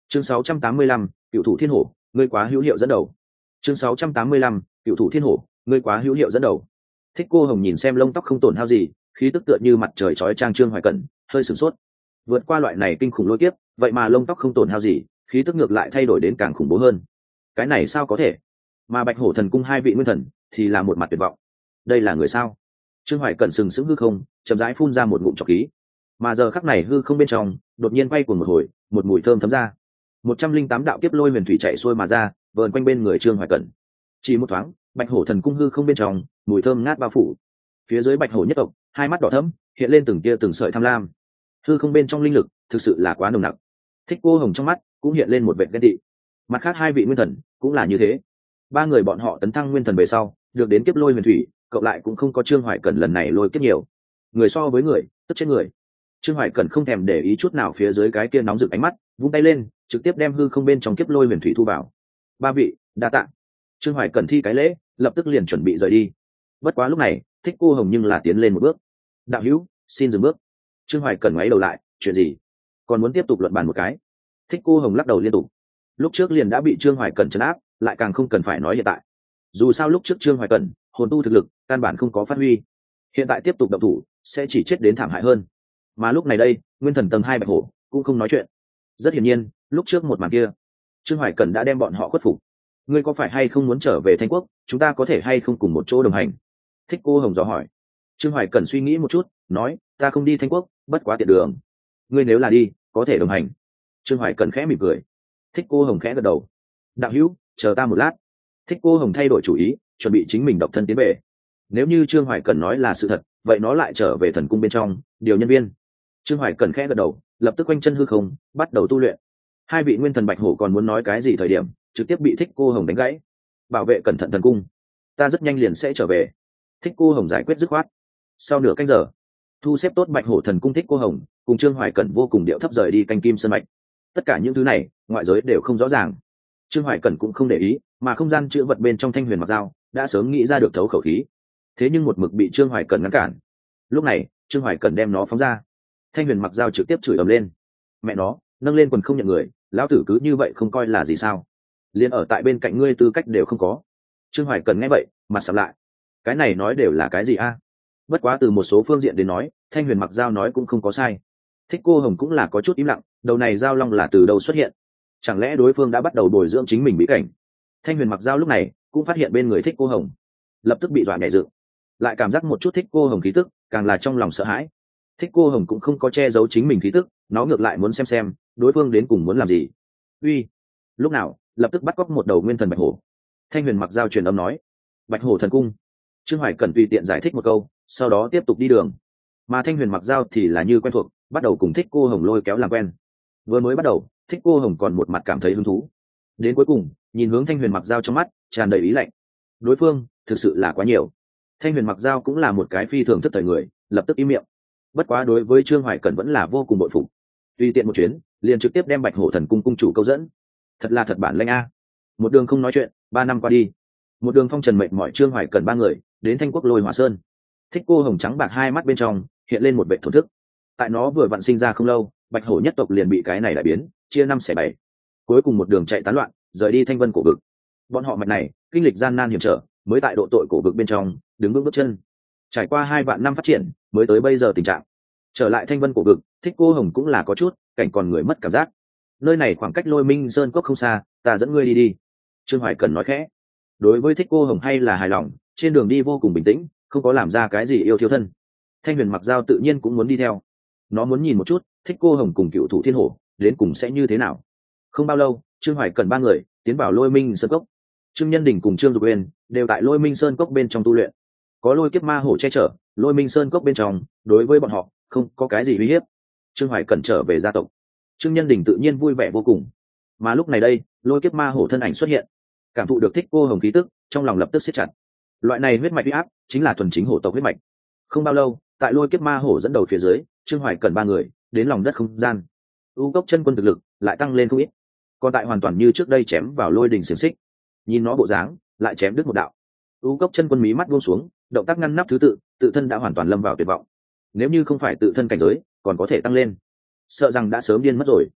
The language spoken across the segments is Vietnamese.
Chương 685, cựu thủ thiên hổ, ngươi quá hữu hiệu dẫn đầu. Chương 685, cựu thủ thiên hổ, ngươi quá hữu hiệu dẫn đầu. Thích Cô Hồng nhìn xem lông tóc không tổn hao gì, khí tức tựa như mặt trời chói chang Trương Hoài Cẩn, hơi sửng sốt. Vượt qua loại này kinh khủng lôi kiếp, vậy mà lông tóc không tổn hao gì, khí tức ngược lại thay đổi đến càng khủng bố hơn. Cái này sao có thể? Mà Bạch Hổ Thần Cung hai vị nguyên thần thì là một mặt tuyệt vọng. Đây là người sao? Trương Hoài Cẩn sừng sững hư không, chậm rãi phun ra một ngụm trọc khí. Mà giờ khắc này hư không bên trong, đột nhiên quay cuồng một hồi, một mùi thơm thấm ra. 108 đạo kiếp lôi huyền thủy chạy xuôi mà ra, vờn quanh bên người Trương Hoài Cẩn. Chỉ một thoáng, Bạch Hổ Thần Cung hư không bên trong, mùi thơm ngát bao phủ. Phía dưới Bạch Hổ nhất tộc, hai mắt đỏ thẫm, hiện lên từng tia từng sợi tham lam. Hư không bên trong linh lực, thực sự là quá nồng nặc. Thích Cô Hồng trong mắt cũng hiện lên một vệt ghen tị. Mặt khác hai vị nguyên thần cũng là như thế. Ba người bọn họ tấn thăng nguyên thần về sau, được đến kiếp lôi huyền thủy, cộng lại cũng không có Trương Hoài Cẩn lần này lôi kiếp nhiều. Người so với người, tức chết người. Trương Hoài Cẩn không thèm để ý chút nào phía dưới cái kia nóng rực ánh mắt, vung tay lên, trực tiếp đem hư không bên trong kiếp lôi huyền thủy thu vào. Ba vị, đa tạ. Trương Hoài Cẩn thi cái lễ, lập tức liền chuẩn bị rời đi. Bất quá lúc này, Thích Cô Hồng nhưng là tiến lên một bước. Đạo hữu, xin dừng bước. Trương Hoài Cẩn ngoáy đầu lại, chuyện gì? Còn muốn tiếp tục luận bàn một cái? Thích Cô Hồng lắc đầu liên tục. Lúc trước liền đã bị Trương Hoài Cẩn trấn áp, lại càng không cần phải nói hiện tại. Dù sao lúc trước Trương Hoài Cẩn hồn tu thực lực căn bản không có phát huy, hiện tại tiếp tục động thủ sẽ chỉ chết đến thảm hại hơn. Mà lúc này đây, nguyên thần tầng 2 Bạch Hổ cũng không nói chuyện. Rất hiển nhiên, lúc trước một màn kia, Trương Hoài Cẩn đã đem bọn họ khuất phục. Ngươi có phải hay không muốn trở về Thanh Quốc, chúng ta có thể hay không cùng một chỗ đồng hành? Thích Cô Hồng dò hỏi. Trương Hoài Cẩn suy nghĩ một chút, nói, ta không đi Thanh Quốc, bất quá tiện đường. Ngươi nếu là đi, có thể đồng hành. Trương Hoài Cẩn khẽ mỉm cười. Thích Cô Hồng khẽ gật đầu. Đạo hữu, chờ ta một lát. Thích Cô Hồng thay đổi chủ ý, chuẩn bị chính mình độc thân tiến về. Nếu như Trương Hoài Cẩn nói là sự thật, vậy nó lại trở về thần cung bên trong, điều nhân viên. Trương Hoài Cẩn khẽ gật đầu, lập tức quanh chân hư không, bắt đầu tu luyện. Hai vị nguyên thần Bạch Hổ còn muốn nói cái gì thời điểm, trực tiếp bị Thích Cô Hồng đánh gãy. Bảo vệ cẩn thận thần cung, ta rất nhanh liền sẽ trở về. Thích Cô Hồng giải quyết dứt khoát. Sau nửa canh giờ, thu xếp tốt Bạch Hổ thần cung, Thích Cô Hồng cùng Trương Hoài Cẩn vô cùng điệu thấp rời đi canh kim sơn mạch. Tất cả những thứ này, ngoại giới đều không rõ ràng. Trương Hoài Cẩn cũng không để ý, mà không gian chữ vật bên trong Thanh Huyền Mặc Dao đã sớm nghĩ ra được thấu khẩu khí. Thế nhưng một mực bị Trương Hoài Cẩn ngăn cản. Lúc này, Trương Hoài Cẩn đem nó phóng ra. Thanh Huyền Mặc Dao trực tiếp chửi ầm lên. Mẹ nó, nâng lên quần không nhận người, lão tử cứ như vậy không coi là gì sao? Liên ở tại bên cạnh ngươi tư cách đều không có. Trương Hoài Cẩn nghe vậy, mặt sầm lại. Cái này nói đều là cái gì a? Bất quá từ một số phương diện đến nói, Thanh Huyền Mặc Dao nói cũng không có sai. Thích Cô Hồng cũng là có chút im lặng, đầu này Dao Long là từ đâu xuất hiện? Chẳng lẽ đối phương đã bắt đầu bồi dưỡng chính mình bí cảnh? Thanh Huyền Mặc Dao lúc này cũng phát hiện bên người Thích Cô Hồng, lập tức bị dọa nhảy dựng, lại cảm giác một chút Thích Cô Hồng khí tức, càng là trong lòng sợ hãi. Thích Cô Hồng cũng không có che giấu chính mình khí tức, nó ngược lại muốn xem đối phương đến cùng muốn làm gì. Uy, lúc nào, lập tức bắt cóc một đầu nguyên thần Bạch Hổ. Thanh Huyền Mặc Dao truyền âm nói. Bạch Hổ thần cung. Trương Hoài Cẩn tùy tiện giải thích một câu, sau đó tiếp tục đi đường. Mà Thanh Huyền Mặc Dao thì là như quen thuộc, bắt đầu cùng Thích Cô Hồng lôi kéo làm quen. Vừa mới bắt đầu, Thích Cô Hồng còn một mặt cảm thấy hứng thú. Đến cuối cùng, nhìn hướng Thanh Huyền Mặc Dao trong mắt tràn đầy ý lạnh. Đối phương thực sự là quá nhiều. Thanh Huyền Mặc Dao cũng là một cái phi thường thức thời người, lập tức im miệng. Bất quá đối với Trương Hoài Cẩn vẫn là vô cùng bội phục. Tùy tiện một chuyến, liền trực tiếp đem Bạch Hổ thần cung cung chủ câu dẫn. Thật là thật bản lĩnh a. Một đường không nói chuyện, 3 năm qua đi. Một đường phong trần mệt mỏi Trương Hoài Cẩn ba người, đến Thanh Quốc Lôi Hỏa Sơn. Thích Cô Hồng trắng bạc hai mắt bên trong hiện lên một vẻ thổn thức. Tại nó vừa vặn sinh ra không lâu, Bạch Hổ nhất tộc liền bị cái này đại biến, chia 5 xẻ 7. Cuối cùng một đường chạy tán loạn, rời đi Thanh Vân cổ vực. Bọn họ mạch này, kinh lịch gian nan hiểm trở, mới tại độ tội cổ vực bên trong đứng vững bước chân. Trải qua 2 vạn năm phát triển, mới tới bây giờ tình trạng. Trở lại Thanh Vân cổ vực, Thích Cô Hồng cũng là có chút cảnh còn người mất cảm giác. Nơi này khoảng cách Lôi Minh Sơn cốc không xa, ta dẫn ngươi đi đi. Trương Hoài Cẩn nói khẽ. Đối với Thích Cô Hồng hay là hài lòng, trên đường đi vô cùng bình tĩnh, không có làm ra cái gì yêu thiếu thân. Thanh Huyền Mặc Dao tự nhiên cũng muốn đi theo. Nó muốn nhìn một chút, Thích Cô Hồng cùng cựu thủ thiên hổ đến cùng sẽ như thế nào. Không bao lâu, Trương Hoài Cẩn ba người tiến vào Lôi Minh Sơn cốc. Trương Nhân Đình cùng Trương Dục Uyên đều tại Lôi Minh Sơn cốc bên trong tu luyện. Có lôi kiếp ma hổ che chở, Lôi Minh Sơn cốc bên trong đối với bọn họ không có cái gì uy hiếp. Trương Hoài Cẩn trở về gia tộc, Trương Nhân Đình tự nhiên vui vẻ vô cùng. Mà lúc này đây, lôi kiếp ma hổ thân ảnh xuất hiện, cảm thụ được Thích Cô Hồng khí tức, trong lòng lập tức siết chặt. Loại này huyết mạch uy áp chính là thuần chính hổ tộc huyết mạch. Không bao lâu, tại lôi kiếp ma hổ dẫn đầu phía dưới, Trương Hoài Cẩn ba người đến lòng đất không gian. U Cốc chân quân thực lực lại tăng lên không ít, còn tại hoàn toàn như trước đây chém vào lôi đình xiềng xích. Nhìn nó bộ dáng, lại chém đứt một đạo. U Cốc chân quân mí mắt buông xuống, động tác ngăn nắp thứ tự thân đã hoàn toàn lâm vào tuyệt vọng. Nếu như không phải tự thân cảnh giới, còn có thể tăng lên, sợ rằng đã sớm điên mất rồi.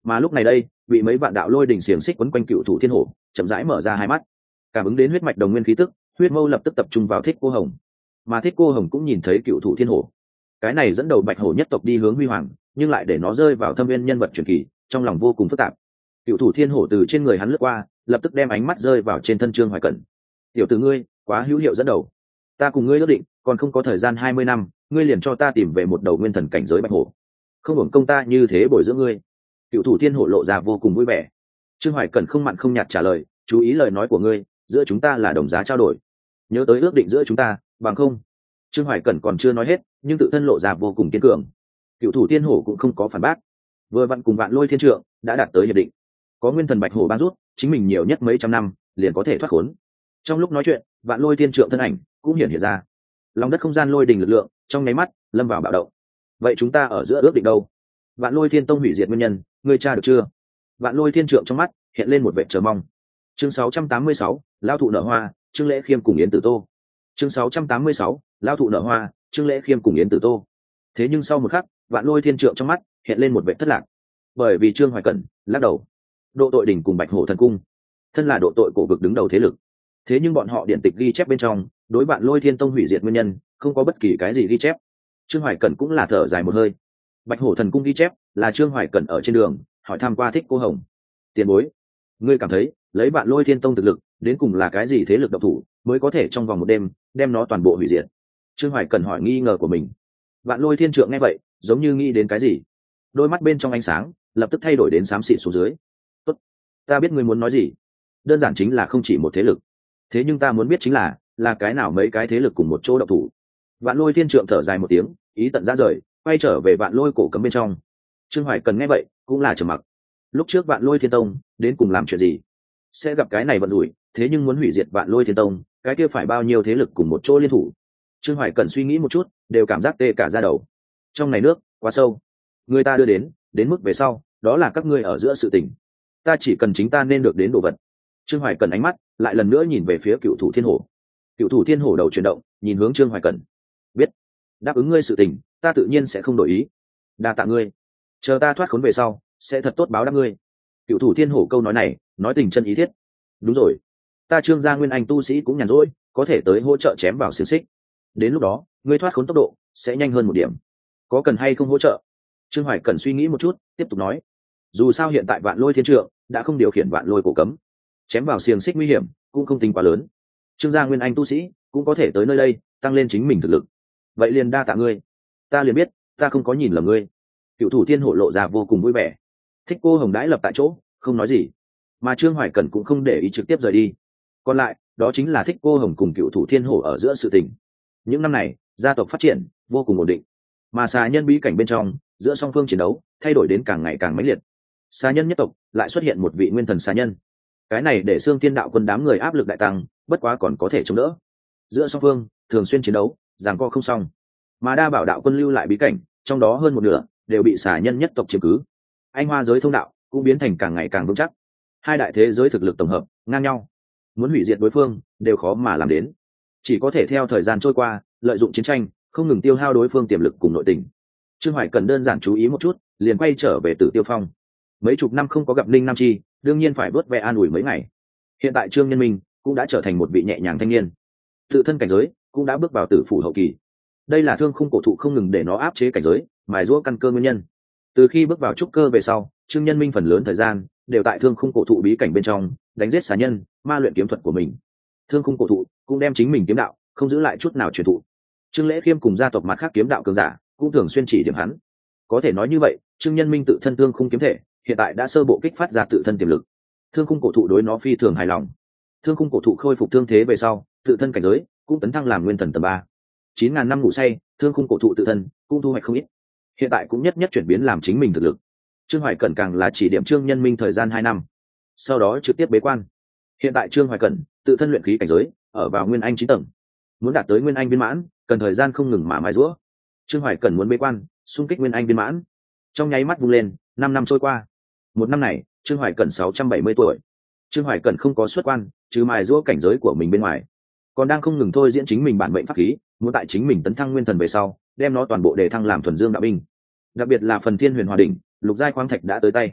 Mà lúc này đây bị mấy vạn đạo lôi đỉnh xiềng xích quấn quanh cựu thủ thiên hổ chậm rãi mở ra hai mắt, cảm ứng đến huyết mạch đồng nguyên khí tức, huyết mâu lập tức tập trung vào Thích Cô Hồng. Mà Thích Cô Hồng cũng nhìn thấy cựu thủ thiên hổ, cái này dẫn đầu bạch hổ nhất tộc đi hướng huy hoàng, nhưng lại để nó rơi vào thâm viên nhân vật truyền kỳ, trong lòng vô cùng phức tạp. Cựu thủ thiên hổ từ trên người hắn lướt qua, lập tức đem ánh mắt rơi vào trên thân Trương Hoài Cẩn. Tiểu tử ngươi quá hữu hiệu dẫn đầu, ta cùng ngươi ước định còn không có thời gian 20 năm, ngươi liền cho ta tìm về một đầu nguyên thần cảnh giới bạch hổ, không hưởng công ta như thế bồi dưỡng ngươi. Cựu thủ thiên hổ lộ ra vô cùng vui vẻ. Trương Hoài Cẩn không mặn không nhạt trả lời, chú ý lời nói của ngươi, giữa chúng ta là đồng giá trao đổi, nhớ tới ước định giữa chúng ta, bằng không. Trương Hoài Cẩn còn chưa nói hết, nhưng tự thân lộ ra vô cùng kiên cường. Cựu thủ thiên hổ cũng không có phản bác, vừa vặn cùng Vạn Lôi Thiên Trượng đã đạt tới hiệp định, có nguyên thần bạch hổ ban rút, chính mình nhiều nhất mấy trăm năm liền có thể thoát khốn. Trong lúc nói chuyện, Vạn Lôi Thiên Trượng thân ảnh cũng hiện ra, lòng đất không gian lôi đình lực lượng trong nháy mắt lâm vào bạo động. Vậy chúng ta ở giữa ước định đâu? Vạn Lôi Thiên Tông hủy diệt nguyên nhân, ngươi tra được chưa? Vạn Lôi Thiên Trượng trong mắt hiện lên một vẻ chờ mong. Chương 686, lao thụ nở hoa, Trương Lễ Khiêm cùng Yến Tử Tô. Chương 686, lao thụ nở hoa, Trương Lễ Khiêm cùng Yến Tử Tô. Thế nhưng sau một khắc, Vạn Lôi Thiên Trượng trong mắt hiện lên một vẻ thất lạc, bởi vì Trương Hoài Cẩn lắc đầu. Độ tội đỉnh cùng Bạch Hổ Thần Cung, thân là độ tội cổ vực đứng đầu thế lực, thế nhưng bọn họ điển tịch ghi chép bên trong đối Vạn Lôi Thiên Tông hủy diệt nguyên nhân không có bất kỳ cái gì ghi chép. Trương Hoài Cẩn cũng là thở dài một hơi. Bạch Hổ Thần Cung ghi chép là Trương Hoài Cẩn ở trên đường hỏi thăm qua Thích Cô Hồng. Tiền bối, ngươi cảm thấy lấy Vạn Lôi Thiên Tông thực lực đến cùng là cái gì thế lực độc thủ mới có thể trong vòng một đêm đem nó toàn bộ hủy diệt? Trương Hoài Cẩn hỏi nghi ngờ của mình. Vạn Lôi Thiên Trượng nghe vậy giống như nghĩ đến cái gì, đôi mắt bên trong ánh sáng lập tức thay đổi đến xám xịt xuống dưới. Tốt, ta biết ngươi muốn nói gì, đơn giản chính là không chỉ một thế lực, thế nhưng ta muốn biết chính là cái nào mấy cái thế lực cùng một chỗ độc thủ. Vạn Lôi Thiên Trượng thở dài một tiếng, ý tận ra rời, quay trở về Vạn Lôi cổ cấm bên trong. Trương Hoài Cần nghe vậy cũng là trầm mặc. Lúc trước Vạn Lôi Thiên Tông đến cùng làm chuyện gì, sẽ gặp cái này vận rủi, thế nhưng muốn hủy diệt Vạn Lôi Thiên Tông, cái kia phải bao nhiêu thế lực cùng một chỗ liên thủ? Trương Hoài Cần suy nghĩ một chút, đều cảm giác tê cả da đầu. Trong này nước quá sâu, người ta đưa đến mức về sau, đó là các ngươi ở giữa sự tình, ta chỉ cần chính ta nên được đến đồ vật. Trương Hoài Cần ánh mắt lại lần nữa nhìn về phía Cựu thủ thiên hổ. Cựu thủ thiên hổ đầu chuyển động, nhìn hướng Trương Hoài Cần. Biết, đáp ứng ngươi sự tình, ta tự nhiên sẽ không đổi ý. Đa tạ ngươi, chờ ta thoát khốn về sau sẽ thật tốt báo đáp ngươi. Cựu thủ thiên hổ câu nói này nói tình chân ý thiết. Đúng rồi, ta Trương gia nguyên anh tu sĩ cũng nhàn rỗi, có thể tới hỗ trợ chém vào xiềng xích, đến lúc đó ngươi thoát khốn tốc độ sẽ nhanh hơn một điểm. Có cần hay không hỗ trợ? Trương Hoài Cần suy nghĩ một chút, tiếp tục nói. Dù sao hiện tại Vạn Lôi Thiên Trượng đã không điều khiển Vạn Lôi cổ cấm, chém vào xiềng xích nguy hiểm cũng không tính quá lớn. Trương gia nguyên anh tu sĩ cũng có thể tới nơi đây tăng lên chính mình thực lực. Vậy liền đa tạ ngươi, ta liền biết ta không có nhìn lầm ngươi. Cựu thủ thiên hổ lộ ra vô cùng vui vẻ. Thích Cô Hồng đãi lập tại chỗ không nói gì, mà Trương Hoài Cần cũng không để ý, trực tiếp rời đi. Còn lại đó chính là Thích Cô Hồng cùng Cựu thủ thiên hổ ở giữa sự tình. Những năm này gia tộc phát triển vô cùng ổn định, mà xà nhân bí cảnh bên trong giữa song phương chiến đấu thay đổi đến càng ngày càng mãnh liệt. Xà nhân nhất tộc lại xuất hiện một vị nguyên thần xà nhân, cái này để Xương Thiên Đạo quân đám người áp lực đại tăng, bất quá còn có thể chống đỡ. Giữa song phương thường xuyên chiến đấu giằng co không xong, mà Đa Bảo đạo quân lưu lại bí cảnh, trong đó hơn một nửa đều bị xà nhân nhất tộc chiếm cứ. Anh Hoa giới thông đạo cũng biến thành càng ngày càng vững chắc. Hai đại thế giới thực lực tổng hợp ngang nhau, muốn hủy diệt đối phương đều khó mà làm đến, chỉ có thể theo thời gian trôi qua, lợi dụng chiến tranh không ngừng tiêu hao đối phương tiềm lực cùng nội tình. Trương Hoài cần đơn giản chú ý một chút, liền quay trở về Tử Tiêu Phong. Mấy chục năm không có gặp Ninh Nam Chi, đương nhiên phải vớt ve an ủi mấy ngày. Hiện tại Trương Nhân Minh cũng đã trở thành một vị nhẹ nhàng thanh niên, tự thân cảnh giới cũng đã bước vào tử phủ hậu kỳ. Đây là Thương Khung cổ thụ không ngừng để nó áp chế cảnh giới, mài giũa căn cơ nguyên nhân. Từ khi bước vào trúc cơ về sau, Trương Nhân Minh phần lớn thời gian đều tại Thương Khung cổ thụ bí cảnh bên trong đánh giết xà nhân, ma luyện kiếm thuật của mình. Thương Khung cổ thụ cũng đem chính mình kiếm đạo không giữ lại chút nào truyền thụ. Trương Lễ Khiêm cùng gia tộc mặt khác kiếm đạo cường giả cũng thường xuyên chỉ điểm hắn. Có thể nói như vậy, Trương Nhân Minh tự thân Thương Khung kiếm thể hiện tại đã sơ bộ kích phát ra tự thân tiềm lực. Thương Khung cổ thụ đối nó phi thường hài lòng. Thương Khung cổ thụ khôi phục thương thế về sau, tự thân cảnh giới cũng tấn thăng làm nguyên thần tầng 3. 9.000 năm ngủ say, Thương Khung cổ thụ tự thân cũng thu hoạch không ít. Hiện tại cũng nhất chuyển biến làm chính mình thực lực. Trương Hoài Cẩn càng là chỉ điểm Trương Nhân Minh thời gian 2 năm, sau đó trực tiếp bế quan. Hiện tại Trương Hoài Cẩn tự thân luyện khí cảnh giới ở vào nguyên anh 9 tầng, muốn đạt tới nguyên anh viên mãn cần thời gian không ngừng mà mài giũa. Trương Hoài Cẩn muốn bế quan xung kích nguyên anh viên mãn, trong nháy mắt vung lên 5 năm trôi qua. Một năm này Trương Hoài Cẩn 670 tuổi. Trương Hoài Cẩn không có xuất quan, trừ mài giũa cảnh giới của mình bên ngoài, còn đang không ngừng thôi diễn chính mình bản mệnh pháp khí, muốn tại chính mình tấn thăng nguyên thần về sau đem nó toàn bộ để thăng làm thuần dương đạo binh. Đặc biệt là phần Thiên Huyền Hòa đỉnh, lục giai khoáng thạch đã tới tay.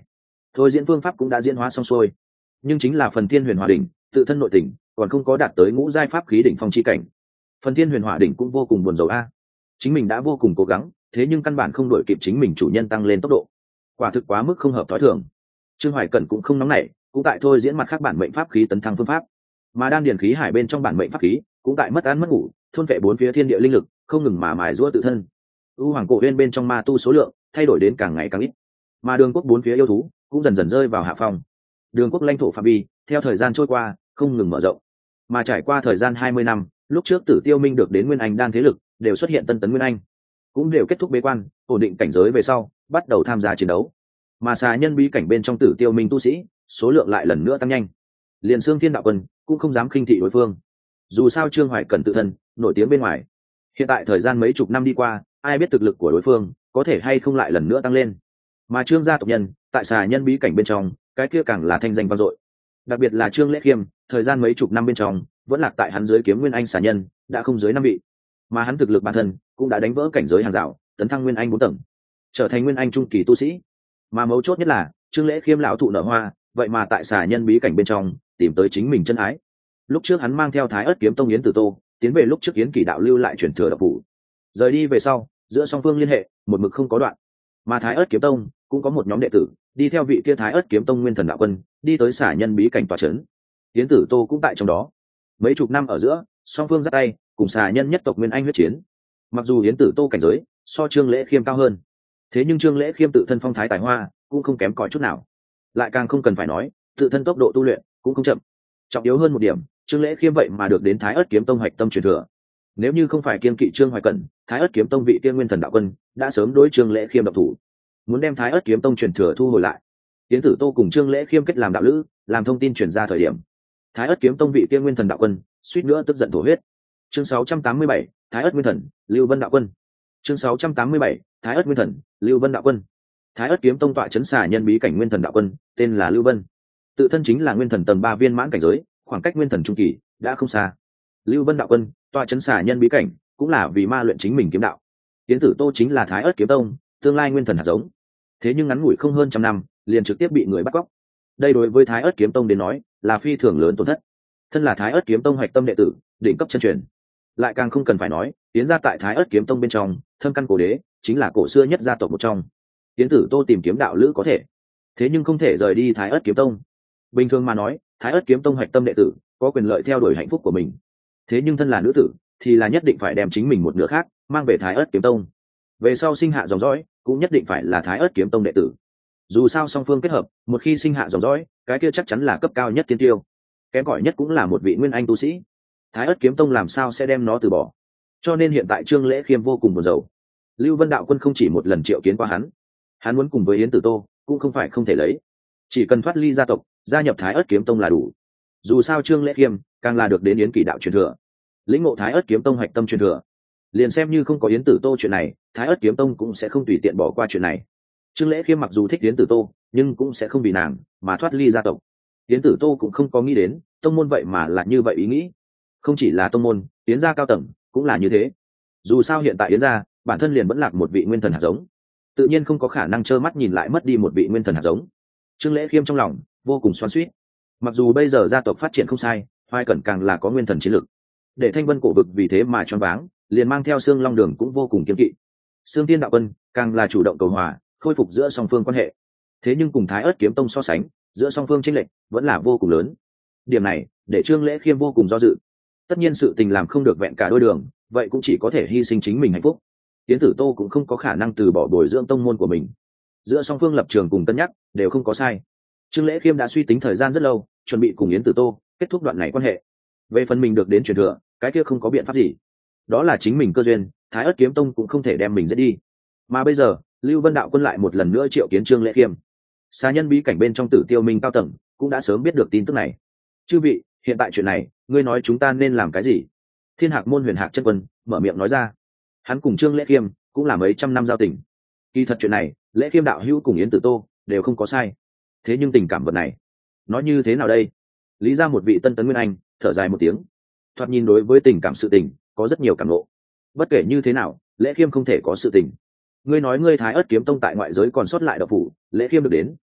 thôi diễn phương pháp cũng đã diễn hóa xong xuôi, nhưng chính là phần thiên huyền hỏa đỉnh tự thân nội tình còn không có đạt tới ngũ giai pháp khí đỉnh phong chi cảnh. Phần thiên huyền hỏa đỉnh cũng vô cùng buồn rầu a, chính mình đã vô cùng cố gắng, thế nhưng căn bản không đuổi kịp chính mình chủ nhân tăng lên tốc độ, quả thực quá mức không hợp thói thường. Trương Hoài Cẩn cũng không nóng nảy, cũng tại thôi diễn mặt khác bản mệnh pháp khí tấn thăng phương pháp, mà đan điền khí hải bên trong bản mệnh pháp khí cũng tại mất ăn mất ngủ, thôn vệ bốn phía thiên địa linh lực, không ngừng mà mài giũa tự thân. U Hoàng Cổ Uyên bên trong ma tu số lượng thay đổi đến càng ngày càng ít, mà Đường Quốc bốn phía yêu thú cũng dần dần rơi vào hạ phong. Đường Quốc lãnh thổ phạm vi theo thời gian trôi qua không ngừng mở rộng, mà trải qua thời gian 20 năm, lúc trước Tử Tiêu Minh được đến Nguyên Anh đan thế lực đều xuất hiện tân tấn Nguyên Anh, cũng đều kết thúc bế quan, ổn định cảnh giới về sau, bắt đầu tham gia chiến đấu. Mà xà nhân bí cảnh bên trong Tử Tiêu Minh tu sĩ số lượng lại lần nữa tăng nhanh, liền Xương Thiên đạo quân cũng không dám khinh thị đối phương. Dù sao Trương Hoài Cẩn tự thân nổi tiếng bên ngoài, hiện tại thời gian mấy chục năm đi qua, ai biết thực lực của đối phương có thể hay không lại lần nữa tăng lên. Mà Trương gia tộc nhân tại xà nhân bí cảnh bên trong, cái kia càng là thanh danh vang dội. Đặc biệt là Trương Lễ Khiêm, thời gian mấy chục năm bên trong vẫn lạc tại hắn dưới kiếm Nguyên Anh xà nhân đã không dưới 5 vị, mà hắn thực lực bản thân cũng đã đánh vỡ cảnh giới hàng rào, tấn thăng Nguyên Anh 4 tầng, trở thành Nguyên Anh trung kỳ tu sĩ. Mà mấu chốt nhất là Trương Lễ Khiêm lão thụ nở hoa, vậy mà tại xà nhân bí cảnh bên trong tìm tới chính mình chân ái. Lúc trước hắn mang theo Thái Ức Kiếm Tông Yến Tử Tô tiến về lúc trước Yến Kỳ đạo lưu lại truyền thừa đạo phủ, rời đi về sau giữa song phương liên hệ một mực không có đoạn. Mà Thái Ức Kiếm Tông cũng có một nhóm đệ tử đi theo vị kia Thái Ức Kiếm Tông Nguyên Thần đạo quân đi tới xà nhân bí cảnh tòa trấn, Yến Tử Tô cũng tại trong đó. Mấy chục năm ở giữa, song phương dắt tay cùng xà nhân nhất tộc Nguyên Anh huyết chiến. Mặc dù Yến Tử Tô cảnh giới so Trương Lễ Khiêm cao hơn, thế nhưng Trương Lễ Khiêm tự thân phong thái tài hoa cũng không kém cỏi chút nào, lại càng không cần phải nói tự thân tốc độ tu luyện cũng không chậm. Trọng yếu hơn một điểm, Trương Lễ Khiêm vậy mà được đến Thái Ức Kiếm Tông hạch tâm truyền thừa. Nếu như không phải kiên kỵ Trương Hoài Cẩn, Thái Ức Kiếm Tông vị tiên Nguyên Thần đạo quân đã sớm đối Trương Lễ Khiêm độc thủ, muốn đem Thái Ức Kiếm Tông truyền thừa thu hồi lại. Yến Tử Tô cùng Trương Lễ Khiêm kết làm đạo lữ, làm thông tin truyền ra thời điểm, Thái Ức Kiếm Tông vị tiên Nguyên Thần đạo quân suýt nữa tức giận thổ huyết. Chương 687, Thái Ức Nguyên Thần, Lưu Vân đạo quân. Chương 687, Thái Ức Nguyên Thần, Lưu Vân đạo quân. Thái Ức Kiếm Tông tọa trấn xà nhân bí cảnh Nguyên Thần đạo quân, tên là Lưu Vân. Tự thân chính là Nguyên Thần tầng 3 viên mãn cảnh giới, khoảng cách Nguyên Thần trung kỳ đã không xa. Lưu Vân đạo quân tọa trấn xà nhân bí cảnh cũng là vì ma luyện chính mình kiếm đạo. Yến Tử Tô chính là Thái Ức Kiếm Tông tương lai Nguyên Thần hạt giống, thế nhưng ngắn ngủi không hơn trăm năm liền trực tiếp bị người bắt cóc. Đây đối với Thái Ức Kiếm Tông đến nói là phi thường lớn tổn thất. Thân là Thái Ức Kiếm Tông hạch tâm đệ tử, đỉnh cấp chân truyền, lại càng không cần phải nói, tiến ra tại Thái Ức Kiếm Tông bên trong, thâm căn cổ đế, chính là cổ xưa nhất gia tộc một trong. Yến Tử Tô tìm kiếm đạo lữ có thể, thế nhưng không thể rời đi Thái Ức Kiếm Tông. Bình thường mà nói, Thái Ức Kiếm Tông hạch tâm đệ tử có quyền lợi theo đuổi hạnh phúc của mình, thế nhưng thân là nữ tử thì là nhất định phải đem chính mình một nửa khác mang về Thái Ức Kiếm Tông. Về sau sinh hạ dòng dõi cũng nhất định phải là Thái Ức Kiếm Tông đệ tử. Dù sao song phương kết hợp, một khi sinh hạ dòng dõi, cái kia chắc chắn là cấp cao nhất tiên tiêu, kém cỏi nhất cũng là một vị Nguyên Anh tu sĩ. Thái Ức Kiếm Tông làm sao sẽ đem nó từ bỏ? Cho nên hiện tại Trương Lễ Khiêm vô cùng buồn rầu. Lưu Vân đạo quân không chỉ một lần triệu kiến qua hắn muốn cùng với Yến Tử Tô cũng không phải không thể lấy, chỉ cần thoát ly gia tộc, gia nhập Thái Ức Kiếm Tông là đủ. Dù sao Trương Lễ Khiêm càng là được đến Yến Kỳ đạo truyền thừa, lĩnh ngộ Thái Ức Kiếm Tông hạch tâm truyền thừa, liền xem như không có Yến Tử Tô chuyện này, Thái Ức Kiếm Tông cũng sẽ không tùy tiện bỏ qua chuyện này. Trương Lễ Khiêm mặc dù thích Yến Tử Tô, nhưng cũng sẽ không vì nàng mà thoát ly gia tộc. Yến Tử Tô cũng không có nghĩ đến tông môn vậy mà là như vậy ý nghĩ. Không chỉ là tông môn, Yến gia cao tầng cũng là như thế. Dù sao hiện tại Yến gia bản thân liền vẫn lạc một vị Nguyên Thần hạt giống, tự nhiên không có khả năng trơ mắt nhìn lại mất đi một vị Nguyên Thần hạt giống. Trương Lễ Khiêm trong lòng vô cùng xoắn xuýt. Mặc dù bây giờ gia tộc phát triển không sai, Hoài Cẩn càng là có Nguyên Thần chiến lực, để Thanh Vân cổ vực vì thế mà choáng váng, liền mang theo Sương Long Đường cũng vô cùng kiêng kỵ. Sương Tiên đạo quân càng là chủ động cầu hòa, khôi phục giữa song phương quan hệ. Thế nhưng cùng Thái Ức Kiếm Tông so sánh, giữa song phương chênh lệch vẫn là vô cùng lớn. Điểm này để Trương Lễ Khiêm vô cùng do dự. Tất nhiên sự tình làm không được vẹn cả đôi đường, vậy cũng chỉ có thể hy sinh chính mình hạnh phúc. Yến Tử Tô cũng không có khả năng từ bỏ bồi dưỡng tông môn của mình. Giữa song phương lập trường cùng cân nhắc đều không có sai. Trương Lễ Khiêm đã suy tính thời gian rất lâu, chuẩn bị cùng Yến Tử Tô kết thúc đoạn này quan hệ. Về phần mình được đến truyền thừa, cái kia không có biện pháp gì. Đó là chính mình cơ duyên, Thái Ức Kiếm Tông cũng không thể đem mình giết đi. Mà bây giờ, Lưu Vân đạo quân lại một lần nữa triệu kiến Trương Lễ Khiêm. Xà nhân bí cảnh bên trong Tử Tiêu Minh cao tầng cũng đã sớm biết được tin tức này. Chư vị, hiện tại chuyện này, ngươi nói chúng ta nên làm cái gì? Thiên Hạc môn Huyền Hạc chân quân mở miệng nói ra. Hắn cùng Trương Lễ Khiêm cũng là mấy trăm năm giao tình. Kỳ thật chuyện này, Lễ Khiêm đạo hữu cùng Yến Tử Tô đều không có sai. Thế nhưng tình cảm vật này, nói như thế nào đây? Lý ra một vị tân tấn Nguyên Anh thở dài một tiếng. Thoạt nhìn đối với tình cảm sự tình có rất nhiều cảm ngộ. Bất kể như thế nào, Lễ Khiêm không thể có sự tình. Ngươi nói ngươi Thái Ức Kiếm Tông tại ngoại giới còn sót lại đạo phủ, Lễ Khiêm được đến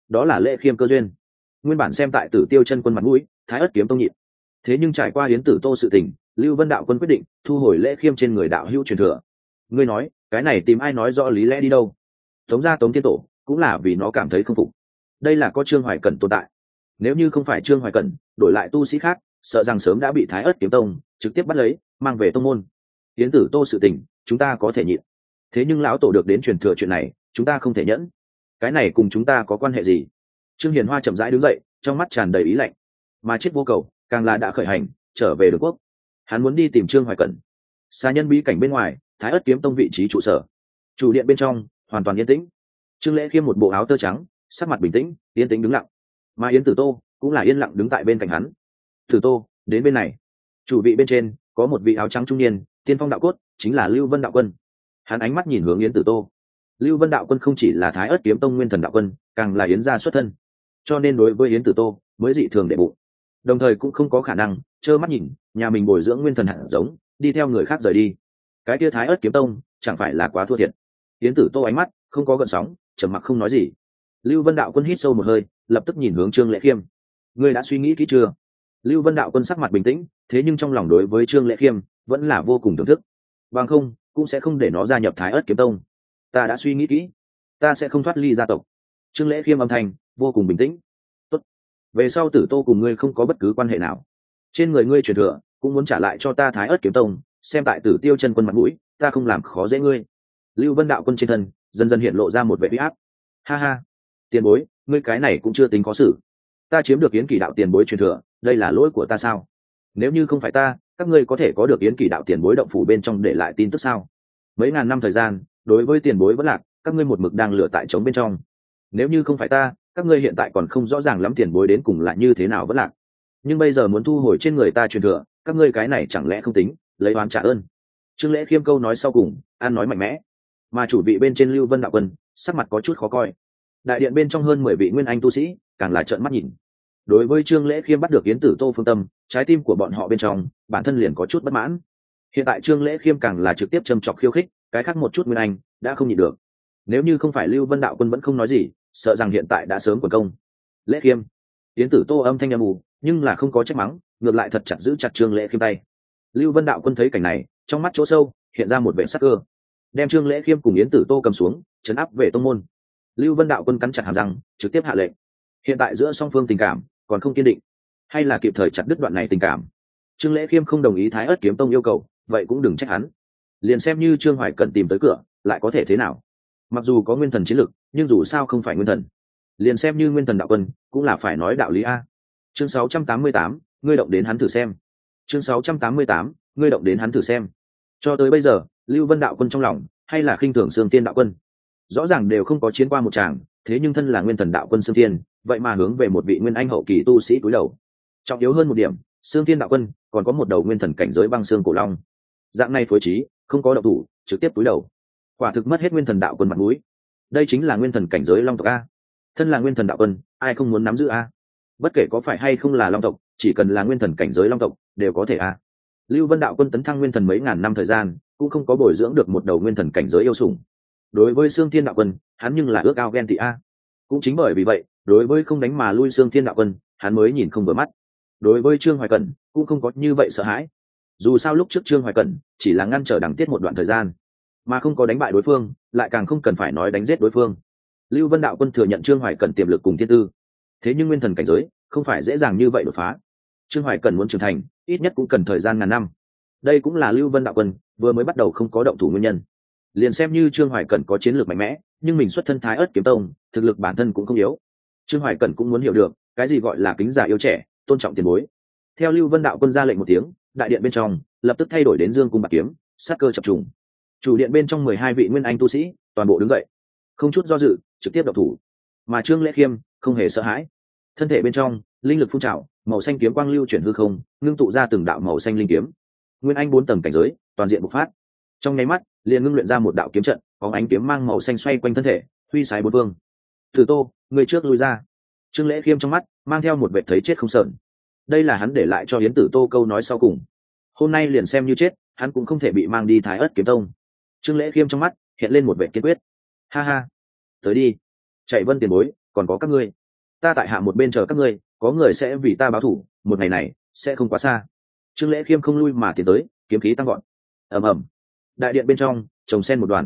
đó là Lễ Khiêm cơ duyên. Nguyên bản xem tại Tử Tiêu chân quân mặt mũi, Thái Ức kiếm tông nhịn. Thế nhưng trải qua Yến Tử Tô sự tình, Lưu Vân đạo quân quyết định thu hồi Lễ Khiêm trên người đạo hữu truyền thừa. Ngươi nói, cái này tìm ai nói rõ lý lẽ đi đâu? Tống gia Tống Tiên Tổ cũng là vì nó cảm thấy không phục. Đây là có Trương Hoài Cẩn tồn tại. Nếu như không phải Trương Hoài Cẩn, đổi lại tu sĩ khác, sợ rằng sớm đã bị Thái Ức kiếm tông trực tiếp bắt lấy, mang về tông môn. Yến Tử Tô sự tình, chúng ta có thể nhịn. Thế nhưng lão tổ được đến truyền thừa chuyện này, chúng ta không thể nhẫn. Cái này cùng chúng ta có quan hệ gì? Trương Hiền Hoa chậm rãi đứng dậy, trong mắt tràn đầy ý lạnh. Mà chết vô cầu càng là đã khởi hành trở về Đường Quốc. Hắn muốn đi tìm Trương Hoài Cẩn. Xa nhân bí cảnh bên ngoài, Thái Ức kiếm tông vị trí trụ sở, chủ điện bên trong hoàn toàn yên tĩnh. Trương Lễ Khiêm một bộ áo tơ trắng, sắc mặt bình tĩnh, yên tĩnh đứng lặng. Mà Yến Tử Tô cũng là yên lặng đứng tại bên cạnh hắn. Tử Tô, đến bên này. Chủ vị bên trên có một vị áo trắng trung niên, tiên phong đạo cốt, chính là Lưu Vân đạo quân. Hắn ánh mắt nhìn hướng Yến Tử Tô. Lưu Vân đạo quân không chỉ là Thái Ức kiếm tông nguyên thần đạo quân, càng là Yến gia xuất thân, cho nên đối với Yến Tử Tô mới dị thường đệ bụng. Đồng thời cũng không có khả năng trơ mắt nhìn nhà mình bồi dưỡng nguyên thần hạt giống đi theo người khác rời đi. Cái kia Thái Ức kiếm tông chẳng phải là quá thua thiệt? Yến Tử Tô ánh mắt không có gợn sóng, trầm mặc không nói gì. Lưu Vân đạo quân hít sâu một hơi, lập tức nhìn hướng Trương Lễ Khiêm. Ngươi đã suy nghĩ kỹ chưa? Lưu Vân đạo quân sắc mặt bình tĩnh, thế nhưng trong lòng đối với Trương Lễ Khiêm vẫn là vô cùng thưởng thức. Bằng không cũng sẽ không để nó gia nhập Thái Ức kiếm tông. Ta đã suy nghĩ kỹ, ta sẽ không thoát ly gia tộc. Trương Lễ Khiêm âm thanh vô cùng bình tĩnh. Tốt, về sau Tử Tô cùng ngươi không có bất cứ quan hệ nào. Trên người ngươi truyền thừa cũng muốn trả lại cho ta Thái Ức kiếm tông, xem tại Tử Tiêu chân quân mặt mũi, ta không làm khó dễ ngươi. Lưu Vân đạo quân trên thân dần dần hiện lộ ra một vẻ uy áp. Ha ha, tiền bối, ngươi cái này cũng chưa tính có xử. Ta chiếm được Yến Kỳ đạo tiền bối truyền thừa, đây là lỗi của ta sao? Nếu như không phải ta, các ngươi có thể có được Yến Kỳ đạo tiền bối động phủ bên trong để lại tin tức sao? Mấy ngàn năm thời gian, đối với tiền bối vẫn lạc, các ngươi một mực đang lửa tại trống bên trong. Nếu như không phải ta, các ngươi hiện tại còn không rõ ràng lắm tiền bối đến cùng là như thế nào vẫn lạc. Nhưng bây giờ muốn thu hồi trên người ta truyền thừa, các ngươi cái này chẳng lẽ không tính lấy oán trả ơn? Trương Lễ Khiêm câu nói sau cùng, an nói mạnh mẽ. Mà chủ vị bên trên Lưu Vân đạo quân sắc mặt có chút khó coi. Đại điện bên trong hơn 10 vị nguyên anh tu sĩ càng là trợn mắt nhìn. Đối với Trương Lễ Khiêm bắt được Yến Tử Tô phương tâm, trái tim của bọn họ bên trong bản thân liền có chút bất mãn. Hiện tại Trương Lễ Khiêm càng là trực tiếp châm chọc khiêu khích, cái khác một chút nguyên anh đã không nhịn được. Nếu như không phải Lưu Vân đạo quân vẫn không nói gì, sợ rằng hiện tại đã sớm quần công. Lễ Khiêm, Yến Tử Tô âm thanh âm ù, nhưng là không có trách mắng, ngược lại thật chặt giữ chặt Trương Lễ Khiêm tay. Lưu Vân đạo quân thấy cảnh này, trong mắt chỗ sâu hiện ra một vẻ sắc cơ, đem Trương Lễ Khiêm cùng Yến Tử Tô cầm xuống, trấn áp về tông môn. Lưu Vân đạo quân cắn chặt hàm răng, trực tiếp hạ lệnh. Hiện tại giữa song phương tình cảm còn không kiên định, hay là kịp thời chặt đứt đoạn này tình cảm. Trương Lễ Khiêm không đồng ý Thái Ức kiếm tông yêu cầu, vậy cũng đừng trách hắn. Liền xem như Trương Hoài Cẩn tìm tới cửa, lại có thể thế nào? Mặc dù có nguyên thần chiến lực, nhưng dù sao không phải nguyên thần. Liền xem như nguyên thần đạo quân, cũng là phải nói đạo lý a. Chương 688, ngươi động đến hắn thử xem. Chương 688, ngươi động đến hắn thử xem. Cho tới bây giờ, Lưu Vân đạo quân trong lòng hay là khinh thường Sương Tiên đạo quân. Rõ ràng đều không có chiến qua một tràng, thế nhưng thân là nguyên thần đạo quân Sương Tiên, vậy mà hướng về một vị nguyên anh hậu kỳ tu sĩ cúi đầu. Trọng yếu hơn một điểm, Sương Tiên đạo quân còn có một đầu nguyên thần cảnh giới băng xương cổ long. Dạng này phối trí, không có động thủ, trực tiếp cúi đầu. Quả thực mất hết nguyên thần đạo quân mặt mũi. Đây chính là nguyên thần cảnh giới long tộc a. Thân là nguyên thần đạo quân, ai không muốn nắm giữ a? Bất kể có phải hay không là long tộc, chỉ cần là nguyên thần cảnh giới long tộc, đều có thể a. Lưu Vân đạo quân tấn thăng nguyên thần mấy ngàn năm thời gian, cũng không có bồi dưỡng được một đầu nguyên thần cảnh giới yêu sủng. Đối với Sương Thiên đạo quân, hắn nhưng là ước ao ghen tị a. Cũng chính bởi vì vậy, đối với không đánh mà lui Sương Thiên đạo quân, hắn mới nhìn không vừa mắt. Đối với Trương Hoài Cẩn, cũng không có như vậy sợ hãi. Dù sao lúc trước Trương Hoài Cẩn chỉ là ngăn trở Đằng Tiết một đoạn thời gian, mà không có đánh bại đối phương, lại càng không cần phải nói đánh giết đối phương. Lưu Vân đạo quân thừa nhận Trương Hoài Cẩn tiềm lực cùng thiên tư, thế nhưng nguyên thần cảnh giới không phải dễ dàng như vậy đột phá. Trương Hoài Cẩn muốn trưởng thành, ít nhất cũng cần thời gian ngàn năm. Đây cũng là Lưu Vân đạo quân vừa mới bắt đầu không có động thủ nguyên nhân. Liền xem như Trương Hoài Cẩn có chiến lược mạnh mẽ, nhưng mình xuất thân Thái Ức kiếm tông, thực lực bản thân cũng không yếu. Trương Hoài Cẩn cũng muốn hiểu được cái gì gọi là kính già yêu trẻ, tôn trọng tiền bối. Theo Lưu Vân đạo quân ra lệnh một tiếng, đại điện bên trong lập tức thay đổi đến dương cung bạc kiếm, sát cơ chập trùng. Chủ điện bên trong 12 vị nguyên anh tu sĩ toàn bộ đứng dậy, không chút do dự, trực tiếp động thủ. Mà Trương Lễ Khiêm không hề sợ hãi, thân thể bên trong linh lực phun trào, màu xanh kiếm quang lưu chuyển hư không, ngưng tụ ra từng đạo màu xanh linh kiếm. Nguyên anh 4 tầng cảnh giới, toàn diện bộc phát. Trong nháy mắt, liền ngưng luyện ra một đạo kiếm trận, có ánh kiếm mang màu xanh xoay quanh thân thể, huy sái bốn phương. Tử Tô, người trước lui ra. Trương Lễ Khiêm trong mắt mang theo một vẻ thấy chết không sờn. Đây là hắn để lại cho Yến Tử Tô câu nói sau cùng. Hôm nay liền xem như chết, hắn cũng không thể bị mang đi Thái Ức kiếm tông. Trương Lễ Khiêm trong mắt hiện lên một vẻ kiên quyết. Ha ha, tới đi. Chạy Vân tiền bối, còn có các ngươi, ta tại hạ một bên chờ các ngươi, có người sẽ vì ta báo thủ, một ngày này sẽ không quá xa. Trương Lễ Khiêm không lui mà tiến tới, kiếm khí tăng gọn. Ầm ầm, đại điện bên trong trồng sen một đoàn.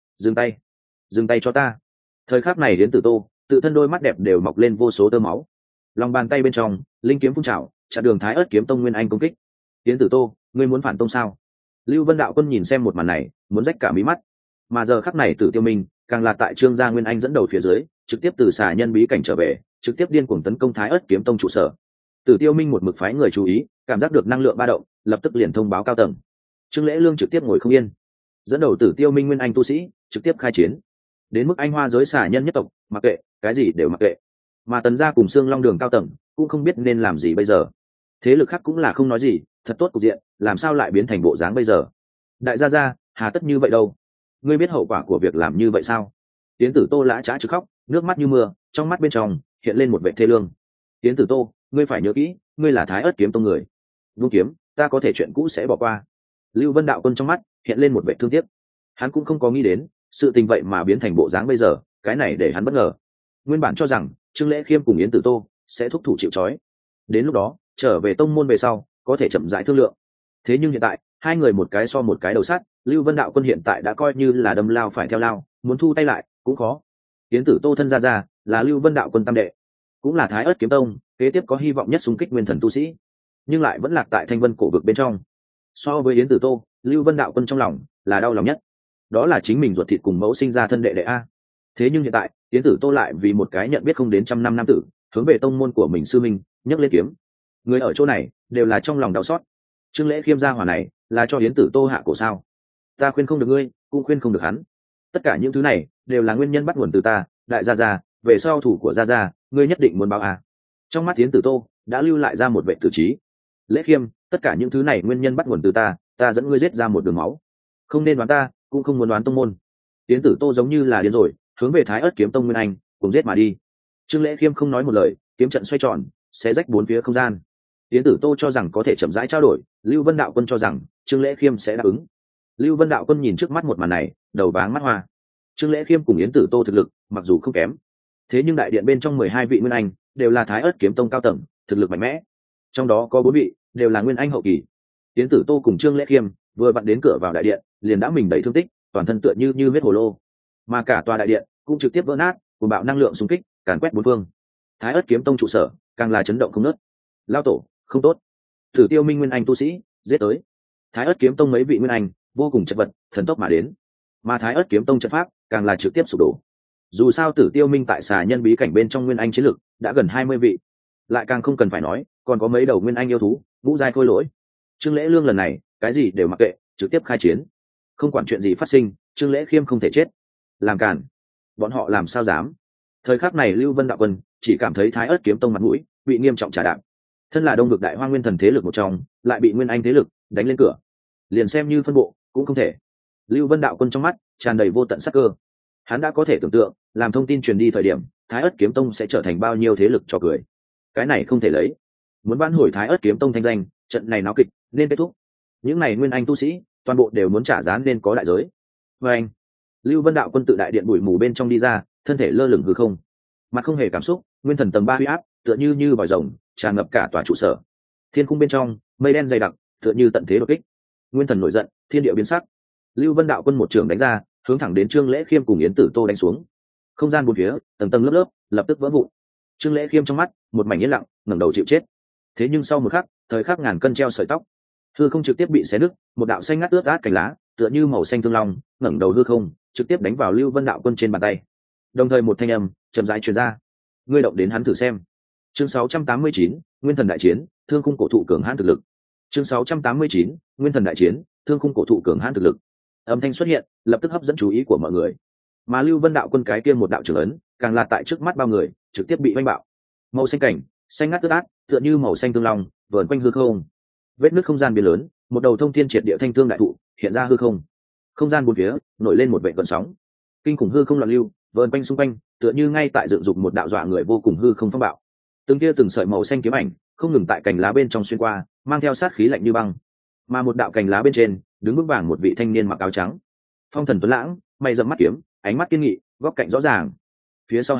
Dừng tay cho ta. Thời khắc này đến Tử Tô tự thân đôi mắt đẹp đều mọc lên vô số tơ máu, lòng bàn tay bên trong linh kiếm phun trào chặn đường Thái Ức kiếm tông Nguyên Anh công kích. Tiến Tử Tô, ngươi muốn phản tông sao? Lưu Vân đạo quân nhìn xem một màn này muốn rách cả mí mắt, mà giờ khắc này Tử Tiêu Minh càng là tại Trương gia Nguyên Anh dẫn đầu phía dưới trực tiếp từ xà nhân bí cảnh trở về, trực tiếp điên cuồng tấn công Thái Ức kiếm tông trụ sở. Tử Tiêu Minh một mực phái người chú ý, cảm giác được năng lượng ba động, lập tức liền thông báo cao tầng. Trương Lễ Lương trực tiếp ngồi không yên, dẫn đầu Tử Tiêu Minh Nguyên Anh tu sĩ trực tiếp khai chiến. Đến mức Anh Hoa giới xà nhân nhất tộc mặc kệ, cái gì đều mặc kệ, mà Tần gia cùng Sương Long đường cao tầng cũng không biết nên làm gì bây giờ. Thế lực khác cũng là không nói gì, thật tốt cục diện làm sao lại biến thành bộ dáng bây giờ? Đại gia hà tất như vậy đâu? Ngươi biết hậu quả của việc làm như vậy sao? Tiến Tử Tô lã chã trực khóc, nước mắt như mưa, trong mắt bên trong hiện lên một vẻ thê lương. Tiến Tử Tô, ngươi phải nhớ kỹ, ngươi là Thái Ức kiếm tông người. Vung kiếm, ta có thể chuyện cũ sẽ bỏ qua. Lưu Vân đạo quân trong mắt hiện lên một vẻ thương tiếc. Hắn cũng không có nghĩ đến sự tình vậy mà biến thành bộ dáng bây giờ, cái này để hắn bất ngờ. Nguyên bản cho rằng Trương Lễ Khiêm cùng Yến Tử Tô sẽ thúc thủ chịu trói, đến lúc đó trở về tông môn về sau có thể chậm rãi thương lượng. Thế nhưng hiện tại hai người một cái so một cái đầu sắt, Lưu Vân đạo quân hiện tại đã coi như là đâm lao phải theo lao, muốn thu tay lại cũng khó. Yến Tử Tô thân ra là Lưu Vân đạo quân tam đệ, cũng là Thái Ức kiếm tông kế tiếp có hy vọng nhất xung kích nguyên thần tu sĩ, nhưng lại vẫn lạc tại Thanh Vân cổ vực bên trong. So với Yến Tử Tô, Lưu Vân đạo quân trong lòng là đau lòng nhất, đó là chính mình ruột thịt cùng mẫu sinh ra thân đệ đệ a. Thế nhưng hiện tại Yến Tử Tô lại vì một cái nhận biết không đến trăm năm nam tử hướng về tông môn của mình sư minh nhấc lên kiếm. Người ở chỗ này đều là trong lòng đau xót. Trương Lễ Khiêm gia hỏa này là cho Yến Tử Tô hạ cổ sao? Ta khuyên không được ngươi, cũng khuyên không được hắn. Tất cả những thứ này đều là nguyên nhân bắt nguồn từ ta, đại gia về sau thủ của gia ngươi nhất định muốn báo a. Trong mắt Yến Tử Tô đã lưu lại ra một vệ tử trí. Lễ Khiêm, tất cả những thứ này nguyên nhân bắt nguồn từ ta dẫn ngươi giết ra một đường máu. Không nên đoán ta, cũng không muốn đoán tông môn. Yến Tử Tô giống như là điên rồi, hướng về Thái Ức kiếm tông Nguyên Anh cùng giết mà đi. Trương Lễ Khiêm không nói một lời, kiếm trận xoay tròn, xé rách bốn phía không gian. Yến Tử Tô cho rằng có thể chậm rãi trao đổi, Lưu Vân đạo quân cho rằng Trương Lễ Khiêm sẽ đáp ứng. Lưu Vân đạo quân nhìn trước mắt một màn này, đầu váng mắt hoa. Trương Lễ Khiêm cùng Yến Tử Tô thực lực mặc dù không kém, thế nhưng đại điện bên trong 12 vị Nguyên Anh đều là Thái Ức kiếm tông cao tầng, thực lực mạnh mẽ. Trong đó có 4 vị đều là Nguyên Anh hậu kỳ. Yến Tử Tô cùng Trương Lễ Khiêm vừa vặn đến cửa vào đại điện, liền đã mình đầy thương tích, toàn thân tựa như huyết hồ lô, mà cả tòa đại điện cũng trực tiếp vỡ nát, cùng bạo năng lượng xung kích càn quét bốn phương. Thái Ức kiếm tông trụ sở càng là chấn động không nớt. Lao tổ, không tốt! Tử Tiêu Minh Nguyên Anh tu sĩ giết tới. Thái Ức kiếm tông mấy vị Nguyên Anh vô cùng chật vật, thần tốc mà đến, mà Thái Ức kiếm tông trận pháp càng là trực tiếp sụp đổ. Dù sao Tử Tiêu Minh tại xà nhân bí cảnh bên trong Nguyên Anh chiến lực đã gần 20 vị, lại càng không cần phải nói, còn có mấy đầu Nguyên Anh yêu thú, ngũ giai khôi lỗi. Trương Lễ Lương lần này cái gì đều mặc kệ, trực tiếp khai chiến. Không quản chuyện gì phát sinh, Trương Lễ Khiêm không thể chết. Làm cản, bọn họ làm sao dám? Thời khắc này Lưu Vân đạo quân chỉ cảm thấy Thái Ức kiếm tông mặt mũi bị nghiêm trọng trả đạp. Thân là đông vực đại hoang nguyên thần thế lực một trong, lại bị Nguyên Anh thế lực đánh lên cửa, liền xem như phân bộ cũng không thể. Lưu Vân đạo quân trong mắt tràn đầy vô tận sắc cơ. Hắn đã có thể tưởng tượng, làm thông tin truyền đi thời điểm, Thái Ức kiếm tông sẽ trở thành bao nhiêu thế lực cho cười. Cái này không thể lấy. Muốn vãn hồi Thái Ức kiếm tông thanh danh, trận này náo kịch nên kết thúc. Những này Nguyên Anh tu sĩ toàn bộ đều muốn trả giá nên có đại giới. Và anh, Lưu Vân đạo quân tự đại điện bụi mù bên trong đi ra, thân thể lơ lửng hư không, mặt không hề cảm xúc, nguyên thần tầng 3 huy áp tựa như vòi rồng tràn ngập cả tòa trụ sở. Thiên cung bên trong mây đen dày đặc, tựa như tận thế đột kích. Nguyên thần nổi giận, thiên địa biến sắc. Lưu Vân đạo quân một trường đánh ra, hướng thẳng đến Trương Lễ Khiêm cùng Yến Tử Tô đánh xuống. Không gian bốn phía tầng tầng lớp lớp lập tức vỡ vụn. Trương Lễ Khiêm trong mắt một mảnh yên lặng, ngẩng đầu chịu chết. Thế nhưng sau một khắc, thời khắc ngàn cân treo sợi tóc, hư không trực tiếp bị xé nứt, một đạo xanh ngắt ướt át cành lá tựa như màu xanh thương long ngẩng đầu hư không, trực tiếp đánh vào Lưu Vân đạo quân trên bàn tay. Đồng thời một thanh âm chậm rãi truyền ra: ngươi động đến hắn thử xem. Chương 689, Nguyên thần đại chiến, thương khung cổ thụ cường hãn thực lực. Chương 689, Nguyên thần đại chiến, thương khung cổ thụ cường hãn thực lực. Âm thanh xuất hiện, lập tức hấp dẫn chú ý của mọi người. Mà Lưu Vân đạo quân cái kia một đạo trưởng ấn, càng là tại trước mắt bao người, trực tiếp bị oanh bạo. Màu xanh cảnh, xanh ngắt ướt át, tựa như màu xanh thương long, vờn quanh hư không. Vết nứt không gian biến lớn, một đầu thông thiên triệt địa thanh thương đại thụ hiện ra hư không. Không gian bốn phía nổi lên một vệt gợn sóng, kinh khủng hư không loạn lưu, vờn quanh xung quanh, tựa như ngay tại dựng dục một đạo dọa người vô cùng hư không phong bạo. Từng kia từng sợi màu xanh kiếm ảnh không ngừng tại cành lá bên trong xuyên qua, mang theo sát khí lạnh như băng. Mà một đạo cành lá bên trên đứng vững vàng một vị thanh niên mặc áo trắng, phong thần tuấn lãng, mày rậm mắt kiếm, ánh mắt kiên nghị, góc cạnh rõ ràng. Phía sau hắn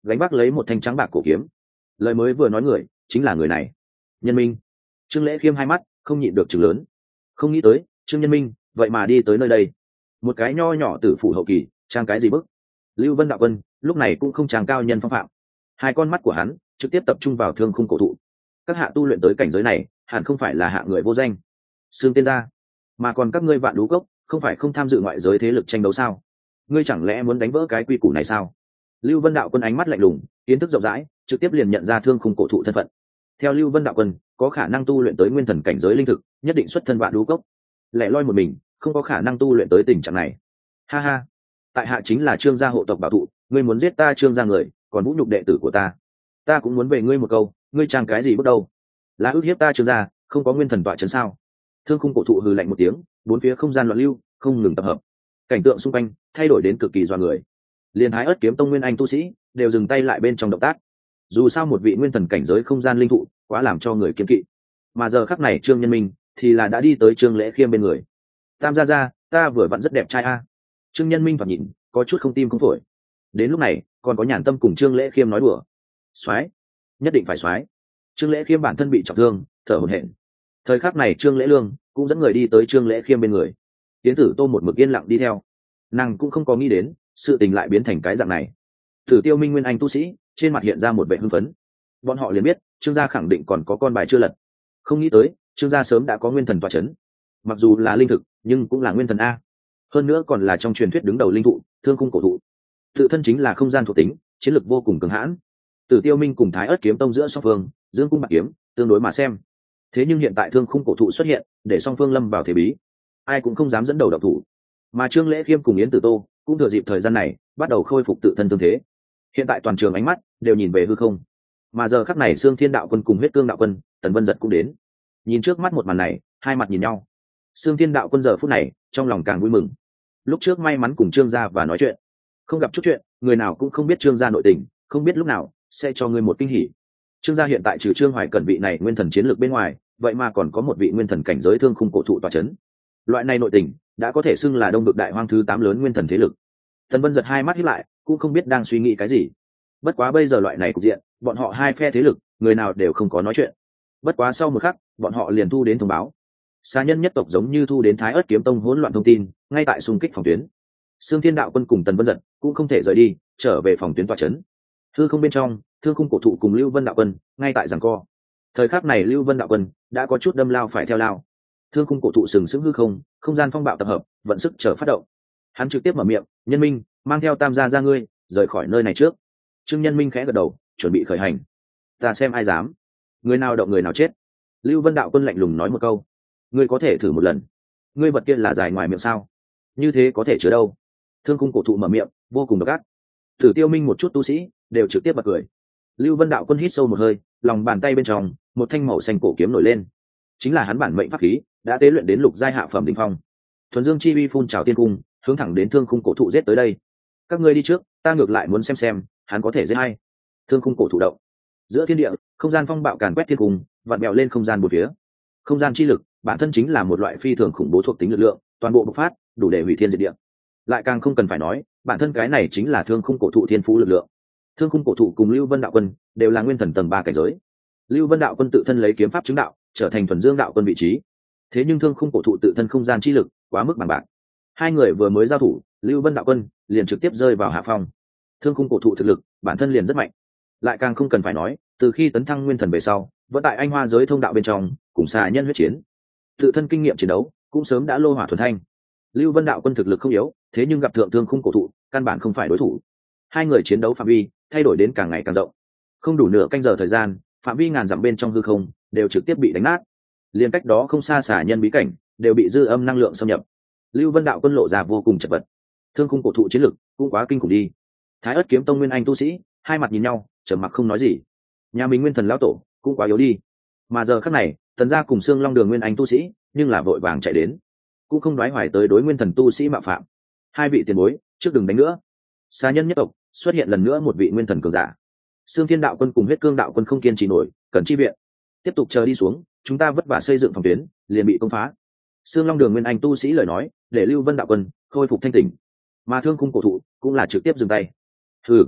gánh vác lấy một thanh trắng bạc cổ kiếm. Lời mới vừa nói người chính là người này, Nhân Minh. Trương Lễ Khiêm hai mắt không nhịn được chừng lớn, không nghĩ tới Trương Nhân Minh vậy mà đi tới nơi đây. Một cái nho nhỏ tử phủ hậu kỳ trang cái gì bức. Lưu Vân đạo quân lúc này cũng không trang cao nhân phong phạm, hai con mắt của hắn trực tiếp tập trung vào thương khung cổ thụ. Các hạ tu luyện tới cảnh giới này hẳn không phải là hạ người vô danh xương tiên gia, mà còn các ngươi Vạn Đú Cốc không phải không tham dự ngoại giới thế lực tranh đấu sao? Ngươi chẳng lẽ muốn đánh vỡ cái quy củ này sao? Lưu Vân đạo quân ánh mắt lạnh lùng, kiến thức rộng rãi, trực tiếp liền nhận ra thương khung cổ thụ thân phận. Theo Lưu Vân đạo quân có khả năng tu luyện tới nguyên thần cảnh giới linh thực, nhất định xuất thân Vạn Đú Cốc. Lẻ loi một mình không có khả năng tu luyện tới tình trạng này. Ha ha, tại hạ chính là Trương gia hộ tộc bảo thụ, ngươi muốn giết ta Trương gia người, còn vũ nhục đệ tử của ta cũng muốn về ngươi một câu, ngươi trang cái gì bước đầu? Là ức hiếp ta Trương gia, không có nguyên thần tọa trấn sao? Thương khung cổ thụ hừ lạnh một tiếng, bốn phía không gian loạn lưu không ngừng tập hợp, cảnh tượng xung quanh thay đổi đến cực kỳ doa người. Liên Thái Ức kiếm tông nguyên anh tu sĩ đều dừng tay lại bên trong động tác. Dù sao một vị nguyên thần cảnh giới không gian linh thụ quá làm cho người kiêng kỵ, mà giờ khắc này Trương Nhân Minh thì là đã đi tới Trương Lễ Khiêm bên người. Tam gia, ta vừa vặn rất đẹp trai a. Trương Nhân Minh thoạt nhìn có chút không tim không phổi. Đến lúc này còn có nhàn tâm cùng Trương Lễ Khiêm nói đùa. Soái, nhất định phải soái. Trương Lễ Khiêm bản thân bị trọng thương, thở hổn hển. Thời khắc này Trương Lễ Lương cũng dẫn người đi tới Trương Lễ Khiêm bên người. Tiến tử Tô một mực yên lặng đi theo, nàng cũng không có nghĩ đến sự tình lại biến thành cái dạng này. Tử Tiêu Minh nguyên anh tu sĩ trên mặt hiện ra một vẻ hưng phấn. Bọn họ liền biết Trương gia khẳng định còn có con bài chưa lật, không nghĩ tới Trương gia sớm đã có nguyên thần tọa chấn. Mặc dù là linh thực nhưng cũng là nguyên thần a, hơn nữa còn là trong truyền thuyết đứng đầu linh thụ thương khung cổ thụ, tự thân chính là không gian thuộc tính, chiến lược vô cùng cường hãn. Tử Tiêu Minh cùng Thái Ức kiếm tông giữa song phương dương cung bạc kiếm tương đối mà xem, thế nhưng hiện tại thương khung cổ thụ xuất hiện để song phương lâm vào thế bí, ai cũng không dám dẫn đầu độc thủ. Mà Trương Lễ Khiêm cùng Yến Tử Tô cũng thừa dịp thời gian này bắt đầu khôi phục tự thân tương thế. Hiện tại toàn trường ánh mắt đều nhìn về hư không, mà giờ khắc này Xương Thiên đạo quân cùng Huyết Cương đạo quân Tần Vân Giật cũng đến. Nhìn trước mắt một màn này, hai mặt nhìn nhau. Xương Thiên đạo quân giờ phút này trong lòng càng vui mừng. Lúc trước may mắn cùng Trương gia và nói chuyện, không gặp chút chuyện, người nào cũng không biết Trương gia nội tình, không biết lúc nào sẽ cho ngươi một kinh hỉ. Trương gia hiện tại trừ Trương Hoài Cẩn vị này nguyên thần chiến lược bên ngoài, vậy mà còn có một vị nguyên thần cảnh giới thương khung cổ thụ tọa chấn. Loại này nội tình đã có thể xưng là đông vực đại hoang thứ 8 lớn nguyên thần thế lực. Tần Vân Giật hai mắt híp lại, cũng không biết đang suy nghĩ cái gì. Bất quá bây giờ loại này cục diện, bọn họ hai phe thế lực, người nào đều không có nói chuyện. Bất quá sau một khắc, bọn họ liền thu đến thông báo. Xà Nhân nhất tộc giống như thu đến Thái Ức kiếm tông hỗn loạn thông tin, ngay tại xung kích phòng tuyến. Xương Thiên đạo quân cùng Tần Vân Giật cũng không thể rời đi, trở về phòng tuyến tọa chấn. Hư không bên trong, Thương khung cổ thụ cùng Lưu Vân đạo quân ngay tại giằng co. Thời khắc này Lưu Vân đạo quân đã có chút đâm lao phải theo lao. Thương khung cổ thụ sừng sững hư không, không gian phong bạo tập hợp, vận sức chờ phát động. Hắn trực tiếp mở miệng, Nhân Minh, mang theo Tam gia ra ngươi, rời khỏi nơi này trước. Trương Nhân Minh khẽ gật đầu, chuẩn bị khởi hành. Ta xem ai dám, người nào động người nào chết. Lưu Vân đạo quân lạnh lùng nói một câu, ngươi có thể thử một lần. Ngươi vật kia là dài ngoài miệng sao? Như thế có thể chứa đâu? Thương khung cổ thụ mở miệng, vô cùng độc ác. Thử Tiêu Minh một chút tu sĩ đều trực tiếp bật cười. Lưu Vân đạo quân hít sâu một hơi, lòng bàn tay bên trong một thanh màu xanh cổ kiếm nổi lên, chính là hắn bản mệnh pháp khí, đã tế luyện đến lục giai hạ phẩm đỉnh phong. Thuần dương chi uy phun trào thiên cung, hướng thẳng đến thương khung cổ thụ giết tới đây. Các ngươi đi trước, ta ngược lại muốn xem hắn có thể giết hay. Thương khung cổ thụ động, giữa thiên địa không gian phong bạo càn quét thiên cung, vặn bèo lên không gian bốn phía. Không gian chi lực bản thân chính là một loại phi thường khủng bố thuộc tính lực lượng, toàn bộ bộc phát đủ để hủy thiên diệt địa. Lại càng không cần phải nói, bản thân cái này chính là thương khung cổ thụ thiên phú lực lượng. Thương khung cổ thụ cùng Lưu Vân đạo quân đều là nguyên thần tầng 3 cảnh giới. Lưu Vân đạo quân tự thân lấy kiếm pháp chứng đạo, trở thành thuần dương đạo quân vị trí. Thế nhưng thương khung cổ thụ tự thân không gian chi lực quá mức bằng bạc. Hai người vừa mới giao thủ, Lưu Vân đạo quân liền trực tiếp rơi vào hạ phong. Thương khung cổ thụ thực lực bản thân liền rất mạnh. Lại càng không cần phải nói, từ khi tấn thăng nguyên thần về sau, vẫn tại anh hoa giới thông đạo bên trong, cùng xà nhân huyết chiến. Tự thân kinh nghiệm chiến đấu cũng sớm đã lô hỏa thuần thanh. Lưu Vân đạo quân thực lực không yếu, thế nhưng gặp thượng thương khung cổ thụ, căn bản không phải đối thủ. Hai người chiến đấu phạm vi thay đổi đến càng ngày càng rộng, không đủ nửa canh giờ thời gian, phạm vi ngàn dặm bên trong hư không đều trực tiếp bị đánh nát. Liên cách đó không xa xả nhân bí cảnh đều bị dư âm năng lượng xâm nhập. Lưu Vân đạo quân lộ ra vô cùng chật vật. Thương khung cổ thụ chiến lực cũng quá kinh khủng đi. Thái Ức kiếm tông nguyên anh tu sĩ hai mặt nhìn nhau, trầm mặc không nói gì. Nhà mình nguyên thần lão tổ cũng quá yếu đi. Mà giờ khắc này, Tần gia cùng Xương Long đường nguyên anh tu sĩ nhưng là vội vàng chạy đến, cũng không đoái hoài tới đối nguyên thần tu sĩ mạo phạm. Hai vị tiền bối, trước đừng đánh nữa. Xà nhân nhất tộc xuất hiện lần nữa một vị nguyên thần cường giả. Xương Thiên đạo quân cùng Huyết Cương đạo quân không kiên trì nổi, cần chi viện. Tiếp tục chờ đi xuống, chúng ta vất vả xây dựng phòng tuyến, liền bị công phá. Xương Long đường nguyên anh tu sĩ lời nói, để Lưu Vân đạo quân khôi phục thanh tỉnh. Mà Thương khung cổ thụ cũng là trực tiếp dừng tay. Hừ,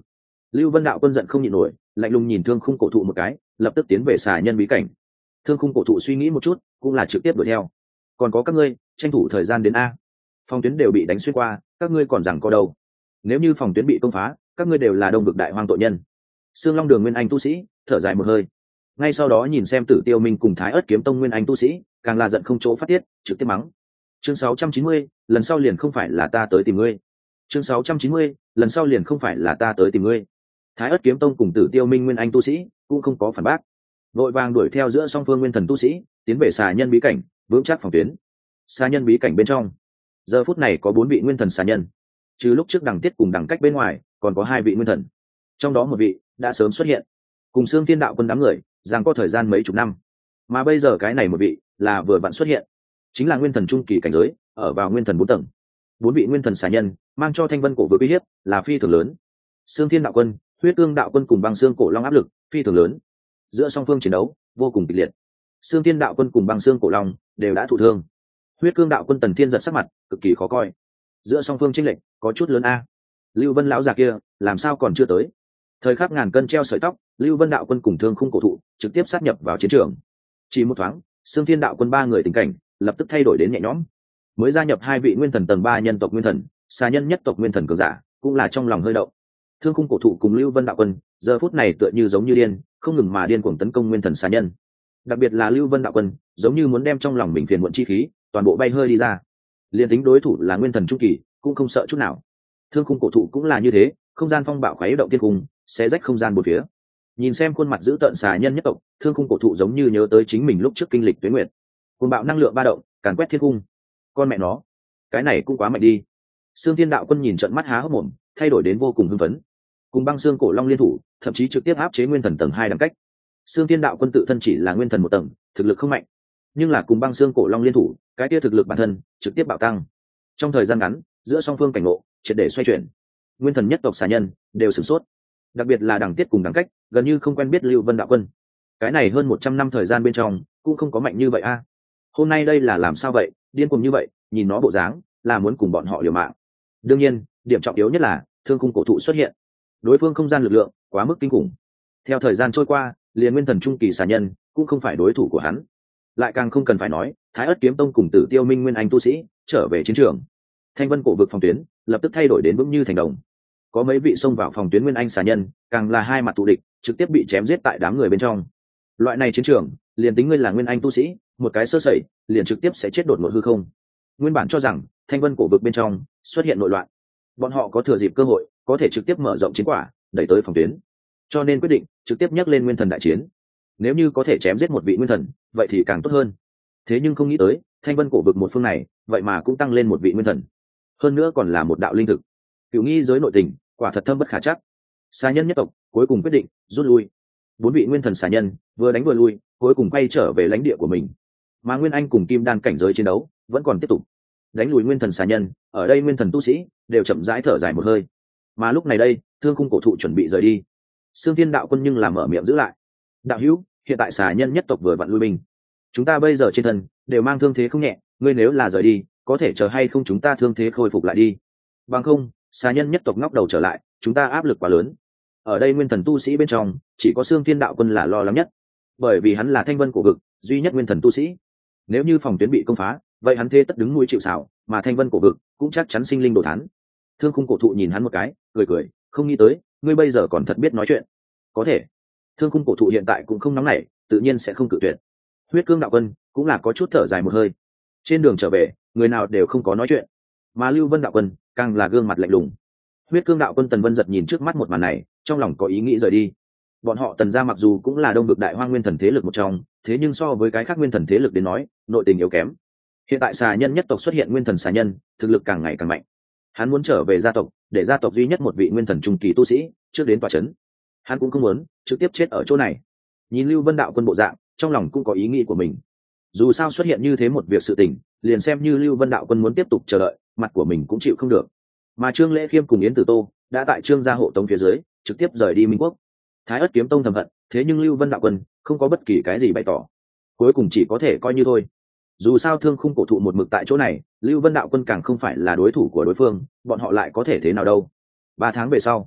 Lưu Vân đạo quân giận không nhịn nổi, lạnh lùng nhìn Thương Khung cổ thụ một cái, lập tức tiến về xà nhân bí cảnh. Thương Khung cổ thụ suy nghĩ một chút, cũng là trực tiếp đuổi theo. Còn có các ngươi, tranh thủ thời gian đến a. Phòng tuyến đều bị đánh xuyên qua, các ngươi còn rằng có đâu? Nếu như phòng tuyến bị công phá, các ngươi đều là đông vực đại hoang tội nhân. Sương Long Đường Nguyên Anh tu sĩ thở dài một hơi, ngay sau đó nhìn xem Tử Tiêu Minh cùng Thái Ức Kiếm Tông Nguyên Anh tu sĩ, càng là giận không chỗ phát tiết, trực tiếp mắng. Chương 690, lần sau liền không phải là ta tới tìm ngươi. Chương 690, lần sau liền không phải là ta tới tìm ngươi. Thái Ức Kiếm Tông cùng Tử Tiêu Minh Nguyên Anh tu sĩ cũng không có phản bác, vội vàng đuổi theo giữa song phương nguyên thần tu sĩ, tiến về xà nhân bí cảnh, vững chắc phòng tuyến. Xà nhân bí cảnh bên trong, giờ phút này có 4 vị nguyên thần xà nhân, trừ lúc trước đẳng tiết cùng đẳng cách bên ngoài, còn có 2 vị nguyên thần, trong đó một vị đã sớm xuất hiện, cùng Xương Thiên Đạo Quân đám người, rằng có thời gian mấy chục năm, mà bây giờ cái này một vị là vừa vặn xuất hiện, chính là nguyên thần trung kỳ cảnh giới, ở vào nguyên thần 4 tầng. 4 vị nguyên thần xà nhân mang cho Thanh Vân cổ vực uy hiếp là phi thường lớn. Xương Thiên Đạo Quân, Huyết Cương Đạo Quân cùng Băng Xương Cổ Long áp lực phi thường lớn, giữa song phương chiến đấu vô cùng kịch liệt. Xương Thiên Đạo Quân cùng Băng Xương Cổ Long đều đã thụ thương. Huyết Cương Đạo Quân Tần Thiên giật sắc mặt cực kỳ khó coi. Giữa song phương chênh lệch có chút lớn a. Lưu Vân lão già kia làm sao còn chưa tới? Thời khắc ngàn cân treo sợi tóc, Lưu Vân Đạo Quân cùng Thương Khung cổ thụ trực tiếp sát nhập vào chiến trường. Chỉ một thoáng, Xương Thiên Đạo Quân 3 người tình cảnh lập tức thay đổi đến nhẹ nhõm. Mới gia nhập 2 vị nguyên thần tầng 3 nhân tộc nguyên thần, xà nhân nhất tộc nguyên thần cường giả, cũng là trong lòng hơi động. Thương Khung cổ thụ cùng Lưu Vân Đạo Quân giờ phút này tựa như giống như điên, không ngừng mà điên cuồng tấn công nguyên thần xà nhân. Đặc biệt là Lưu Vân Đạo Quân, giống như muốn đem trong lòng mình phiền muộn chi khí toàn bộ bay hơi đi ra. Liên tính đối thủ là nguyên thần trung kỳ, cũng không sợ chút nào. Thương Khung cổ thụ cũng là như thế, không gian phong bạo khuấy động thiên cung, xé rách không gian bốn phía. Nhìn xem khuôn mặt dữ tợn xà nhân nhất tộc, Thương Khung cổ thụ giống như nhớ tới chính mình lúc trước kinh lịch tuế nguyệt. Cuồng bạo năng lượng ba động, càn quét thiên cung. Con mẹ nó, cái này cũng quá mạnh đi. Xương Thiên Đạo Quân nhìn trận mắt há hốc mồm, thay đổi đến vô cùng hưng phấn. Cùng Băng Xương Cổ Long liên thủ, thậm chí trực tiếp áp chế nguyên thần tầng 2 đẳng cách. Xương Thiên Đạo Quân tự thân chỉ là nguyên thần 1 tầng, thực lực không mạnh, nhưng là cùng Băng Xương Cổ Long liên thủ, cái kia thực lực bản thân trực tiếp bạo tăng. Trong thời gian ngắn, giữa song phương cảnh ngộ triệt để xoay chuyển. Nguyên thần nhất tộc xà nhân đều sửng sốt, đặc biệt là đẳng tiết cùng đẳng cách, gần như không quen biết Lưu Vân Đạo Quân. Cái này hơn 100 năm thời gian bên trong, cũng không có mạnh như vậy a. Hôm nay đây là làm sao vậy, điên cuồng như vậy, nhìn nó bộ dáng, là muốn cùng bọn họ liều mạng. Đương nhiên, điểm trọng yếu nhất là Thương Khung cổ thụ xuất hiện. Đối phương không gian lực lượng quá mức kinh khủng. Theo thời gian trôi qua, liền nguyên thần trung kỳ xà nhân cũng không phải đối thủ của hắn. Lại càng không cần phải nói, Thái Ức Kiếm Tông cùng Tử Tiêu Minh Nguyên Anh tu sĩ trở về chiến trường. Thanh Vân cổ vực phòng tuyến lập tức thay đổi đến vững như thành đồng. Có mấy vị xông vào phòng tuyến Nguyên Anh xà nhân, càng là hai mặt tụ địch, trực tiếp bị chém giết tại đám người bên trong. Loại này chiến trường, liền tính ngươi là Nguyên Anh tu sĩ, một cái sơ sẩy, liền trực tiếp sẽ chết đột ngột hư không. Nguyên bản cho rằng Thanh Vân cổ vực bên trong xuất hiện nội loạn, bọn họ có thừa dịp cơ hội, có thể trực tiếp mở rộng chiến quả, đẩy tới phòng tuyến. Cho nên quyết định trực tiếp nhắc lên nguyên thần đại chiến. Nếu như có thể chém giết một vị nguyên thần, vậy thì càng tốt hơn. Thế nhưng không nghĩ tới, Thanh Vân cổ vực một phương này, vậy mà cũng tăng lên một vị nguyên thần. Hơn nữa còn là một đạo linh thực. Cửu nghi giới nội tình, quả thật thâm bất khả trắc. Xà nhân nhất tộc cuối cùng quyết định rút lui. 4 vị nguyên thần xà nhân vừa đánh vừa lui, cuối cùng quay trở về lãnh địa của mình. Mà Nguyên Anh cùng Kim Đan cảnh giới chiến đấu vẫn còn tiếp tục. Đánh lùi nguyên thần xà nhân, ở đây nguyên thần tu sĩ đều chậm rãi thở dài một hơi. Mà lúc này đây, Thương Khung cổ thụ chuẩn bị rời đi. Xương Thiên Đạo Quân nhưng làm mở miệng giữ lại. Đạo hữu, hiện tại xà nhân nhất tộc vừa vặn lui binh, chúng ta bây giờ trên thân đều mang thương thế không nhẹ, ngươi nếu là rời đi, có thể chờ hay không chúng ta thương thế khôi phục lại đi. Bằng không, xà nhân nhất tộc ngóc đầu trở lại, chúng ta áp lực quá lớn. Ở đây nguyên thần tu sĩ bên trong, chỉ có Xương Thiên Đạo Quân là lo lắng nhất, bởi vì hắn là Thanh Vân cổ vực duy nhất nguyên thần tu sĩ. Nếu như phòng tuyến bị công phá, vậy hắn thế tất đứng nuôi chịu sào, mà Thanh Vân cổ vực cũng chắc chắn sinh linh đồ thán. Thương Khung cổ thụ nhìn hắn một cái, cười cười, không nghĩ tới, ngươi bây giờ còn thật biết nói chuyện. Có thể. Thương Khung cổ thụ hiện tại cũng không nóng nảy, tự nhiên sẽ không cự tuyệt. Huyết Cương Đạo Quân cũng là có chút thở dài một hơi. Trên đường trở về, người nào đều không có nói chuyện, mà Lưu Vân Đạo Quân càng là gương mặt lạnh lùng. Huyết Cương Đạo Quân Tần Vân giật nhìn trước mắt một màn này, trong lòng có ý nghĩ rời đi. Bọn họ Tần gia mặc dù cũng là đông vực đại hoang nguyên thần thế lực một trong, thế nhưng so với cái khác nguyên thần thế lực đến nói, nội tình yếu kém. Hiện tại xà nhân nhất tộc xuất hiện nguyên thần xà nhân, thực lực càng ngày càng mạnh. Hắn muốn trở về gia tộc, để gia tộc duy nhất một vị nguyên thần trung kỳ tu sĩ trước đến tòa trấn. Hắn cũng không muốn trực tiếp chết ở chỗ này. Nhìn Lưu Vân Đạo Quân bộ dạng, trong lòng cũng có ý nghĩ của mình. Dù sao xuất hiện như thế một việc sự tình, liền xem như Lưu Vân Đạo Quân muốn tiếp tục chờ đợi, mặt của mình cũng chịu không được. Mà Trương Lễ Khiêm cùng Yến Tử Tô đã tại Trương gia hộ tống phía dưới, trực tiếp rời đi Minh Quốc. Thái Ức Kiếm Tông thầm hận, thế nhưng Lưu Vân Đạo Quân không có bất kỳ cái gì bày tỏ, cuối cùng chỉ có thể coi như thôi. Dù sao Thương Khung cổ thụ một mực tại chỗ này, Lưu Vân Đạo Quân càng không phải là đối thủ của đối phương, bọn họ lại có thể thế nào đâu. 3 tháng về sau,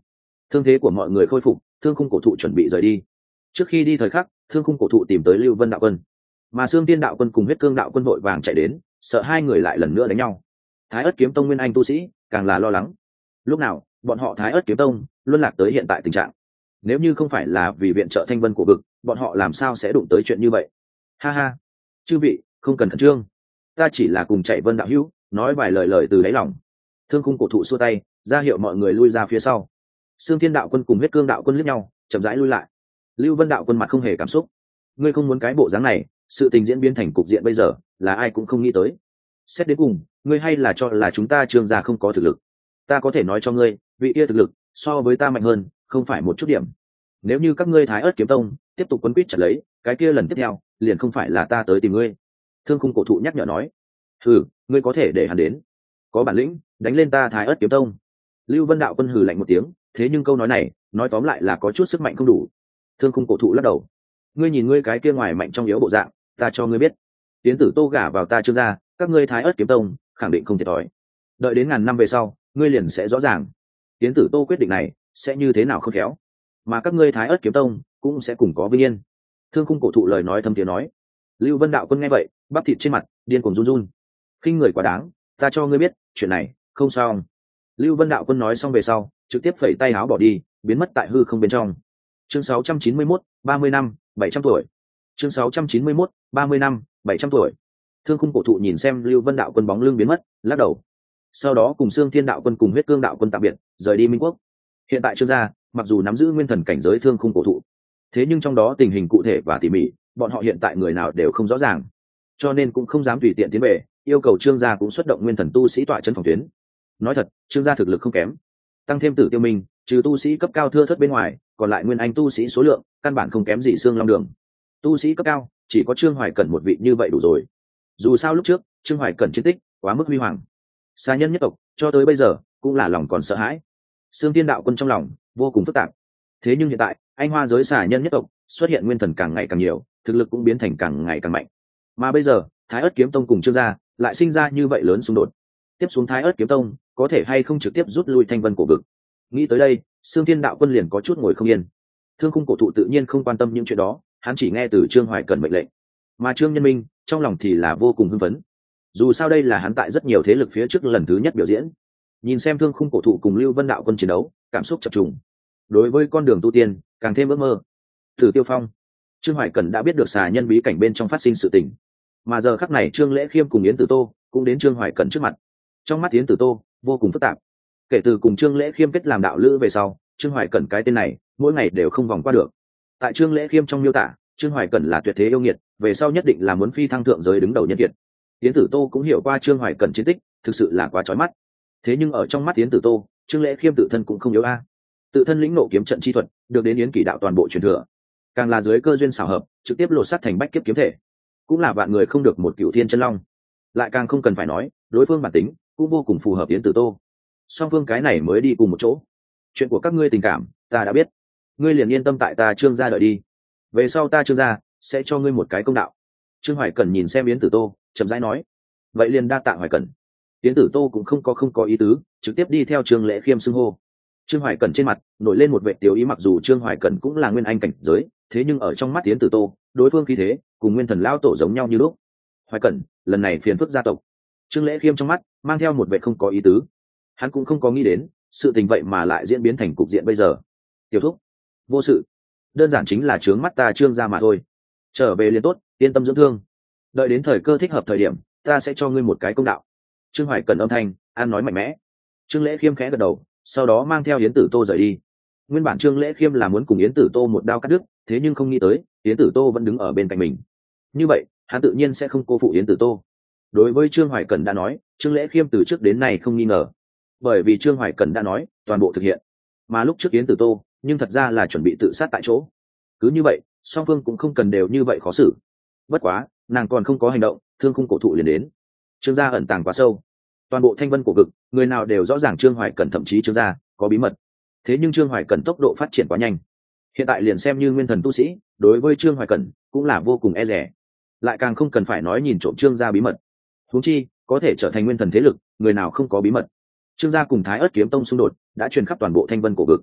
Thương thế của mọi người khôi phục, Thương Khung cổ thụ chuẩn bị rời đi. Trước khi đi thời khắc, Thương Khung cổ thụ tìm tới Lưu Vân đạo quân, mà Xương Tiên đạo quân cùng Huyết Cương đạo quân vội vàng chạy đến, sợ hai người lại lần nữa đánh nhau. Thái Ức kiếm tông nguyên anh tu sĩ càng là lo lắng. Lúc nào bọn họ Thái Ức kiếm tông luôn lạc tới hiện tại tình trạng. Nếu như không phải là vì viện trợ Thanh Vân cổ vực, bọn họ làm sao sẽ đụng tới chuyện như vậy? Ha ha, chư vị không cần khẩn trương, ta chỉ là cùng chạy Vân đạo hữu nói vài lời từ đáy lòng. Thương Khung cổ thụ xua tay ra hiệu mọi người lui ra phía sau. Xương Thiên đạo quân cùng Huyết Cương đạo quân liếc nhau, chậm rãi lui lại. Lưu Vân đạo quân mặt không hề cảm xúc. Ngươi không muốn cái bộ dáng này, sự tình diễn biến thành cục diện bây giờ là ai cũng không nghĩ tới. Xét đến cùng, ngươi hay là cho là chúng ta Trương gia không có thực lực. Ta có thể nói cho ngươi, vị kia thực lực so với ta mạnh hơn, không phải một chút điểm. Nếu như các ngươi Thái Ức kiếm tông tiếp tục quấn quýt chặt lấy, cái kia lần tiếp theo liền không phải là ta tới tìm ngươi. Thương Khung cổ thụ nhắc nhở nói. Hừ, ngươi có thể để hắn đến. Có bản lĩnh đánh lên ta Thái Ức kiếm tông. Lưu Vân đạo quân hừ lạnh một tiếng, thế nhưng câu nói này nói tóm lại là có chút sức mạnh không đủ. Thương Khung cổ thụ lắc đầu. Ngươi nhìn ngươi cái kia ngoài mạnh trong yếu bộ dạng, ta cho ngươi biết, tiến tử Tô gả vào ta Trương gia, các ngươi Thái Ức kiếm tông khẳng định không thiệt thòi. Đợi đến ngàn năm về sau, ngươi liền sẽ rõ ràng tiến tử Tô quyết định này sẽ như thế nào không khéo, mà các ngươi Thái Ức kiếm tông cũng sẽ cùng có vinh yên. Thương Khung cổ thụ lời nói thâm tiếng nói. Lưu Vân đạo quân nghe vậy, bắp thịt trên mặt điên cuồng run run. Khinh người quá đáng, ta cho ngươi biết, chuyện này không sao. Lưu Vân đạo quân nói xong về sau, trực tiếp phẩy tay áo bỏ đi, biến mất tại hư không bên trong. Chương 691, 30 năm, 700 tuổi. Chương 691, 30 năm, 700 tuổi. Thương Khung cổ thụ nhìn xem Lưu Vân đạo quân bóng lưng biến mất, lắc đầu. Sau đó cùng Xương Thiên đạo quân cùng Huyết Cương đạo quân tạm biệt, rời đi Minh Quốc. Hiện tại Trương gia, mặc dù nắm giữ nguyên thần cảnh giới Thương Khung cổ thụ, thế nhưng trong đó tình hình cụ thể và tỉ mỉ, bọn họ hiện tại người nào đều không rõ ràng, cho nên cũng không dám tùy tiện tiến về, yêu cầu Trương gia cũng xuất động nguyên thần tu sĩ tọa chân phòng tuyến. Nói thật, Trương gia thực lực không kém, tăng thêm Tử Tiêu Minh, trừ tu sĩ cấp cao thưa thớt bên ngoài, còn lại nguyên anh tu sĩ số lượng căn bản không kém gì Xương Long Đường. Tu sĩ cấp cao chỉ có Trương Hoài Cẩn một vị như vậy đủ rồi. Dù sao lúc trước Trương Hoài Cẩn chiến tích quá mức huy hoàng, xa nhân nhất tộc cho tới bây giờ cũng là lòng còn sợ hãi. Xương Tiên đạo quân trong lòng vô cùng phức tạp. Thế nhưng hiện tại anh hoa giới xà nhân nhất tộc xuất hiện nguyên thần càng ngày càng nhiều, thực lực cũng biến thành càng ngày càng mạnh. Mà bây giờ Thái Ức kiếm tông cùng Trương gia lại sinh ra như vậy lớn xung đột, tiếp xuống Thái Ức kiếm tông có thể hay không trực tiếp rút lui Thanh Vân cổ vực. Nghĩ tới đây, Xương Thiên đạo quân liền có chút ngồi không yên. Thương Khung cổ thụ tự nhiên không quan tâm những chuyện đó, hắn chỉ nghe từ Trương Hoài Cẩn mệnh lệnh. Mà Trương Nhân Minh trong lòng thì là vô cùng hưng phấn. Dù sao đây là hắn tại rất nhiều thế lực phía trước lần thứ nhất biểu diễn. Nhìn xem Thương Khung cổ thụ cùng Lưu Vân đạo quân chiến đấu, cảm xúc chập trùng. Đối với con đường tu tiên, càng thêm ước mơ. Thử Tiêu Phong, Trương Hoài Cẩn đã biết được xà nhân bí cảnh bên trong phát sinh sự tình. Mà giờ khắc này Trương Lễ Khiêm cùng Yến Tử Tô cũng đến Trương Hoài Cẩn trước mặt. Trong mắt Yến Tử Tô vô cùng phức tạp. Kể từ cùng Trương Lễ Khiêm kết làm đạo lữ về sau, Trương Hoài Cẩn cái tên này mỗi ngày đều không vòng qua được. Tại Trương Lễ Khiêm trong miêu tả, Trương Hoài Cẩn là tuyệt thế yêu nghiệt, về sau nhất định là muốn phi thăng thượng giới đứng đầu nhân kiệt. Yến Tử Tô cũng hiểu qua Trương Hoài Cẩn chiến tích, thực sự là quá chói mắt. Thế nhưng ở trong mắt Yến Tử Tô, Trương Lễ Khiêm tự thân cũng không yếu a. Tự thân lĩnh ngộ kiếm trận chi thuật, được đến Yến Kỷ đạo toàn bộ truyền thừa. Càng là dưới cơ duyên xảo hợp, trực tiếp lột xác thành bách kiếp kiếm thể. Cũng là vạn người không được một cửu thiên chân long. Lại càng không cần phải nói, đối phương bản tính cũng vô cùng phù hợp Yến Tử Tô. Song phương cái này mới đi cùng một chỗ. Chuyện của các ngươi tình cảm, ta đã biết. Ngươi liền yên tâm tại ta Trương gia đợi đi. Về sau ta Trương gia sẽ cho ngươi một cái công đạo. Trương Hoài Cẩn nhìn xem Yến Tử Tô, chậm rãi nói. Vậy liền đa tạ Hoài Cẩn. Yến Tử Tô cũng không có ý tứ, trực tiếp đi theo Trương Lễ Khiêm xưng hô. Trương Hoài Cẩn trên mặt nổi lên một vệ tiểu ý, mặc dù Trương Hoài Cẩn cũng là nguyên anh cảnh giới, thế nhưng ở trong mắt Yến Tử Tô, đối phương khí thế cùng nguyên thần lão tổ giống nhau như lúc. Hoài Cẩn, lần này phiền phức gia tộc. Trương Lễ Khiêm trong mắt mang theo một vệ không có ý tứ. Hắn cũng không có nghĩ đến sự tình vậy mà lại diễn biến thành cục diện bây giờ. Tiểu thúc, vô sự, đơn giản chính là trướng mắt ta Trương gia mà thôi. Trở về liền tốt, yên tâm dưỡng thương. Đợi đến thời cơ thích hợp thời điểm, ta sẽ cho ngươi một cái công đạo. Trương Hoài Cẩn âm thanh an nói mạnh mẽ. Trương Lễ Khiêm khẽ gật đầu, sau đó mang theo Yến Tử Tô rời đi. Nguyên bản Trương Lễ Khiêm là muốn cùng Yến Tử Tô một đao cắt đứt, thế nhưng không nghĩ tới Yến Tử Tô vẫn đứng ở bên cạnh mình. Như vậy hắn tự nhiên sẽ không cô phụ Yến Tử Tô. Đối với Trương Hoài Cẩn đã nói, Trương Lễ Khiêm từ trước đến nay không nghi ngờ, bởi vì Trương Hoài Cẩn đã nói toàn bộ thực hiện. Mà lúc trước Yến Tử Tô nhưng thật ra là chuẩn bị tự sát tại chỗ. Cứ như vậy song phương cũng không cần đều như vậy khó xử. Bất quá nàng còn không có hành động, Thương Khung cổ thụ liền đến. Trương gia ẩn tàng quá sâu, toàn bộ Thanh Vân cổ vực người nào đều rõ ràng Trương Hoài Cẩn, thậm chí Trương gia có bí mật. Thế nhưng Trương Hoài Cẩn tốc độ phát triển quá nhanh, hiện tại liền xem như nguyên thần tu sĩ đối với Trương Hoài Cẩn cũng là vô cùng e dè, lại càng không cần phải nói nhìn trộm Trương gia bí mật. Huống chi có thể trở thành nguyên thần thế lực, người nào không có bí mật. Trương gia cùng Thái Ức kiếm tông xung đột đã truyền khắp toàn bộ Thanh Vân cổ vực.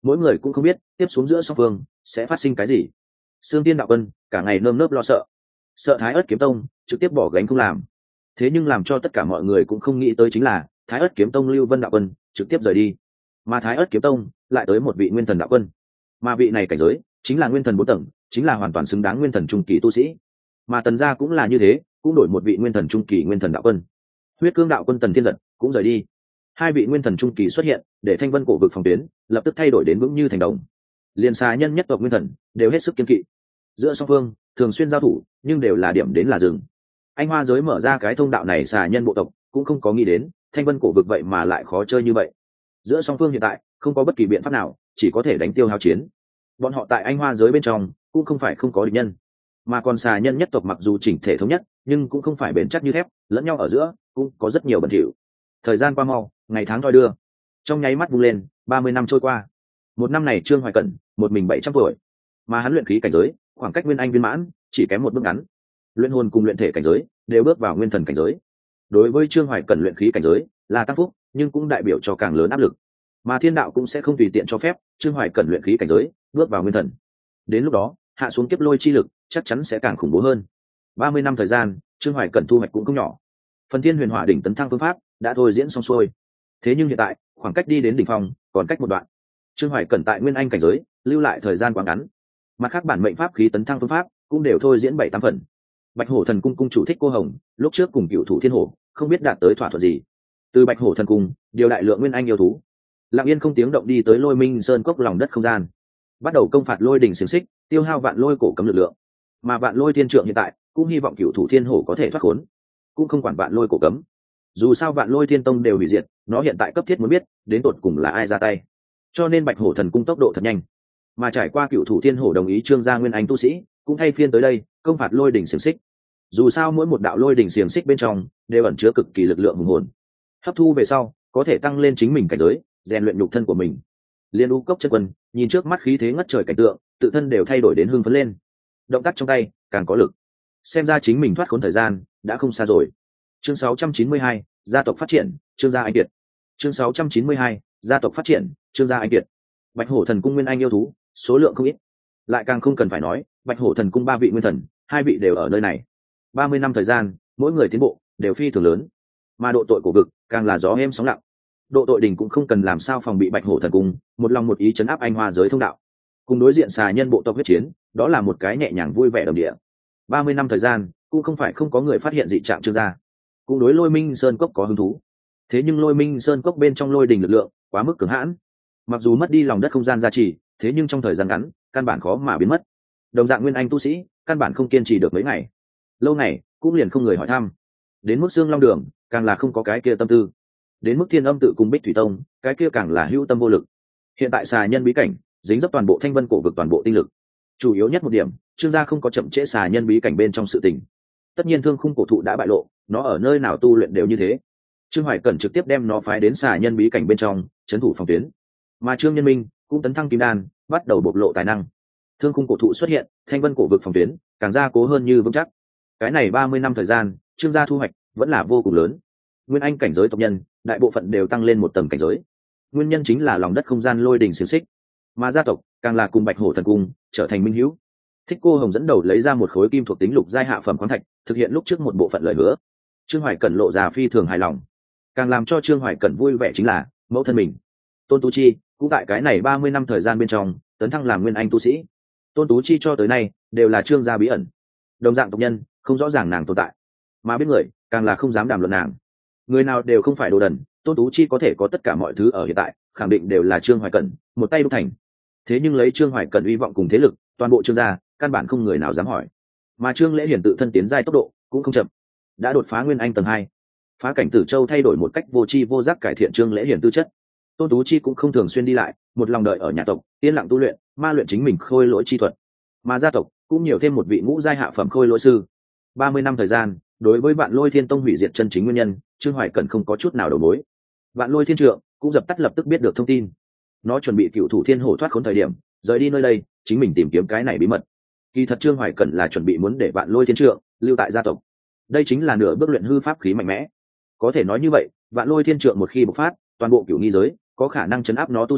mỗi người cũng không biết tiếp xuống giữa song phương sẽ phát sinh cái gì. Sương Tiên đạo quân cả ngày nơm nớp lo sợ, sợ Thái Ức kiếm tông trực tiếp bỏ gánh không làm. Thế nhưng làm cho tất cả mọi người cũng không nghĩ tới chính là Thái Ức kiếm tông Lưu Vân đạo quân trực tiếp rời đi, mà Thái Ức kiếm tông lại tới một vị nguyên thần đạo quân, mà vị này cảnh giới chính là nguyên thần 4 tầng, chính là hoàn toàn xứng đáng nguyên thần trung kỳ tu sĩ. Mà Tần gia cũng là như thế, cũng đổi một vị nguyên thần trung kỳ nguyên thần đạo quân. Huyết Cương đạo quân Tần Thiên Giật cũng rời đi. Hai vị nguyên thần trung kỳ xuất hiện, để Thanh Vân cổ vực phòng tuyến lập tức thay đổi đến vững như thành đồng. Liên xà nhân nhất tộc nguyên thần đều hết sức kiên kỵ. Giữa song phương thường xuyên giao thủ, nhưng đều là điểm đến là dừng. Anh Hoa giới mở ra cái thông đạo này, xà nhân bộ tộc cũng không có nghĩ đến Thanh Vân cổ vực vậy mà lại khó chơi như vậy. Giữa song phương hiện tại không có bất kỳ biện pháp nào, chỉ có thể đánh tiêu hao chiến. Bọn họ tại Anh Hoa giới bên trong cũng không phải không có địch nhân, mà còn xà nhân nhất tộc mặc dù chỉnh thể thống nhất, nhưng cũng không phải bền chắc như thép, lẫn nhau ở giữa cũng có rất nhiều bẩn thỉu. Thời gian qua mau, ngày tháng thoi đưa, trong nháy mắt vung lên 30 năm trôi qua. Một năm này Trương Hoài Cẩn một mình 700 tuổi, mà hắn luyện khí cảnh giới khoảng cách nguyên anh viên mãn chỉ kém một bước ngắn, luyện hồn cùng luyện thể cảnh giới đều bước vào nguyên thần cảnh giới. Đối với Trương Hoài Cẩn luyện khí cảnh giới là tăng phúc, nhưng cũng đại biểu cho càng lớn áp lực, mà thiên đạo cũng sẽ không tùy tiện cho phép Trương Hoài Cẩn luyện khí cảnh giới bước vào nguyên thần. Đến lúc đó hạ xuống kiếp lôi chi lực chắc chắn sẽ càng khủng bố hơn. 30 năm thời gian, Trương Hoài Cẩn thu hoạch cũng không nhỏ. Phần Thiên Huyền Hỏa đỉnh tấn thăng phương pháp đã thôi diễn xong xuôi, thế nhưng hiện tại khoảng cách đi đến đỉnh phong còn cách một đoạn. Trương Hoài Cẩn tại nguyên anh cảnh giới lưu lại thời gian quá ngắn, mặt khác bản mệnh pháp khí tấn thăng phương pháp cũng đều thôi diễn 7-8 phần. Bạch Hổ Thần Cung cung chủ Thích Cô Hồng lúc trước cùng Cựu Thủ Thiên Hổ không biết đạt tới thỏa thuận gì, từ Bạch Hổ Thần Cung điều đại lượng nguyên anh yêu thú, lặng yên không tiếng động đi tới Lôi Minh Sơn cốc lòng đất không gian, bắt đầu công phạt lôi đỉnh xiềng xích, tiêu hao vạn lôi cổ cấm lực lượng. Mà vạn lôi thiên trượng hiện tại cũng hy vọng Cựu Thủ Thiên Hổ có thể thoát khốn, cũng không quản vạn lôi cổ cấm. Dù sao vạn lôi thiên tông đều hủy diệt, nó hiện tại cấp thiết muốn biết đến tột cùng là ai ra tay. Cho nên Bạch Hổ Thần Cung tốc độ thật nhanh, mà trải qua Cựu Thủ Thiên Hổ đồng ý Trương gia nguyên anh tu sĩ cũng thay phiên tới đây công phạt lôi đỉnh xiềng xích. Dù sao mỗi một đạo lôi đỉnh xiềng xích bên trong đều ẩn chứa cực kỳ lực lượng hùng hồn, hấp thu về sau có thể tăng lên chính mình cảnh giới, rèn luyện nhục thân của mình. Liên U Cốc chân quân nhìn trước mắt khí thế ngất trời cảnh tượng, tự thân đều thay đổi đến hưng phấn lên, động tác trong tay càng có lực. Xem ra chính mình thoát khốn thời gian đã không xa rồi. Chương 692, gia tộc phát triển, Trương gia anh kiệt. Chương 692, gia tộc phát triển, Trương gia anh kiệt. Bạch Hổ Thần Cung nguyên anh yêu thú số lượng không ít, lại càng không cần phải nói Bạch Hổ Thần Cung 3 vị nguyên thần, 2 vị đều ở nơi này. 30 năm thời gian, mỗi người tiến bộ đều phi thường lớn, mà độ tội của vực càng là gió êm sóng lặng. Độ tội đỉnh cũng không cần làm sao phòng bị Bạch Hổ Thần Cung, một lòng một ý chấn áp Anh Hoa giới thông đạo, cùng đối diện xà nhân bộ tộc huyết chiến, đó là một cái nhẹ nhàng vui vẻ đồng địa. 30 năm thời gian cũng không phải không có người phát hiện dị trạng Trương gia, cũng đối Lôi Minh Sơn cốc có hứng thú. Thế nhưng Lôi Minh Sơn cốc bên trong lôi đỉnh lực lượng quá mức cường hãn, mặc dù mất đi lòng đất không gian gia trì, thế nhưng trong thời gian ngắn căn bản khó mà biến mất. Đồng dạng nguyên anh tu sĩ căn bản không kiên trì được mấy ngày, lâu này cũng liền không người hỏi thăm. Đến mức Xương Long Đường càng là không có cái kia tâm tư, đến mức Thiên Âm tự cùng Bích Thủy Tông cái kia càng là hữu tâm vô lực. Hiện tại xà nhân bí cảnh dính dấp toàn bộ Thanh Vân cổ vực toàn bộ tinh lực, chủ yếu nhất một điểm Trương gia không có chậm trễ xà nhân bí cảnh bên trong sự tình. Tất nhiên Thương Khung cổ thụ đã bại lộ, nó ở nơi nào tu luyện đều như thế. Trương Hoài Cẩn trực tiếp đem nó phái đến xà nhân bí cảnh bên trong trấn thủ phòng tuyến, mà Trương Nhân Minh cũng tấn thăng kim đan, bắt đầu bộc lộ tài năng. Thương Khung cổ thụ xuất hiện, Thanh Vân cổ vực phòng tuyến càng gia cố hơn như vững chắc. Cái này 30 năm thời gian, Trương gia thu hoạch vẫn là vô cùng lớn. Nguyên anh cảnh giới tộc nhân đại bộ phận đều tăng lên một tầng cảnh giới, nguyên nhân chính là lòng đất không gian lôi đỉnh xiềng xích, mà gia tộc càng là cùng Bạch Hổ Thần Cung trở thành minh hữu. Thích Cô Hồng dẫn đầu lấy ra một khối kim thuộc tính lục giai hạ phẩm khoáng thạch, thực hiện lúc trước một bộ phận lời hứa. Trương Hoài Cẩn lộ ra phi thường hài lòng. Càng làm cho Trương Hoài Cẩn vui vẻ chính là mẫu thân mình Tôn Tú Chi cũng tại cái này 30 năm thời gian bên trong tấn thăng làm nguyên anh tu sĩ. Tôn Tú Chi cho tới nay đều là Trương gia bí ẩn, đồng dạng tộc nhân không rõ ràng nàng tồn tại, mà biết người càng là không dám đàm luận nàng. Người nào đều không phải đồ đần, Tôn Tú Chi có thể có tất cả mọi thứ ở hiện tại, khẳng định đều là Trương Hoài Cẩn một tay đúc thành. Thế nhưng lấy Trương Hoài Cẩn uy vọng cùng thế lực, toàn bộ Trương gia căn bản không người nào dám hỏi. Mà Trương Lễ Hiển tự thân tiến giai tốc độ cũng không chậm, đã đột phá nguyên anh tầng 2. Phá cảnh Tử Châu thay đổi một cách vô tri vô giác cải thiện Trương Lễ Hiển tư chất. Tôn Tú Chi cũng không thường xuyên đi lại, một lòng đợi ở nhà tộc, yên lặng tu luyện, ma luyện chính mình khôi lỗi chi thuật. Mà gia tộc cũng nhiều thêm một vị ngũ giai hạ phẩm khôi lỗi sư. 30 năm thời gian, đối với Vạn Lôi Thiên Tông hủy diệt chân chính nguyên nhân, Trương Hoài Cẩn không có chút nào đầu mối. Vạn Lôi Thiên Trượng cũng dập tắt lập tức biết được thông tin. Nó chuẩn bị Cựu Thủ Thiên Hổ thoát khốn thời điểm, rời đi nơi đây, chính mình tìm kiếm cái này bí mật. Kỳ thật Trương Hoài Cẩn là chuẩn bị muốn để Vạn Lôi Thiên Trượng lưu tại gia tộc. Đây chính là nửa bước luyện hư pháp khí mạnh mẽ. Có thể nói như vậy, Vạn Lôi Thiên Trượng một khi bộc phát, toàn bộ Cửu Nghi giới có khả năng chấn áp nó tu sĩ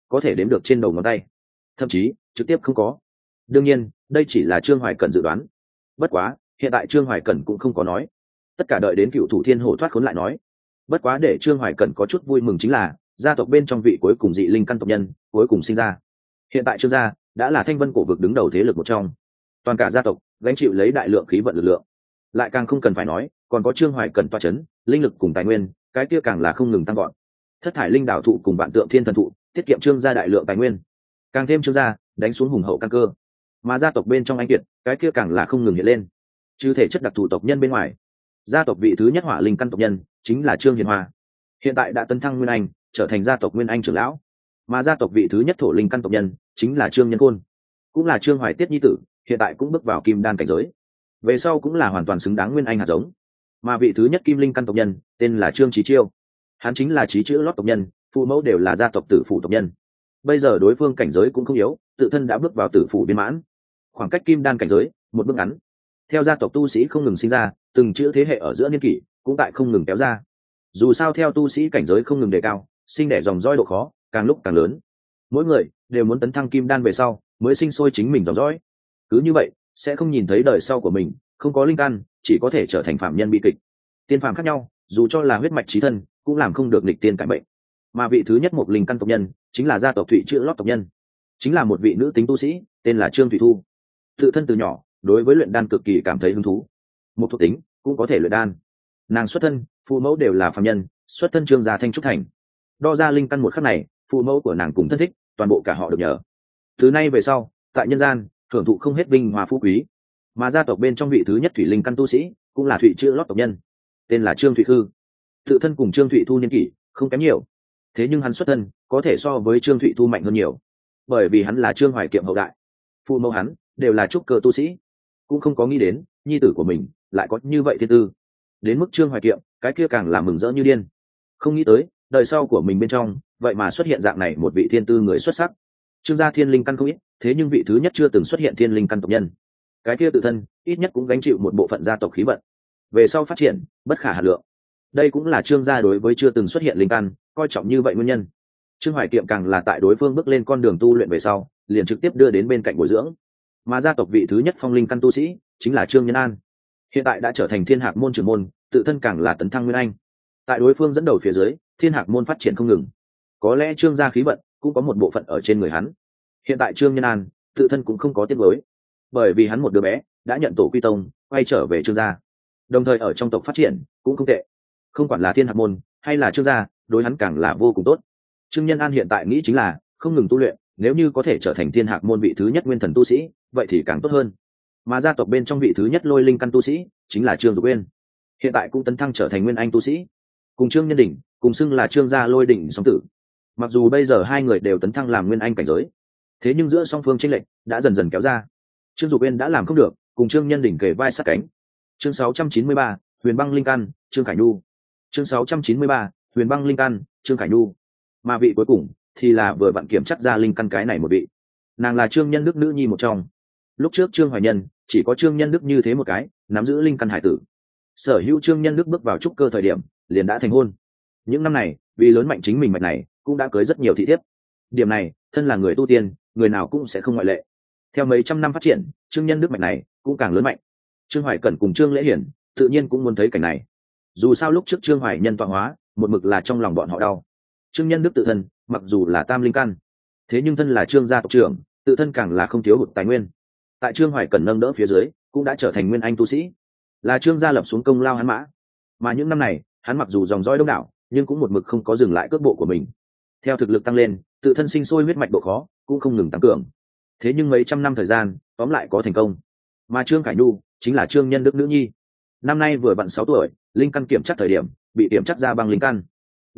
có thể đếm được trên đầu ngón tay, thậm chí trực tiếp không có. Đương nhiên đây chỉ là Trương Hoài Cẩn dự đoán, bất quá hiện tại Trương Hoài Cẩn cũng không có nói, tất cả đợi đến cựu thủ thiên hổ thoát khốn lại nói. Bất quá để Trương Hoài Cẩn có chút vui mừng chính là gia tộc bên trong vị cuối cùng dị linh căn tộc nhân cuối cùng sinh ra. Hiện tại Trương gia đã là Thanh Vân cổ vực đứng đầu thế lực một trong, toàn cả gia tộc gánh chịu lấy đại lượng khí vận lực lượng, lại càng không cần phải nói còn có Trương Hoài Cẩn toa chấn, linh lực cùng tài nguyên cái kia càng là không ngừng tăng gọn. Thất thải linh đảo thụ cùng vạn tượng thiên thần thụ tiết kiệm Trương gia đại lượng tài nguyên, càng thêm Trương gia đánh xuống hùng hậu căn cơ. Mà gia tộc bên trong anh kiệt cái kia càng là không ngừng hiện lên. Chứ thể chất đặc thù tộc nhân bên ngoài, gia tộc vị thứ nhất hỏa linh căn tộc nhân chính là Trương Hiền Hoa, hiện tại đã tấn thăng nguyên anh, trở thành gia tộc nguyên anh trưởng lão. Mà gia tộc vị thứ nhất thổ linh căn tộc nhân chính là Trương Nhân Côn, cũng là Trương Hoài Tiết nhi tử, hiện tại cũng bước vào kim đan cảnh giới, về sau cũng là hoàn toàn xứng đáng nguyên anh hạt giống. Mà vị thứ nhất kim linh căn tộc nhân tên là Trương Chí Chiêu, hắn chính là Chí chữ lót tộc nhân, phụ mẫu đều là gia tộc tử phụ tộc nhân. Bây giờ đối phương cảnh giới cũng không yếu, tự thân đã bước vào tử phụ viên mãn, khoảng cách kim đan cảnh giới một bước ngắn. Theo gia tộc tu sĩ không ngừng sinh ra, từng chữ thế hệ ở giữa niên kỷ cũng tại không ngừng kéo ra. Dù sao theo tu sĩ cảnh giới không ngừng đề cao, sinh đẻ dòng dõi độ khó càng lúc càng lớn, mỗi người đều muốn tấn thăng kim đan về sau mới sinh sôi chính mình dòng dõi. Cứ như vậy sẽ không nhìn thấy đời sau của mình không có linh căn, chỉ có thể trở thành phạm nhân bi kịch. Tiên phàm khác nhau, dù cho là huyết mạch chí thân cũng làm không được nghịch tiên cải bệnh. Mà vị thứ nhất một linh căn tộc nhân chính là gia tộc Thụy chữ lót tộc nhân, chính là một vị nữ tính tu sĩ tên là Trương Thụy Thu. Tự thân từ nhỏ đối với luyện đan cực kỳ cảm thấy hứng thú, một thuộc tính cũng có thể luyện đan. Nàng xuất thân phụ mẫu đều là phàm nhân, xuất thân Trương gia Thanh Trúc Thành. Đo ra linh căn một khắc này, phụ mẫu của nàng cùng thân thích toàn bộ cả họ được nhờ. Từ nay về sau tại nhân gian hưởng thụ không hết vinh hoa phú quý. Mà gia tộc bên trong vị thứ nhất thủy linh căn tu sĩ cũng là Thụy chữ lót tộc nhân, tên là Trương Thụy Khư. Tự thân cùng Trương Thụy Thu niên kỷ không kém nhiều, thế nhưng hắn xuất thân có thể so với Trương Thụy Thu mạnh hơn nhiều, bởi vì hắn là Trương Hoài Kiệm hậu đại, phụ mẫu hắn đều là trúc cơ tu sĩ, cũng không có nghĩ đến nhi tử của mình lại có như vậy thiên tư. Đến mức Trương Hoài Kiệm cái kia càng là mừng rỡ như điên, không nghĩ tới đời sau của mình bên trong vậy mà xuất hiện dạng này một vị thiên tư người xuất sắc. Trương gia thiên linh căn không ít, thế nhưng vị thứ nhất chưa từng xuất hiện thiên linh căn tộc nhân, cái kia tự thân ít nhất cũng gánh chịu một bộ phận gia tộc khí vận, về sau phát triển bất khả hà lượng. Đây cũng là Trương gia đối với chưa từng xuất hiện linh căn coi trọng như vậy nguyên nhân. Trương Hoài Kiệm càng là tại đối phương bước lên con đường tu luyện về sau liền trực tiếp đưa đến bên cạnh bồi dưỡng. Mà gia tộc vị thứ nhất phong linh căn tu sĩ chính là Trương Nhân An, hiện tại đã trở thành Thiên Hạc môn trưởng môn, tự thân càng là tấn thăng nguyên anh. Tại đối phương dẫn đầu phía dưới, Thiên Hạc môn phát triển không ngừng, có lẽ Trương gia khí vận cũng có một bộ phận ở trên người hắn. Hiện tại Trương Nhân An tự thân cũng không có tiếc nuối, bởi vì hắn một đứa bé đã nhận tổ quy tông, quay trở về Trương gia, đồng thời ở trong tộc phát triển cũng không tệ. Không quản là Thiên Hạc môn hay là Trương gia, đối hắn càng là vô cùng tốt. Trương Nhân An hiện tại nghĩ chính là không ngừng tu luyện, nếu như có thể trở thành Thiên Hạc môn vị thứ nhất nguyên thần tu sĩ, vậy thì càng tốt hơn. Mà gia tộc bên trong vị thứ nhất lôi linh căn tu sĩ chính là Trương Dục Uyên, hiện tại cũng tấn thăng trở thành nguyên anh tu sĩ, cùng Trương Nhân Đỉnh cùng xưng là Trương gia lôi đỉnh song tử. Mặc dù bây giờ hai người đều tấn thăng làm nguyên anh cảnh giới, thế nhưng giữa song phương chênh lệch đã dần dần kéo ra. Trương Dục Uyên đã làm không được cùng Trương Nhân Đỉnh kề vai sát cánh. Chương 693, Huyền Băng linh căn, Trương Khải Nhu. Chương 693, Huyền Băng linh căn, Trương Khải Nhu. Mà vị cuối cùng thì là vừa vặn kiểm chắc ra linh căn cái này một vị, nàng là Trương Nhân Đức nữ nhi một trong. Lúc trước Trương Hoài Nhân chỉ có Trương Nhân Đức như thế một cái nắm giữ linh căn hải tử, sở hữu Trương Nhân Đức bước vào trúc cơ thời điểm liền đã thành hôn. Những năm này vì lớn mạnh chính mình mạch này cũng đã cưới rất nhiều thị thiếp. Điểm này thân là người tu tiên, người nào cũng sẽ không ngoại lệ. Theo mấy trăm năm phát triển, Trương Nhân Đức mạch này cũng càng lớn mạnh. Trương Hoài Cẩn cùng Trương Lễ Hiển tự nhiên cũng muốn thấy cảnh này. Dù sao lúc trước Trương Hoài Nhân tọa hóa một mực là trong lòng bọn họ đau. Trương Nhân Đức tự thân mặc dù là tam linh căn, thế nhưng thân là Trương gia tộc trưởng, tự thân càng là không thiếu hụt tài nguyên. Tại Trương Hoài Cẩn nâng đỡ phía dưới cũng đã trở thành nguyên anh tu sĩ, là Trương gia lập xuống công lao hắn mã. Mà những năm này hắn mặc dù dòng dõi đông đảo, nhưng cũng một mực không có dừng lại cước bộ của mình. Theo thực lực tăng lên, tự thân sinh sôi huyết mạch độ khó cũng không ngừng tăng cường. Thế nhưng mấy trăm năm thời gian tóm lại có thành công. Mà Trương Khải Nhu chính là Trương Nhân Đức nữ nhi, năm nay vừa vặn 6 tuổi, linh căn kiểm chắc thời điểm bị kiểm chắc ra băng linh căn,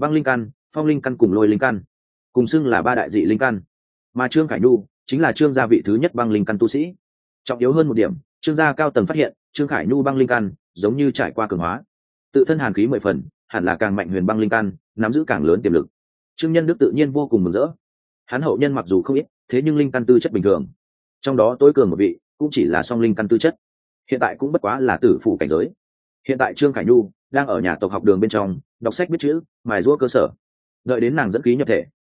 phong linh căn cùng lôi linh căn, cùng xưng là ba đại dị linh căn. Mà Trương Khải Nhu chính là Trương gia vị thứ nhất băng linh căn tu sĩ. Trọng yếu hơn một điểm, Trương gia cao tầng phát hiện Trương Khải Nhu băng linh căn giống như trải qua cường hóa, tự thân hàn khí 10 phần, hẳn là càng mạnh huyền băng linh căn, nắm giữ càng lớn tiềm lực. Trương Nhân Đức tự nhiên vô cùng mừng rỡ. Hắn hậu nhân mặc dù không ít, thế nhưng linh căn tư chất bình thường, trong đó tối cường một vị cũng chỉ là song linh căn tư chất, hiện tại cũng bất quá là tử phụ cảnh giới. Hiện tại Trương Khải Nhu đang ở nhà tộc học đường bên trong đọc sách biết chữ, mài giũa cơ sở. Đợi đến nàng dẫn khí nhập thể,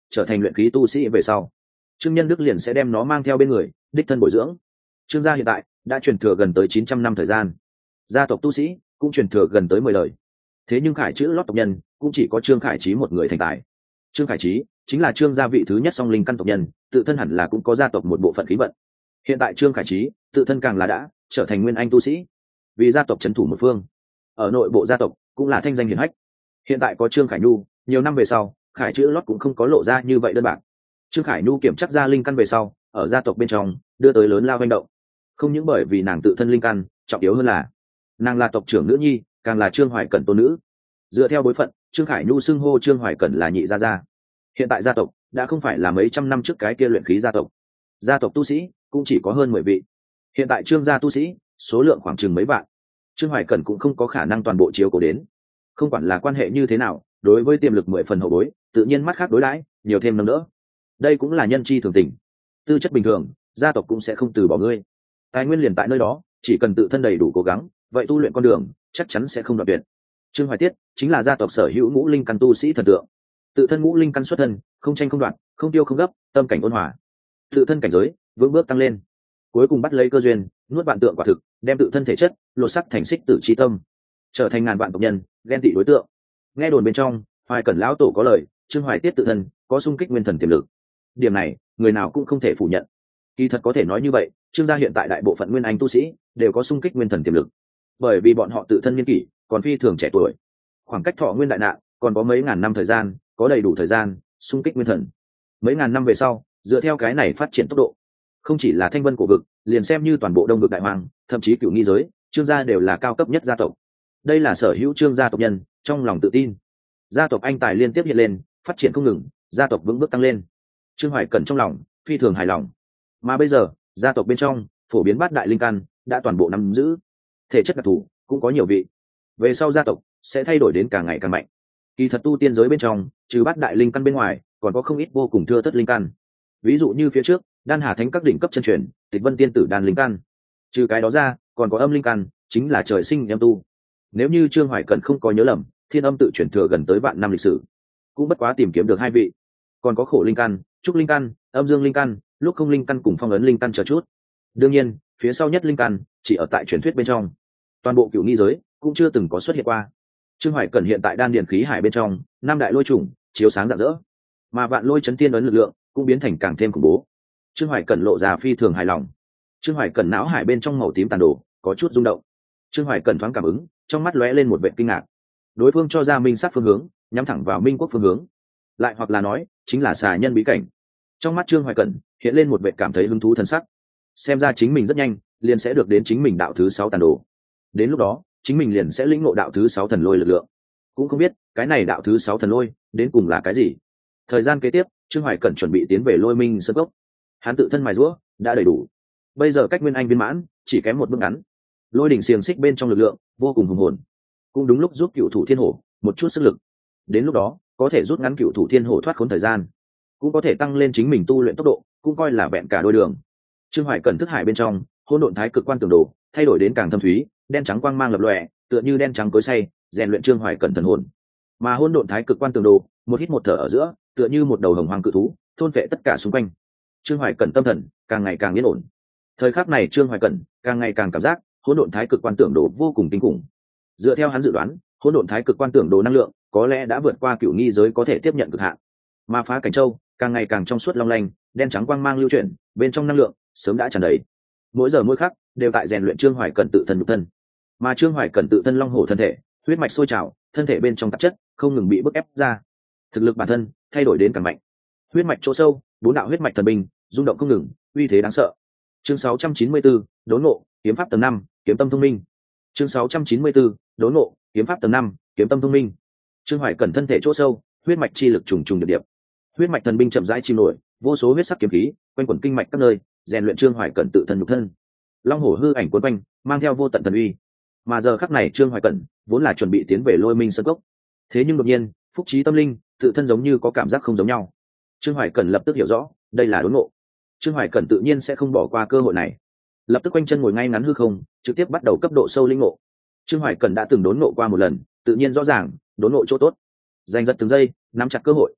trở thành luyện khí tu sĩ về sau, Trương Nhân Đức liền sẽ đem nó mang theo bên người, đích thân bồi dưỡng. Trương gia hiện tại đã truyền thừa gần tới 900 năm thời gian, gia tộc tu sĩ cũng truyền thừa gần tới 10 đời. Thế nhưng khải chữ lót tộc nhân cũng chỉ có Trương Khải Chí một người thành tài. Trương Khải Chí chính là Trương gia vị thứ nhất song linh căn tộc nhân, tự thân hẳn là cũng có gia tộc một bộ phận khí vận. Hiện tại Trương Khải Chí tự thân càng là đã trở thành nguyên anh tu sĩ, vì gia tộc trấn thủ một phương, ở nội bộ gia tộc cũng là thanh danh hiển hách. Hiện tại có Trương Khải Nhu, nhiều năm về sau, khải chữ lót cũng không có lộ ra như vậy đơn bạc. Trương Khải Nhu kiểm chắc ra linh căn về sau, ở gia tộc bên trong đưa tới lớn lao hành động. Không những bởi vì nàng tự thân linh căn, trọng yếu hơn là nàng là tộc trưởng nữ nhi, càng là Trương Hoài Cẩn tôn nữ. Dựa theo bối phận, Trương Khải Nhu xưng hô Trương Hoài Cẩn là nhị gia gia. Hiện tại gia tộc đã không phải là mấy trăm năm trước cái kia luyện khí gia tộc. Gia tộc tu sĩ cũng chỉ có hơn 10 vị. Hiện tại Trương gia tu sĩ số lượng khoảng chừng mấy vạn. Trương Hoài Cẩn cũng không có khả năng toàn bộ chiếu cố đến. Không quản là quan hệ như thế nào, đối với tiềm lực 10 phần hậu bối, tự nhiên mắt khác đối đãi, nhiều thêm nâng đỡ. Đây cũng là nhân chi thường tình. Tư chất bình thường, gia tộc cũng sẽ không từ bỏ ngươi. Tài nguyên liền tại nơi đó, chỉ cần tự thân đầy đủ cố gắng, vậy tu luyện con đường chắc chắn sẽ không đoạn tuyệt. Trương Hoài Tiết chính là gia tộc sở hữu ngũ linh căn tu sĩ thần tượng. Tự thân ngũ linh căn xuất thân, không tranh không đoạt, không tiêu không gấp, tâm cảnh ôn hòa. Tự thân cảnh giới vững bước tăng lên, cuối cùng bắt lấy cơ duyên, nuốt vạn tượng quả thực, đem tự thân thể chất lột sắc thành xích tử chi tâm, trở thành ngàn vạn tộc nhân ghen tị đối tượng. Nghe đồn bên trong, Hoài Cẩn lão tổ có lời, Trương Hoài Tiết tự thân có xung kích nguyên thần tiềm lực. Điểm này, người nào cũng không thể phủ nhận. Kỳ thật có thể nói như vậy, Trương gia hiện tại đại bộ phận nguyên anh tu sĩ đều có xung kích nguyên thần tiềm lực, bởi vì bọn họ tự thân niên kỷ còn phi thường trẻ tuổi, khoảng cách thọ nguyên đại nạn còn có mấy ngàn năm thời gian, có đầy đủ thời gian xung kích nguyên thần. Mấy ngàn năm về sau, dựa theo cái này phát triển tốc độ, không chỉ là Thanh Vân cổ vực, liền xem như toàn bộ Đông vực đại hoàng, thậm chí Cửu Nghi giới, Trương gia đều là cao cấp nhất gia tộc. Đây là sở hữu Trương gia tộc nhân trong lòng tự tin. Gia tộc anh tài liên tiếp hiện lên, phát triển không ngừng, gia tộc vững bước tăng lên. Trương Hoài Cẩn trong lòng phi thường hài lòng. Mà bây giờ, gia tộc bên trong phổ biến bát đại linh căn đã toàn bộ nắm giữ, thể chất đặc thù cũng có nhiều vị. Về sau gia tộc sẽ thay đổi đến càng ngày càng mạnh. Kỳ thật tu tiên giới bên trong, trừ bát đại linh căn bên ngoài, còn có không ít vô cùng thưa thớt linh căn. Ví dụ như phía trước, Đan Hà Thánh các đỉnh cấp chân truyền, Tịch Vân Tiên tử đan linh căn. Trừ cái đó ra, còn có âm linh căn, chính là trời sinh em tu. Nếu như Trương Hoài Cẩn không có nhớ lầm, Thiên Âm tự chuyển thừa gần tới vạn năm lịch sử, cũng bất quá tìm kiếm được 2 vị. Còn có khổ linh căn, trúc linh căn, âm dương linh căn, lúc không linh căn cùng phong ấn linh căn chờ chút. Đương nhiên, phía sau nhất linh căn chỉ ở tại truyền thuyết bên trong, toàn bộ Cửu Nghi giới cũng chưa từng có xuất hiện qua. Trương Hoài Cẩn hiện tại đan điền khí hải bên trong, 5 đại lôi chủng chiếu sáng rạng rỡ, mà vạn lôi chấn tiên ấn lực lượng cũng biến thành càng thêm khủng bố. Trương Hoài Cẩn lộ ra phi thường hài lòng. Trương Hoài Cẩn não hải bên trong màu tím tàn đồ có chút rung động. Trương Hoài Cẩn thoáng cảm ứng, trong mắt lóe lên một vẻ kinh ngạc. Đối phương cho ra minh sát phương hướng, nhắm thẳng vào Minh Quốc phương hướng, lại hoặc là nói chính là xà nhân bí cảnh. Trong mắt Trương Hoài Cẩn hiện lên một vẻ cảm thấy hứng thú thần sắc. Xem ra chính mình rất nhanh liền sẽ được đến chính mình đạo thứ 6 tàn đồ. Đến lúc đó, chính mình liền sẽ lĩnh ngộ đạo thứ 6 thần lôi lực lượng. Cũng không biết cái này đạo thứ 6 thần lôi đến cùng là cái gì. Thời gian kế tiếp, Trương Hoài Cẩn chuẩn bị tiến về Lôi Minh Sơn Cốc. Hắn tự thân mài giũa đã đầy đủ. Bây giờ cách nguyên anh viên mãn chỉ kém một bước ngắn. Lôi đỉnh xiềng xích bên trong lực lượng vô cùng hùng hồn, cũng đúng lúc giúp Cửu Thủ Thiên Hổ một chút sức lực. Đến lúc đó, có thể rút ngắn Cửu Thủ Thiên Hổ thoát khốn thời gian, cũng có thể tăng lên chính mình tu luyện tốc độ, cũng coi là vẹn cả đôi đường. Trương Hoài Cẩn thức hải bên trong, hỗn độn thái cực quan tường đồ thay đổi đến càng thâm thúy, đen trắng quang mang lập lòe, tựa như đen trắng cối xay, rèn luyện Trương Hoài Cẩn thần hồn. Mà hỗn độn thái cực quan tường đồ, một hít một thở ở giữa, tựa như một đầu hồng hoàng cự thú, thôn phệ tất cả xung quanh. Trương Hoài Cẩn tâm thần càng ngày càng yên ổn. Thời khắc này Trương Hoài Cẩn càng ngày càng cảm giác hỗn độn thái cực quan tưởng đồ vô cùng kinh khủng. Dựa theo hắn dự đoán, hỗn độn thái cực quan tưởng đồ năng lượng có lẽ đã vượt qua Cửu Nghi giới có thể tiếp nhận cực hạn. Mà phá cảnh châu càng ngày càng trong suốt long lanh, đen trắng quang mang lưu chuyển, bên trong năng lượng sớm đã tràn đầy. Mỗi giờ mỗi khắc đều tại rèn luyện Trương Hoài Cẩn tự thân nhục thân. Mà Trương Hoài Cẩn tự thân long hổ thân thể, huyết mạch sôi trào, thân thể bên trong tạp chất không ngừng bị bức ép ra. Thực lực bản thân thay đổi đến càng mạnh. Huyết mạch chỗ sâu, 4 đạo huyết mạch thần binh, rung động không ngừng, uy thế đáng sợ. Chương 694, đốn ngộ, kiếm pháp tầng 5, kiếm tâm thông minh. Chương 694, đốn ngộ, kiếm pháp tầng 5, kiếm tâm thông minh. Trương Hoài Cẩn thân thể chỗ sâu, huyết mạch chi lực trùng trùng điệp điệp. Huyết mạch thần binh chậm rãi chìm nổi, vô số huyết sắc kiếm khí quanh quẩn kinh mạch các nơi, rèn luyện Trương Hoài Cẩn tự thân nhục thân. Long hổ hư ảnh cuốn quanh, mang theo vô tận thần uy. Mà giờ khắc này Trương Hoài Cẩn vốn là chuẩn bị tiến về Lôi Minh Sơn Cốc. Thế nhưng đột nhiên, phúc trí tâm linh, tự thân giống như có cảm giác không giống nhau. Trương Hoài Cẩn lập tức hiểu rõ, đây là đốn ngộ. Trương Hoài Cẩn tự nhiên sẽ không bỏ qua cơ hội này. Lập tức quanh chân ngồi ngay ngắn hư không, trực tiếp bắt đầu cấp độ sâu linh ngộ. Trương Hoài Cẩn đã từng đốn ngộ qua một lần, tự nhiên rõ ràng, đốn ngộ chỗ tốt. Giành giật từng giây, nắm chặt cơ hội.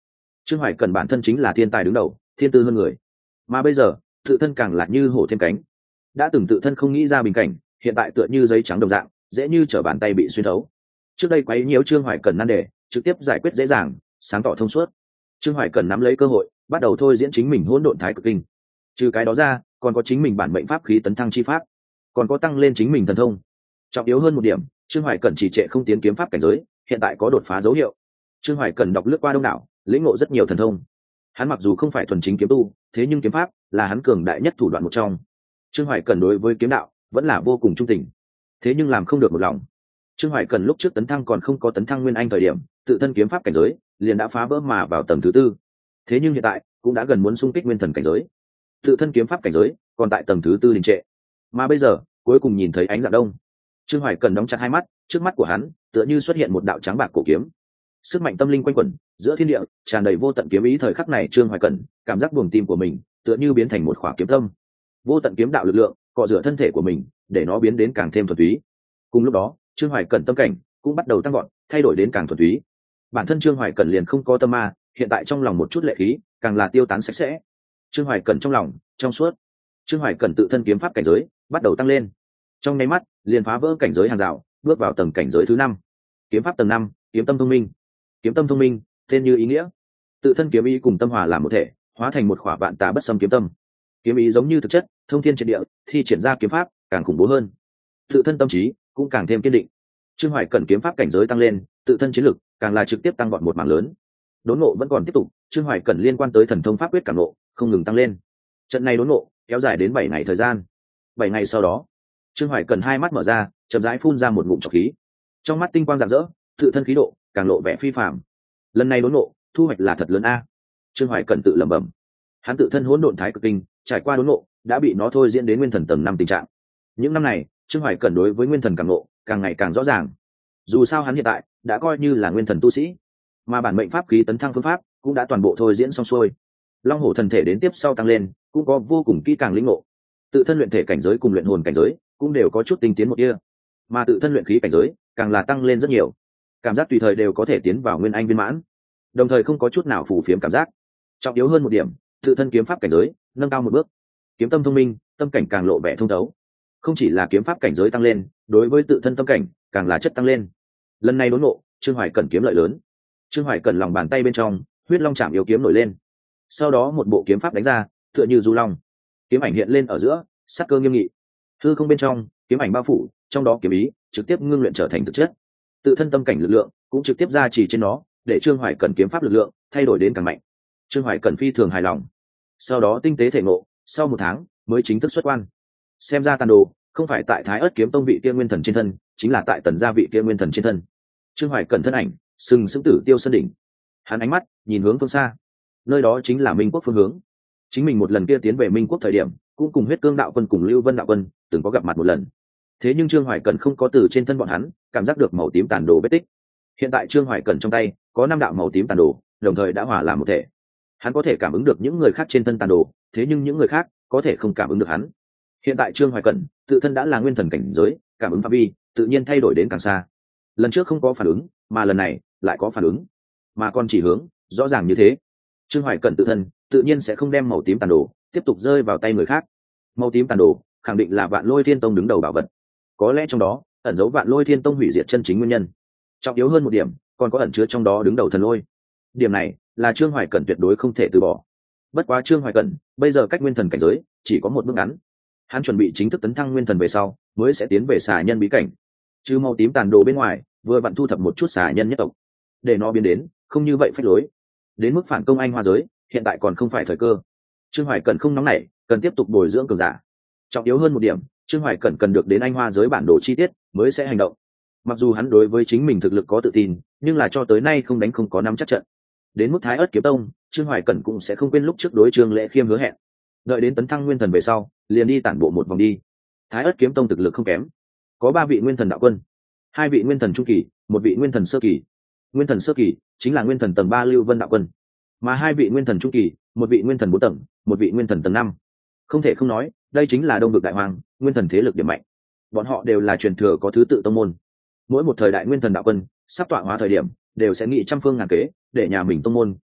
Trương Hoài Cẩn bản thân chính là thiên tài đứng đầu, thiên tư hơn người, mà bây giờ tự thân càng là như hổ thêm cánh. Đã từng tự thân không nghĩ ra bình cảnh, hiện tại tựa như giấy trắng đồng dạng, dễ như trở bàn tay bị xuyên thấu. Trước đây quấy nhiễu Trương Hoài Cẩn nan đề, trực tiếp giải quyết dễ dàng, sáng tỏ thông suốt. Trương Hoài Cẩn nắm lấy cơ hội, bắt đầu thôi diễn chính mình hỗn độn thái cực kinh. Trừ cái đó ra, còn có chính mình bản mệnh pháp khí tấn thăng chi pháp, còn có tăng lên chính mình thần thông. Trọng yếu hơn một điểm, Trương Hoài Cẩn chỉ trệ không tiến kiếm pháp cảnh giới, hiện tại có đột phá dấu hiệu. Trương Hoài Cẩn đọc lướt qua đông đảo, lĩnh ngộ rất nhiều thần thông. Hắn mặc dù không phải thuần chính kiếm tu, thế nhưng kiếm pháp là hắn cường đại nhất thủ đoạn một trong. Trương Hoài Cẩn đối với kiếm đạo vẫn là vô cùng trung tình, thế nhưng làm không được một lòng. Trương Hoài Cẩn lúc trước tấn thăng còn không có tấn thăng nguyên anh thời điểm, tự thân kiếm pháp cảnh giới liền đã phá vỡ mà vào tầng thứ tư. Thế nhưng hiện tại cũng đã gần muốn xung kích nguyên thần cảnh giới, tự thân kiếm pháp cảnh giới còn tại tầng thứ tư đình trệ. Mà bây giờ cuối cùng nhìn thấy ánh dạng đông. Trương Hoài Cẩn đóng chặt hai mắt, trước mắt của hắn tựa như xuất hiện một đạo trắng bạc cổ kiếm, sức mạnh tâm linh quanh quẩn giữa thiên địa, tràn đầy vô tận kiếm ý. Thời khắc này Trương Hoài Cẩn cảm giác buồng tim của mình tựa như biến thành một khỏa kiếm tâm, vô tận kiếm đạo lực lượng cọ rửa thân thể của mình, để nó biến đến càng thêm thuần túy. Cùng lúc đó Trương Hoài Cẩn tâm cảnh cũng bắt đầu tăng gọn, thay đổi đến càng thuần túy. Bản thân Trương Hoài Cẩn liền không có tâm ma, hiện tại trong lòng một chút lệ khí càng là tiêu tán sạch sẽ. Trương Hoài Cẩn trong lòng trong suốt. Trương Hoài Cẩn tự thân kiếm pháp cảnh giới bắt đầu tăng lên, trong nháy mắt liền phá vỡ cảnh giới hàng rào, bước vào tầng cảnh giới thứ 5. Kiếm pháp tầng 5, kiếm tâm thông minh. Kiếm tâm thông minh tên như ý nghĩa, tự thân kiếm ý cùng tâm hòa làm một thể, hóa thành một khỏa vạn tà bất xâm kiếm tâm. Kiếm ý giống như thực chất, thông thiên triệt địa, thi triển ra kiếm pháp càng khủng bố hơn, tự thân tâm trí cũng càng thêm kiên định. Trương Hoài Cẩn kiếm pháp cảnh giới tăng lên, tự thân chiến lực càng là trực tiếp tăng vọt một mảng lớn. Đốn ngộ vẫn còn tiếp tục, Trương Hoài Cẩn liên quan tới thần thông pháp quyết cảm ngộ không ngừng tăng lên. Trận này đốn ngộ kéo dài đến 7 ngày thời gian. 7 ngày sau đó, Trương Hoài Cẩn hai mắt mở ra, chậm rãi phun ra một ngụm trọc khí. Trong mắt tinh quang rạng rỡ, tự thân khí độ càng lộ vẻ phi phàm. Lần này đốn ngộ, thu hoạch là thật lớn a. Trương Hoài Cẩn tự lẩm bẩm. Hắn tự thân hỗn độn thái cực kinh, trải qua đốn ngộ, đã bị nó thôi diễn đến nguyên thần tầng 5 tình trạng. Những năm này, Trương Hoài Cẩn đối với nguyên thần cảm ngộ càng ngày càng rõ ràng. Dù sao hắn hiện tại đã coi như là nguyên thần tu sĩ, mà bản mệnh pháp khí tấn thăng phương pháp cũng đã toàn bộ thôi diễn xong xuôi. Long hổ thần thể đến tiếp sau tăng lên, cũng có vô cùng kỹ càng lĩnh ngộ. Tự thân luyện thể cảnh giới cùng luyện hồn cảnh giới cũng đều có chút tinh tiến một tia, mà tự thân luyện khí cảnh giới càng là tăng lên rất nhiều. Cảm giác tùy thời đều có thể tiến vào nguyên anh viên mãn, đồng thời không có chút nào phù phiếm cảm giác. Trọng yếu hơn một điểm, tự thân kiếm pháp cảnh giới nâng cao một bước, kiếm tâm thông minh, tâm cảnh càng lộ vẻ thông thấu. Không chỉ là kiếm pháp cảnh giới tăng lên, đối với tự thân tâm cảnh càng là chất tăng lên. Lần này đốn ngộ, Trương Hoài Cẩn kiếm lợi lớn. Trương Hoài Cẩn lòng bàn tay bên trong huyết long chạm yêu kiếm nổi lên, sau đó một bộ kiếm pháp đánh ra, tựa như du long, kiếm ảnh hiện lên ở giữa, sắc cơ nghiêm nghị. Hư không bên trong kiếm ảnh bao phủ, trong đó kiếm ý trực tiếp ngưng luyện trở thành thực chất. Tự thân tâm cảnh lực lượng cũng trực tiếp ra chỉ trên nó, để Trương Hoài Cẩn kiếm pháp lực lượng thay đổi đến càng mạnh. Trương Hoài Cẩn phi thường hài lòng. Sau đó tinh tế thể ngộ, sau 1 tháng mới chính thức xuất quan. Xem ra tàn đồ không phải tại Thái Ức kiếm tông vị kia nguyên thần trên thân, chính là tại Tần gia vị kia nguyên thần trên thân. Trương Hoài Cẩn thân ảnh sừng sững Tử Tiêu Sơn đỉnh, hắn ánh mắt nhìn hướng phương xa, nơi đó chính là Minh Quốc phương hướng. Chính mình một lần kia tiến về Minh Quốc thời điểm, cũng cùng Huyết Cương đạo quân cùng Lưu Vân đạo quân từng có gặp mặt một lần. Thế nhưng Trương Hoài Cẩn không có từ trên thân bọn hắn cảm giác được màu tím tàn đồ vết tích. Hiện tại Trương Hoài Cẩn trong tay có 5 đạo màu tím tàn đồ, đồng thời đã hòa làm một thể. Hắn có thể cảm ứng được những người khác trên thân tàn đồ, thế nhưng những người khác có thể không cảm ứng được hắn. Hiện tại Trương Hoài Cẩn tự thân đã là nguyên thần cảnh giới, cảm ứng phạm vi tự nhiên thay đổi đến càng xa. Lần trước không có phản ứng, mà lần này lại có phản ứng, mà còn chỉ hướng rõ ràng như thế. Trương Hoài Cẩn tự thân tự nhiên sẽ không đem màu tím tàn đồ tiếp tục rơi vào tay người khác. Màu tím tàn đồ khẳng định là Vạn Lôi Thiên Tông đứng đầu bảo vật, có lẽ trong đó ẩn giấu Vạn Lôi Thiên Tông hủy diệt chân chính nguyên nhân. Trọng yếu hơn một điểm, còn có ẩn chứa trong đó đứng đầu thần lôi. Điểm này là Trương Hoài Cẩn tuyệt đối không thể từ bỏ. Bất quá Trương Hoài Cẩn bây giờ cách nguyên thần cảnh giới chỉ có một bước ngắn, hắn chuẩn bị chính thức tấn thăng nguyên thần về sau mới sẽ tiến về xà nhân bí cảnh. Chứ màu tím tàn đồ bên ngoài, vừa vặn thu thập một chút xà nhân nhất tộc, để nó biến đến không như vậy phách lối. Đến mức phản công Anh Hoa giới, hiện tại còn không phải thời cơ. Trương Hoài Cẩn không nóng nảy, cần tiếp tục bồi dưỡng cường giả. Trọng yếu hơn một điểm, Trương Hoài Cẩn cần được đến Anh Hoa giới bản đồ chi tiết mới sẽ hành động. Mặc dù hắn đối với chính mình thực lực có tự tin, nhưng là cho tới nay không đánh không có nắm chắc trận. Đến mức Thái Ức kiếm tông, Trương Hoài Cẩn cũng sẽ không quên lúc trước đối Trương Lễ Khiêm hứa hẹn. Đợi đến tấn thăng nguyên thần về sau, liền đi tản bộ một vòng đi. Thái Ức kiếm tông thực lực không kém, có 3 vị nguyên thần đạo quân, 2 vị nguyên thần trung kỳ, 1 vị nguyên thần sơ kỳ. Nguyên thần sơ kỳ chính là nguyên thần tầng 3 Lưu Vân đạo quân, mà 2 vị nguyên thần trung kỳ, 1 vị nguyên thần 4 tầng, 1 vị nguyên thần tầng 5. Không thể không nói, đây chính là Đông Vực Đại Hoàng, nguyên thần thế lực điểm mạnh. Bọn họ đều là truyền thừa có thứ tự tông môn. Mỗi một thời đại nguyên thần đạo quân sắp tọa hóa thời điểm, đều sẽ nghĩ trăm phương ngàn kế để nhà mình tông môn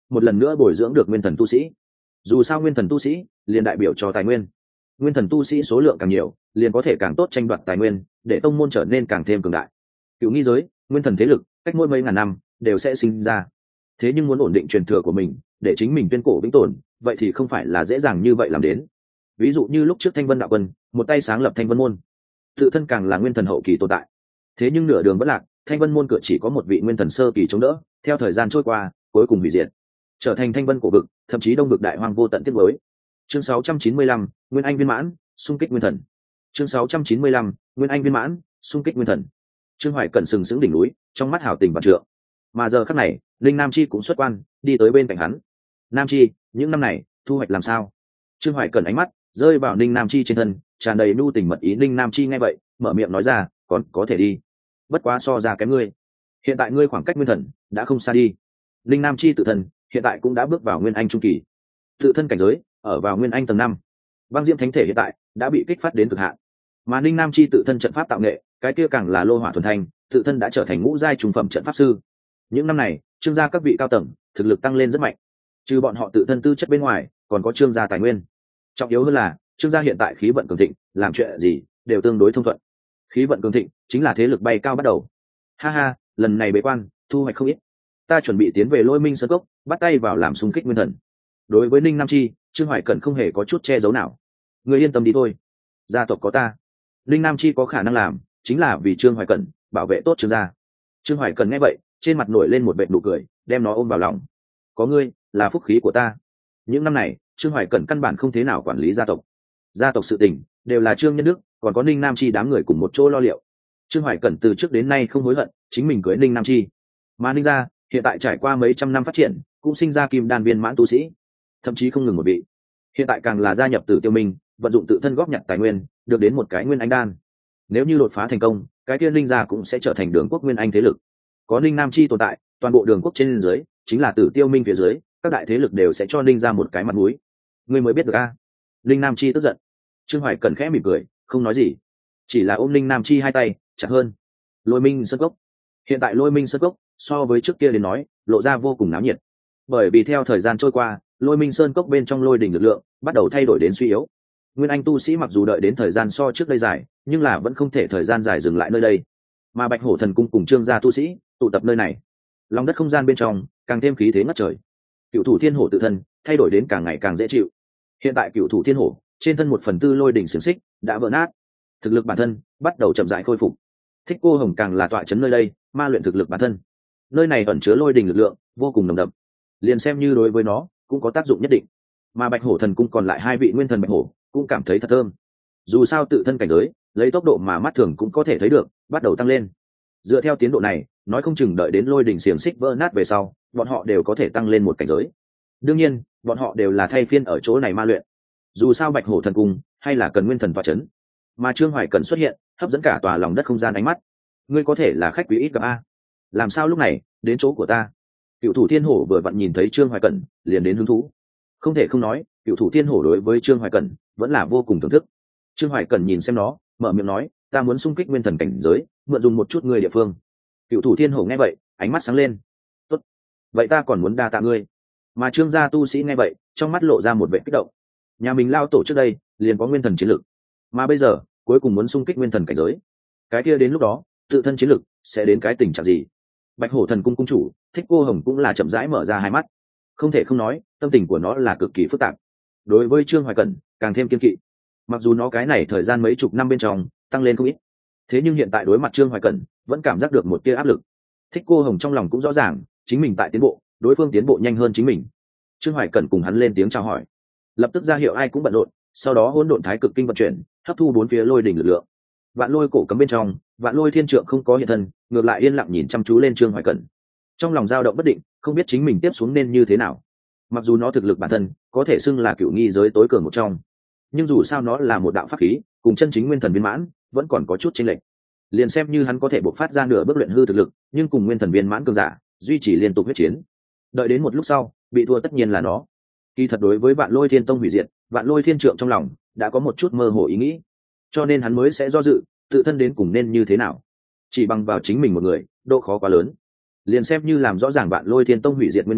một lần nữa bồi dưỡng được nguyên thần tu sĩ. Dù sao nguyên thần tu sĩ liền đại biểu cho tài nguyên, nguyên thần tu sĩ số lượng càng nhiều liền có thể càng tốt tranh đoạt tài nguyên, để tông môn trở nên càng thêm cường đại. Cựu nghi giới nguyên thần thế lực cách mỗi mấy ngàn năm đều sẽ sinh ra, thế nhưng muốn ổn định truyền thừa của mình để chính mình tuyên cổ vĩnh tồn, vậy thì không phải là dễ dàng như vậy làm đến. Ví dụ như lúc trước Thanh Vân đạo quân một tay sáng lập Thanh Vân môn, tự thân càng là nguyên thần hậu kỳ tồn tại, thế nhưng nửa đường bất lạc, Thanh Vân môn cửa chỉ có một vị nguyên thần sơ kỳ chống đỡ, theo thời gian trôi qua cuối cùng hủy diệt, trở thành Thanh Vân cổ vực, thậm chí đông vực đại hoang vô tận tiếc nuối. Chương 695, Nguyên Anh viên mãn, xung kích nguyên thần. Chương 695, Nguyên Anh viên mãn, xung kích nguyên thần. Trương Hoài Cẩn sừng sững đỉnh núi, trong mắt hào tình vạn trượng. Mà giờ khắc này, Linh Nam Chi cũng xuất quan, đi tới bên cạnh hắn. Nam Chi, những năm này thu hoạch làm sao? Trương Hoài Cẩn ánh mắt rơi vào Ninh Nam Chi trên thân, tràn đầy nhu tình mật ý. Ninh Nam Chi nghe vậy, mở miệng nói ra, còn có thể đi, bất quá so ra kém ngươi. Hiện tại ngươi khoảng cách nguyên thần đã không xa đi. Ninh Nam Chi tự thân hiện tại cũng đã bước vào nguyên anh trung kỳ, tự thân cảnh giới ở vào nguyên anh tầng 5. Băng diễm thánh thể hiện tại đã bị kích phát đến cực hạn, mà Ninh Nam Chi tự thân trận pháp tạo nghệ, cái kia càng là lô hỏa thuần thanh, tự thân đã trở thành ngũ giai trung phẩm trận pháp sư. Những năm này Trương gia các vị cao tầng thực lực tăng lên rất mạnh, trừ bọn họ tự thân tư chất bên ngoài, còn có Trương gia tài nguyên. Trọng yếu hơn là Trương gia hiện tại khí vận cường thịnh, làm chuyện gì đều tương đối thông thuận. Khí vận cường thịnh chính là thế lực bay cao bắt đầu. Ha ha, lần này bế quan thu hoạch không ít, ta chuẩn bị tiến về Lôi Minh Sơn Cốc, bắt tay vào làm xung kích nguyên thần. Đối với Ninh Nam Chi, Trương Hoài Cẩn không hề có chút che giấu nào. Người yên tâm đi thôi, gia tộc có ta. Ninh Nam Chi có khả năng làm chính là vì Trương Hoài Cẩn bảo vệ tốt Trương gia. Trương Hoài Cẩn nghe vậy, trên mặt nổi lên một vệt nụ cười, đem nó ôm vào lòng. Có ngươi là phúc khí của ta. Những năm này Trương Hoài Cẩn căn bản không thế nào quản lý gia tộc sự tình đều là Trương Nhân Đức còn có Ninh Nam Chi đám người cùng một chỗ lo liệu. Trương Hoài Cẩn từ trước đến nay không hối hận chính mình cưới Ninh Nam Chi, mà Ninh gia hiện tại trải qua mấy trăm năm phát triển, cũng sinh ra kim đan viên mãn tu sĩ, thậm chí không ngừng một vị. Hiện tại càng là gia nhập Tử Tiêu Minh, vận dụng tự thân góp nhặt tài nguyên, được đến một cái nguyên anh đan. Nếu như đột phá thành công, cái kia Ninh gia cũng sẽ trở thành đường quốc nguyên anh thế lực. Có Ninh Nam Chi tồn tại, toàn bộ đường quốc trên dưới chính là Tử Tiêu Minh phía dưới, các đại thế lực đều sẽ cho Ninh gia một cái mặt mũi. Ngươi mới biết được a? Ninh Nam Chi tức giận. Trương Hoài Cẩn khẽ mỉm cười, không nói gì, chỉ là ôm Ninh Nam Chi hai tay chặt hơn. Lôi Minh Sơn Cốc. Hiện tại Lôi Minh Sơn Cốc so với trước kia đến nói, lộ ra vô cùng náo nhiệt. Bởi vì theo thời gian trôi qua, Lôi Minh Sơn Cốc bên trong lôi đỉnh lực lượng bắt đầu thay đổi đến suy yếu. Nguyên anh tu sĩ mặc dù đợi đến thời gian so trước đây dài, nhưng là vẫn không thể thời gian dài dừng lại nơi đây. Mà Bạch Hổ Thần Cung cùng Trương gia tu sĩ tụ tập nơi này, lòng đất không gian bên trong càng thêm khí thế ngất trời. Cựu thủ thiên hổ tự thân thay đổi đến càng ngày càng dễ chịu. Hiện tại cựu thủ thiên hổ trên thân 1/4 lôi đỉnh xiềng xích đã vỡ nát, thực lực bản thân bắt đầu chậm rãi khôi phục. Thích Cô Hồng càng là tọa chấn nơi đây, ma luyện thực lực bản thân. Nơi này ẩn chứa lôi đỉnh lực lượng vô cùng nồng đậm, liền xem như đối với nó cũng có tác dụng nhất định. Mà Bạch Hổ Thần Cung còn lại hai vị nguyên thần Bạch Hổ cũng cảm thấy thật thơm. Dù sao tự thân cảnh giới lấy tốc độ mà mắt thường cũng có thể thấy được bắt đầu tăng lên. Dựa theo tiến độ này, nói không chừng đợi đến lôi đỉnh xiềng xích vỡ nát về sau, bọn họ đều có thể tăng lên một cảnh giới. Đương nhiên bọn họ đều là thay phiên ở chỗ này ma luyện. Dù sao Bạch Hổ Thần Cung hay là cần nguyên thần tọa chấn, mà Trương Hoài Cẩn xuất hiện hấp dẫn cả tòa lòng đất không gian ánh mắt. Ngươi có thể là khách quý ít gặp a, làm sao lúc này đến chỗ của ta? Cựu thủ thiên hổ vừa vặn nhìn thấy Trương Hoài Cẩn liền đến hứng thú. Không thể không nói, cựu thủ thiên hổ đối với Trương Hoài Cẩn vẫn là vô cùng thưởng thức. Trương Hoài Cẩn nhìn xem nó, mở miệng nói, ta muốn xung kích nguyên thần cảnh giới, mượn dùng một chút người địa phương. Cựu thủ thiên hổ nghe vậy, ánh mắt sáng lên. Tốt, vậy ta còn muốn đa tạ ngươi. Mà Trương gia tu sĩ nghe vậy, trong mắt lộ ra một vẻ kích động. Nhà mình lao tổ trước đây liền có nguyên thần chiến lực, mà bây giờ cuối cùng muốn xung kích nguyên thần cảnh giới, cái kia đến lúc đó tự thân chiến lực sẽ đến cái tình trạng gì? Bạch Hổ Thần Cung cung chủ Thích Cô Hồng cũng là chậm rãi mở ra hai mắt. Không thể không nói, tâm tình của nó là cực kỳ phức tạp. Đối với Trương Hoài Cẩn càng thêm kiên kỵ. Mặc dù nó cái này thời gian mấy chục năm bên trong tăng lên không ít, thế nhưng hiện tại đối mặt Trương Hoài Cẩn vẫn cảm giác được một tia áp lực. Thích Cô Hồng trong lòng cũng rõ ràng, chính mình tại tiến bộ, đối phương tiến bộ nhanh hơn chính mình. Trương Hoài Cẩn cùng hắn lên tiếng chào hỏi, lập tức ra hiệu ai cũng bận rộn. Sau đó hỗn độn thái cực kinh vận chuyển, hấp thu bốn phía lôi đỉnh lực lượng. Vạn lôi cổ cấm bên trong, Vạn lôi thiên trượng không có hiện thân, ngược lại yên lặng nhìn chăm chú lên Trương Hoài Cẩn. Trong lòng dao động bất định, không biết chính mình tiếp xuống nên như thế nào. Mặc dù nó thực lực bản thân có thể xưng là cựu nghi giới tối cường một trong, nhưng dù sao nó là một đạo pháp khí, cùng chân chính nguyên thần viên mãn vẫn còn có chút chênh lệch. Liền xem như hắn có thể bộc phát ra nửa bước luyện hư thực lực, nhưng cùng nguyên thần viên mãn cường giả duy trì liên tục huyết chiến, đợi đến một lúc sau bị thua tất nhiên là nó. Kỳ thật đối với Vạn lôi thiên tông hủy diệt, Vạn lôi thiên trượng trong lòng đã có một chút mơ hồ ý nghĩ, cho nên hắn mới sẽ do dự tự thân đến cùng nên như thế nào. Chỉ bằng vào chính mình một người độ khó quá lớn. Liền xem như làm rõ ràng Vạn lôi thiên tông hủy diệt nguyên nhân,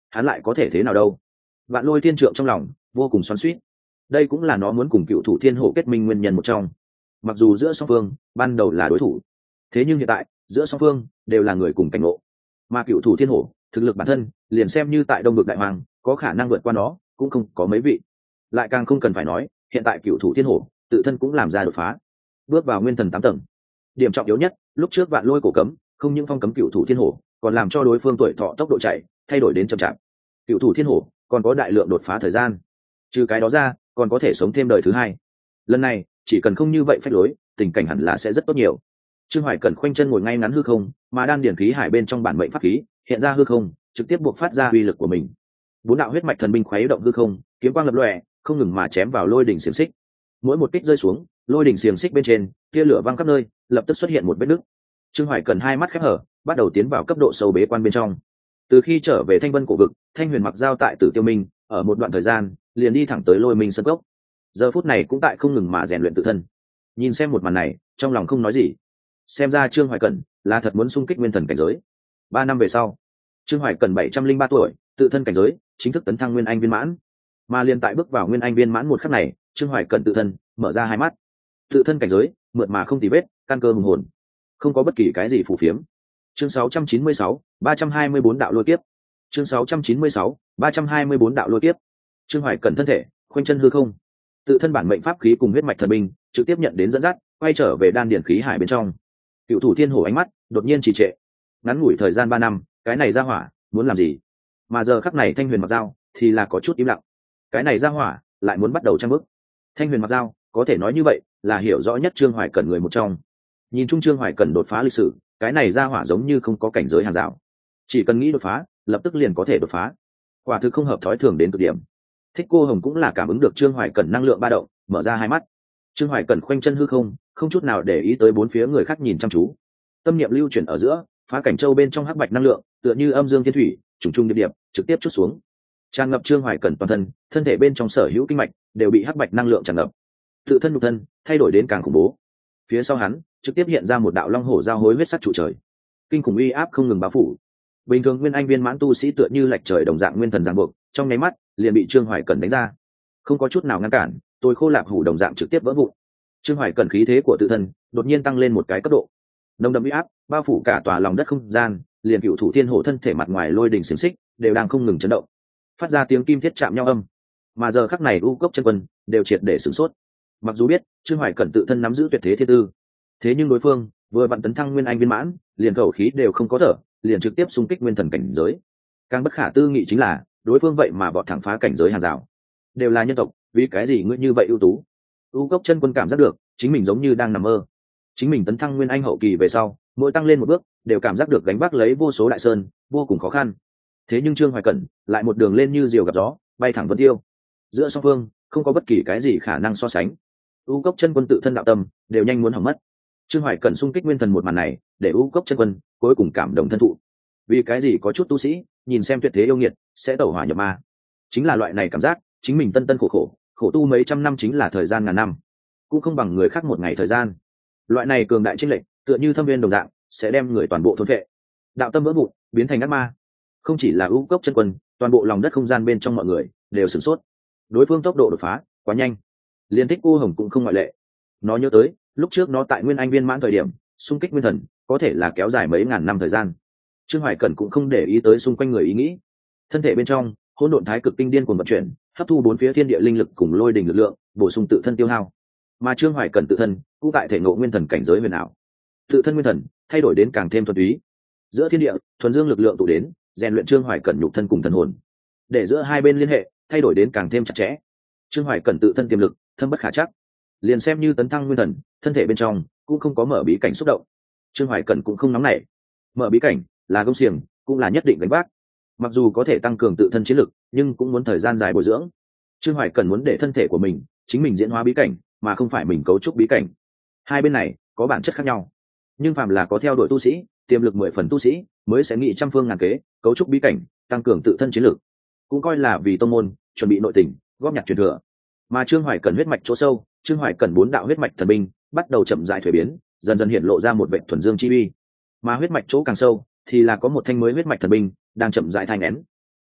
hắn lại có thể thế nào đâu. Vạn Lôi Thiên Trượng trong lòng vô cùng xoắn xuýt. Đây cũng là nó muốn cùng cựu thủ thiên hổ kết minh nguyên nhân một trong. Mặc dù giữa song phương ban đầu là đối thủ, thế nhưng hiện tại giữa song phương đều là người cùng cảnh ngộ, mà cựu thủ thiên hổ thực lực bản thân liền xem như tại đông vực đại hoàng có khả năng vượt qua nó cũng không có mấy vị, lại càng không cần phải nói hiện tại cựu thủ thiên hổ tự thân cũng làm ra đột phá, bước vào nguyên thần 8 tầng. Điểm trọng yếu nhất, lúc trước Vạn Lôi cổ cấm không những phong cấm cựu thủ thiên hổ, còn làm cho đối phương tuổi thọ tốc độ chạy thay đổi đến chậm chạp. Cựu thủ thiên hổ còn có đại lượng đột phá thời gian, trừ cái đó ra còn có thể sống thêm đời thứ hai. Lần này chỉ cần không như vậy phách lối, tình cảnh hẳn là sẽ rất tốt nhiều. Trương Hoài Cẩn khoanh chân ngồi ngay ngắn hư không, mà đan điển khí hải bên trong bản mệnh pháp khí hiện ra hư không, trực tiếp buộc phát ra uy lực của mình. 4 đạo huyết mạch thần binh khuấy động hư không, kiếm quang lập lòe, không ngừng mà chém vào lôi đỉnh xiềng xích. Mỗi một kích rơi xuống, lôi đỉnh xiềng xích bên trên tia lửa văng khắp nơi, lập tức xuất hiện một vết nứt. Trương Hoài Cẩn hai mắt khép hở, bắt đầu tiến vào cấp độ sâu bế quan bên trong. Từ khi trở về Thanh Vân cổ vực, Thanh Huyền mặc giao tại Tử Tiêu Minh, ở một đoạn thời gian liền đi thẳng tới Lôi Minh Sơn Cốc. Giờ phút này cũng tại không ngừng mà rèn luyện tự thân. Nhìn xem một màn này, trong lòng không nói gì. Xem ra Trương Hoài Cẩn là thật muốn xung kích nguyên thần cảnh giới. 3 năm về sau, Trương Hoài Cẩn 703 tuổi, tự thân cảnh giới chính thức tấn thăng nguyên anh viên mãn. Mà liền tại bước vào nguyên anh viên mãn một khắc này, Trương Hoài Cẩn tự thân mở ra hai mắt. Tự thân cảnh giới mượt mà không tì vết, căn cơ hùng hồn, không có bất kỳ cái gì phù phiếm. Chương 696, 324 đạo lôi kiếp. Chương 696, 324 đạo lôi kiếp. Trương Hoài Cẩn thân thể khoanh chân hư không, tự thân bản mệnh pháp khí cùng huyết mạch thần binh trực tiếp nhận đến dẫn dắt, quay trở về đan điển khí hải bên trong. Cựu thủ thiên hổ ánh mắt đột nhiên trì trệ. Ngắn ngủi thời gian 3 năm, cái này ra hỏa muốn làm gì? Mà giờ khắc này Thanh Huyền mặc dao thì là có chút im lặng. Cái này ra hỏa lại muốn bắt đầu trang bức. Thanh Huyền mặc dao có thể nói như vậy là hiểu rõ nhất Trương Hoài Cẩn người một trong. Nhìn chung Trương Hoài Cẩn đột phá lịch sử, cái này ra hỏa giống như không có cảnh giới hàng rào, chỉ cần nghĩ đột phá lập tức liền có thể đột phá, quả thực không hợp thói thường đến cực điểm. Thích Cô Hồng cũng là cảm ứng được Trương Hoài Cẩn năng lượng ba động, mở ra hai mắt. Trương Hoài Cẩn khoanh chân hư không, không chút nào để ý tới bốn phía người khác nhìn chăm chú, tâm niệm lưu chuyển ở giữa, phá cảnh châu bên trong hắc bạch năng lượng tựa như âm dương thiên thủy, trùng trùng điệp điệp trực tiếp chút xuống, tràn ngập Trương Hoài Cẩn toàn thân, thân thể bên trong sở hữu kinh mạch đều bị hắc bạch năng lượng tràn ngập, tự thân nhục thân thay đổi đến càng khủng bố. Phía sau hắn trực tiếp hiện ra một đạo long hổ giao hối huyết sắc trụ trời, kinh khủng uy áp không ngừng bao phủ. Bình thường nguyên anh viên mãn tu sĩ tựa như lệch trời đồng dạng nguyên thần giằng buộc, trong nháy mắt liền bị Trương Hoài Cẩn đánh ra, không có chút nào ngăn cản, tôi khô lạp hủ đồng dạng trực tiếp vỡ vụn. Trương Hoài Cẩn khí thế của tự thân đột nhiên tăng lên một cái cấp độ, nồng đậm uy áp bao phủ cả tòa lòng đất không gian, liền cựu thủ thiên hổ thân thể mặt ngoài lôi đỉnh xiềng xích đều đang không ngừng chấn động, phát ra tiếng kim thiết chạm nhau âm. Mà giờ khắc này U Cốc Chân Quân đều triệt để sửng sốt. Mặc dù biết Trương Hoài Cẩn tự thân nắm giữ tuyệt thế thiên tư, thế nhưng đối phương vừa vặn tấn thăng nguyên anh viên mãn, liền khẩu khí đều không có thở, liền trực tiếp xung kích nguyên thần cảnh giới. Càng bất khả tư nghị chính là đối phương vậy mà vọt thẳng phá cảnh giới hàng rào. Đều là nhân tộc, vì cái gì ngươi như vậy ưu tú? U Cốc Chân Quân cảm giác được chính mình giống như đang nằm mơ. Chính mình tấn thăng nguyên anh hậu kỳ về sau, mỗi tăng lên một bước đều cảm giác được gánh vác lấy vô số đại sơn, vô cùng khó khăn. Thế nhưng Trương Hoài Cẩn lại một đường lên như diều gặp gió, bay thẳng vân tiêu. Giữa song phương không có bất kỳ cái gì khả năng so sánh. U Cốc Chân Quân tự thân đạo tâm đều nhanh muốn hỏng mất. Trương Hoài Cẩn xung kích nguyên thần một màn này, để U Cốc Chân Quân cuối cùng cảm động thân thụ. Vì cái gì có chút tu sĩ nhìn xem tuyệt thế yêu nghiệt sẽ tẩu hỏa nhập ma? Chính là loại này cảm giác, chính mình tân tân khổ khổ, khổ tu mấy trăm năm chính là thời gian ngàn năm, cũng không bằng người khác một ngày thời gian. Loại này cường đại chênh lệch, tựa như thâm viên đồng dạng, sẽ đem người toàn bộ thôn phệ. Đạo tâm vỡ vụn, biến thành ác ma. Không chỉ là U Cốc Chân Quân, toàn bộ lòng đất không gian bên trong mọi người đều sửng sốt. Đối phương tốc độ đột phá quá nhanh, liên Thích Cô Hồng cũng không ngoại lệ. Nó nhớ tới lúc trước nó tại nguyên anh viên mãn thời điểm xung kích nguyên thần có thể là kéo dài mấy ngàn năm thời gian. Trương Hoài Cẩn cũng không để ý tới xung quanh người ý nghĩ, thân thể bên trong hỗn độn thái cực tinh điên cuồng vận chuyển, hấp thu bốn phía thiên địa linh lực cùng lôi đình lực lượng, bổ sung tự thân tiêu hao. Mà Trương Hoài Cẩn tự thân cũng tại thể ngộ nguyên thần cảnh giới huyền ảo, tự thân nguyên thần thay đổi đến càng thêm thuần túy. Giữa thiên địa thuần dương lực lượng tụ đến, rèn luyện Trương Hoài Cẩn nhục thân cùng thần hồn, để giữa hai bên liên hệ thay đổi đến càng thêm chặt chẽ. Trương Hoài Cẩn tự thân tiềm lực thâm bất khả trắc, liền xem như tấn thăng nguyên thần, thân thể bên trong cũng không có mở bí cảnh xúc động. Trương Hoài Cẩn cũng không nóng nảy, mở bí cảnh là công xiềng, cũng là nhất định gánh vác. Mặc dù có thể tăng cường tự thân chiến lực, nhưng cũng muốn thời gian dài bồi dưỡng. Trương Hoài Cẩn muốn để thân thể của mình chính mình diễn hóa bí cảnh, mà không phải mình cấu trúc bí cảnh. Hai bên này có bản chất khác nhau, nhưng phàm là có theo đuổi tu sĩ, tiềm lực 10 phần tu sĩ mới sẽ nghĩ trăm phương ngàn kế cấu trúc bí cảnh, tăng cường tự thân chiến lực, cũng coi là vì tông môn chuẩn bị nội tình, góp nhặt truyền thừa. Mà Trương Hoài Cẩn huyết mạch chỗ sâu, Trương Hoài Cẩn 4 đạo huyết mạch thần binh bắt đầu chậm rãi thuế biến, dần dần hiện lộ ra một vệt thuần dương chi uy. Mà huyết mạch chỗ càng sâu thì là có một thanh mới huyết mạch thần binh đang chậm rãi thai nghén.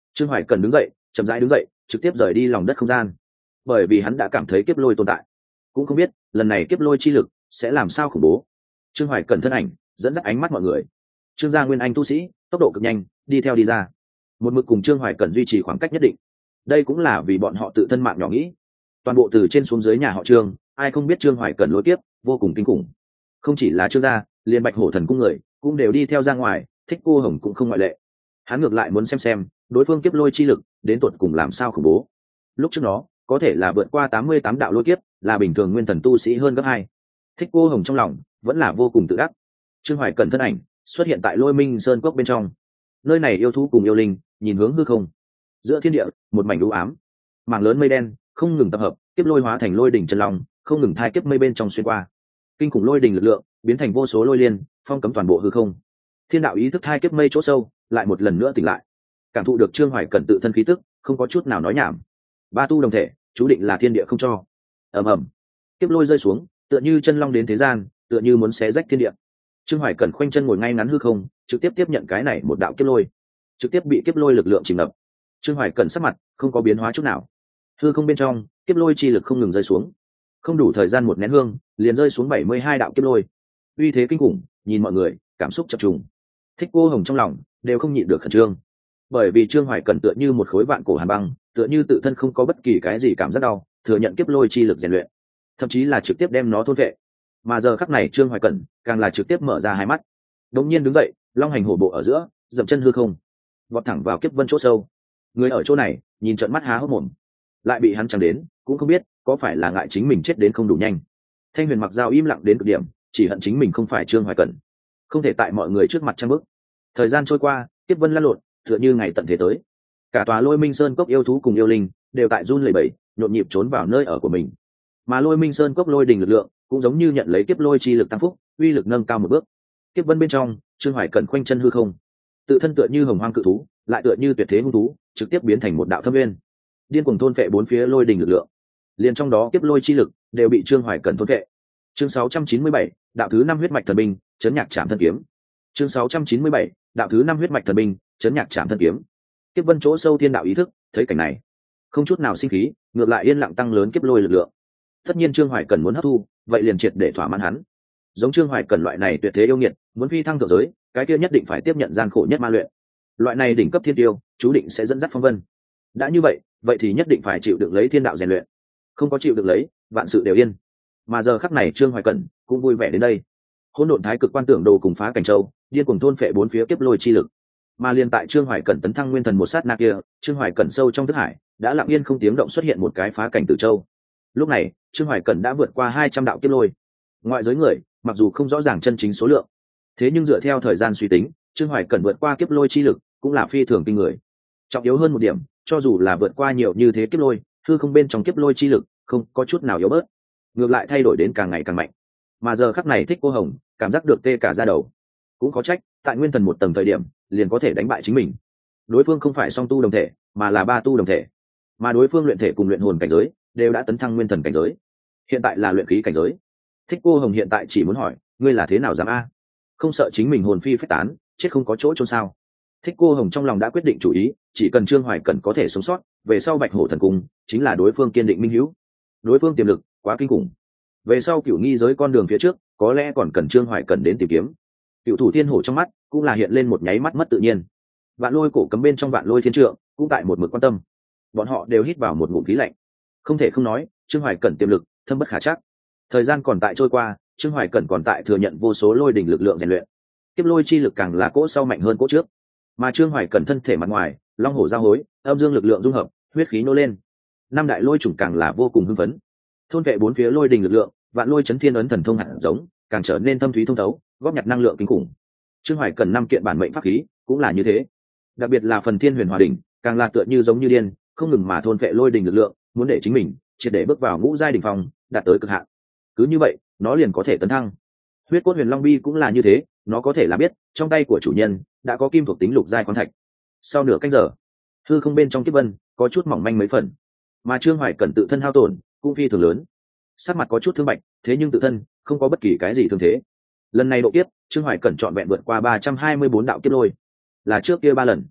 Trương Hoài Cần đứng dậy, chậm rãi đứng dậy, trực tiếp rời đi lòng đất không gian, bởi vì hắn đã cảm thấy kiếp lôi tồn tại, cũng không biết lần này kiếp lôi chi lực sẽ làm sao khủng bố. Trương Hoài Cần thân ảnh dẫn dắt ánh mắt mọi người. Trương gia nguyên anh tu sĩ tốc độ cực nhanh đi theo đi ra, một mực cùng Trương Hoài Cần duy trì khoảng cách nhất định. Đây cũng là vì bọn họ tự thân mạng nhỏ nghĩ, toàn bộ từ trên xuống dưới nhà họ Trương, ai không biết Trương Hoài Cần lối kiếp vô cùng kinh khủng. Không chỉ là Trương gia, liền Bạch Hổ Thần cung người cũng đều đi theo ra ngoài, Thích Cô Hồng cũng không ngoại lệ. Hắn ngược lại muốn xem đối phương kiếp lôi chi lực đến tột cùng làm sao khủng bố. Lúc trước đó có thể là vượt qua 88 đạo lôi kiếp, là bình thường nguyên thần tu sĩ hơn gấp 2. Thích Cô Hồng trong lòng vẫn là vô cùng tự đắc. Trương Hoài Cần thân ảnh xuất hiện tại Lôi Minh Sơn cốc bên trong. Nơi này yêu thú cùng yêu linh nhìn hướng hư không, giữa thiên địa một mảnh u ám, mảng lớn mây đen không ngừng tập hợp, kiếp lôi hóa thành lôi đỉnh chân long, không ngừng thai kiếp mây bên trong xuyên qua. Kinh khủng lôi đỉnh lực lượng biến thành vô số lôi liên, phong cấm toàn bộ hư không. Thiên đạo ý thức thai kiếp mây chỗ sâu lại một lần nữa tỉnh lại, cảm thụ được Trương Hoài Cần tự thân khí tức, không có chút nào nói nhảm. Ba tu đồng thể, chú định là thiên địa không cho. Ầm ầm, kiếp lôi rơi xuống, tựa như chân long đến thế gian, tựa như muốn xé rách thiên địa. Trương Hoài Cần khoanh chân ngồi ngay ngắn hư không, trực tiếp tiếp nhận cái này một đạo kiếp lôi, trực tiếp bị kiếp lôi lực lượng chìm ngập. Trương Hoài Cần sắc mặt không có biến hóa chút nào. Hư không bên trong, kiếp lôi chi lực không ngừng rơi xuống, không đủ thời gian một nén hương, liền rơi xuống 72 đạo kiếp lôi. Uy thế kinh khủng, nhìn mọi người cảm xúc chập trùng. Thích Cô Hồng trong lòng đều không nhịn được khẩn trương, bởi vì Trương Hoài Cần tựa như một khối vạn cổ hàn băng, tựa như tự thân không có bất kỳ cái gì cảm giác đau, thừa nhận kiếp lôi chi lực rèn luyện, thậm chí là trực tiếp đem nó thôn vệ. Mà giờ khắc này Trương Hoài Cần càng là trực tiếp mở ra hai mắt, đột nhiên đứng dậy, long hành hổ bộ ở giữa, dậm chân hư không, vọt thẳng vào kiếp vân chỗ sâu. Người ở chỗ này nhìn trợn mắt há hốc mồm, lại bị hắn chẳng đến, cũng không biết có phải là ngại chính mình chết đến không đủ nhanh. Thanh Huyền mặc dao im lặng đến cực điểm, chỉ hận chính mình không phải Trương Hoài Cần, không thể tại mọi người trước mặt trang bức. Thời gian trôi qua, kiếp vân lăn lộn, tựa như ngày tận thế tới. Cả tòa Lôi Minh Sơn cốc yêu thú cùng yêu linh đều tại run lẩy bẩy, nhộn nhịp trốn vào nơi ở của mình. Mà Lôi Minh Sơn cốc lôi đình lực lượng cũng giống như nhận lấy kiếp lôi chi lực tăng phúc, uy lực nâng cao một bước. Kiếp vân bên trong, Trương Hoài Cần khoanh chân hư không, tự thân tựa như hồng hoang cự thú, lại tựa như tuyệt thế hung thú, trực tiếp biến thành một đạo thâm nguyên, điên cuồng thôn phệ bốn phía lôi đình lực lượng. Liền trong đó kiếp lôi chi lực đều bị Trương Hoài Cần thôn phệ. Chương 697, đạo thứ 5 huyết mạch thần binh, chấn nhạc trảm thân kiếm. Chương 697, đạo thứ 5 huyết mạch thần binh, chấn nhạc trảm thân kiếm. Kiếp vân chỗ sâu thiên đạo ý thức thấy cảnh này, không chút nào sinh khí, ngược lại yên lặng tăng lớn kiếp lôi lực lượng. Tất nhiên Trương Hoài Cần muốn hấp thu, vậy liền triệt để thỏa mãn hắn. Giống Trương Hoài Cần loại này tuyệt thế yêu nghiệt, muốn phi thăng thượng giới, cái kia nhất định phải tiếp nhận gian khổ nhất ma luyện. Loại này đỉnh cấp thiên tiêu, chú định sẽ dẫn dắt phong vân. Đã như vậy, vậy thì nhất định phải chịu đựng lấy thiên đạo rèn luyện. Không có chịu đựng lấy, vạn sự đều yên. Mà giờ khắc này Trương Hoài Cần cũng vui vẻ đến đây. Hỗn độn thái cực quan tưởng đồ cùng phá cảnh châu, điên cuồng thôn phệ bốn phía kiếp lôi chi lực. Mà liên tại Trương Hoài Cần tấn thăng nguyên thần một sát na kia, Trương Hoài Cần sâu trong thức hải đã lặng yên không tiếng động xuất hiện một cái phá cảnh tử châu. Lúc này Trương Hoài Cần đã vượt qua 200 đạo kiếp lôi. Ngoại giới người mặc dù không rõ ràng chân chính số lượng, thế nhưng dựa theo thời gian suy tính, Trương Hoài Cần vượt qua kiếp lôi chi lực cũng là phi thường kinh người. Trọng yếu hơn một điểm, cho dù là vượt qua nhiều như thế kiếp lôi, hư không bên trong kiếp lôi chi lực không có chút nào yếu bớt, ngược lại thay đổi đến càng ngày càng mạnh. Mà giờ khắc này Thích Cô Hồng cảm giác được tê cả da đầu. Cũng có trách, tại nguyên thần một tầng thời điểm liền có thể đánh bại chính mình. Đối phương không phải song tu đồng thể, mà là ba tu đồng thể. Mà đối phương luyện thể cùng luyện hồn cảnh giới đều đã tấn thăng nguyên thần cảnh giới, hiện tại là luyện khí cảnh giới. Thích Cô Hồng hiện tại chỉ muốn hỏi, ngươi là thế nào dám a? Không sợ chính mình hồn phi phách tán, chết không có chỗ chôn sao? Thích Cô Hồng trong lòng đã quyết định chủ ý, chỉ cần Trương Hoài Cần có thể sống sót, về sau Bạch Hổ Thần Cung chính là đối phương kiên định minh hữu. Đối phương tiềm lực quá kinh khủng, về sau Cửu Nghi giới con đường phía trước có lẽ còn cần Trương Hoài Cần đến tìm kiếm. Cửu Thủ Thiên Hổ trong mắt cũng là hiện lên một nháy mắt mất tự nhiên. Vạn Lôi cổ cấm bên trong Vạn Lôi Thiên Trượng cũng tại một mực quan tâm. Bọn họ đều hít vào một ngụm khí lạnh. Không thể không nói, Trương Hoài Cần tiềm lực thâm bất khả trắc. Thời gian còn tại trôi qua, Trương Hoài Cần còn tại thừa nhận vô số lôi đỉnh lực lượng rèn luyện. Kiếp lôi chi lực càng là cỗ sau mạnh hơn cỗ trước. Mà Trương Hoài Cần thân thể mặt ngoài, long hổ giao hối, âm dương lực lượng dung hợp, huyết khí nô lên. Năm đại lôi chủng càng là vô cùng hưng phấn. Thôn vệ bốn phía lôi đỉnh lực lượng, Vạn Lôi chấn thiên ấn thần thông hạt giống, càng trở nên thâm thúy thông thấu, góp nhặt năng lượng kinh khủng. Trương Hoài Cần 5 kiện bản mệnh pháp khí cũng là như thế. Đặc biệt là phần Thiên Huyền Hòa đỉnh, càng là tựa như giống như điên, không ngừng mà thôn vệ lôi đỉnh lực lượng, muốn để chính mình triệt để bước vào ngũ giai đỉnh phong, đạt tới cực hạn. Cứ như vậy, nó liền có thể tấn thăng. Huyết cốt huyền long bi cũng là như thế, nó có thể là biết, trong tay của chủ nhân đã có kim thuộc tính lục giai khoáng thạch. Sau nửa canh giờ, hư không bên trong kiếp vân có chút mỏng manh mấy phần, mà Trương Hoài Cần tự thân hao tổn cũng phi thường lớn. Sắc mặt có chút thương bạch, thế nhưng tự thân không có bất kỳ cái gì thương thế. Lần này độ kiếp, Trương Hoài Cần trọn vẹn vượt qua 324 đạo kiếp lôi, là trước kia 3 lần.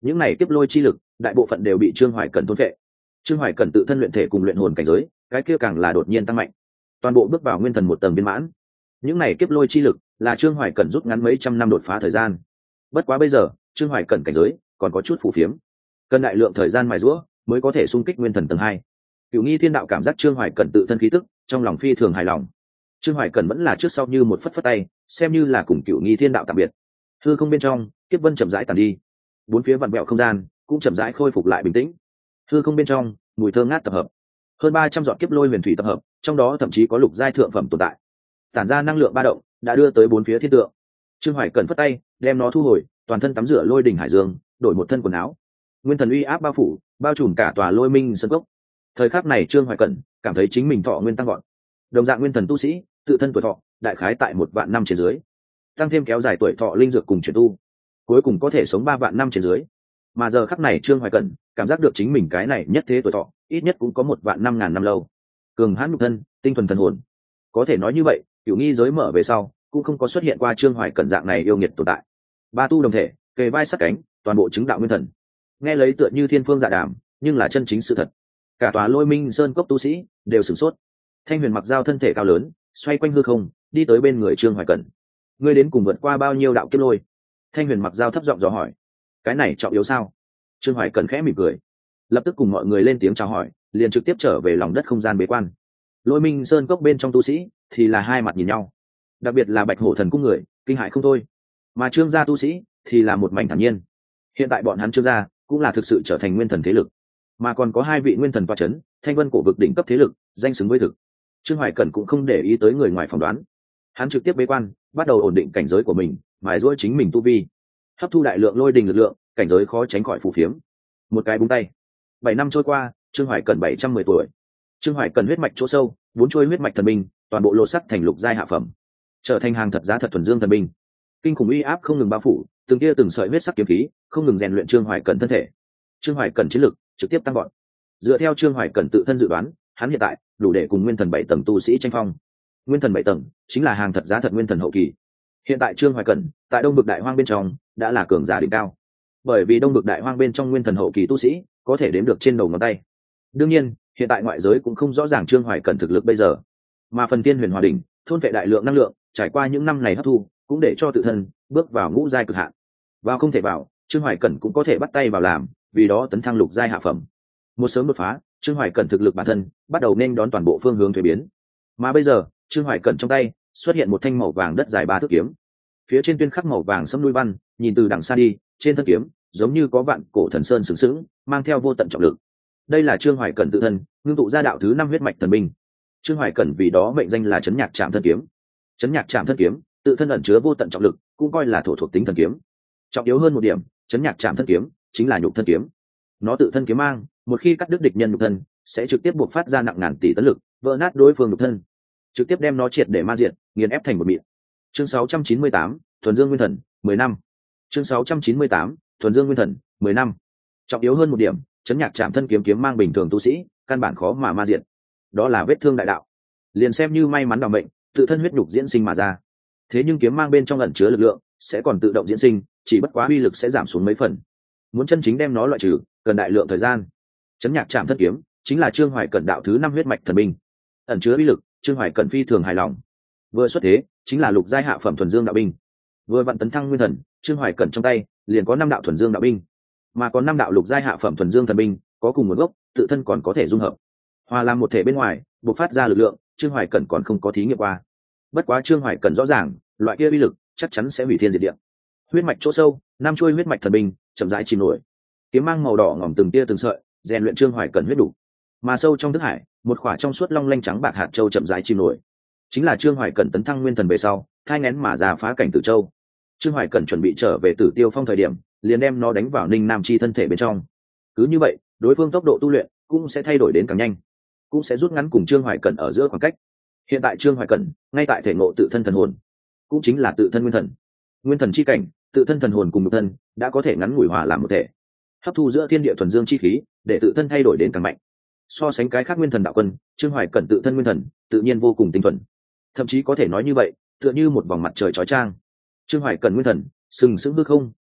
những này kiếp lôi chi lực đại bộ phận đều bị trương hoài cẩn thôn vệ. Trương hoài cẩn tự thân luyện thể cùng luyện hồn cảnh giới, cái kia càng là đột nhiên tăng mạnh, toàn bộ bước vào nguyên thần một tầng viên mãn. Những này kiếp lôi chi lực là trương hoài cẩn rút ngắn mấy trăm năm đột phá thời gian. Bất quá bây giờ trương hoài cẩn cảnh giới còn có chút phù phiếm, cần đại lượng thời gian mài giũa mới có thể xung kích nguyên thần tầng 2. Cửu Nghi Thiên Đạo cảm giác trương hoài cẩn tự thân khí tức, trong lòng phi thường hài lòng. Trương hoài cẩn vẫn là trước sau như một phất phất tay, xem như là cùng Cửu Nghi Thiên Đạo tạm biệt. Hư không bên trong kiếp vân chậm rãi tàn đi, bốn phía vặn vẹo không gian cũng chậm rãi khôi phục lại bình tĩnh. Hư không bên trong mùi thơm ngát tập hợp, hơn 300 giọt kiếp lôi huyền thủy tập hợp, trong đó thậm chí có lục giai thượng phẩm tồn tại, tản ra năng lượng ba động đã đưa tới bốn phía thiên tượng. Trương hoài cẩn phất tay đem nó thu hồi, toàn thân tắm rửa lôi đỉnh hải dương, đổi một thân quần áo. Nguyên thần uy áp bao phủ, bao trùm cả tòa Lôi Minh Sơn Cốc. Thời khắc này trương hoài cẩn cảm thấy chính mình thọ nguyên tăng gọn. Đồng dạng nguyên thần tu sĩ tự thân tuổi thọ đại khái tại 1 vạn năm trên dưới, tăng thêm kéo dài tuổi thọ linh dược cùng chuyển tu, cuối cùng có thể sống 3 vạn năm trên dưới. Mà giờ khắc này trương hoài cẩn cảm giác được chính mình cái này nhất thế tuổi thọ ít nhất cũng có 1 vạn 5.000 năm lâu. Cường hãn nhục thân, tinh thuần thần hồn, có thể nói như vậy Cửu Nghi giới mở về sau cũng không có xuất hiện qua trương hoài cẩn dạng này yêu nghiệt tồn tại. Ba tu đồng thể, kề vai sát cánh, toàn bộ chứng đạo nguyên thần. Nghe lấy tựa như thiên phương dạ đàm, nhưng là chân chính sự thật. Cả tòa Lôi Minh Sơn Cốc tu sĩ đều sửng sốt. Thanh Huyền mặc dao thân thể cao lớn, xoay quanh hư không, đi tới bên người trương hoài cẩn. Ngươi đến cùng vượt qua bao nhiêu đạo kiếp lôi? Thanh Huyền mặc dao thấp giọng dò hỏi. Cái này trọng yếu sao? Trương hoài cẩn khẽ mỉm cười, lập tức cùng mọi người lên tiếng chào hỏi, liền trực tiếp trở về lòng đất không gian bế quan. Lôi Minh Sơn Cốc bên trong tu sĩ thì là hai mặt nhìn nhau, đặc biệt là Bạch Hổ thần cung người kinh hãi không thôi, mà trương gia tu sĩ thì là một mảnh thản nhiên. Hiện tại bọn hắn trương gia cũng là thực sự trở thành nguyên thần thế lực, mà còn có 2 vị nguyên thần toa chấn, Thanh Vân cổ vực đỉnh cấp thế lực, danh xứng với thực. Trương hoài cẩn cũng không để ý tới người ngoài phỏng đoán, hắn trực tiếp bế quan, bắt đầu ổn định cảnh giới của mình, mài giũa chính mình tu vi, hấp thu đại lượng lôi đình lực lượng, cảnh giới khó tránh khỏi phù phiếm. Một cái búng tay, 7 năm trôi qua, trương hoài cẩn 710 tuổi. Trương hoài cẩn huyết mạch chỗ sâu, 4 chuôi huyết mạch thần binh, toàn bộ lột sắc thành lục giai hạ phẩm, trở thành hàng thật giá thật thuần dương thần binh. Kinh khủng uy áp không ngừng bao phủ, từng tia từng sợi huyết sắc kiếm khí không ngừng rèn luyện trương hoài cẩn thân thể. Trương hoài cẩn chiến lực trực tiếp tăng gọn. Dựa theo trương hoài cẩn tự thân dự đoán, hắn hiện tại đủ để cùng nguyên thần 7 tầng tu sĩ tranh phong. Nguyên thần 7 tầng chính là hàng thật giá thật nguyên thần hậu kỳ. Hiện tại trương hoài cẩn tại đông vực đại hoang bên trong đã là cường giả đỉnh cao, bởi vì đông vực đại hoang bên trong nguyên thần hậu kỳ tu sĩ có thể đếm được trên đầu ngón tay. Đương nhiên hiện tại ngoại giới cũng không rõ ràng trương hoài cẩn thực lực bây giờ, mà phần tiên huyền hòa đỉnh thôn vệ đại lượng năng lượng, trải qua những năm này hấp thu cũng để cho tự thân bước vào ngũ giai cực hạn. Vào không thể vào, trương hoài cẩn cũng có thể bắt tay vào làm, vì đó tấn thăng lục giai hạ phẩm. Một sớm đột phá, trương hoài cẩn thực lực bản thân bắt đầu nên đón toàn bộ phương hướng thuế biến. Mà bây giờ trương hoài cẩn trong tay xuất hiện một thanh màu vàng đất dài 3 thước kiếm, phía trên tuyên khắc màu vàng sẫm nuôi văn, nhìn từ đằng xa đi, trên thân kiếm giống như có vạn cổ thần sơn sừng sững, mang theo vô tận trọng lực. Đây là trương hoài cẩn tự thân ngưng tụ ra đạo thứ 5 huyết mạch thần binh. Trương hoài cẩn vì đó mệnh danh là chấn nhạc trảm thân kiếm. Chấn nhạc trảm thân kiếm tự thân ẩn chứa vô tận trọng lực, cũng coi là thổ thuộc tính thần kiếm. Trọng yếu hơn một điểm, chấn nhạc trảm thân kiếm chính là nhục thân kiếm. Nó tự thân kiếm mang, một khi cắt đứt địch nhân nhục thân, sẽ trực tiếp buộc phát ra nặng ngàn tỷ tấn lực, vỡ nát đối phương nhục thân, trực tiếp đem nó triệt để ma diệt, nghiền ép thành một mịn. Chương 698, thuần dương nguyên thần, 10 năm. Chương 698, thuần dương nguyên thần, 10 năm. Trọng yếu hơn một điểm, chấn nhạc trảm thân kiếm kiếm mang bình thường tu sĩ căn bản khó mà ma diệt. Đó là vết thương đại đạo, liền xem như may mắn đảm mệnh, tự thân huyết nhục diễn sinh mà ra. Thế nhưng kiếm mang bên trong ẩn chứa lực lượng sẽ còn tự động diễn sinh, chỉ bất quá uy lực sẽ giảm xuống mấy phần. Muốn chân chính đem nó loại trừ, cần đại lượng thời gian. Chấn nhạc trảm thân kiếm chính là trương hoài cẩn đạo thứ 5 huyết mạch thần binh, ẩn chứa uy lực, trương hoài cẩn phi thường hài lòng. Vừa xuất thế chính là lục giai hạ phẩm thuần dương đạo binh, vừa vặn tấn thăng nguyên thần, trương hoài cẩn trong tay liền có 5 đạo thuần dương đạo binh, mà còn 5 đạo lục giai hạ phẩm thuần dương thần binh có cùng nguồn gốc, tự thân còn có thể dung hợp, hòa làm một thể bên ngoài, bộc phát ra lực lượng, trương hoài cẩn còn không có thí nghiệm qua. Bất quá trương hoài cẩn rõ ràng, loại kia uy lực chắc chắn sẽ hủy thiên diệt địa. Huyết mạch chỗ sâu, 5 chuôi huyết mạch thần binh chậm rãi chìm nổi, kiếm mang màu đỏ ngòm từng tia từng sợi, rèn luyện trương hoài cẩn huyết đủ. Mà sâu trong thức hải, một khỏa trong suốt long lanh trắng bạc hạt châu chậm rãi chìm nổi, chính là trương hoài cẩn tấn thăng nguyên thần về sau thai nghén mà ra phá cảnh Tử Châu. Trương hoài cẩn chuẩn bị trở về Tử Tiêu Phong thời điểm, liền đem nó đánh vào Ninh Nam Chi thân thể bên trong. Cứ như vậy, đối phương tốc độ tu luyện cũng sẽ thay đổi đến càng nhanh, cũng sẽ rút ngắn cùng trương hoài cẩn ở giữa khoảng cách. Hiện tại trương hoài cẩn ngay tại thể ngộ tự thân thần hồn, cũng chính là tự thân nguyên thần. Nguyên thần chi cảnh, tự thân thần hồn cùng nhục thân đã có thể ngắn ngủi hòa làm một thể, hấp thu giữa thiên địa thuần dương chi khí, để tự thân thay đổi đến càng mạnh. So sánh cái khác nguyên thần đạo quân, trương hoài cẩn tự thân nguyên thần tự nhiên vô cùng tinh thuần, thậm chí có thể nói như vậy, tựa như một vòng mặt trời chói chang. Trương hoài cẩn nguyên thần sừng sững hư không,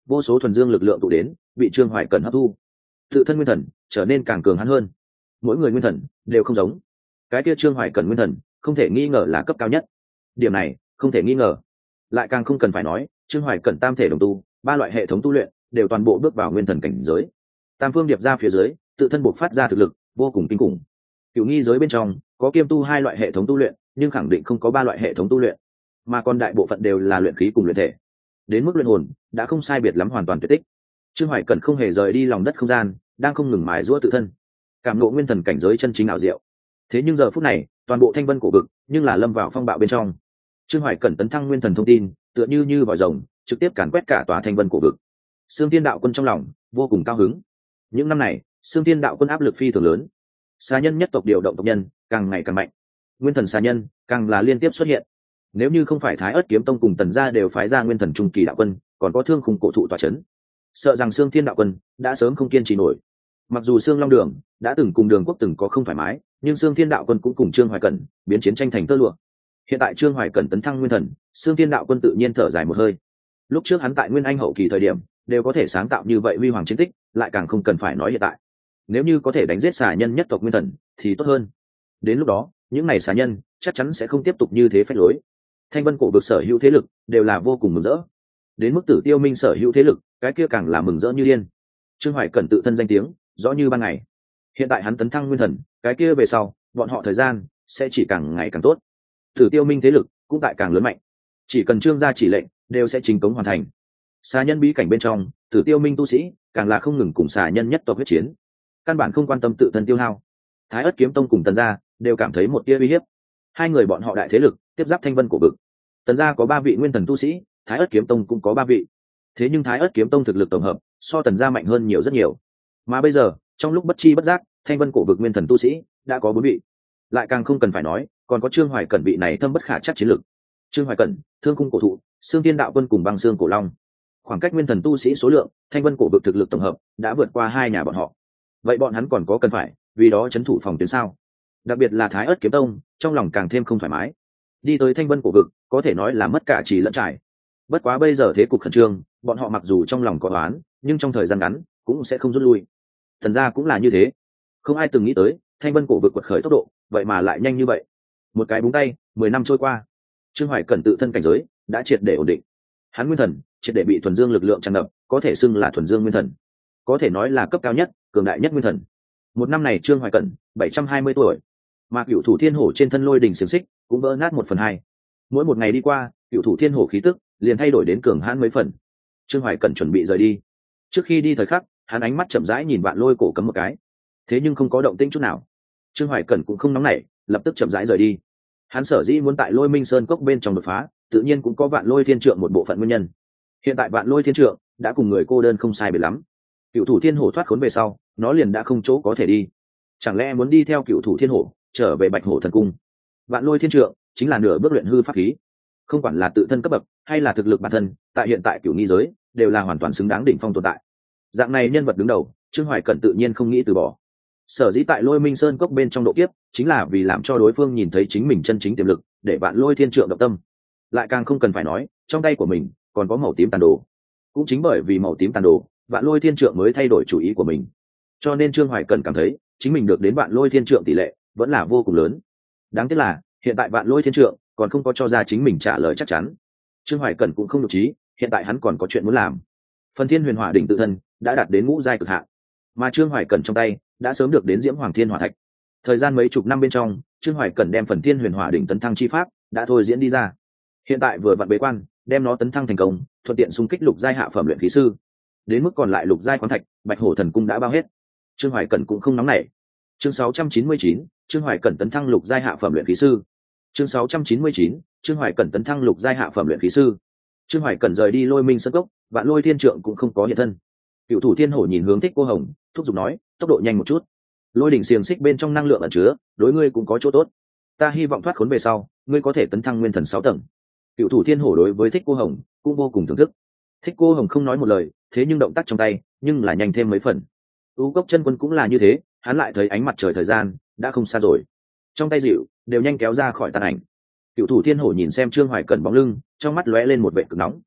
vô số thuần dương lực lượng tụ đến, bị Trương Hoài Cẩn hấp thu, tự thân nguyên thần trở nên càng cường hãn hơn. Mỗi người nguyên thần đều không giống, cái kia Trương Hoài Cẩn nguyên thần không thể nghi ngờ là cấp cao nhất, điểm này không thể nghi ngờ. Lại càng không cần phải nói Trương Hoài Cẩn tam thể đồng tu, ba loại hệ thống tu luyện đều toàn bộ bước vào nguyên thần cảnh giới, tam phương điệp ra phía dưới, tự thân bộc phát ra thực lực vô cùng kinh khủng. Cửu nghi giới bên trong có kiêm tu hai loại hệ thống tu luyện, nhưng khẳng định không có ba loại hệ thống tu luyện, mà còn đại bộ phận đều là luyện khí cùng luyện thể, đến mức luyện hồn đã không sai biệt lắm hoàn toàn tuyệt tích. Trương Hoài Cẩn không hề rời đi lòng đất không gian, đang không ngừng mài giũa tự thân, cảm ngộ nguyên thần cảnh giới chân chính ảo diệu. Thế nhưng giờ phút này toàn bộ thanh vân cổ vực nhưng là lâm vào phong bạo bên trong. Trương Hoài Cẩn tấn thăng nguyên thần thông tin tựa như vòi rồng trực tiếp càn quét cả tòa thanh vân cổ vực. Xương Thiên Đạo Quân trong lòng vô cùng cao hứng. Những năm này Xương Thiên Đạo Quân áp lực phi thường lớn, xà nhân nhất tộc điều động tộc nhân càng ngày càng mạnh, nguyên thần xà nhân càng là liên tiếp xuất hiện. Nếu như không phải Thái Ức Kiếm Tông cùng Tần gia đều phái ra nguyên thần trung kỳ đạo quân, còn có Thương Khung cổ thụ tọa chấn, sợ rằng Xương Thiên Đạo Quân đã sớm không kiên trì nổi. Mặc dù Xương Long Đường đã từng cùng Đường Quốc từng có không thoải mái, nhưng Xương Thiên Đạo Quân cũng cùng Trương Hoài Cẩn biến chiến tranh thành tơ lụa. Hiện tại Trương Hoài Cẩn tấn thăng nguyên thần, Xương Thiên Đạo Quân tự nhiên thở dài một hơi. Lúc trước hắn tại Nguyên Anh hậu kỳ thời điểm đều có thể sáng tạo như vậy huy hoàng chiến tích, lại càng không cần phải nói hiện tại. Nếu như có thể đánh giết xà nhân nhất tộc nguyên thần thì tốt hơn. Đến lúc đó những này xà nhân chắc chắn sẽ không tiếp tục như thế phách lối. Thanh vân cổ vực sở hữu thế lực đều là vô cùng mừng rỡ, đến mức Tử Tiêu Minh sở hữu thế lực cái kia càng là mừng rỡ như điên. Trương Hoài Cẩn tự thân danh tiếng rõ như ban ngày, hiện tại hắn tấn thăng nguyên thần, cái kia về sau bọn họ thời gian sẽ chỉ càng ngày càng tốt. Tử Tiêu Minh thế lực cũng tại càng lớn mạnh, chỉ cần Trương gia chỉ lệnh đều sẽ chính cống hoàn thành. Xà nhân bí cảnh bên trong, Tử Tiêu Minh tu sĩ càng là không ngừng cùng xà nhân nhất tộc huyết chiến, căn bản không quan tâm tự thân tiêu hao. Thái Ức Kiếm Tông cùng Tần gia đều cảm thấy một tia uy hiếp, hai người bọn họ đại thế lực tiếp giáp thanh vân cổ vực. Tần gia có 3 vị nguyên thần tu sĩ, Thái Ức Kiếm Tông cũng có 3 vị, thế nhưng Thái Ức Kiếm Tông thực lực tổng hợp so Tần gia mạnh hơn nhiều rất nhiều. Mà bây giờ trong lúc bất chi bất giác, thanh vân cổ vực nguyên thần tu sĩ đã có 4 vị, lại càng không cần phải nói còn có Trương Hoài Cẩn vị này thâm bất khả chắc chiến lực. Trương Hoài Cẩn, Thương Khung cổ thụ, Xương Thiên Đạo Quân cùng Băng Xương cổ long, khoảng cách nguyên thần tu sĩ số lượng, thanh vân cổ vực thực lực tổng hợp đã vượt qua hai nhà bọn họ. Vậy bọn hắn còn có cần phải vì đó trấn thủ phòng tuyến sao? Đặc biệt là Thái Ức Kiếm Tông trong lòng càng thêm không thoải mái, đi tới thanh vân cổ vực có thể nói là mất cả trì lẫn trải. Bất quá bây giờ thế cục khẩn trương, bọn họ mặc dù trong lòng có oán, nhưng trong thời gian ngắn cũng sẽ không rút lui. Thần gia cũng là như thế, không ai từng nghĩ tới thanh vân cổ vực quật khởi tốc độ vậy mà lại nhanh như vậy. Một cái búng tay 10 năm trôi qua, Trương Hoài Cẩn tự thân cảnh giới đã triệt để ổn định, hắn nguyên thần triệt để bị thuần dương lực lượng tràn ngập, có thể xưng là thuần dương nguyên thần, có thể nói là cấp cao nhất, cường đại nhất nguyên thần. Một năm này Trương Hoài Cẩn 720 tuổi, mà Cửu Thủ Thiên Hổ trên thân lôi đình xiềng xích cũng vỡ nát 1/2. Mỗi một ngày đi qua, Cửu Thủ Thiên Hổ khí tức liền thay đổi đến cường hãn mấy phần. Trương Hoài Cẩn chuẩn bị rời đi, trước khi đi thời khắc hắn ánh mắt chậm rãi nhìn Vạn Lôi cổ cấm một cái, thế nhưng không có động tĩnh chút nào. Trương Hoài Cẩn cũng không nóng nảy, lập tức chậm rãi rời đi. Hắn sở dĩ muốn tại Lôi Minh Sơn cốc bên trong đột phá, tự nhiên cũng có Vạn Lôi Thiên Trượng một bộ phận nguyên nhân. Hiện tại Vạn Lôi Thiên Trượng đã cùng người cô đơn không sai biệt lắm, Cửu Thủ Thiên Hổ thoát khốn về sau, nó liền đã không chỗ có thể đi. Chẳng lẽ muốn đi theo Cửu Thủ Thiên Hổ trở về Bạch Hổ Thần Cung? Vạn Lôi Thiên Trượng chính là nửa bước luyện hư pháp khí, không quản là tự thân cấp bậc hay là thực lực bản thân, tại hiện tại Cửu Nghi giới đều là hoàn toàn xứng đáng đỉnh phong tồn tại. Dạng này nhân vật đứng đầu, Trương Hoài Cẩn tự nhiên không nghĩ từ bỏ. Sở dĩ tại Lôi Minh Sơn cốc bên trong độ kiếp, chính là vì làm cho đối phương nhìn thấy chính mình chân chính tiềm lực, để Vạn Lôi Thiên Trượng động tâm. Lại càng không cần phải nói, trong tay của mình còn có màu tím tàn đồ. Cũng chính bởi vì màu tím tàn đồ, Vạn Lôi Thiên Trượng mới thay đổi chủ ý của mình. Cho nên Trương Hoài Cẩn cảm thấy chính mình được đến Vạn Lôi Thiên Trượng tỷ lệ vẫn là vô cùng lớn. Đáng tiếc là hiện tại Vạn Lôi Thiên Trượng còn không có cho ra chính mình trả lời chắc chắn. Trương Hoài Cẩn cũng không nhục trí, hiện tại hắn còn có chuyện muốn làm. Phần Thiên Huyền Hỏa đỉnh tự thân đã đạt đến ngũ giai cực hạn, mà Trương Hoài Cẩn trong tay đã sớm được đến Diễm Hoàng Thiên Hỏa Thạch. Thời gian mấy chục năm bên trong, Trương Hoài Cẩn đem Phần Thiên Huyền Hỏa đỉnh tấn thăng chi pháp đã thôi diễn đi ra. Hiện tại vừa vặn bế quan, đem nó tấn thăng thành công, thuận tiện xung kích lục giai hạ phẩm luyện khí sư. Đến mức còn lại lục giai khoáng thạch, Bạch Hổ Thần Cung đã bao hết. Trương Hoài Cẩn cũng không nóng nảy. Chương 699, Trương Hoài Cẩn tấn thăng lục giai hạ phẩm luyện khí sư. Chương 699, Trương Hoài Cẩn tấn thăng lục giai hạ phẩm luyện khí sư. Trương Hoài Cẩn rời đi Lôi Minh Sơn cốc, Vạn Lôi Thiên Trượng cũng không có hiện thân. Cửu Thủ Thiên Hổ nhìn hướng Thích Cô Hồng, thúc giục nói, tốc độ nhanh một chút. Lôi đỉnh xiềng xích bên trong năng lượng ẩn chứa, đối ngươi cũng có chỗ tốt. Ta hy vọng thoát khốn về sau, ngươi có thể tấn thăng nguyên thần 6 tầng. Cửu Thủ Thiên Hổ đối với Thích Cô Hồng cũng vô cùng thưởng thức. Thích Cô Hồng không nói một lời, thế nhưng động tác trong tay nhưng là nhanh thêm mấy phần. U Cốc Chân Quân cũng là như thế, hắn lại thấy ánh mặt trời thời gian đã không xa rồi, trong tay dịu đều nhanh kéo ra khỏi tàn ảnh. Cửu Thủ Thiên Hổ nhìn xem Trương Hoài Cẩn bóng lưng, trong mắt lóe lên một vẻ cực nóng.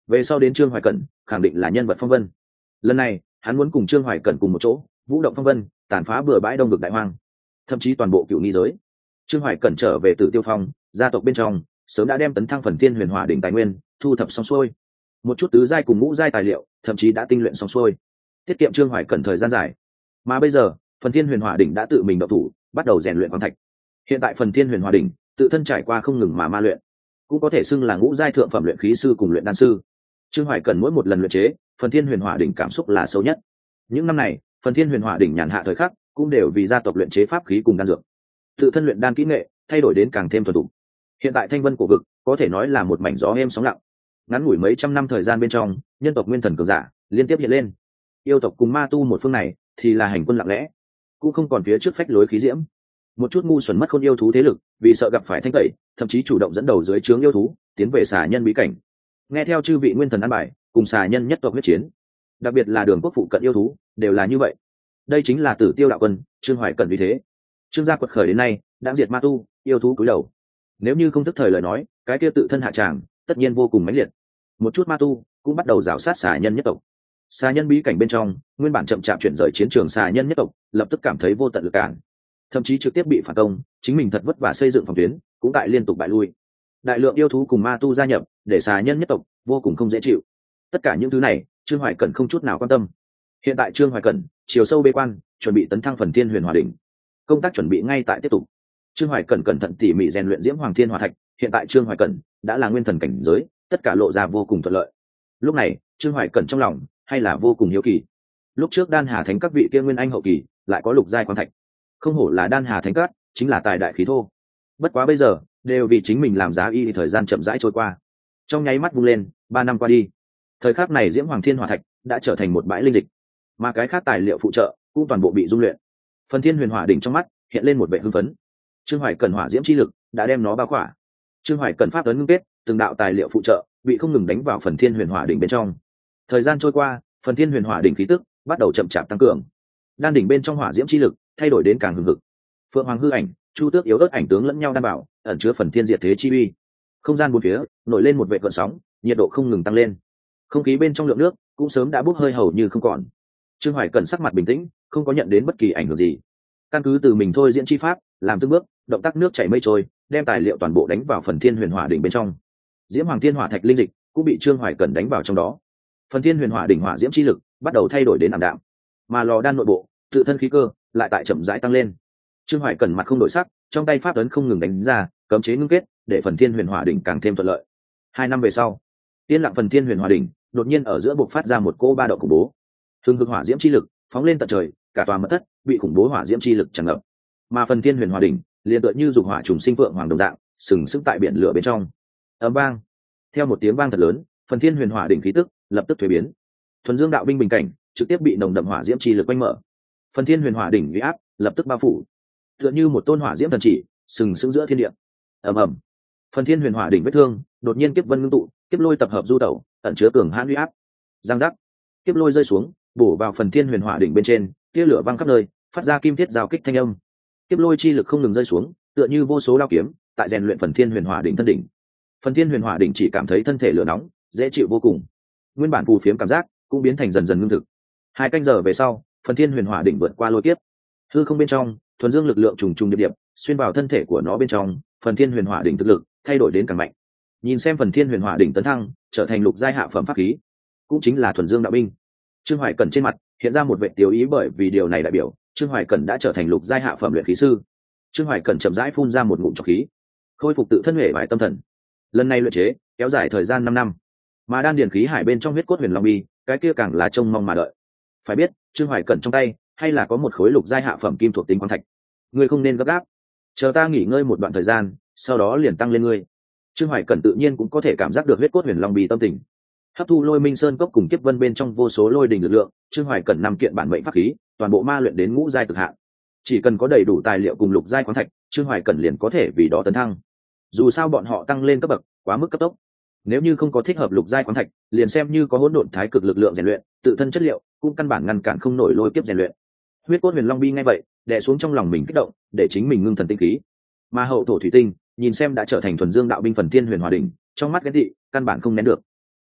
về sau đến Trương Hoài Cẩn khẳng định là nhân vật phong vân. Lần này hắn muốn cùng Trương Hoài Cẩn cùng một chỗ vũ động phong vân, tàn phá bừa bãi đông vực đại hoang, thậm chí toàn bộ cựu nghi giới. Trương Hoài Cẩn trở về Tử Tiêu Phong, gia tộc bên trong sớm đã đem tấn thăng phần thiên huyền hỏa đỉnh tài nguyên thu thập xong xuôi, một chút tứ giai cùng ngũ giai tài liệu thậm chí đã tinh luyện xong xuôi, tiết kiệm Trương Hoài Cẩn thời gian dài. Mà bây giờ phần thiên huyền hỏa đỉnh đã tự mình động thủ bắt đầu rèn luyện khoáng thạch. Hiện tại phần thiên huyền hỏa đỉnh tự thân trải qua không ngừng mà ma luyện, cũng có thể xưng là ngũ giai thượng phẩm luyện khí sư cùng luyện đan sư. Trương Hoài Cẩn mỗi một lần luyện chế phần thiên huyền hỏa đỉnh cảm xúc là sâu nhất. Những năm này phần thiên huyền hỏa đỉnh nhàn hạ thời khắc cũng đều vì gia tộc luyện chế pháp khí cùng đan dược, tự thân luyện đan kỹ nghệ thay đổi đến càng thêm thuần thục. Hiện tại thanh vân cổ vực có thể nói là một mảnh gió êm sóng lặng. Ngắn ngủi mấy trăm năm thời gian bên trong, nhân tộc nguyên thần cường giả liên tiếp hiện lên. Yêu tộc cùng ma tu một phương này thì là hành quân lặng lẽ, cũng không còn phía trước phách lối khí diễm. Một chút ngu xuẩn mất khôn yêu thú thế lực vì sợ gặp phải thanh tẩy, thậm chí chủ động dẫn đầu dưới trướng yêu thú tiến về xà nhân bí cảnh, nghe theo chư vị nguyên thần an bài cùng xà nhân nhất tộc huyết chiến. Đặc biệt là đường quốc phụ cận yêu thú đều là như vậy. Đây chính là Tử Tiêu đạo quân Trương Hoài Cẩn vì thế. Trương gia quật khởi đến nay đã diệt ma tu yêu thú cúi đầu, nếu như không thức thời lời nói cái kia tự thân hạ tràng tất nhiên vô cùng mãnh liệt. Một chút ma tu cũng bắt đầu rảo sát xà nhân nhất tộc. Xà nhân bí cảnh bên trong nguyên bản chậm chạp chuyển rời chiến trường xà nhân nhất tộc lập tức cảm thấy vô tận lực cản, thậm chí trực tiếp bị phản công. Chính mình thật vất vả xây dựng phòng tuyến cũng tại liên tục bại lui. Đại lượng yêu thú cùng ma tu gia nhập để xà nhân nhất tộc vô cùng không dễ chịu. Tất cả những thứ này Trương Hoài Cẩn không chút nào quan tâm. Hiện tại Trương Hoài Cẩn chiều sâu bế quan, chuẩn bị tấn thăng phần thiên huyền hỏa đỉnh. Công tác chuẩn bị ngay tại tiếp tục. Trương Hoài Cẩn cẩn thận tỉ mỉ rèn luyện diễm hoàng thiên hỏa thạch. Hiện tại Trương Hoài Cẩn đã là nguyên thần cảnh giới, tất cả lộ ra vô cùng thuận lợi. Lúc này Trương Hoài Cẩn trong lòng hay là vô cùng hiếu kỳ. Lúc trước Đan Hà Thánh các vị kia nguyên anh hậu kỳ lại có lục giai quan thạch, không hổ là Đan Hà Thánh các, chính là tài đại khí thô. Bất quá bây giờ đều vì chính mình làm giá y, thời gian chậm rãi trôi qua, trong nháy mắt vung lên 3 năm qua đi. Thời khắc này diễm hoàng thiên hỏa thạch đã trở thành một bãi linh dịch, mà cái khác tài liệu phụ trợ cũng toàn bộ bị dung luyện. Phần thiên huyền hỏa đỉnh trong mắt hiện lên một vẻ hưng phấn. Trương Hoài Cẩn hỏa diễm chi lực đã đem nó bao khỏa. Trương Hoài Cẩn pháp ấn ngưng kết, từng đạo tài liệu phụ trợ bị không ngừng đánh vào phần thiên huyền hỏa đỉnh bên trong. Thời gian trôi qua, phần thiên huyền hỏa đỉnh khí tức bắt đầu chậm chạp tăng cường. Đan đỉnh bên trong hỏa diễm chi lực thay đổi đến càng hừng hực. Phượng Hoàng hư ảnh, Chu Tước yếu ớt ảnh tướng lẫn nhau đan bảo, ẩn chứa phần thiên diệt thế chi uy. Không gian bốn phía nổi lên một vệt gợn sóng, nhiệt độ không ngừng tăng lên. Không khí bên trong lượng nước cũng sớm đã bốc hơi hầu như không còn. Trương Hoài Cẩn sắc mặt bình tĩnh, không có nhận đến bất kỳ ảnh hưởng gì. Căn cứ từ mình thôi diễn chi pháp, làm từng bước, động tác nước chảy mây trôi, đem tài liệu toàn bộ đánh vào phần thiên huyền hỏa đỉnh bên trong. Diễm hoàng thiên hỏa thạch linh dịch cũng bị Trương Hoài Cẩn đánh vào trong đó. Phần thiên huyền hỏa đỉnh hỏa diễm chi lực bắt đầu thay đổi đến ảm đạm, mà lò đan nội bộ tự thân khí cơ lại tại chậm rãi tăng lên. Trương Hoài Cẩn mặt không đổi sắc, trong tay pháp ấn không ngừng đánh ra, cấm chế ngưng kết để phần thiên huyền hỏa đỉnh càng thêm thuận lợi. 2 năm về sau, yên lặng phần thiên huyền hỏa đỉnh đột nhiên ở giữa bộc phát ra một cỗ ba động khủng bố. Hừng hực hỏa diễm chi lực phóng lên tận trời, cả tòa mật thất bị khủng bố hỏa diễm chi lực tràn ngập. Mà phần thiên huyền hỏa đỉnh liền tựa như dục hỏa trùng sinh vượng hoàng đồng dạng, sừng sững tại biển lửa bên trong. Ầm vang, theo một tiếng vang thật lớn, phần thiên huyền hỏa đỉnh khí tức lập tức thuế biến. Thuần dương đạo binh bình cảnh trực tiếp bị nồng đậm hỏa diễm chi lực quanh mở. Phần thiên huyền hỏa đỉnh uy áp lập tức bao phủ, tựa như một tôn hỏa diễm thần chỉ sừng sững giữa thiên địa. Ầm ầm, phần thiên huyền hỏa đỉnh vết thương đột nhiên kiếp vân ngưng tụ, kiếp lôi tập hợp du tẩu, ẩn chứa cường hãn uy áp. Giang giác, kiếp lôi rơi xuống, bổ vào phần thiên huyền hỏa đỉnh bên trên, tia lửa văng khắp nơi, phát ra kim thiết giao kích thanh âm. Kiếp lôi chi lực không ngừng rơi xuống, tựa như vô số lao kiếm tại rèn luyện phần thiên huyền hỏa đỉnh thân đỉnh. Phần thiên huyền hỏa đỉnh chỉ cảm thấy thân thể lửa nóng, dễ chịu vô cùng. Nguyên bản phù phiếm cảm giác cũng biến thành dần dần ngưng thực. 2 canh giờ về sau, phần thiên huyền hỏa đỉnh vượt qua lôi kiếp. Hư không bên trong, thuần dương lực lượng trùng trùng điệp điệp xuyên vào thân thể của nó bên trong, phần thiên huyền hỏa đỉnh thực lực thay đổi đến càng mạnh. Nhìn xem phần thiên huyền hỏa đỉnh tấn thăng, trở thành lục giai hạ phẩm pháp khí, cũng chính là thuần dương đạo binh. Trương Hoài Cẩn trên mặt hiện ra một vẻ tiêu ý, bởi vì điều này đại biểu Trương Hoài Cẩn đã trở thành lục giai hạ phẩm luyện khí sư. Trương Hoài Cẩn chậm rãi phun ra một ngụm trọc khí, khôi phục tự thân huệ vải tâm thần. Lần này luyện chế kéo dài thời gian 5 năm, mà đan điền khí hải bên trong huyết cốt huyền long bi, cái kia càng là trông mong mà đợi. Phải biết, Trương Hoài Cẩn trong tay hay là có một khối lục giai hạ phẩm kim thuộc tính quang thạch. Ngươi không nên gấp gáp, chờ ta nghỉ ngơi một đoạn thời gian, sau đó liền tăng lên ngươi. Trương Hoài Cẩn tự nhiên cũng có thể cảm giác được huyết cốt huyền long bi tâm tình. Hấp thu lôi minh sơn cốc cùng kiếp vân bên trong vô số lôi đình lực lượng, Trương Hoài Cẩn 5 kiện bản mệnh pháp khí, toàn bộ ma luyện đến ngũ giai cực hạn. Chỉ cần có đầy đủ tài liệu cùng lục giai khoáng thạch, Trương Hoài Cẩn liền có thể vì đó tấn thăng. Dù sao bọn họ tăng lên cấp bậc quá mức cấp tốc, nếu như không có thích hợp lục giai khoáng thạch, liền xem như có hỗn độn thái cực lực lượng rèn luyện, tự thân chất liệu cũng căn bản ngăn cản không nổi lôi kiếp rèn luyện. Huyết cốt huyền long bi ngay vậy, đè xuống trong lòng mình kích động, để chính mình ngưng thần tinh khí. Mà hậu thổ thủy tinh nhìn xem đã trở thành thuần dương đạo binh phần thiên huyền hòa đỉnh, trong mắt ghen tị căn bản không nén được.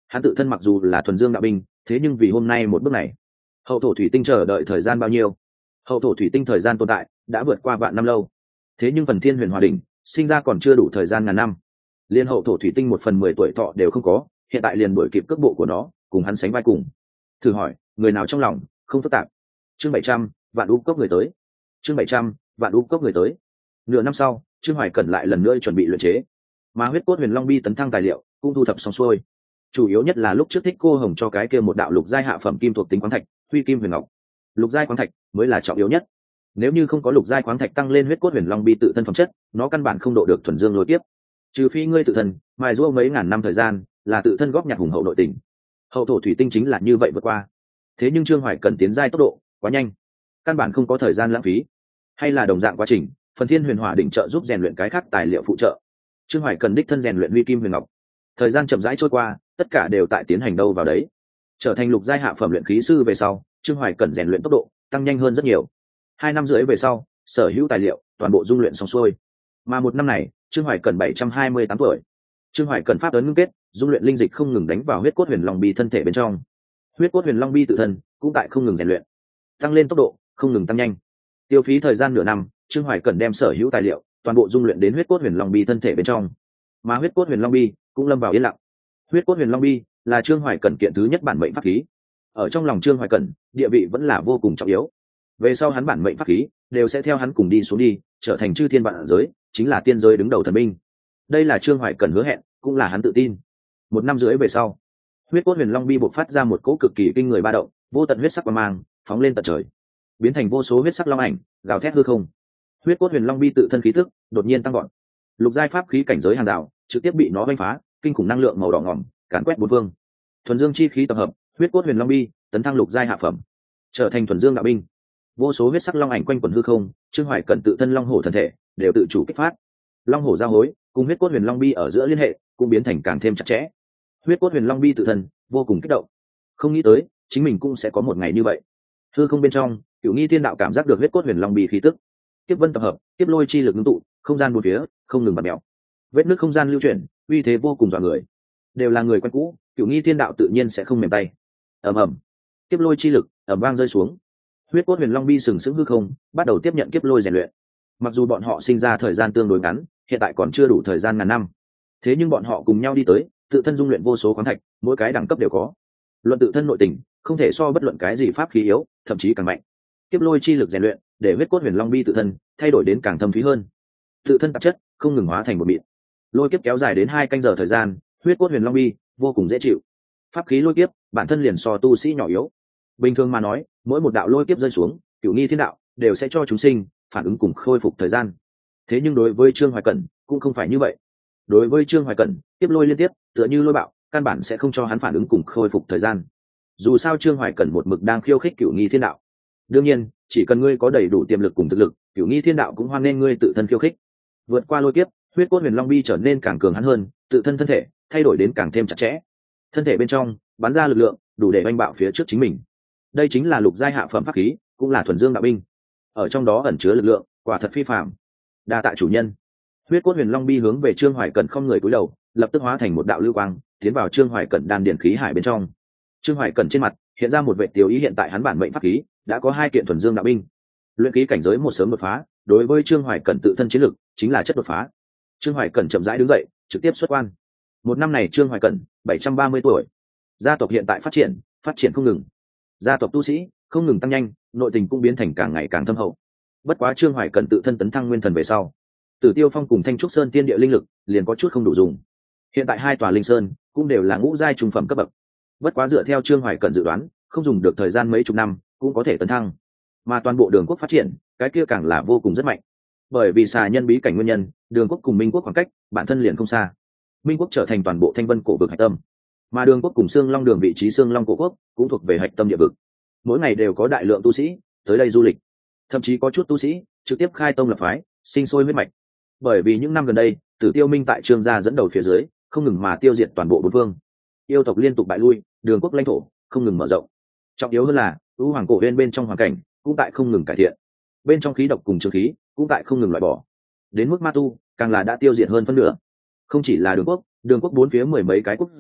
Hắn tự thân mặc dù là thuần dương đạo binh, thế nhưng vì hôm nay một bước này, hậu thổ thủy tinh chờ đợi thời gian bao nhiêu? Hậu thổ thủy tinh thời gian tồn tại đã vượt qua vạn năm lâu, thế nhưng phần thiên huyền hòa đỉnh sinh ra còn chưa đủ thời gian ngàn năm, liên hậu thổ thủy tinh 1/10 tuổi thọ đều không có, hiện tại liền đuổi kịp cước bộ của nó, cùng hắn sánh vai cùng. Thử hỏi người nào trong lòng không phức tạp? Chương 700, vạn u cốc người tới. Chương 700, vạn u cốc người tới. Nửa năm sau, Trương Hoài Cẩn lại lần nữa chuẩn bị luyện chế, mà huyết cốt huyền long bi tấn thăng tài liệu cũng thu thập xong xuôi. Chủ yếu nhất là lúc trước Thích Cô Hồng cho cái kia một đạo lục giai hạ phẩm kim thuộc tính khoáng thạch, Huy Kim Huyền Ngọc. Lục giai khoáng thạch mới là trọng yếu nhất. Nếu như không có lục giai khoáng thạch tăng lên huyết cốt huyền long bi tự thân phẩm chất, nó căn bản không độ được thuần dương lôi kiếp. Trừ phi ngươi tự thân mài giũa mấy ngàn năm thời gian, là tự thân góp nhặt hùng hậu nội tình. Hậu thổ thủy tinh chính là như vậy vượt qua. Thế nhưng Trương Hoài Cẩn tiến giai tốc độ quá nhanh, căn bản không có thời gian lãng phí. Hay là đồng dạng quá trình, phần thiên huyền hỏa đỉnh trợ giúp rèn luyện cái khác tài liệu phụ trợ. Trương Hoài Cẩn đích thân rèn luyện Huy Kim Huyền Ngọc. Thời gian chậm rãi trôi qua, tất cả đều tại tiến hành đâu vào đấy. Trở thành lục giai hạ phẩm luyện khí sư về sau, Trương Hoài Cẩn rèn luyện tốc độ tăng nhanh hơn rất nhiều. 2 năm rưỡi về sau, sở hữu tài liệu toàn bộ dung luyện xong xuôi. Mà một năm này, Trương Hoài Cẩn 728 tuổi. Trương Hoài Cẩn pháp ấn ngưng kết, dung luyện linh dịch không ngừng đánh vào huyết cốt huyền long bi thân thể bên trong. Huyết cốt huyền long bi tự thân cũng tại không ngừng rèn luyện, tăng lên tốc độ không ngừng tăng nhanh. Tiêu phí thời gian nửa năm, Trương Hoài Cẩn đem sở hữu tài liệu toàn bộ dung luyện đến huyết cốt huyền long bi thân thể bên trong. Mà huyết cốt huyền long bi cũng lâm vào yên lặng. Huyết cốt huyền long bi là Trương Hoài Cẩn kiện thứ nhất bản mệnh pháp khí. Ở trong lòng Trương Hoài Cẩn, địa vị vẫn là vô cùng trọng yếu. Về sau hắn bản mệnh pháp khí đều sẽ theo hắn cùng đi xuống đi, trở thành chư thiên vạn giới, chính là tiên giới đứng đầu thần binh. Đây là Trương Hoài Cẩn hứa hẹn, cũng là hắn tự tin. 1 năm rưỡi về sau, huyết cốt huyền long bi bộc phát ra một cỗ cực kỳ kinh người ba động, vô tận huyết sắc quang mang phóng lên tận trời, biến thành vô số huyết sắc long ảnh gào thét hư không. Huyết cốt huyền long bi tự thân khí tức đột nhiên tăng vọt, lục giai pháp khí cảnh giới hàng rào trực tiếp bị nó vây phá, kinh khủng năng lượng màu đỏ ngỏm càn quét bốn phương. Thuần dương chi khí tập hợp, huyết cốt huyền long bi tấn thăng lục giai hạ phẩm, trở thành thuần dương đạo binh. Vô số huyết sắc long ảnh quanh quẩn hư không, Trương Hoài Cẩn tự thân long hổ thần thể đều tự chủ kích phát. Long hổ giao hối cùng huyết cốt huyền long bi ở giữa liên hệ cũng biến thành càng thêm chặt chẽ. Huyết cốt huyền long bi tự thân vô cùng kích động, không nghĩ tới chính mình cũng sẽ có một ngày như vậy. Hư không bên trong, Cửu Nghi Thiên Đạo cảm giác được huyết cốt huyền long bi khí tức, kiếp vân tập hợp, kiếp lôi chi lực ngưng tụ, không gian bốn phía không ngừng bật mèo, vết nứt không gian lưu chuyển, uy thế vô cùng dọa người. Đều là người quen cũ, Cửu Nghi Thiên Đạo tự nhiên sẽ không mềm tay. Ầm ầm, kiếp lôi chi lực ầm vang rơi xuống. Huyết cốt huyền long bi sừng sững hư không, bắt đầu tiếp nhận kiếp lôi rèn luyện. Mặc dù bọn họ sinh ra thời gian tương đối ngắn, hiện tại còn chưa đủ thời gian ngàn năm, thế nhưng bọn họ cùng nhau đi tới, tự thân dung luyện vô số khoáng thạch, mỗi cái đẳng cấp đều có. Luận tự thân nội tình, không thể so bất luận cái gì pháp khí yếu, thậm chí càng mạnh. Kiếp lôi chi lực rèn luyện, để huyết cốt huyền long bi tự thân thay đổi đến càng thâm thúy hơn. Tự thân tạp chất không ngừng hóa thành một mịn. Lôi kiếp kéo dài đến 2 canh giờ thời gian, huyết cốt huyền long bi vô cùng dễ chịu. Pháp khí lôi kiếp, bản thân liền so tu sĩ nhỏ yếu. Bình thường mà nói, mỗi một đạo lôi kiếp rơi xuống, Cửu Nghi Thiên Đạo đều sẽ cho chúng sinh phản ứng cùng khôi phục thời gian. Thế nhưng đối với Trương Hoài Cẩn cũng không phải như vậy. Đối với Trương Hoài Cẩn, tiếp lôi liên tiếp tựa như lôi bạo, căn bản sẽ không cho hắn phản ứng cùng khôi phục thời gian. Dù sao Trương Hoài Cẩn một mực đang khiêu khích Cửu Nghi Thiên Đạo. Đương nhiên, chỉ cần ngươi có đầy đủ tiềm lực cùng thực lực, Cửu Nghi Thiên Đạo cũng hoan nghênh ngươi tự thân khiêu khích. Vượt qua lôi kiếp, huyết cốt huyền long bi trở nên càng cường hắn hơn, tự thân thân thể thay đổi đến càng thêm chặt chẽ. Thân thể bên trong bắn ra lực lượng đủ để oanh bạo phía trước chính mình. Đây chính là lục giai hạ phẩm pháp khí, cũng là thuần dương đạo binh. Ở trong đó ẩn chứa lực lượng quả thật phi phàm. Đa tạ chủ nhân. Huyết cốt huyền long bi hướng về Trương Hoài Cẩn không người cúi đầu, lập tức hóa thành một đạo lưu quang, tiến vào Trương Hoài Cẩn đan điển khí hải bên trong. Trương Hoài Cẩn trên mặt hiện ra một vẻ tiêu ý, hiện tại hắn bản mệnh pháp khí đã có 2 kiện thuần dương đạo binh. Luyện khí cảnh giới một sớm đột phá, đối với Trương Hoài Cẩn tự thân chiến lực chính là chất đột phá. Trương Hoài Cẩn chậm rãi đứng dậy, trực tiếp xuất quan. Một năm này Trương Hoài Cẩn 730 tuổi. Gia tộc hiện tại phát triển không ngừng. Gia tộc tu sĩ không ngừng tăng nhanh, nội tình cũng biến thành càng ngày càng thâm hậu. Bất quá Trương Hoài Cẩn tự thân tấn thăng nguyên thần về sau, Tử Tiêu Phong cùng Thanh Trúc Sơn tiên địa linh lực liền có chút không đủ dùng. Hiện tại 2 tòa linh sơn cũng đều là ngũ giai trung phẩm cấp bậc. Bất quá dựa theo Trương Hoài Cẩn dự đoán, không dùng được thời gian mấy chục năm cũng có thể tấn thăng. Mà toàn bộ Đường Quốc phát triển, cái kia càng là vô cùng rất mạnh. Bởi vì xà nhân bí cảnh nguyên nhân, Đường Quốc cùng Minh Quốc khoảng cách bản thân liền không xa. Minh Quốc trở thành toàn bộ Thanh Vân cổ vực hạch tâm, mà Đường Quốc cùng Xương Long Đường vị trí Xương Long cổ quốc cũng thuộc về hạch tâm địa vực. Mỗi ngày đều có đại lượng tu sĩ tới đây du lịch, thậm chí có chút tu sĩ trực tiếp khai tông lập phái, sinh sôi huyết mạch. Bởi vì những năm gần đây, Tử Tiêu Minh tại Trương gia dẫn đầu phía dưới, không ngừng mà tiêu diệt toàn bộ bốn phương. Yêu tộc liên tục bại lui, Đường Quốc lãnh thổ không ngừng mở rộng. Trọng yếu hơn là, U Hoàng cổ huyên bên trong hoàn cảnh cũng tại không ngừng cải thiện. Bên trong khí độc cùng trường khí cũng tại không ngừng loại bỏ. Đến mức ma tu, càng là đã tiêu diệt hơn phân nửa. Không chỉ là Đường Quốc bốn phía 10 mấy cái quốc gia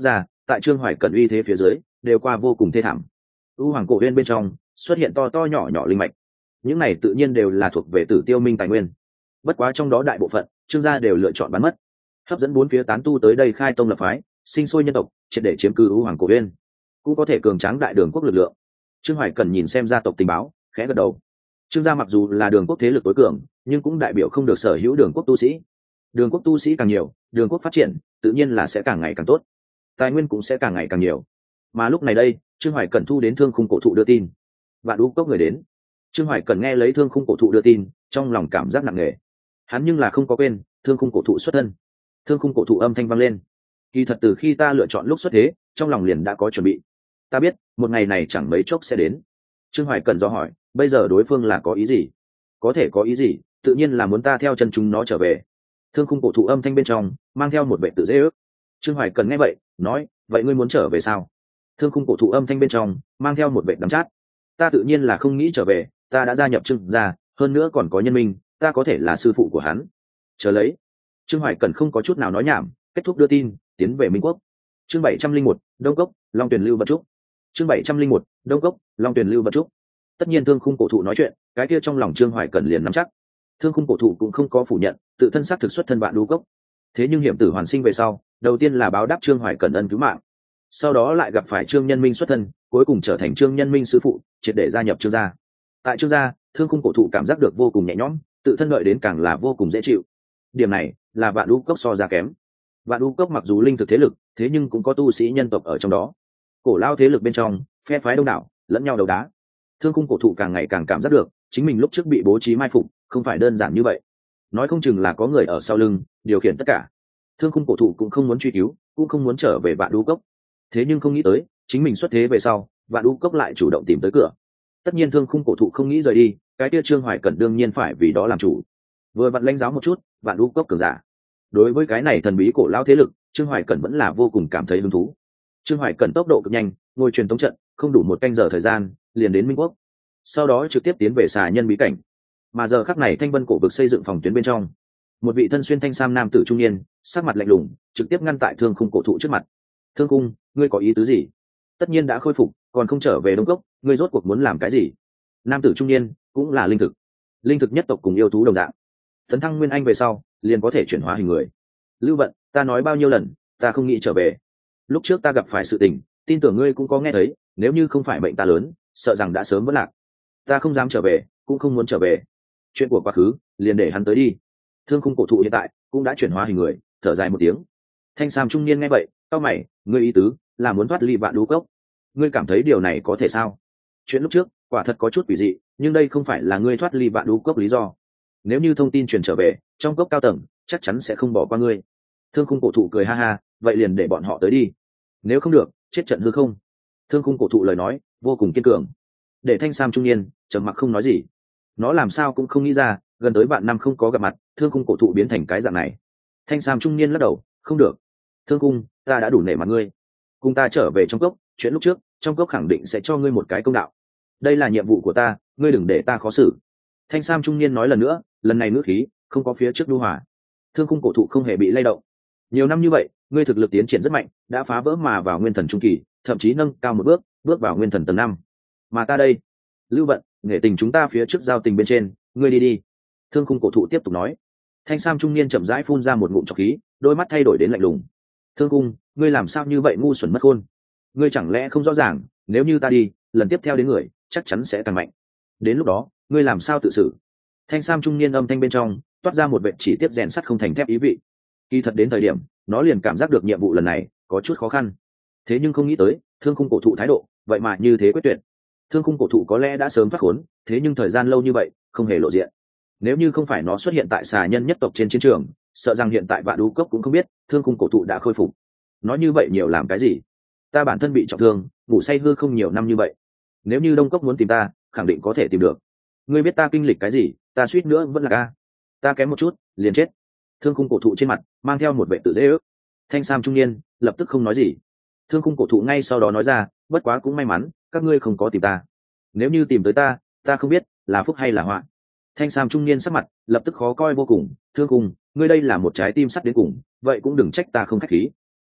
tại Trương Hoài Cẩn uy thế phía dưới đều qua vô cùng thê thảm. U Hoàng cổ uyên bên trong xuất hiện to to nhỏ nhỏ linh mạch, những này tự nhiên đều là thuộc về Tử Tiêu Minh tài nguyên. Bất quá trong đó đại bộ phận Trương gia đều lựa chọn bán mất, hấp dẫn bốn phía tán tu tới đây khai tông lập phái, sinh sôi nhân tộc, triệt để chiếm cư U Hoàng cổ uyên, cũng có thể cường tráng đại đường quốc lực lượng. Trương Hoài Cẩn nhìn xem gia tộc tình báo, khẽ gật đầu. Trương gia mặc dù là đường quốc thế lực tối cường, nhưng cũng đại biểu không được sở hữu đường quốc tu sĩ. Đường quốc tu sĩ càng nhiều, đường quốc phát triển tự nhiên là sẽ càng ngày càng tốt, tài nguyên cũng sẽ càng ngày càng nhiều. Mà lúc này đây, Trương Hoài Cẩn thu đến Thương Khung cổ thụ đưa tin, Vạn U Cốc người đến. Trương Hoài Cẩn nghe lấy Thương Khung cổ thụ đưa tin, trong lòng cảm giác nặng nề. Hắn nhưng là không có quên Thương Khung cổ thụ xuất thân. Thương Khung cổ thụ âm thanh vang lên. Kỳ thật từ khi ta lựa chọn lúc xuất thế, trong lòng liền đã có chuẩn bị. Ta biết một ngày này chẳng mấy chốc sẽ đến. Trương Hoài Cẩn do hỏi, bây giờ đối phương là có ý gì? Có thể có ý gì, tự nhiên là muốn ta theo chân chúng nó trở về. Thương Khung cổ thụ âm thanh bên trong mang theo một vẻ tự dễ ước. Trương Hoài Cẩn nghe vậy, nói, vậy ngươi muốn trở về sao? Thương Khung cổ thụ âm thanh bên trong mang theo một vẻ đắng chát. Ta tự nhiên là không nghĩ trở về, ta đã gia nhập Trương gia, hơn nữa còn có nhân minh, ta có thể là sư phụ của hắn. Chờ lấy. Trương Hoài Cẩn không có chút nào nói nhảm, kết thúc đưa tin, tiến về Minh Quốc. Chương 701, Đông Cốc, Long Tuyền Lưu Vật Trúc. Chương 701, Đông Cốc, Long Tuyền Lưu Vật Trúc. Tất nhiên Thương Khung cổ thụ nói chuyện, cái kia trong lòng Trương Hoài Cẩn liền nắm chắc. Thương Khung cổ thụ cũng không có phủ nhận, tự thân xác thực xuất thân Vạn U Cốc. Thế nhưng hiểm tử hoàn sinh về sau, đầu tiên là báo đáp Trương Hoài Cẩn ân cứu mạng, sau đó lại gặp phải Trương Nhân Minh xuất thân, cuối cùng trở thành Trương Nhân Minh sư phụ, triệt để gia nhập Trương gia. Tại Trương gia, Thương Khung cổ thụ cảm giác được vô cùng nhẹ nhõm, tự thân đợi đến càng là vô cùng dễ chịu. Điểm này là Vạn U Cốc so ra kém. Vạn U Cốc mặc dù linh thực thế lực, thế nhưng cũng có tu sĩ nhân tộc ở trong đó. Cổ lao thế lực bên trong, phe phái đông đảo, lẫn nhau đấu đá. Thương Khung cổ thụ càng ngày càng cảm giác được, chính mình lúc trước bị bố trí mai phục, không phải đơn giản như vậy. Nói không chừng là có người ở sau lưng điều khiển tất cả. Thương Khung cổ thụ cũng không muốn truy cứu, cũng không muốn trở về Vạn U Cốc. Thế nhưng không nghĩ tới, chính mình xuất thế về sau, Vạn U Cốc lại chủ động tìm tới cửa. Tất nhiên Thương Khung cổ thụ không nghĩ rời đi, cái kia Trương Hoài Cẩn đương nhiên phải vì đó làm chủ. Vừa vặn lãnh giáo một chút, Vạn U Cốc cường giả. Đối với cái này thần bí cổ lao thế lực, Trương Hoài Cẩn vẫn là vô cùng cảm thấy hứng thú. Trương Hoài Cẩn tốc độ cực nhanh, ngồi truyền tống trận, không đủ một canh giờ thời gian, liền đến Minh Quốc. Sau đó trực tiếp tiến về xà nhân bí cảnh. Mà giờ khắc này Thanh Vân cổ vực xây dựng phòng tuyến bên trong, một vị thân xuyên thanh sam nam tử trung niên, sắc mặt lạnh lùng, trực tiếp ngăn tại Thương Khung cổ thụ trước mặt. Thương Khung, ngươi có ý tứ gì? Tất nhiên đã khôi phục, còn không trở về Đông Cốc, ngươi rốt cuộc muốn làm cái gì? Nam tử trung niên cũng là linh thực nhất tộc cùng yêu thú đồng dạng. Tấn thăng nguyên anh về sau, liền có thể chuyển hóa hình người. Lưu Vận, ta nói bao nhiêu lần, ta không nghĩ trở về. Lúc trước ta gặp phải sự tình, tin tưởng ngươi cũng có nghe thấy, nếu như không phải bệnh ta lớn, sợ rằng đã sớm vỡ lạc. Ta không dám trở về, cũng không muốn trở về. Chuyện của quá khứ, liền để hắn tới đi. Thương Khung cổ thụ hiện tại cũng đã chuyển hóa hình người, thở dài một tiếng. Thanh sam trung niên nghe vậy, cau mày, ngươi ý tứ là muốn thoát ly Vạn U Cốc? Ngươi cảm thấy điều này có thể sao? Chuyện lúc trước, quả thật có chút quỷ dị, nhưng đây không phải là ngươi thoát ly Vạn U Cốc lý do. Nếu như thông tin truyền trở về, trong cốc cao tầng chắc chắn sẽ không bỏ qua ngươi. Thương Khung cổ thụ cười ha ha, vậy liền để bọn họ tới đi. Nếu không được, chết trận hư không. Thương Khung cổ thụ lời nói vô cùng kiên cường. Để thanh sam trung niên trầm mặc không nói gì. Nó làm sao cũng không nghĩ ra, gần tới vạn năm không có gặp mặt, Thương Khung cổ thụ biến thành cái dạng này. Thanh sam trung niên lắc đầu, không được. Thương Khung, ta đã đủ nể mặt ngươi, cùng ta trở về trong cốc. Chuyện lúc trước, trong cốc khẳng định sẽ cho ngươi một cái công đạo. Đây là nhiệm vụ của ta, ngươi đừng để ta khó xử. Thanh sam trung niên nói lần nữa, lần này ngữ khí không có phía trước nhu hòa. Thương Khung cổ thụ không hề bị lay động. Nhiều năm như vậy, ngươi thực lực tiến triển rất mạnh, đã phá vỡ mà vào nguyên thần trung kỳ, thậm chí nâng cao một bước, bước vào nguyên thần tầng 5. Mà ta đây, Lưu Vận, nghệ tình chúng ta phía trước giao tình bên trên, ngươi đi đi. Thương Khung cổ thụ tiếp tục nói. Thanh sam trung niên chậm rãi phun ra một ngụm trọc khí, đôi mắt thay đổi đến lạnh lùng. Thương Khung, ngươi làm sao như vậy ngu xuẩn mất khôn? Ngươi chẳng lẽ không rõ ràng, nếu như ta đi, lần tiếp theo đến người chắc chắn sẽ càng mạnh. Đến lúc đó, ngươi làm sao tự xử? Thanh sam trung niên âm thanh bên trong toát ra một vệ chỉ tiếp rèn sắt không thành thép ý vị. Kỳ thật đến thời điểm, nó liền cảm giác được nhiệm vụ lần này có chút khó khăn. Thế nhưng không nghĩ tới, Thương Khung cổ thụ thái độ, vậy mà như thế quyết tuyệt. Thương Khung cổ thụ có lẽ đã sớm thoát khốn, thế nhưng thời gian lâu như vậy, không hề lộ diện. Nếu như không phải nó xuất hiện tại xà nhân nhất tộc trên chiến trường, sợ rằng hiện tại Vạn U Cốc cũng không biết Thương Khung cổ thụ đã khôi phục. Nói như vậy nhiều làm cái gì? Ta bản thân bị trọng thương, ngủ say hư không nhiều năm như vậy. Nếu như Đông Cốc muốn tìm ta, khẳng định có thể tìm được. Ngươi biết ta kinh lịch cái gì, ta suýt nữa vẫn là ca. Ta kém một chút, liền chết. Thương Khung cổ thụ trên mặt mang theo một vẻ tự dễ ước. Thanh sam trung niên lập tức không nói gì. Thương Khung cổ thụ ngay sau đó nói ra, bất quá cũng may mắn, các ngươi không có tìm ta. Nếu như tìm tới ta, ta không biết là phúc hay là họa. Thanh sam trung niên sắc mặt lập tức khó coi vô cùng. Thương Khung, ngươi đây là một trái tim sắt đến cùng, vậy cũng đừng trách ta không khách khí.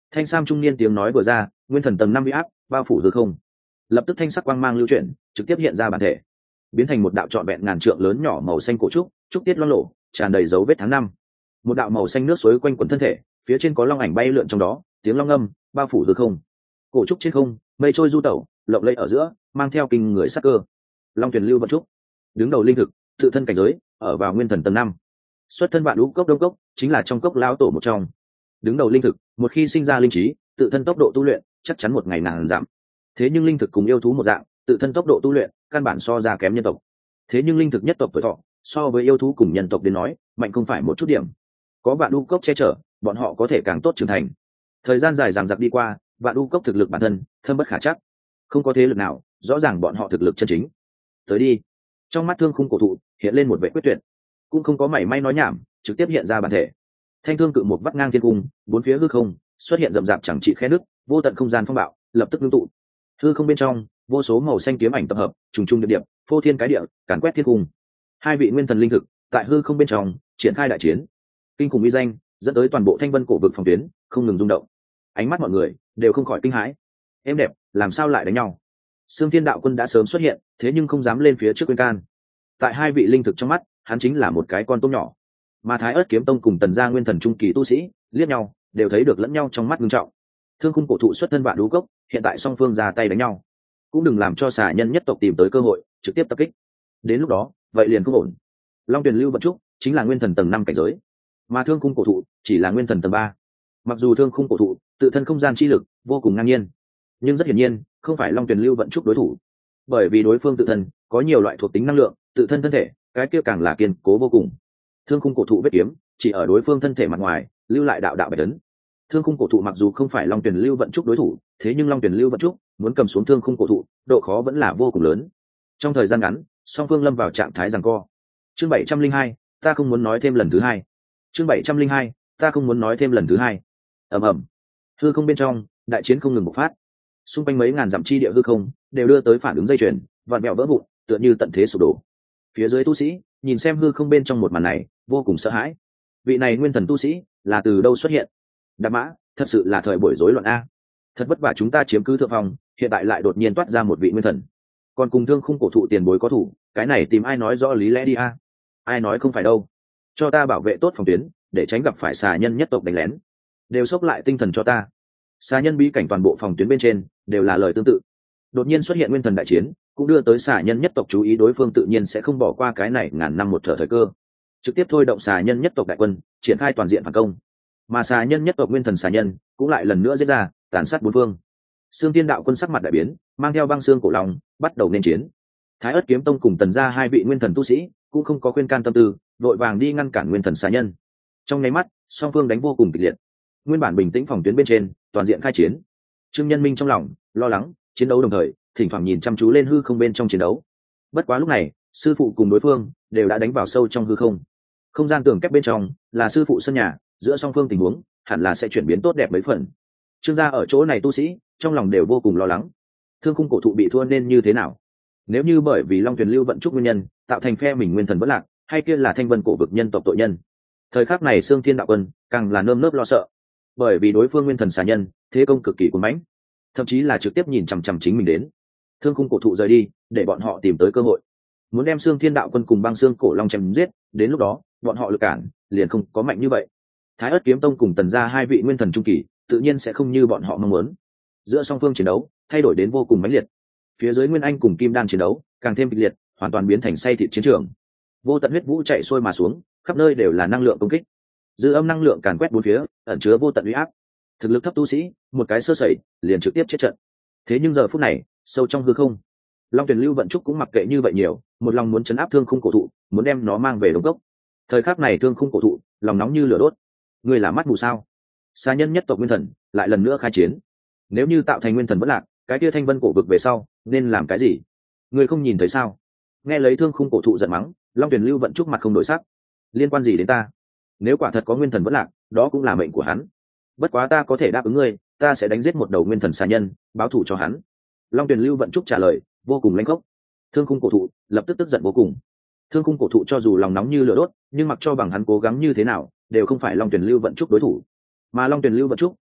Thanh sam trung niên tiếng nói vừa ra, nguyên thần tầng 5 uy áp bao phủ hư không, lập tức thanh sắc quang mang lưu chuyển, trực tiếp hiện ra bản thể, biến thành một đạo trọn vẹn ngàn trượng lớn nhỏ màu xanh cổ trúc tiết loang lộ, tràn đầy dấu vết tháng năm. Một đạo màu xanh nước suối quanh quẩn thân thể, phía trên có long ảnh bay lượn trong đó, tiếng long âm bao phủ hư không. Cổ trúc trên không, mây trôi du tẩu, lộng lẫy ở giữa, mang theo kinh người sắc cơ. Long tuyển lưu vận trúc, đứng đầu linh thực, tự thân cảnh giới, ở vào nguyên thần tầng 5. Xuất thân vạn lũ cốc đông cốc, chính là trong cốc lão tổ một trong. Đứng đầu linh thực, một khi sinh ra linh trí, tự thân tốc độ tu luyện chắc chắn một ngày ngàn giảm. Thế nhưng linh thực cùng yêu thú một dạng, tự thân tốc độ tu luyện căn bản so ra kém nhân tộc. Thế nhưng linh thực nhất tộc tuổi thọ so với yêu thú cùng nhân tộc đến nói mạnh không phải một chút điểm. Có vạn u cốc che chở, bọn họ có thể càng tốt trưởng thành. Thời gian dài dằng dặc đi qua, vạn u cốc thực lực bản thân thâm bất khả chắc, không có thế lực nào rõ ràng bọn họ thực lực chân chính. Tới đi. Trong mắt Thương Khung cổ thụ hiện lên một vẻ quyết tuyệt, cũng không có mảy may nói nhảm, trực tiếp hiện ra bản thể. Thanh thương cự một vắt ngang thiên cung, bốn phía hư không xuất hiện rậm rạp chẳng trị khe nước, vô tận không gian phong bạo lập tức ngưng tụ. Hư không bên trong vô số màu xanh kiếm ảnh tập hợp, trùng trùng điệp điệp, phô thiên cái địa, càn quét thiên cung. Hai vị nguyên thần linh thực tại hư không bên trong triển khai đại chiến, kinh khủng uy danh dẫn tới toàn bộ thanh vân cổ vực phòng tuyến không ngừng rung động. Ánh mắt mọi người đều không khỏi kinh hãi. Êm đẹp, làm sao lại đánh nhau? Sương Thiên Đạo Quân đã sớm xuất hiện, thế nhưng không dám lên phía trước khuyên can. Tại hai vị linh thực trong mắt, hắn chính là một cái con tôm nhỏ. Mà Thái Ức Kiếm Tông cùng Tần Gia nguyên thần trung kỳ tu sĩ liếc nhau, đều thấy được lẫn nhau trong mắt nghiêm trọng. Thương Khung cổ thụ xuất thân vạn đú cốc, hiện tại song phương ra tay đánh nhau, cũng đừng làm cho xà nhân nhất tộc tìm tới cơ hội trực tiếp tập kích. Đến lúc đó, vậy liền không ổn. Long Tuyền Lưu Vận Trúc chính là nguyên thần tầng 5 cảnh giới, mà Thương Khung cổ thụ chỉ là nguyên thần tầng 3. Mặc dù Thương Khung cổ thụ tự thân không gian chi lực vô cùng ngang nhiên, nhưng rất hiển nhiên không phải Long Tuyền Lưu Vận Trúc đối thủ, bởi vì đối phương tự thân có nhiều loại thuộc tính năng lượng, tự thân thân thể cái kia càng là kiên cố vô cùng. Thương Khung cổ thụ vết kiếm chỉ ở đối phương thân thể mặt ngoài lưu lại đạo đạo bạch ấn. Thương Khung cổ thụ mặc dù không phải Long Tuyền Lưu Vận Trúc đối thủ, thế nhưng Long Tuyền Lưu Vận Trúc muốn cầm xuống Thương Khung cổ thụ, độ khó vẫn là vô cùng lớn. Trong thời gian ngắn, song phương lâm vào trạng thái giằng co. Chương 702, ta không muốn nói thêm lần thứ hai. Chương 702, ta không muốn nói thêm lần thứ hai. Ầm ầm. Hư không bên trong, đại chiến không ngừng bộc phát. Xung quanh mấy ngàn dặm chi địa hư không đều đưa tới phản ứng dây chuyền, vạn mèo vỡ vụn, tựa như tận thế sụp đổ. Phía dưới tu sĩ nhìn xem hư không bên trong một màn này, vô cùng sợ hãi. Vị này nguyên thần tu sĩ là từ đâu xuất hiện? Đạp mã, thật sự là thời buổi rối loạn a. Thật vất vả chúng ta chiếm cứ thượng phòng, hiện tại lại đột nhiên toát ra một vị nguyên thần. Còn cùng Thương Khung cổ thụ tiền bối có thủ, cái này tìm ai nói rõ lý lẽ đi a? Ai nói không phải đâu. Cho ta bảo vệ tốt phòng tuyến, để tránh gặp phải xà nhân nhất tộc đánh lén. Đều xốc lại tinh thần cho ta. Xà nhân bí cảnh toàn bộ phòng tuyến bên trên đều là lời tương tự. Đột nhiên xuất hiện nguyên thần đại chiến, cũng đưa tới xà nhân nhất tộc chú ý, đối phương tự nhiên sẽ không bỏ qua cái này ngàn năm một thở thời cơ, trực tiếp thôi động xà nhân nhất tộc đại quân triển khai toàn diện phản công. Mà xà nhân nhất tộc nguyên thần xà nhân cũng lại lần nữa giết ra, tàn sát bốn phương. Sương Tiên Đạo Quân sắc mặt đại biến, mang theo băng xương cổ long bắt đầu nên chiến. Thái Ức Kiếm Tông cùng Tần Gia hai vị nguyên thần tu sĩ cũng không có khuyên can tâm tư, vội vàng đi ngăn cản nguyên thần xà nhân. Trong nháy mắt, song phương đánh vô cùng kịch liệt. Nguyên bản bình tĩnh phòng tuyến bên trên toàn diện khai chiến. Trương Nhân Minh trong lòng lo lắng, chiến đấu đồng thời thỉnh thoảng nhìn chăm chú lên hư không bên trong chiến đấu. Bất quá lúc này, sư phụ cùng đối phương đều đã đánh vào sâu trong hư không. Không gian tường kép bên trong là sư phụ sân nhà, giữa song phương tình huống hẳn là sẽ chuyển biến tốt đẹp mấy phần. Trương gia ở chỗ này tu sĩ trong lòng đều vô cùng lo lắng. Thương Khung cổ thụ bị thua nên như thế nào? Nếu như bởi vì Long Tuyền Lưu Vận Trúc nguyên nhân tạo thành phe mình nguyên thần bất lạc, hay kia là thanh vân cổ vực nhân tộc tội nhân? Thời khắc này Sương Thiên Đạo Quân càng là nơm nớp lo sợ, bởi vì đối phương nguyên thần xà nhân thế công cực kỳ cuồng mãnh, thậm chí là trực tiếp nhìn chằm chằm chính mình đến. Thương Khung cổ thụ rời đi, để bọn họ tìm tới cơ hội, muốn đem Sương Thiên Đạo Quân cùng băng xương cổ long chém giết. Đến lúc đó, bọn họ lực cản liền không có mạnh như vậy. Thái Ức Kiếm Tông cùng Tần Gia hai vị nguyên thần trung kỳ, tự nhiên sẽ không như bọn họ mong muốn. Giữa song phương chiến đấu thay đổi đến vô cùng mãnh liệt. Phía dưới Nguyên Anh cùng Kim Đan chiến đấu càng thêm kịch liệt, hoàn toàn biến thành say thịt chiến trường. Vô tận huyết vũ chạy xuôi mà xuống, khắp nơi đều là năng lượng công kích. Dư âm năng lượng càn quét bốn phía, ẩn chứa vô tận uy áp. Thực lực thấp tu sĩ, một cái sơ sẩy, liền trực tiếp chết trận. Thế nhưng giờ phút này, sâu trong hư không, Long Tuyền Lưu Vận Trúc cũng mặc kệ như vậy nhiều, một lòng muốn chấn áp Thương Khung cổ thụ, muốn đem nó mang về Đông Cốc. Thời khắc này Thương Khung cổ thụ lòng nóng như lửa đốt. Người là mắt mù sao? Xà nhân nhất tộc nguyên thần lại lần nữa khai chiến. Nếu như tạo thành nguyên thần bất lạc, cái kia thanh vân cổ vực về sau nên làm cái gì? Người không nhìn thấy sao? Nghe lấy Thương Khung cổ thụ giận mắng, Long Tuyền Lưu Vận Trúc mặt không đổi sắc. Liên quan gì đến ta? Nếu quả thật có nguyên thần bất lạc, đó cũng là mệnh của hắn. Bất quá ta có thể đáp ứng ngươi, ta sẽ đánh giết một đầu nguyên thần xà nhân, báo thù cho hắn. Long Tuyền Lưu Vận Trúc trả lời vô cùng lãnh khốc. Thương Khung cổ thụ lập tức tức giận vô cùng. Thương Khung cổ thụ cho dù lòng nóng như lửa đốt, nhưng mặc cho bằng hắn cố gắng như thế nào, đều không phải Long Tuyền Lưu Vận Trúc đối thủ. Mà Long Tuyền Lưu Vận Trúc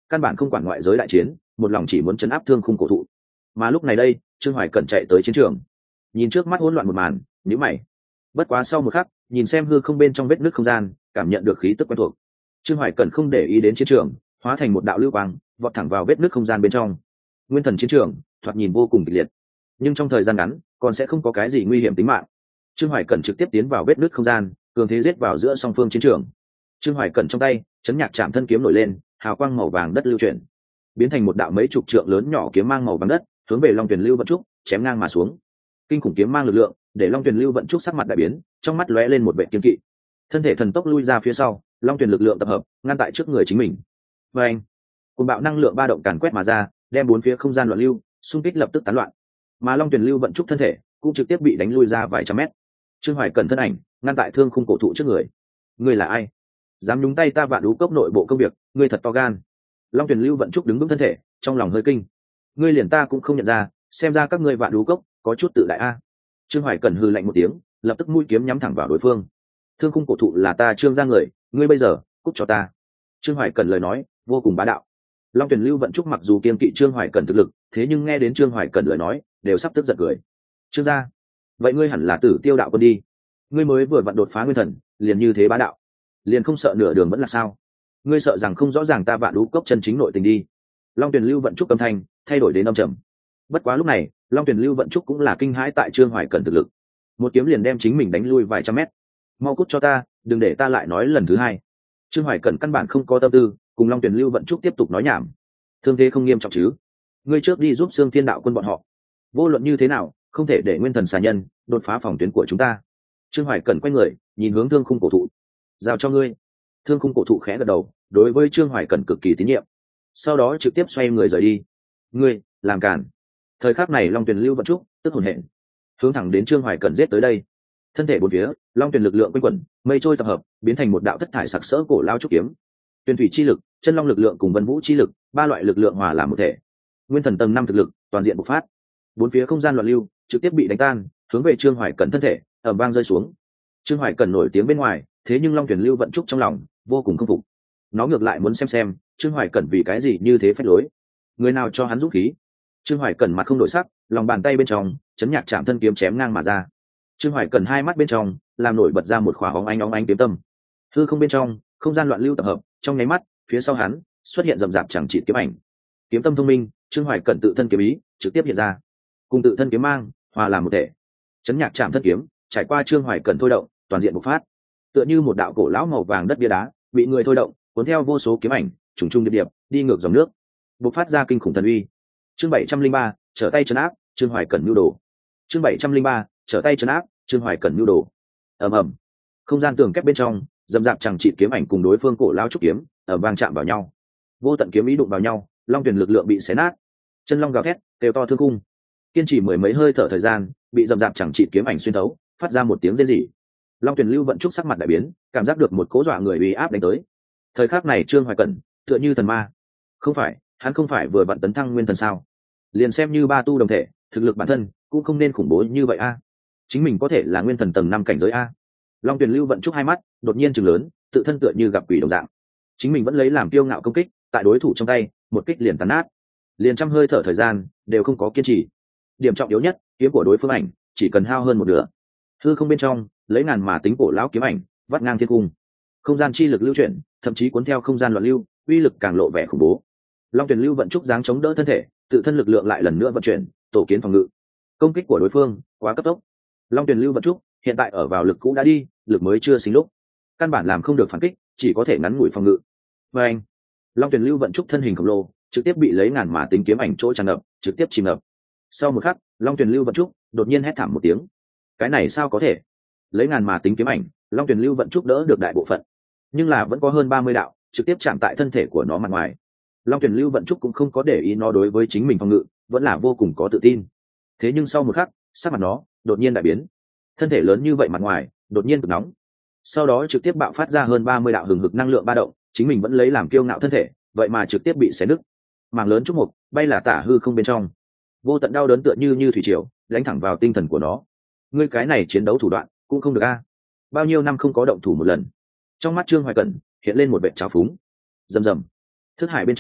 căn bản không quản ngoại giới đại chiến, một lòng chỉ muốn chấn áp thương khung cổ thụ. Mà lúc này đây, Trương Hoài Cẩn chạy tới chiến trường, nhìn trước mắt hỗn loạn một màn, nhíu mày. Bất quá sau một khắc, nhìn xem hư không bên trong vết nứt không gian, cảm nhận được khí tức quen thuộc. Trương Hoài Cẩn không để ý đến chiến trường, hóa thành một đạo lưu quang, vọt thẳng vào vết nứt không gian bên trong. Nguyên thần chiến trường, thoạt nhìn vô cùng kịch liệt, nhưng trong thời gian ngắn, còn sẽ không có cái gì nguy hiểm tính mạng. Trương Hoài Cẩn trực tiếp tiến vào vết nứt không gian, cường thế giết vào giữa song phương chiến trường. Trương Hoài Cẩn trong tay, chấn nhạc chạm thân kiếm nổi lên, hào quang màu vàng đất lưu chuyển, biến thành một đạo mấy chục trượng lớn nhỏ kiếm mang màu vàng đất, hướng về Long Tuyền Lưu Vận Trúc chém ngang mà xuống. Kinh khủng kiếm mang lực lượng, để Long Tuyền Lưu Vận Trúc sắc mặt đại biến, trong mắt lóe lên một vẻ kiên kỵ. Thân thể thần tốc lui ra phía sau, Long Tuyền lực lượng tập hợp, ngăn tại trước người chính mình. Và anh, cùng bạo năng lượng ba động càn quét mà ra, đem bốn phía không gian loạn lưu, xung kích lập tức tán loạn. Mà Long Tuyền Lưu Vận Trúc thân thể cũng trực tiếp bị đánh lui ra vài trăm mét. Trương Hoài Cẩn thân ảnh ngăn tại thương khung cổ thụ trước người. Ngươi là ai? Dám nhúng tay ta Vạn Đú Cốc nội bộ công việc, ngươi thật to gan. Long Tuyền Lưu Vận Trúc đứng vững thân thể, trong lòng hơi kinh. Ngươi liền ta cũng không nhận ra, xem ra các ngươi Vạn Đú Cốc có chút tự đại a. Trương Hoài Cẩn hừ lạnh một tiếng, lập tức mũi kiếm nhắm thẳng vào đối phương. Thương khung cổ thụ là ta Trương gia người, ngươi bây giờ cút cho ta. Trương Hoài Cẩn lời nói vô cùng bá đạo. Long Tuyền Lưu Vận Trúc mặc dù kiên kỵ Trương Hoài Cẩn thực lực, thế nhưng nghe đến Trương Hoài Cẩn lời nói, đều sắp tức giận cười. Trương gia, vậy ngươi hẳn là Tử Tiêu đạo quân đi. Ngươi mới vừa vặn đột phá nguyên thần, liền như thế bá đạo, liền không sợ nửa đường vẫn là sao? Ngươi sợ rằng không rõ ràng ta Vạn Đú Cốc chân chính nội tình đi. Long Tuyền Lưu Vận Trúc âm thanh thay đổi đến âm trầm. Bất quá lúc này, Long Tuyền Lưu Vận Trúc cũng là kinh hãi tại Trương Hoài Cẩn thực lực, một kiếm liền đem chính mình đánh lui vài trăm mét. Mau cút cho ta, đừng để ta lại nói lần thứ hai. Trương Hoài Cẩn căn bản không có tâm tư cùng Long Tuyền Lưu Vận Trúc tiếp tục nói nhảm. Thương thế không nghiêm trọng chứ? Ngươi trước đi giúp Xương Thiên đạo quân bọn họ. Vô luận như thế nào, không thể để nguyên thần xà nhân đột phá phòng tuyến của chúng ta. Trương Hoài Cẩn quay người, nhìn hướng thương khung cổ thụ. Giao cho ngươi. Thương khung cổ thụ khẽ gật đầu, đối với Trương Hoài Cẩn cực kỳ tín nhiệm. Sau đó trực tiếp xoay người rời đi. Ngươi làm cản. Thời khắc này Long Tuyền Lưu Vận Trúc tức hồn hển, hướng thẳng đến Trương Hoài Cẩn giết tới đây. Thân thể bốn phía, Long Tuyền lực lượng quanh quẩn, mây trôi tập hợp, biến thành một đạo thất thải sặc sỡ cổ lao trúc kiếm. Tuyền thủy chi lực, chân long lực lượng cùng vân vũ chi lực, ba loại lực lượng hòa làm một thể. Nguyên thần tầng 5 thực lực toàn diện bộc phát. Bốn phía không gian loạn lưu trực tiếp bị đánh tan, hướng về Trương Hoài Cẩn thân thể ầm vang rơi xuống. Trương Hoài Cẩn nổi tiếng bên ngoài, thế nhưng Long Tuyền Lưu Vận Trúc trong lòng vô cùng không phục. Nó ngược lại muốn xem Trương Hoài Cẩn vì cái gì như thế phách lối, người nào cho hắn dũng khí. Trương Hoài Cẩn mặt không đổi sắc, lòng bàn tay bên trong chấn nhạc chạm thân kiếm chém ngang mà ra. Trương Hoài Cẩn hai mắt bên trong làm nổi bật ra một khỏa óng ánh kiếm tâm. Hư không bên trong, không gian loạn lưu tập hợp, trong nháy mắt, phía sau hắn xuất hiện rậm rạp chẳng trị kiếm ảnh. Kiếm tâm thông minh, Trương Hoài Cẩn tự thân kiếm ý trực tiếp hiện ra, cùng tự thân kiếm mang hòa làm một thể. Chấn nhạc chạm thân kiếm trải qua Trương Hoài Cẩn thôi động, toàn diện bộc phát, tựa như một đạo cổ lão màu vàng đất bia đá bị người thôi động, cuốn theo vô số kiếm ảnh trùng trùng điệp điệp đi ngược dòng nước, bộc phát ra kinh khủng thần uy. Chương 703, trở tay trấn áp Trương Hoài Cẩn nhu đồ. Chương 703, trở tay trấn áp Trương Hoài Cẩn nhu đồ. Ầm ầm, không gian tường kép bên trong dầm dạp chẳng trị kiếm ảnh cùng đối phương cổ lão trúc kiếm ở vang chạm vào nhau, vô tận kiếm ý đụng vào nhau, Long Tuyền lực lượng bị xé nát, chân long gào thét kêu to thương khung. Kiên trì mười mấy hơi thở thời gian, bị dầm dạp chẳng trị kiếm ảnh xuyên thấu, phát ra một tiếng rên rỉ. Long Tuyền Lưu Vận Trúc sắc mặt đại biến, cảm giác được một cố dọa người uy áp đánh tới. Thời khắc này Trương Hoài Cẩn tựa như thần ma. Không phải, hắn không phải vừa vặn tấn thăng nguyên thần sao? Liền xem như ba tu đồng thể, thực lực bản thân cũng không nên khủng bố như vậy a. Chính mình có thể là nguyên thần tầng 5 cảnh giới a. Long Tuyền Lưu Vận Trúc hai mắt đột nhiên trừng lớn, tự thân tựa như gặp quỷ đồng dạng. Chính mình vẫn lấy làm kiêu ngạo công kích, tại đối thủ trong tay, một kích liền tàn nát. Liền trăm hơi thở thời gian đều không có kiên trì. Điểm trọng yếu nhất, kiếm của đối phương ảnh chỉ cần hao hơn một nửa. Hư không bên trong, lấy ngàn mà tính cổ lão kiếm ảnh vắt ngang thiên cung. Không gian chi lực lưu chuyển, thậm chí cuốn theo không gian loạn lưu, uy lực càng lộ vẻ khủng bố. Long Tuyền Lưu Vận Trúc dáng chống đỡ thân thể, tự thân lực lượng lại lần nữa vận chuyển, tổ kiến phòng ngự. Công kích của đối phương quá cấp tốc. Long Tuyền Lưu Vận Trúc hiện tại ở vào lực cũ đã đi, lực mới chưa sinh lúc, căn bản làm không được phản kích, chỉ có thể ngắn ngủi phòng ngự. Và anh, Long Tuyền Lưu Vận Trúc thân hình khổng lồ trực tiếp bị lấy ngàn mà tính kiếm ảnh chỗ tràn ngập, trực tiếp chìm ngập. Sau một khắc, Long Tuyền Lưu Vận Trúc đột nhiên hét thảm một tiếng. Cái này sao có thể? Lấy ngàn mà tính kiếm ảnh, Long Tuyền Lưu Vận Trúc đỡ được đại bộ phận, nhưng là vẫn có hơn 30 đạo trực tiếp chạm tại thân thể của nó mặt ngoài. Long Tuyền Lưu Vận Trúc cũng không có để ý nó đối với chính mình phòng ngự, vẫn là vô cùng có tự tin. Thế nhưng sau một khắc, sắc mặt nó đột nhiên đại biến. Thân thể lớn như vậy mặt ngoài đột nhiên cực nóng, sau đó trực tiếp bạo phát ra hơn 30 đạo hừng hực năng lượng ba động, chính mình vẫn lấy làm kiêu ngạo thân thể, vậy mà trực tiếp bị xé nứt. Mảng lớn trúc mục bay là tả hư không bên trong, vô tận đau đớn tựa như thủy triều đánh thẳng vào tinh thần của nó. Ngươi cái này chiến đấu thủ đoạn cũng không được a. Bao nhiêu năm không có động thủ một lần. Trong mắt Trương Hoài Cẩn hiện lên một vẻ trào phúng. Rầm rầm, thức hải bên trong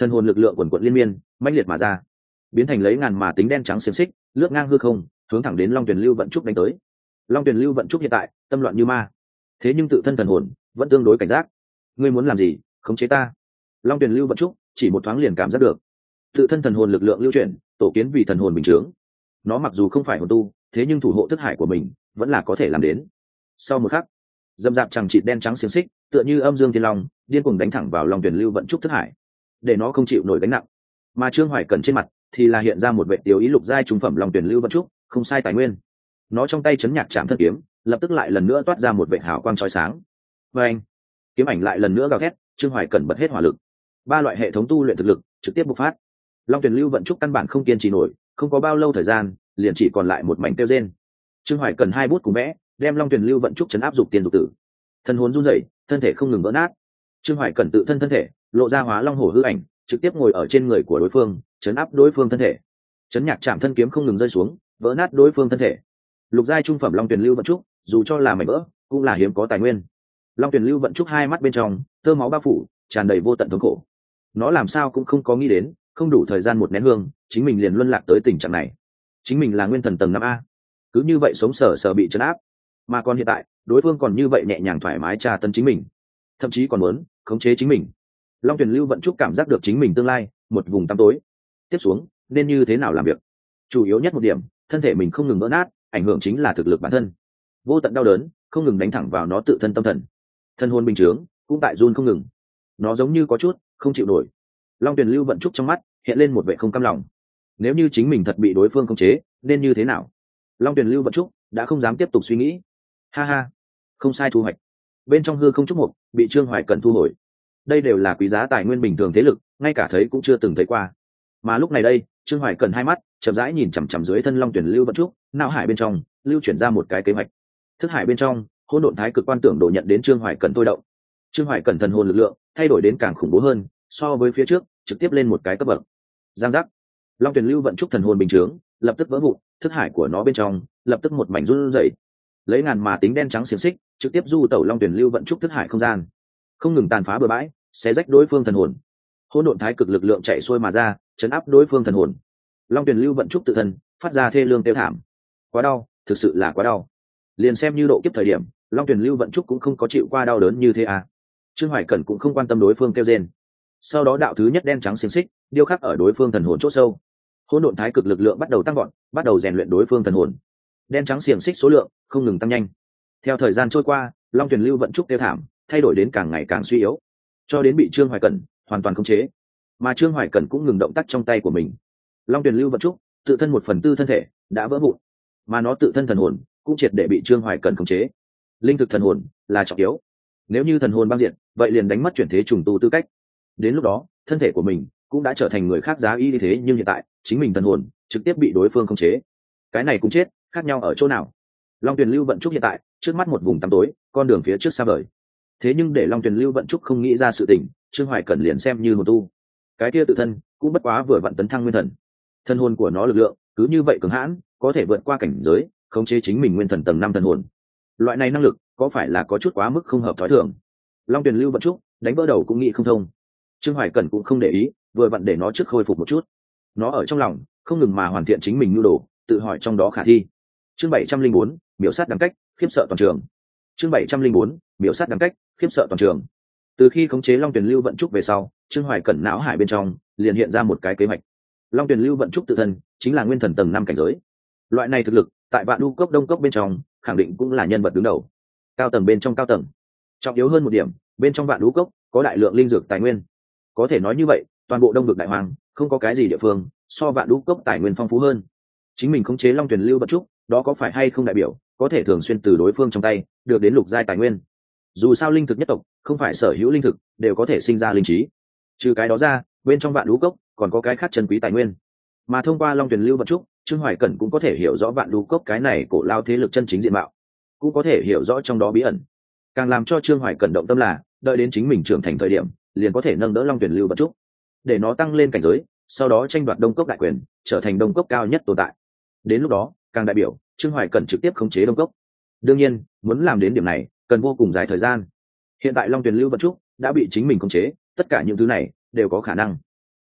Thần hồn lực lượng quần quận liên miên mãnh liệt mà ra, biến thành lấy ngàn mà tính đen trắng xiềng xích, lướt ngang hư không, hướng thẳng đến Long Tuyền Lưu Vận Trúc đánh tới. Long Tuyền Lưu Vận Trúc hiện tại tâm loạn như ma, thế nhưng tự thân thần hồn vẫn tương đối cảnh giác. Ngươi muốn làm gì? Khống chế ta. Long Tuyền Lưu Vận Trúc chỉ một thoáng liền cảm giác được tự thân thần hồn lực lượng lưu chuyển, tổ kiến vì thần hồn bình chướng. Nó mặc dù không phải hồn tu, thế nhưng thủ hộ thức hải của mình vẫn là có thể làm đến. Sau một khắc, dầm dạp chẳng chịt đen trắng xiềng xích tựa như âm dương thiên long điên cuồng đánh thẳng vào Long Tuyền Lưu Vận Trúc thức hải, để nó không chịu nổi gánh nặng. Mà Trương Hoài Cẩn trên mặt thì là hiện ra một vệ tiêu ý lục giai trung phẩm Long Tuyền Lưu Vận Trúc, không sai tài nguyên. Nó trong tay chấn nhạc chạm thân kiếm, lập tức lại lần nữa toát ra một vệ hào quang chói sáng. Và anh, kiếm ảnh lại lần nữa gào thét, Trương Hoài Cẩn bật hết hỏa lực. Ba loại hệ thống tu luyện thực lực trực tiếp bộc phát. Long Tuyền Lưu Vận Trúc căn bản không kiên trì nổi, không có bao lâu thời gian, liền chỉ còn lại một mảnh tiêu rên. Trương Hoài Cẩn hai bút cùng vẽ, đem Long Tuyền Lưu Vận Trúc chấn áp dục tiền dục tử. Thân hồn run rẩy, thân thể không ngừng vỡ nát. Trương Hoài Cẩn tự thân thân thể lộ ra hóa long hổ hư ảnh, trực tiếp ngồi ở trên người của đối phương, chấn áp đối phương thân thể. Chấn nhạc chạm thân kiếm không ngừng rơi xuống, vỡ nát đối phương thân thể. Lục giai trung phẩm Long Tuyền Lưu Vận Trúc, dù cho là mảnh vỡ, cũng là hiếm có tài nguyên. Long Tuyền Lưu Vận Trúc hai mắt bên trong tơ máu bao phủ, tràn đầy vô tận thống khổ. Nó làm sao cũng không có nghĩ đến, không đủ thời gian một nén hương, chính mình liền luân lạc tới tình trạng này. Chính mình là nguyên thần tầng 5A, cứ như vậy sống sờ sờ bị trấn áp, mà còn hiện tại đối phương còn như vậy nhẹ nhàng thoải mái tra tấn chính mình, thậm chí còn muốn khống chế chính mình. Long Tuyền Lưu Vận Trúc cảm giác được chính mình tương lai một vùng tăm tối. Tiếp xuống nên như thế nào làm việc? Chủ yếu nhất một điểm, thân thể mình không ngừng vỡ nát, ảnh hưởng chính là thực lực bản thân. Vô tận đau đớn không ngừng đánh thẳng vào nó tự thân tâm thần. Thân hồn bình chướng cũng tại run không ngừng. Nó giống như có chút không chịu nổi. Long Tuyền Lưu Vận Trúc trong mắt hiện lên một vẻ không cam lòng. Nếu như chính mình thật bị đối phương khống chế, nên như thế nào? Long Tuyền Lưu Vận Trúc đã không dám tiếp tục suy nghĩ. Ha ha, không sai thu hoạch. Bên trong hư không trúc mục bị Trương Hoài Cẩn thu hồi. Đây đều là quý giá tài nguyên bình thường thế lực, ngay cả thấy cũng chưa từng thấy qua. Mà lúc này đây, Trương Hoài Cẩn hai mắt chậm rãi nhìn chằm chằm dưới thân Long Tuyền Lưu Vận Trúc, não hải bên trong lưu chuyển ra một cái kế hoạch. Thức hải bên trong, hỗn độn thái cực quan tưởng độ nhận đến Trương Hoài Cẩn thôi động. Trương Hoài Cẩn thần hồn lực lượng thay đổi đến càng khủng bố hơn, so với phía trước, trực tiếp lên một cái cấp bậc. Giang giác. Long Tuyền Lưu Vận Trúc thần hồn bình chướng lập tức vỡ vụn, thức hải của nó bên trong lập tức một mảnh run rẩy. Lấy ngàn mà tính đen trắng xiềng xích, trực tiếp du tẩu Long Tuyền Lưu Vận Trúc thức hải không gian, không ngừng tàn phá bừa bãi, xé rách đối phương thần hồn. Hỗn độn thái cực lực lượng chạy xuôi mà ra, chấn áp đối phương thần hồn. Long Tuyền Lưu Vận Trúc tự thân phát ra thê lương kêu thảm. Quá đau, thực sự là quá đau. Liền xem như độ kiếp thời điểm, Long Tuyền Lưu Vận Trúc cũng không có chịu qua đau đớn như thế à? Trương Hoài Cẩn cũng không quan tâm đối phương kêu rên. Sau đó đạo thứ nhất đen trắng xiềng xích điêu khắc ở đối phương thần hồn chỗ sâu. Hỗn độn thái cực lực lượng bắt đầu tăng gọn, bắt đầu rèn luyện đối phương thần hồn. Đen trắng xiềng xích số lượng không ngừng tăng nhanh. Theo thời gian trôi qua, Long Tuyền Lưu Vận Trúc kêu thảm thay đổi đến càng ngày càng suy yếu, cho đến bị Trương Hoài Cẩn hoàn toàn khống chế. Mà Trương Hoài Cẩn cũng ngừng động tác trong tay của mình. Long Tuyền Lưu Vận Trúc tự thân 1/4 thân thể đã vỡ vụn, mà nó tự thân thần hồn cũng triệt để bị Trương Hoài Cẩn khống chế. Linh thực thần hồn là trọng yếu, nếu như thần hồn băng diện, vậy liền đánh mất chuyển thế trùng tu tư cách. Đến lúc đó, thân thể của mình cũng đã trở thành người khác giá y thế, nhưng hiện tại chính mình thần hồn trực tiếp bị đối phương khống chế. Cái này cũng chết, khác nhau ở chỗ nào? Long Tuyền Lưu Vận Trúc hiện tại trước mắt một vùng tăm tối, con đường phía trước xa vời. Thế nhưng để Long Tuyền Lưu Vận Trúc không nghĩ ra sự tình, Trương Hoài Cẩn liền xem như hồn tu, cái kia tự thân cũng bất quá vừa vặn tấn thăng nguyên thần. Thân hồn của nó lực lượng cứ như vậy cường hãn, có thể vượt qua cảnh giới, khống chế chính mình nguyên thần tầng 5 thần hồn. Loại này năng lực có phải là có chút quá mức không hợp thói thường? Long Tuyền Lưu Vận Trúc đánh vỡ đầu cũng nghĩ không thông. Trương Hoài Cẩn cũng không để ý, vừa vặn để nó trước khôi phục một chút. Nó ở trong lòng không ngừng mà hoàn thiện chính mình nhu đồ, tự hỏi trong đó khả thi. Chương 704, miểu sát đẳng cách, khiếp sợ toàn trường. Chương 704, miểu sát đẳng cách, khiếp sợ toàn trường. Từ khi khống chế Long Tuyền Lưu Vận Trúc về sau, Trương Hoài Cẩn não hải bên trong liền hiện ra một cái kế hoạch. Long Tuyền Lưu Vận Trúc tự thân chính là nguyên thần tầng 5 cảnh giới. Loại này thực lực, tại Vạn Du Cốc Đông Cốc bên trong, khẳng định cũng là nhân vật đứng đầu. Cao tầng bên trong cao tầng. Trọng yếu hơn một điểm, bên trong Vạn Du Cốc có đại lượng linh dược tài nguyên. Có thể nói như vậy, toàn bộ Đông Vực Đại Hoàng không có cái gì địa phương so Vạn Du Cốc tài nguyên phong phú hơn. Chính mình khống chế Long Tuyền Lưu Vận Trúc, đó có phải hay không đại biểu có thể thường xuyên từ đối phương trong tay được đến lục giai tài nguyên? Dù sao linh thực nhất tộc không phải sở hữu linh thực đều có thể sinh ra linh trí. Trừ cái đó ra, bên trong Vạn Du Cốc còn có cái khác chân quý tài nguyên. Mà thông qua Long Tuyền Lưu Vận Trúc, Trương Hoài Cẩn cũng có thể hiểu rõ Vạn Du Cốc cái này cổ lao thế lực chân chính diện mạo, cũng có thể hiểu rõ trong đó bí ẩn. Càng làm cho Trương Hoài Cẩn động tâm là, đợi đến chính mình trưởng thành thời điểm, liền có thể nâng đỡ Long Tuyền Lưu Vận Trúc, để nó tăng lên cảnh giới, sau đó tranh đoạt Đông Cốc đại quyền, trở thành Đông Cốc cao nhất tồn tại. Đến lúc đó, càng đại biểu Trương Hoài Cẩn trực tiếp khống chế Đông Cốc. Đương nhiên, muốn làm đến điểm này, cần vô cùng dài thời gian. Hiện tại Long Tuyền Lưu Vận Trúc đã bị chính mình khống chế, tất cả những thứ này đều có khả năng.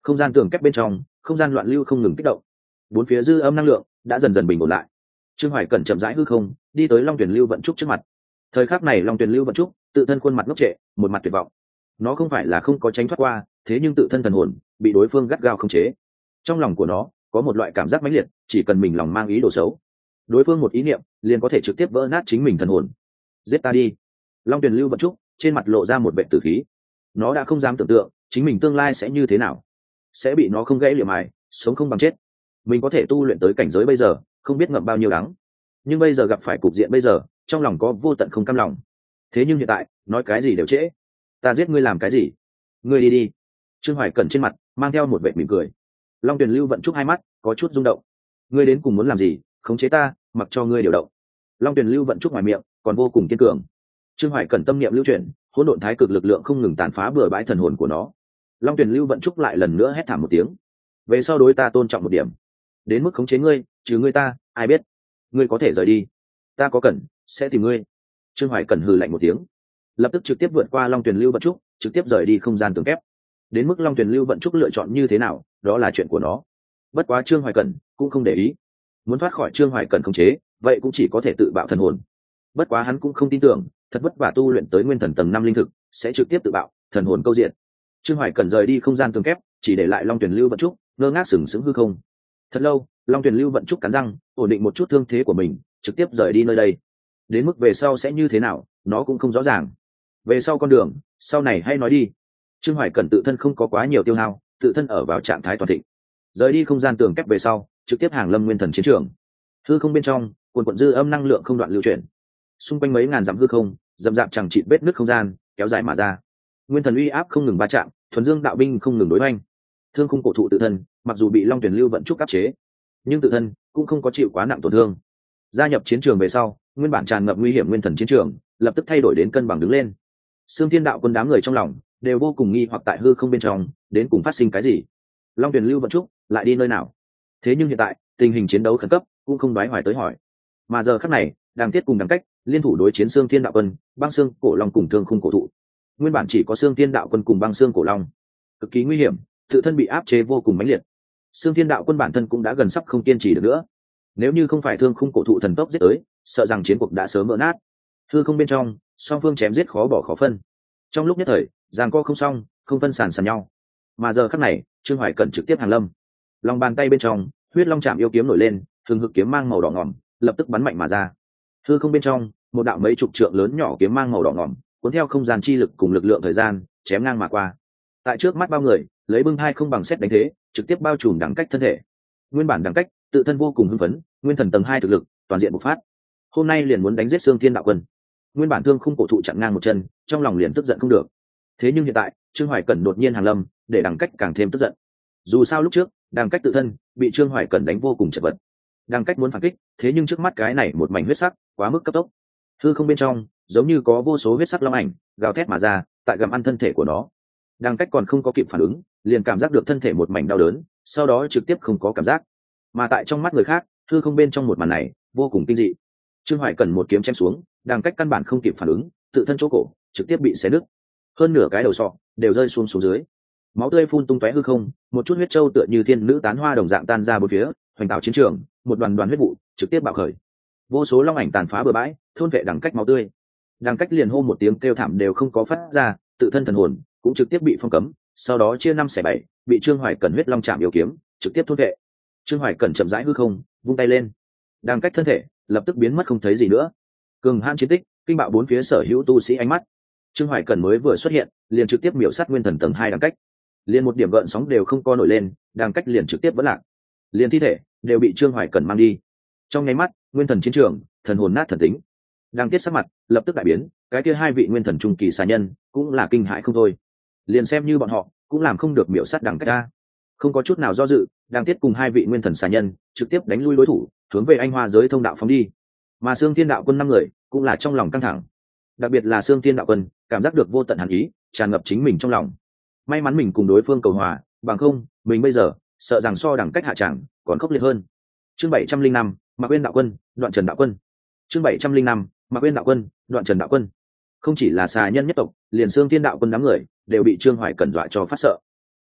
Không gian tường kép bên trong, không gian loạn lưu không ngừng kích động, bốn phía dư âm năng lượng đã dần dần bình ổn lại. Trương Hoài Cẩn chậm rãi hư không đi tới Long Tuyển Lưu Vận Trúc trước mặt. Thời khắc này Long Tuyển Lưu Vận Trúc tự thân khuôn mặt ngốc trệ, một mặt tuyệt vọng. Nó không phải là không có tránh thoát qua, thế nhưng tự thân thần hồn bị đối phương gắt gao khống chế. Trong lòng của nó có một loại cảm giác mãnh liệt, chỉ cần mình lòng mang ý đồ xấu, đối phương một ý niệm liền có thể trực tiếp vỡ nát chính mình thần hồn. Giết ta đi! Long Tuyển Lưu Vận Trúc trên mặt lộ ra một vẻ tử khí. Nó đã không dám tưởng tượng chính mình tương lai sẽ như thế nào, sẽ bị nó không gãy liệm mài, sống không bằng chết. Mình có thể tu luyện tới cảnh giới bây giờ, không biết ngậm bao nhiêu đắng, nhưng bây giờ gặp phải cục diện bây giờ, trong lòng có vô tận không cam lòng. Thế nhưng hiện tại nói cái gì đều trễ. Ta giết ngươi làm cái gì? Ngươi đi đi. Trương Hoài Cẩn trên mặt mang theo một vẻ mỉm cười. Long Tuyền Lưu Vận Trúc hai mắt có chút rung động. Ngươi đến cùng muốn làm gì? Khống chế ta, mặc cho ngươi điều động. Long Tuyền Lưu Vận Trúc ngoài miệng còn vô cùng kiên cường. Trương Hoài Cẩn tâm niệm lưu chuyển, hỗn độn thái cực lực lượng không ngừng tàn phá bừa bãi thần hồn của nó. Long Tuyền Lưu Vận Trúc lại lần nữa hét thảm một tiếng. Về sau đối ta tôn trọng một điểm, đến mức khống chế ngươi, trừ ngươi ta ai biết. Ngươi có thể rời đi, ta có cần sẽ tìm ngươi. Trương Hoài Cẩn hừ lạnh một tiếng, lập tức trực tiếp vượt qua Long Tuyền Lưu Vận Trúc, trực tiếp rời đi không gian tường kép. Đến mức Long Tuyền Lưu Vận Trúc lựa chọn như thế nào, đó là chuyện của nó. Bất quá Trương Hoài Cẩn cũng không để ý, muốn thoát khỏi Trương Hoài Cẩn khống chế, vậy cũng chỉ có thể tự bạo thần hồn. Bất quá hắn cũng không tin tưởng, thật vất vả tu luyện tới nguyên thần tầng 5 linh thực, sẽ trực tiếp tự bạo thần hồn câu diện. Trương Hoài Cẩn rời đi không gian tường kép, chỉ để lại Long Tuyền Lưu Vận Trúc ngơ ngác sừng sững hư không. Thật lâu, Long Tuyền Lưu Vận Trúc cắn răng, ổn định một chút thương thế của mình, trực tiếp rời đi nơi đây. Đến mức về sau sẽ như thế nào, nó cũng không rõ ràng. Về sau con đường, sau này hay nói đi. Trương Hoài Cẩn tự thân không có quá nhiều tiêu hao, tự thân ở vào trạng thái toàn thịnh. Rời đi không gian tường kép về sau, trực tiếp hàng lâm nguyên thần chiến trường. Hư không bên trong, cuồn cuộn dư âm năng lượng không đoạn lưu chuyển. Xung quanh mấy ngàn dặm hư không, dầm dạp chẳng chịt vết nứt không gian, kéo dài mà ra. Nguyên thần uy áp không ngừng va chạm, thuần dương đạo binh không ngừng đối hoành. Thương khung cổ thụ tự thân, mặc dù bị Long Tuyền Lưu Vận Trúc áp chế, nhưng tự thân cũng không có chịu quá nặng tổn thương. Gia nhập chiến trường về sau, nguyên bản tràn ngập nguy hiểm nguyên thần chiến trường lập tức thay đổi đến cân bằng đứng lên. Xương Thiên Đạo Quân đám người trong lòng đều vô cùng nghi hoặc tại hư không bên trong đến cùng phát sinh cái gì. Long Tuyền Lưu Vận Trúc lại đi nơi nào? Thế nhưng hiện tại tình hình chiến đấu khẩn cấp cũng không đoái hoài tới hỏi, mà giờ khắc này Đàng Tiết cùng Đằng Cách liên thủ đối chiến Xương Thiên Đạo Quân, Băng Xương Cổ Long cùng Thương Khung Cổ Thụ. Nguyên bản chỉ có Xương Thiên Đạo Quân cùng Băng Xương Cổ Long, cực kỳ nguy hiểm, tự thân bị áp chế vô cùng mãnh liệt. Xương Thiên Đạo Quân bản thân cũng đã gần sắp không kiên trì được nữa, nếu như không phải Thương Khung Cổ Thụ thần tốc giết tới, sợ rằng chiến cuộc đã sớm vỡ nát. Hư không bên trong, song phương chém giết khó bỏ khó phân. Trong lúc nhất thời, giằng co không xong, không phân sàn sàn nhau. Mà giờ khắc này, Trương Hoài Cẩn trực tiếp hàng lâm. Lòng bàn tay bên trong, huyết long chạm yêu kiếm nổi lên, thường hực kiếm mang màu đỏ ngòm, lập tức bắn mạnh mà ra. Hư không bên trong, một đạo mấy chục trượng lớn nhỏ kiếm mang màu đỏ ngòm, cuốn theo không gian chi lực cùng lực lượng thời gian, chém ngang mà qua. Tại trước mắt bao người, lấy bưng hai không bằng xét đánh thế, trực tiếp bao trùm Đằng Cách thân thể. Nguyên bản Đằng Cách, tự thân vô cùng hưng phấn, nguyên thần tầng 2 thực lực, toàn diện bộc phát. Hôm nay liền muốn đánh giết Xương Thiên Đạo Quân. Nguyên bản Thương Khung Cổ Thụ chặn ngang một chân, trong lòng liền tức giận không được. Thế nhưng hiện tại, Trương Hoài Cẩn đột nhiên hàng lâm, để Đằng Cách càng thêm tức giận. Dù sao lúc trước, Đằng Cách tự thân bị Trương Hoài Cẩn đánh vô cùng chật vật. Đằng Cách muốn phản kích, thế nhưng trước mắt cái này một mảnh huyết sắc, quá mức cấp tốc. Hư không bên trong, giống như có vô số huyết sắc long ảnh gào thét mà ra, tại gặm ăn thân thể của nó. Đằng Cách còn không có kịp phản ứng, liền cảm giác được thân thể một mảnh đau đớn, sau đó trực tiếp không có cảm giác. Mà tại trong mắt người khác, hư không bên trong một màn này vô cùng kinh dị. Trương Hoài Cẩn một kiếm chém xuống, Đằng Cách căn bản không kịp phản ứng, tự thân chỗ cổ trực tiếp bị xé nứt, hơn nửa cái đầu sọ đều rơi xuống dưới, máu tươi phun tung tóe hư không, một chút huyết châu tựa như thiên nữ tán hoa đồng dạng tan ra bốn phía, hoành tạo chiến trường, một đoàn đoàn huyết vụ trực tiếp bạo khởi, vô số long ảnh tàn phá bừa bãi, thôn vệ Đằng Cách máu tươi. Đằng Cách liền hô một tiếng kêu thảm đều không có phát ra, tự thân thần hồn cũng trực tiếp bị phong cấm, sau đó chia 5/7, bị Trương Hoài Cẩn huyết long chạm yêu kiếm trực tiếp thôn vệ. Trương Hoài Cẩn chậm rãi hư không, vung tay lên, Đằng Cách thân thể lập tức biến mất không thấy gì nữa. Cường hãn chiến tích, kinh bạo bốn phía sở hữu tu sĩ ánh mắt. Trương Hoài Cẩn mới vừa xuất hiện, liền trực tiếp miểu sát nguyên thần tầng 2 Đằng Cách, liền một điểm gợn sóng đều không có nổi lên, Đằng Cách liền trực tiếp vỡ lạc, liền thi thể đều bị Trương Hoài Cẩn mang đi. Trong nháy mắt, nguyên thần chiến trường, thần hồn nát thần tính. Đằng Tiết sắc mặt lập tức đại biến, cái kia hai vị nguyên thần trung kỳ xà nhân cũng là kinh hãi không thôi. Liền xem như bọn họ cũng làm không được miểu sát Đằng Cách ra. Không có chút nào do dự, Đằng Tiết cùng hai vị nguyên thần xà nhân trực tiếp đánh lui đối thủ, hướng về Anh Hoa giới thông đạo phóng đi. Mà Xương Thiên Đạo Quân 5 người cũng là trong lòng căng thẳng, đặc biệt là Xương Thiên Đạo Quân cảm giác được vô tận hàn ý tràn ngập chính mình trong lòng. May mắn mình cùng đối phương cầu hòa, bằng không mình bây giờ sợ rằng so Đằng Cách hạ tràng còn khốc liệt hơn. Chương 705, Mạc Uyên Đạo Quân, Đoạn Trần Đạo Quân. Chương 705, Mạc Uyên Đạo Quân, Đoạn Trần Đạo Quân. Không chỉ là xà nhân nhất tộc, liền Xương Thiên Đạo Quân đám người đều bị Trương Hoài Cẩn dọa cho phát sợ.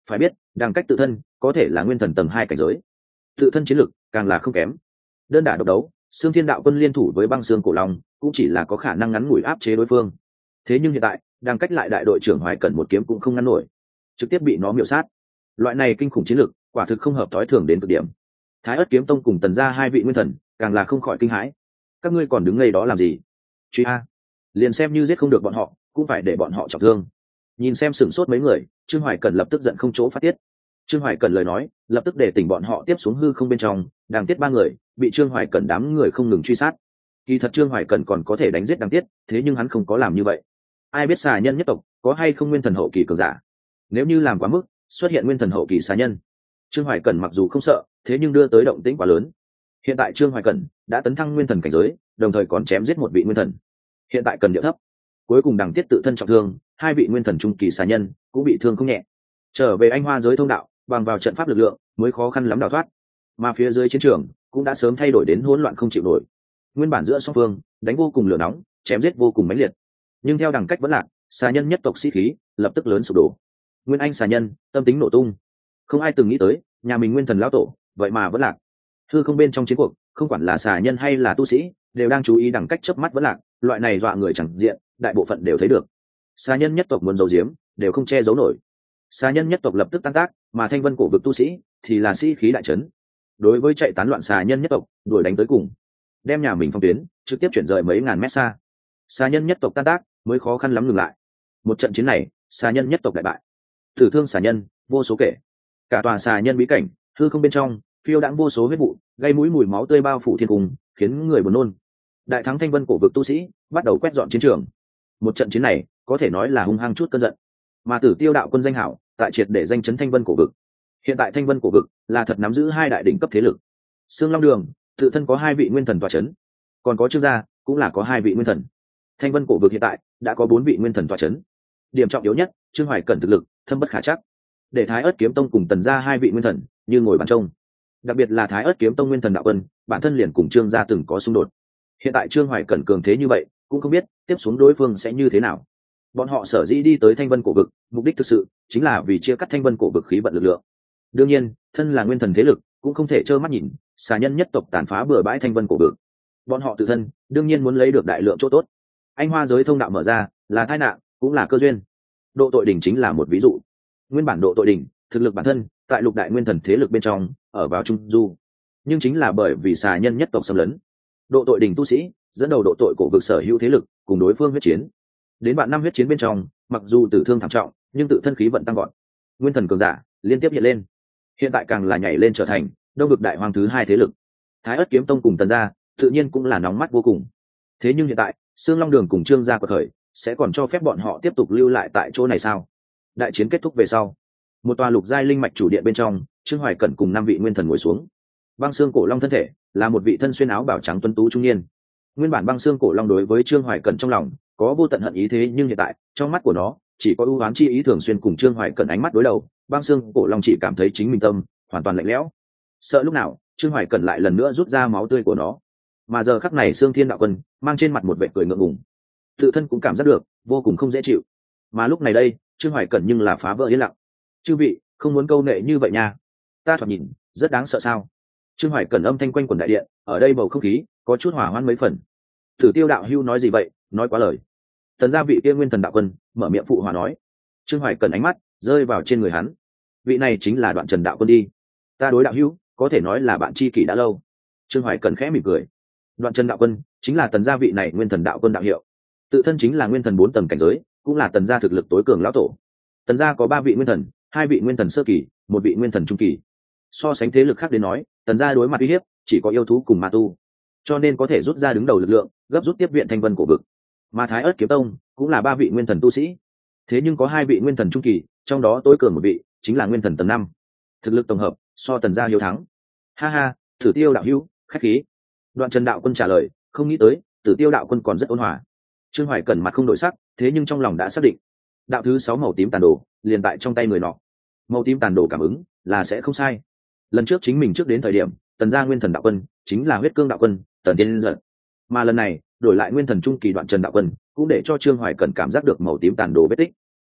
phải biết đằng cách tự thân có thể là nguyên thần tầng 2 cảnh giới, tự thân chiến lực càng là không kém. Đơn đả độc đấu, Xương Thiên Đạo Quân liên thủ với Băng Xương Cổ Long cũng chỉ là có khả năng ngắn ngủi áp chế đối phương. Thế nhưng hiện tại đang cách lại đại đội trưởng Hoài Cẩn một kiếm cũng không ngăn nổi, trực tiếp bị nó miểu sát. Loại này kinh khủng chiến lực quả thực không hợp thói thường đến cực điểm. Thái Ức Kiếm Tông cùng Tần gia hai vị nguyên thần càng là không khỏi kinh hãi. Các ngươi còn đứng ngây đó làm gì? Truy a! Liền xem như giết không được bọn họ, cũng phải để bọn họ trọng thương. Nhìn xem sửng sốt mấy người, Trương Hoài Cẩn lập tức giận không chỗ phát tiết. Trương Hoài Cẩn lời nói lập tức để tỉnh bọn họ tiếp xuống hư không bên trong. Đàng Tiết ba người bị Trương Hoài Cẩn đám người không ngừng truy sát. Kỳ thật Trương Hoài Cẩn còn có thể đánh giết Đàng Tiết, thế nhưng hắn không có làm như vậy. Ai biết xà nhân nhất tộc có hay không nguyên thần hậu kỳ cường giả? Nếu như làm quá mức, xuất hiện nguyên thần hậu kỳ xà nhân, Trương Hoài Cẩn mặc dù không sợ, thế nhưng đưa tới động tĩnh quá lớn. Hiện tại Trương Hoài Cẩn đã tấn thăng nguyên thần cảnh giới, đồng thời còn chém giết một vị nguyên thần. Hiện tại cần điệu thấp. Cuối cùng Đằng Tiết tự thân trọng thương, hai vị nguyên thần trung kỳ xà nhân cũng bị thương không nhẹ. Trở về Anh Hoa giới thông đạo, bằng vào trận pháp lực lượng mới khó khăn lắm đào thoát. Mà phía dưới chiến trường cũng đã sớm thay đổi đến hỗn loạn không chịu nổi. Nguyên bản giữa song phương đánh vô cùng lửa nóng, chém giết vô cùng mãnh liệt. Nhưng theo Đằng cách vẫn lạc, xà nhân nhất tộc sĩ khí lập tức lớn sụp đổ. Nguyên Anh xà nhân tâm tính nổ tung. Không ai từng nghĩ tới, nhà mình nguyên thần lão tổ vậy mà vẫn lạc. Hư không bên trong chiến cuộc, không quản là xà nhân hay là tu sĩ, đều đang chú ý Đằng cách chớp mắt vẫn lạc, loại này dọa người chẳng diện, đại bộ phận đều thấy được. Xà nhân nhất tộc muốn giấu giếm, đều không che giấu nổi. Xà nhân nhất tộc lập tức tăng tác, mà Thanh Vân cổ vực tu sĩ thì là sĩ khí đại trấn. Đối với chạy tán loạn xà nhân nhất tộc, đuổi đánh tới cùng, đem nhà mình phong tuyến trực tiếp chuyển rời mấy ngàn mét xa. Xà nhân nhất tộc tan tác mới khó khăn lắm ngừng lại. Một trận chiến này, xà nhân nhất tộc đại bại, tử thương xà nhân vô số kể. Cả tòa xà nhân bí cảnh, hư không bên trong phiêu đãng vô số huyết vụ, gây mũi mùi máu tươi bao phủ thiên cung, khiến người buồn nôn. Đại thắng Thanh Vân cổ vực tu sĩ bắt đầu quét dọn chiến trường. Một trận chiến này có thể nói là hung hăng chút cơn giận. Mà Tử Tiêu đạo quân danh hảo tại triệt để danh chấn Thanh Vân cổ vực. Hiện tại Thanh Vân cổ vực là thật nắm giữ hai đại đỉnh cấp thế lực. Sương Long Đường tự thân có hai vị nguyên thần tọa chấn, còn có Trương gia cũng là có hai vị nguyên thần. Thanh Vân cổ vực hiện tại đã có 4 vị nguyên thần tọa chấn. Điểm trọng yếu nhất, Trương Hoài Cẩn thực lực thâm bất khả trắc, để Thái Ức Kiếm Tông cùng Tần gia hai vị nguyên thần như ngồi bàn trông. Đặc biệt là Thái Ức Kiếm Tông nguyên thần đạo quân, bản thân liền cùng Trương gia từng có xung đột. Hiện tại Trương Hoài Cẩn cường thế như vậy, cũng không biết tiếp xuống đối phương sẽ như thế nào. Bọn họ sở dĩ đi tới Thanh Vân cổ vực, mục đích thực sự chính là vì chia cắt Thanh Vân cổ vực khí vận lực lượng. Đương nhiên, thân là nguyên thần thế lực, cũng không thể trơ mắt nhìn xà nhân nhất tộc tàn phá bừa bãi Thanh Vân cổ vực. Bọn họ tự thân đương nhiên muốn lấy được đại lượng chỗ tốt. Anh Hoa giới thông đạo mở ra là tai nạn, cũng là cơ duyên. Độ tội đỉnh chính là một ví dụ. Nguyên bản độ tội đỉnh thực lực bản thân tại lục đại nguyên thần thế lực bên trong ở vào trung du, nhưng chính là bởi vì xà nhân nhất tộc xâm lấn, độ tội đỉnh tu sĩ dẫn đầu độ tội cổ vực sở hữu thế lực cùng đối phương huyết chiến. Đến bạn năm huyết chiến bên trong, mặc dù tử thương thảm trọng, nhưng tự thân khí vận tăng gọn, nguyên thần cường giả liên tiếp hiện lên. Hiện tại càng là nhảy lên trở thành đông vực đại hoàng thứ 2 thế lực. Thái Ức Kiếm Tông cùng Tần gia tự nhiên cũng là nóng mắt vô cùng. Thế nhưng hiện tại Sương Long Đường cùng Trương gia quật khởi, sẽ còn cho phép bọn họ tiếp tục lưu lại tại chỗ này sao? Đại chiến kết thúc về sau, một tòa lục giai linh mạch chủ điện bên trong, Trương Hoài Cẩn cùng 5 vị nguyên thần ngồi xuống. Băng Xương Cổ Long thân thể là một vị thân xuyên áo bào trắng tuấn tú trung niên. Nguyên bản Băng Xương Cổ Long đối với Trương Hoài Cẩn trong lòng có vô tận hận ý, thế nhưng hiện tại trong mắt của nó chỉ có ưu ám chi ý, thường xuyên cùng Trương Hoài Cẩn ánh mắt đối đầu. Băng Xương Cổ Long chỉ cảm thấy chính mình tâm hoàn toàn lạnh lẽo, sợ lúc nào Trương Hoài Cẩn lại lần nữa rút ra máu tươi của nó. Mà giờ khắc này Sương Thiên đạo quân mang trên mặt một vẻ cười ngượng ngùng, tự thân cũng cảm giác được vô cùng không dễ chịu. Mà lúc này đây Trương Hoài Cẩn nhưng là phá vỡ yên lặng. Chư vị không muốn câu nệ như vậy nha, ta thoạt nhìn rất đáng sợ sao? Trương Hoài Cẩn âm thanh quanh quần đại điện, ở đây bầu không khí có chút hỏa hoãn mấy phần. Tử Tiêu đạo hưu nói gì vậy, nói quá lời. Tần gia vị kia nguyên thần đạo quân mở miệng phụ hòa nói. Trương Hoài Cẩn ánh mắt rơi vào trên người hắn. Vị này chính là Đoạn Trần đạo quân đi. Ta đối đạo hưu có thể nói là bạn tri kỷ đã lâu. Trương Hoài Cẩn khẽ mỉm cười. Đoạn Trần đạo quân chính là Tần gia vị này nguyên thần đạo quân đạo hiệu, tự thân chính là nguyên thần 4 tầng cảnh giới, cũng là Tần gia thực lực tối cường lão tổ. Tần gia có 3 vị nguyên thần, 2 vị nguyên thần sơ kỳ, 1 vị nguyên thần trung kỳ. So sánh thế lực khác đến nói, Tần gia đối mặt uy hiếp chỉ có yêu thú cùng ma tu, cho nên có thể rút ra đứng đầu lực lượng, gấp rút tiếp viện Thanh Vân cổ vực. Mà Thái Ức Kiếm Tông cũng là 3 vị nguyên thần tu sĩ, thế nhưng có 2 vị nguyên thần trung kỳ, trong đó tối cường một vị chính là nguyên thần tầng 5. Thực lực tổng hợp so Tần gia hiếu thắng. Ha ha, Tử Tiêu đạo hữu khách khí. Đoạn Trần đạo quân trả lời, không nghĩ tới Tử Tiêu đạo quân còn rất ôn hòa. Trương Hoài Cẩn mặt không đổi sắc, thế nhưng trong lòng đã xác định, đạo thứ 6 màu tím tàn đồ liền tại trong tay người nọ. Màu tím tàn đồ cảm ứng là sẽ không sai. Lần trước chính mình trước đến thời điểm, Tần gia nguyên thần đạo quân chính là huyết cương đạo quân Tần Tiên Giật, mà lần này đổi lại nguyên thần trung kỳ Đoạn Trần đạo quân, cũng để cho Trương Hoài Cẩn cảm giác được màu tím tàn đồ vết tích.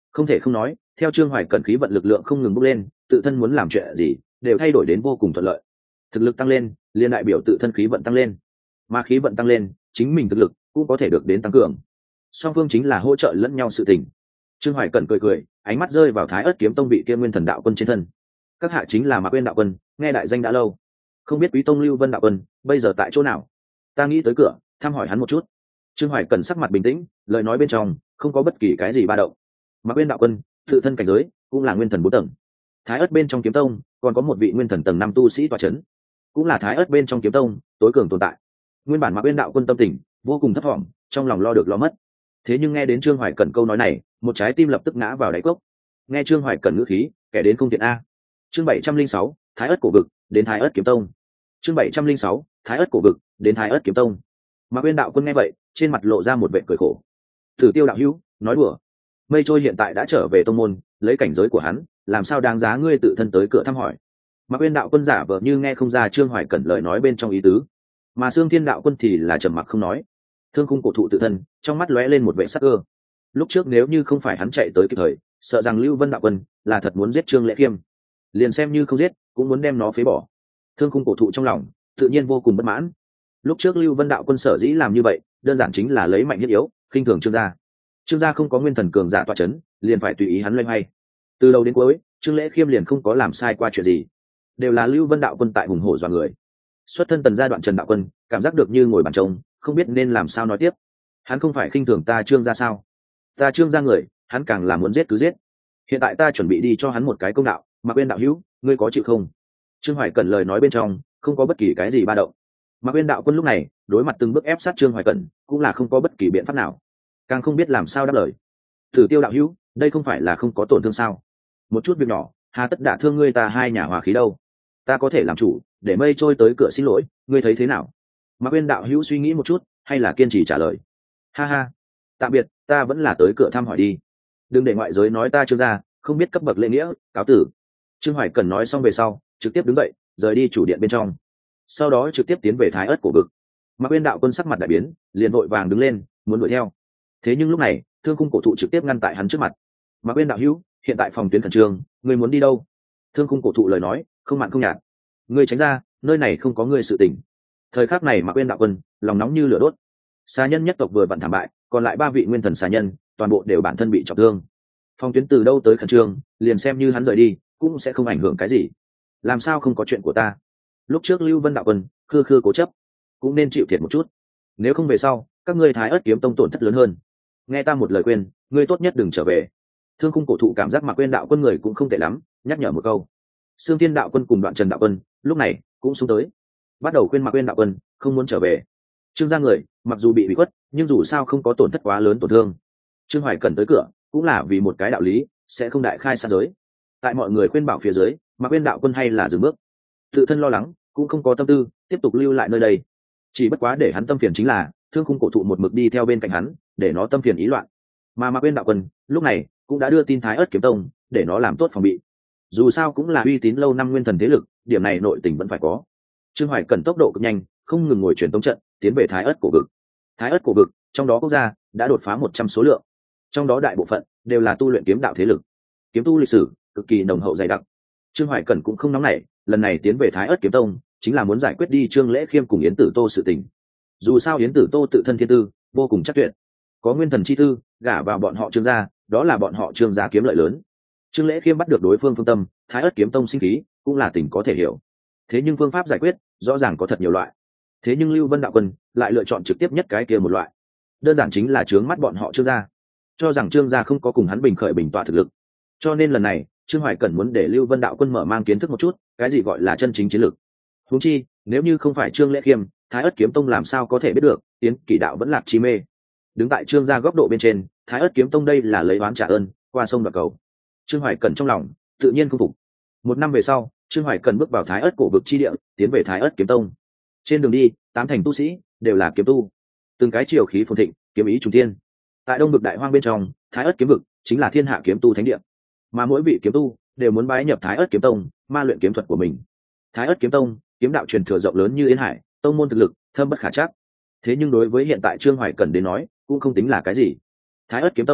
Không thể không nói, theo Trương Hoài Cẩn khí vận lực lượng không ngừng bốc lên, tự thân muốn làm chuyện gì đều thay đổi đến vô cùng thuận lợi. Thực lực tăng lên, liền đại biểu tự thân khí vận tăng lên, mà khí vận tăng lên, chính mình thực lực cũng có thể được đến tăng cường. Song phương chính là hỗ trợ lẫn nhau sự tình. Trương Hoài Cẩn cười cười, ánh mắt rơi vào Thái Ức Kiếm Tông vị kia Nguyên Thần đạo quân trên thân. Các hạ chính là Mạc Uyên đạo quân, nghe đại danh đã lâu, không biết Quý Tông Lưu Vân đạo quân bây giờ tại chỗ nào? Ta nghĩ tới cửa, thăm hỏi hắn một chút. Trương Hoài Cẩn sắc mặt bình tĩnh, lời nói bên trong không có bất kỳ cái gì ba động. Mạc Uyên đạo quân, tự thân cảnh giới cũng là Nguyên Thần 4 tầng. Thái Ức bên trong Kiếm Tông còn có một vị Nguyên Thần tầng 5 tu sĩ tọa chấn, cũng là Thái Ức bên trong Kiếm Tông tối cường tồn tại. Nguyên bản Mạc Uyên đạo quân tâm tình vô cùng thấp thỏm, trong lòng lo được lo mất. Thế nhưng nghe đến Trương Hoài Cẩn câu nói này, một trái tim lập tức ngã vào đáy cốc. Nghe Trương Hoài Cẩn ngữ khí, kẻ đến không tiện a. Chương 706, Thái Ức cổ vực, đến Thái Ức Kiếm Tông. Chương 706, Thái Ức cổ vực, đến Thái Ức Kiếm Tông. Mạc Uyên đạo quân nghe vậy, trên mặt lộ ra một vẻ cười khổ. Thử Tiêu đạo hữu, nói đùa. Mây Trôi hiện tại đã trở về tông môn, lấy cảnh giới của hắn, làm sao đáng giá ngươi tự thân tới cửa thăm hỏi. Mạc Uyên đạo quân giả vờ như nghe không ra Trương Hoài Cẩn lời nói bên trong ý tứ, mà Xương Thiên đạo quân thì là trầm mặc không nói. Thương Khung cổ thụ tự thân, trong mắt lóe lên một vẻ sắc cơ. Lúc trước nếu như không phải hắn chạy tới kịp thời, sợ rằng Lưu Vân đạo quân là thật muốn giết Trương Lễ Khiêm, liền xem như không giết cũng muốn đem nó phế bỏ. Thương Khung cổ thụ trong lòng tự nhiên vô cùng bất mãn. Lúc trước Lưu Vân đạo quân sở dĩ làm như vậy, đơn giản chính là lấy mạnh nhất yếu, khinh thường Trương gia. Trương gia không có Nguyên Thần cường giả tọa chấn, liền phải tùy ý hắn loay hoay. Từ đầu đến cuối, Trương Lễ Khiêm liền không có làm sai qua chuyện gì, đều là Lưu Vân đạo quân tại hùng hổ dọa người. Xuất thân Tần gia Đoạn Trần đạo quân, cảm giác được như ngồi bàn trông, không biết nên làm sao nói tiếp. Hắn không phải khinh thường ta Trương gia sao? Ta Trương gia người, hắn càng là muốn giết cứ giết. Hiện tại ta chuẩn bị đi cho hắn một cái công đạo, Mạc Uyên đạo hữu, ngươi có chịu không? Trương Hoài Cẩn lời nói bên trong không có bất kỳ cái gì ba động. Mạc Uyên đạo quân lúc này đối mặt từng bước ép sát Trương Hoài Cẩn, cũng là không có bất kỳ biện pháp nào, càng không biết làm sao đáp lời. Thử Tiêu đạo hữu, đây không phải là không có tổn thương sao? Một chút việc nhỏ, hà tất đả thương ngươi ta hai nhà hòa khí đâu? Ta có thể làm chủ, để Mây Trôi tới cửa xin lỗi, ngươi thấy thế nào? Mạc Uyên đạo hữu suy nghĩ một chút, hay là kiên trì trả lời. Ha ha, tạm biệt, ta vẫn là tới cửa thăm hỏi đi, đừng để ngoại giới nói ta Trương gia không biết cấp bậc lễ nghĩa, cáo tử. Trương Hoài Cẩn nói xong về sau, trực tiếp đứng dậy rời đi chủ điện bên trong, sau đó trực tiếp tiến về Thái Ức cổ vực. Mạc Uyên đạo quân sắc mặt đại biến, liền vội vàng đứng lên muốn đuổi theo. Thế nhưng lúc này Thương Khung cổ thụ trực tiếp ngăn tại hắn trước mặt. Mạc Uyên đạo hữu, hiện tại phòng tuyến khẩn trương, ngươi muốn đi đâu? Thương Khung cổ thụ lời nói không mặn không nhạt. Ngươi tránh ra, nơi này không có ngươi sự tình. Thời khắc này Mạc Uyên đạo quân lòng nóng như lửa đốt. Xà nhân nhất tộc vừa vặn thảm bại, còn lại 3 vị nguyên thần xà nhân toàn bộ đều bản thân bị trọng thương. Phong tuyến từ đâu tới khẩn trương, liền xem như hắn rời đi cũng sẽ không ảnh hưởng cái gì. Làm sao không có chuyện của ta? Lúc trước Lưu Vân đạo quân khư khư cố chấp, cũng nên chịu thiệt một chút, nếu không về sau các ngươi Thái Ức kiếm tông tổn thất lớn hơn. Nghe ta một lời khuyên, ngươi tốt nhất đừng trở về. Thương Khung cổ thụ cảm giác Mạc Uyên đạo quân người cũng không tệ lắm, nhắc nhở một câu. Xương Thiên đạo quân cùng Đoạn Trần đạo quân lúc này cũng xuống tới, bắt đầu khuyên Mạc Uyên đạo quân không muốn trở về. Trương gia người mặc dù bị bị khuất, nhưng dù sao không có tổn thất quá lớn tổn thương. Trương Hoài Cẩn tới cửa cũng là vì một cái đạo lý, sẽ không đại khai sát giới. Tại mọi người khuyên bảo phía dưới, Mạc Uyên đạo quân hay là dừng bước, tự thân lo lắng cũng không có tâm tư tiếp tục lưu lại nơi đây. Chỉ bất quá để hắn tâm phiền chính là Thương Khung cổ thụ một mực đi theo bên cạnh hắn, để nó tâm phiền ý loạn. Mà Mạc Uyên đạo quân lúc này cũng đã đưa tin Thái Ức kiếm tông, để nó làm tốt phòng bị. Dù sao cũng là uy tín lâu năm nguyên thần thế lực, điểm này nội tình vẫn phải có. Trương Hoài Cẩn tốc độ cực nhanh, không ngừng ngồi truyền tống trận tiến về Thái Ức cổ vực. Thái Ức cổ vực trong đó quốc gia đã đột phá 100 số lượng, trong đó đại bộ phận đều là tu luyện kiếm đạo thế lực, kiếm tu lịch sử cực kỳ nồng hậu dày đặc. Trương Hoài Cẩn cũng không nóng nảy, lần này tiến về Thái Ức kiếm tông chính là muốn giải quyết đi Trương Lễ Khiêm cùng Yến Tử Tô sự tình. Dù sao Yến Tử Tô tự thân thiên tư vô cùng chắc tuyệt, có nguyên thần chi tư, gả vào bọn họ Trương gia, đó là bọn họ Trương gia kiếm lợi lớn. Trương Lễ Khiêm bắt được đối phương phương tâm, Thái Ức kiếm tông sinh khí cũng là tình có thể hiểu. Thế nhưng phương pháp giải quyết rõ ràng có thật nhiều loại. Thế nhưng Lưu Vân đạo quân lại lựa chọn trực tiếp nhất cái kia một loại, đơn giản chính là trướng mắt bọn họ Trương gia, cho rằng Trương gia không có cùng hắn bình khởi bình tọa thực lực. Cho nên lần này Trương Hoài Cẩn muốn để Lưu Vân đạo quân mở mang kiến thức một chút cái gì gọi là chân chính chiến lược. Huống chi nếu như không phải Trương Lễ Khiêm, Thái Ức kiếm tông làm sao có thể biết được Tiến Kỷ đạo vẫn lạc chi mê. Đứng tại Trương gia góc độ bên trên, Thái Ức kiếm tông đây là lấy oán trả ơn, qua sông đoạt cầu. Trương Hoài Cẩn trong lòng tự nhiên không phục. 1 năm về sau, Trương Hoài Cẩn bước vào Thái Ức cổ vực chi địa, tiến về Thái Ức kiếm tông. Trên đường đi, 8 thành tu sĩ đều là kiếm tu, từng cái triều khí phồn thịnh, kiếm ý trùng thiên. Tại Đông vực đại hoang bên trong, Thái Ức kiếm vực chính là thiên hạ kiếm tu thánh địa, mà mỗi vị kiếm tu đều muốn bái nhập Thái Ức kiếm tông, ma luyện kiếm thuật của mình. Thái Ức kiếm tông kiếm đạo truyền thừa rộng lớn như yên hải, tông môn thực lực thâm bất khả trắc. Thế nhưng đối với hiện tại Trương Hoài Cẩn đến nói, cũng không tính là cái gì. Thái Ức kiếm tông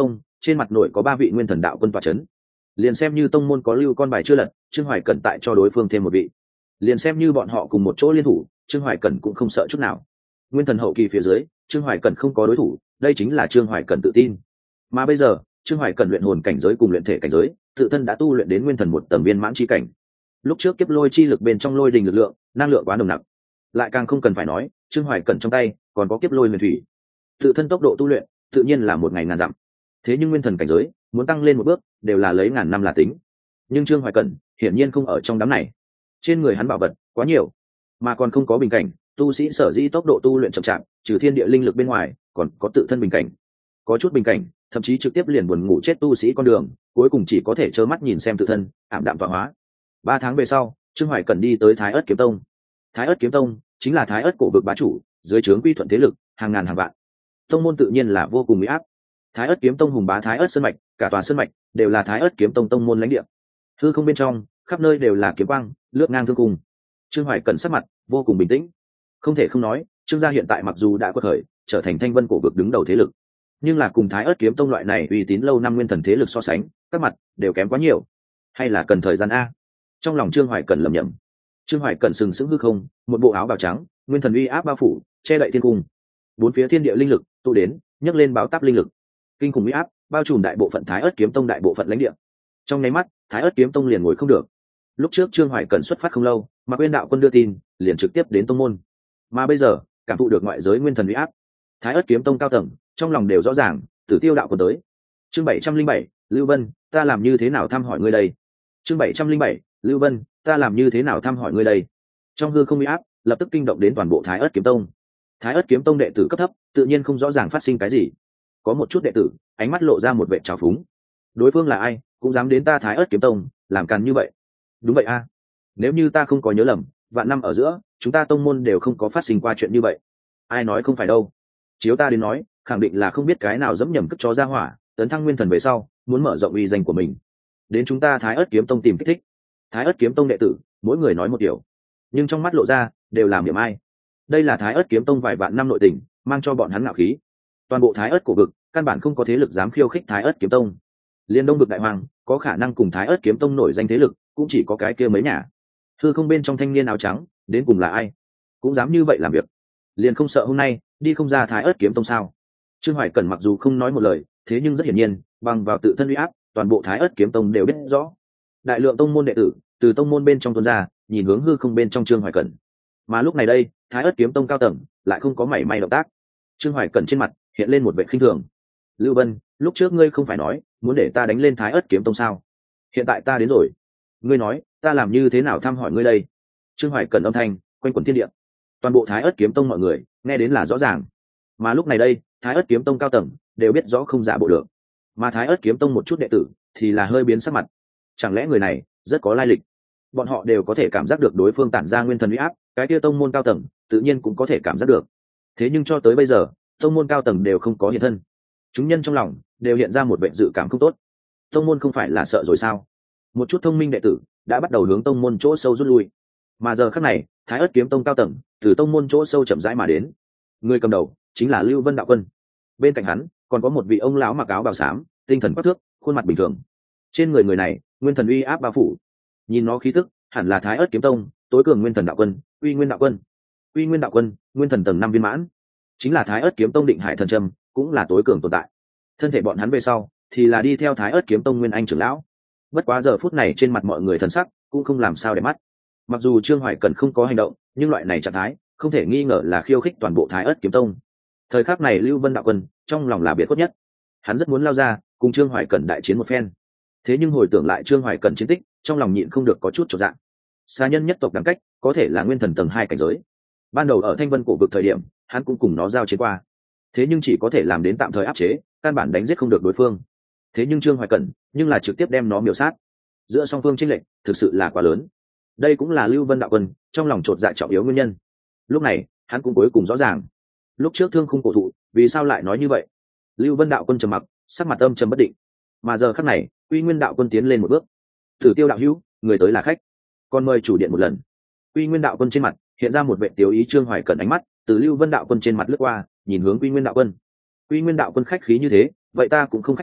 trên mặt nội có 3 vị nguyên thần đạo quân tọa chấn. Liền xem như tông môn có lưu con bài chưa lật, Trương Hoài Cẩn tại cho đối phương thêm một vị. Liền xem như bọn họ cùng một chỗ liên thủ, Trương Hoài Cẩn cũng không sợ chút nào. Nguyên thần hậu kỳ phía dưới, Trương Hoài Cẩn không có đối thủ, đây chính là Trương Hoài Cẩn tự tin. Mà bây giờ, Trương Hoài Cẩn luyện hồn cảnh giới cùng luyện thể cảnh giới, tự thân đã tu luyện đến nguyên thần một tầng viên mãn chi cảnh. Lúc trước kiếp lôi chi lực bên trong lôi đình lực lượng, năng lượng quá nồng nặc. Lại càng không cần phải nói, Trương Hoài Cẩn trong tay còn có kiếp lôi huyền thủy. Tự thân tốc độ tu luyện, tự nhiên là một ngày ngàn dặm. Thế nhưng nguyên thần cảnh giới, muốn tăng lên một bước, đều là lấy ngàn năm là tính. Nhưng Trương Hoài Cẩn hiển nhiên không ở trong đám này. Trên người hắn bảo vật quá nhiều, mà còn không có bình cảnh, tu sĩ sở dĩ tốc độ tu luyện chậm chạp, trừ thiên địa linh lực bên ngoài, còn có tự thân bình cảnh. Có chút bình cảnh, thậm chí trực tiếp liền buồn ngủ chết tu sĩ con đường, cuối cùng chỉ có thể trơ mắt nhìn xem tự thân ảm đạm tọa hóa. 3 tháng về sau, Trương Hoài Cẩn đi tới Thái Ức Kiếm Tông. Thái Ức Kiếm Tông chính là Thái Ức cổ vực bá chủ, dưới trướng quy thuận thế lực hàng ngàn hàng vạn. Tông môn tự nhiên là vô cùng uy áp. Thái Ức Kiếm Tông hùng bá Thái Ức sơn mạch, cả tòa sơn mạch đều là Thái Ức Kiếm Tông tông môn lãnh địa. Hư không bên trong, khắp nơi đều là kiếm quang, lướt ngang thương cùng. Trương Hoài Cẩn sắc mặt vô cùng bình tĩnh. Không thể không nói, Trương gia hiện tại mặc dù đã quật khởi, trở thành Thanh Vân cổ vực đứng đầu thế lực, nhưng là cùng Thái Ức Kiếm Tông loại này uy tín lâu năm nguyên thần thế lực so sánh, các mặt đều kém quá nhiều. Hay là cần thời gian a? Trong lòng Trương Hoài Cẩn lẩm nhẩm. Trương Hoài Cẩn sừng sững hư không, một bộ áo bào trắng, nguyên thần uy áp bao phủ, che đậy thiên cung. 4 phía thiên địa linh lực tụ đến, nhấc lên báo táp linh lực. Kinh khủng uy áp bao trùm đại bộ phận Thái Ức Kiếm Tông đại bộ phận lãnh địa. Trong nháy mắt, Thái Ức Kiếm Tông liền ngồi không được. Lúc trước Trương Hoài Cẩn xuất phát không lâu, mà Uyên đạo quân đưa tin, liền trực tiếp đến tông môn. Mà bây giờ, cảm thụ được ngoại giới nguyên thần uy áp, Thái Ức Kiếm Tông cao tầng, trong lòng đều rõ ràng, Tử Tiêu đạo quân tới. Chương 707, Lưu Vân, ta làm như thế nào thăm hỏi ngươi đây? Chương 707, Lưu Vân, ta làm như thế nào thăm hỏi ngươi đây? Trong hư không uy áp, lập tức kinh động đến toàn bộ Thái Ức Kiếm Tông. Thái Ức Kiếm Tông đệ tử cấp thấp, tự nhiên không rõ ràng phát sinh cái gì. Có một chút đệ tử, ánh mắt lộ ra một vẻ trào phúng. Đối phương là ai, cũng dám đến ta Thái Ức Kiếm Tông, làm càn như vậy? Đúng vậy a. Nếu như ta không có nhớ lầm, vạn năm ở giữa, chúng ta tông môn đều không có phát sinh qua chuyện như vậy. Ai nói không phải đâu? Chiếu ta đến nói, khẳng định là không biết cái nào dẫm nhầm cất chó ra hỏa, tấn thăng nguyên thần về sau, muốn mở rộng uy danh của mình. Đến chúng ta Thái Ức Kiếm Tông tìm kích thích. Thái Ức Kiếm Tông đệ tử, mỗi người nói một điều, nhưng trong mắt lộ ra đều làm niệm ai. Đây là Thái Ức Kiếm Tông vài vạn năm nội tình, mang cho bọn hắn ngạo khí. Toàn bộ Thái Ức cổ vực, căn bản không có thế lực dám khiêu khích Thái Ức Kiếm Tông. Liên Đông vực đại hoàng, có khả năng cùng Thái Ức Kiếm Tông nổi danh thế lực, cũng chỉ có cái kia mấy nhà. Hư không bên trong thanh niên áo trắng, đến cùng là ai? Cũng dám như vậy làm việc. Liền không sợ hôm nay đi không ra Thái Ức Kiếm Tông sao? Trương Hoài Cẩn mặc dù không nói một lời, thế nhưng rất hiển nhiên, bằng vào tự thân uy áp, toàn bộ Thái Ức Kiếm Tông đều biết rõ. Đại lượng tông môn đệ tử, từ tông môn bên trong tuôn ra, nhìn hướng hư không bên trong Trương Hoài Cẩn. Mà lúc này đây, Thái Ức Kiếm Tông cao tầng lại không có mảy may động tác. Trương Hoài Cẩn trên mặt hiện lên một vẻ khinh thường. Lưu Vân, lúc trước ngươi không phải nói muốn để ta đánh lên Thái Ức Kiếm Tông sao? Hiện tại ta đến rồi, ngươi nói ta làm như thế nào thăm hỏi ngươi đây? Trương Hoài Cẩn âm thanh quanh quẩn thiên địa, toàn bộ Thái Ức Kiếm Tông mọi người nghe đến là rõ ràng. Mà lúc này đây, Thái Ức Kiếm Tông cao tầng đều biết rõ không giả bộ được, mà Thái Ức Kiếm Tông một chút đệ tử thì là hơi biến sắc mặt. Chẳng lẽ người này rất có lai lịch? Bọn họ đều có thể cảm giác được đối phương tản ra nguyên thần uy áp, cái kia tông môn cao tầng tự nhiên cũng có thể cảm giác được. Thế nhưng cho tới bây giờ, tông môn cao tầng đều không có hiện thân. Chúng nhân trong lòng đều hiện ra một vẻ dự cảm không tốt. Tông môn không phải là sợ rồi sao? Một chút thông minh đệ tử đã bắt đầu hướng tông môn chỗ sâu rút lui. Mà giờ khắc này, Thái Ức Kiếm Tông cao tầng từ tông môn chỗ sâu chậm rãi mà đến. Người cầm đầu chính là Lưu Vân đạo quân. Bên cạnh hắn còn có một vị ông lão mặc áo bào xám, tinh thần quắc thước, khuôn mặt bình thường. Trên người người này, nguyên thần uy áp bao phủ. Nhìn nó khí tức, hẳn là Thái Ức Kiếm Tông tối cường nguyên thần đạo quân, Uy Nguyên đạo quân. Uy Nguyên đạo quân, nguyên thần tầng 5 viên mãn, chính là Thái Ức Kiếm Tông Định Hải thần châm, cũng là tối cường tồn tại. Thân thể bọn hắn về sau thì là đi theo Thái Ức Kiếm Tông Nguyên Anh trưởng lão. Bất quá giờ phút này trên mặt mọi người thần sắc cũng không làm sao để mắt. Mặc dù Trương Hoài Cẩn không có hành động, nhưng loại này trạng thái không thể nghi ngờ là khiêu khích toàn bộ Thái Ức Kiếm Tông. Thời khắc này Lưu Vân đạo quân trong lòng là biệt khuất nhất, hắn rất muốn lao ra cùng Trương Hoài Cẩn đại chiến một phen. Thế nhưng hồi tưởng lại Trương Hoài Cẩn chiến tích, trong lòng nhịn không được có chút chột dạ. Xa nhân nhất tộc đẳng cách có thể là nguyên thần tầng 2 cảnh giới. Ban đầu ở Thanh Vân cổ vực thời điểm, hắn cũng cùng nó giao chiến qua. Thế nhưng chỉ có thể làm đến tạm thời áp chế, căn bản đánh giết không được đối phương. Thế nhưng Trương Hoài Cẩn nhưng là trực tiếp đem nó miểu sát. Giữa song phương chênh lệch thực sự là quá lớn. Đây cũng là Lưu Vân đạo quân trong lòng chột dạ trọng yếu nguyên nhân. Lúc này, hắn cũng cuối cùng rõ ràng, lúc trước Thương Khung cổ thụ vì sao lại nói như vậy. Lưu Vân đạo quân trầm mặc, sắc mặt âm trầm bất định. Mà giờ khắc này, Uy Nguyên đạo quân tiến lên một bước. Tử Tiêu đạo hữu, người tới là khách, còn mời chủ điện một lần. Uy Nguyên đạo quân trên mặt hiện ra một vẻ tiêu ý. Trương Hoài Cẩn ánh mắt từ Lưu Vân đạo quân trên mặt lướt qua, nhìn hướng Uy Nguyên đạo quân. Uy Nguyên đạo quân khách khí như thế, vậy ta cũng không khách khí,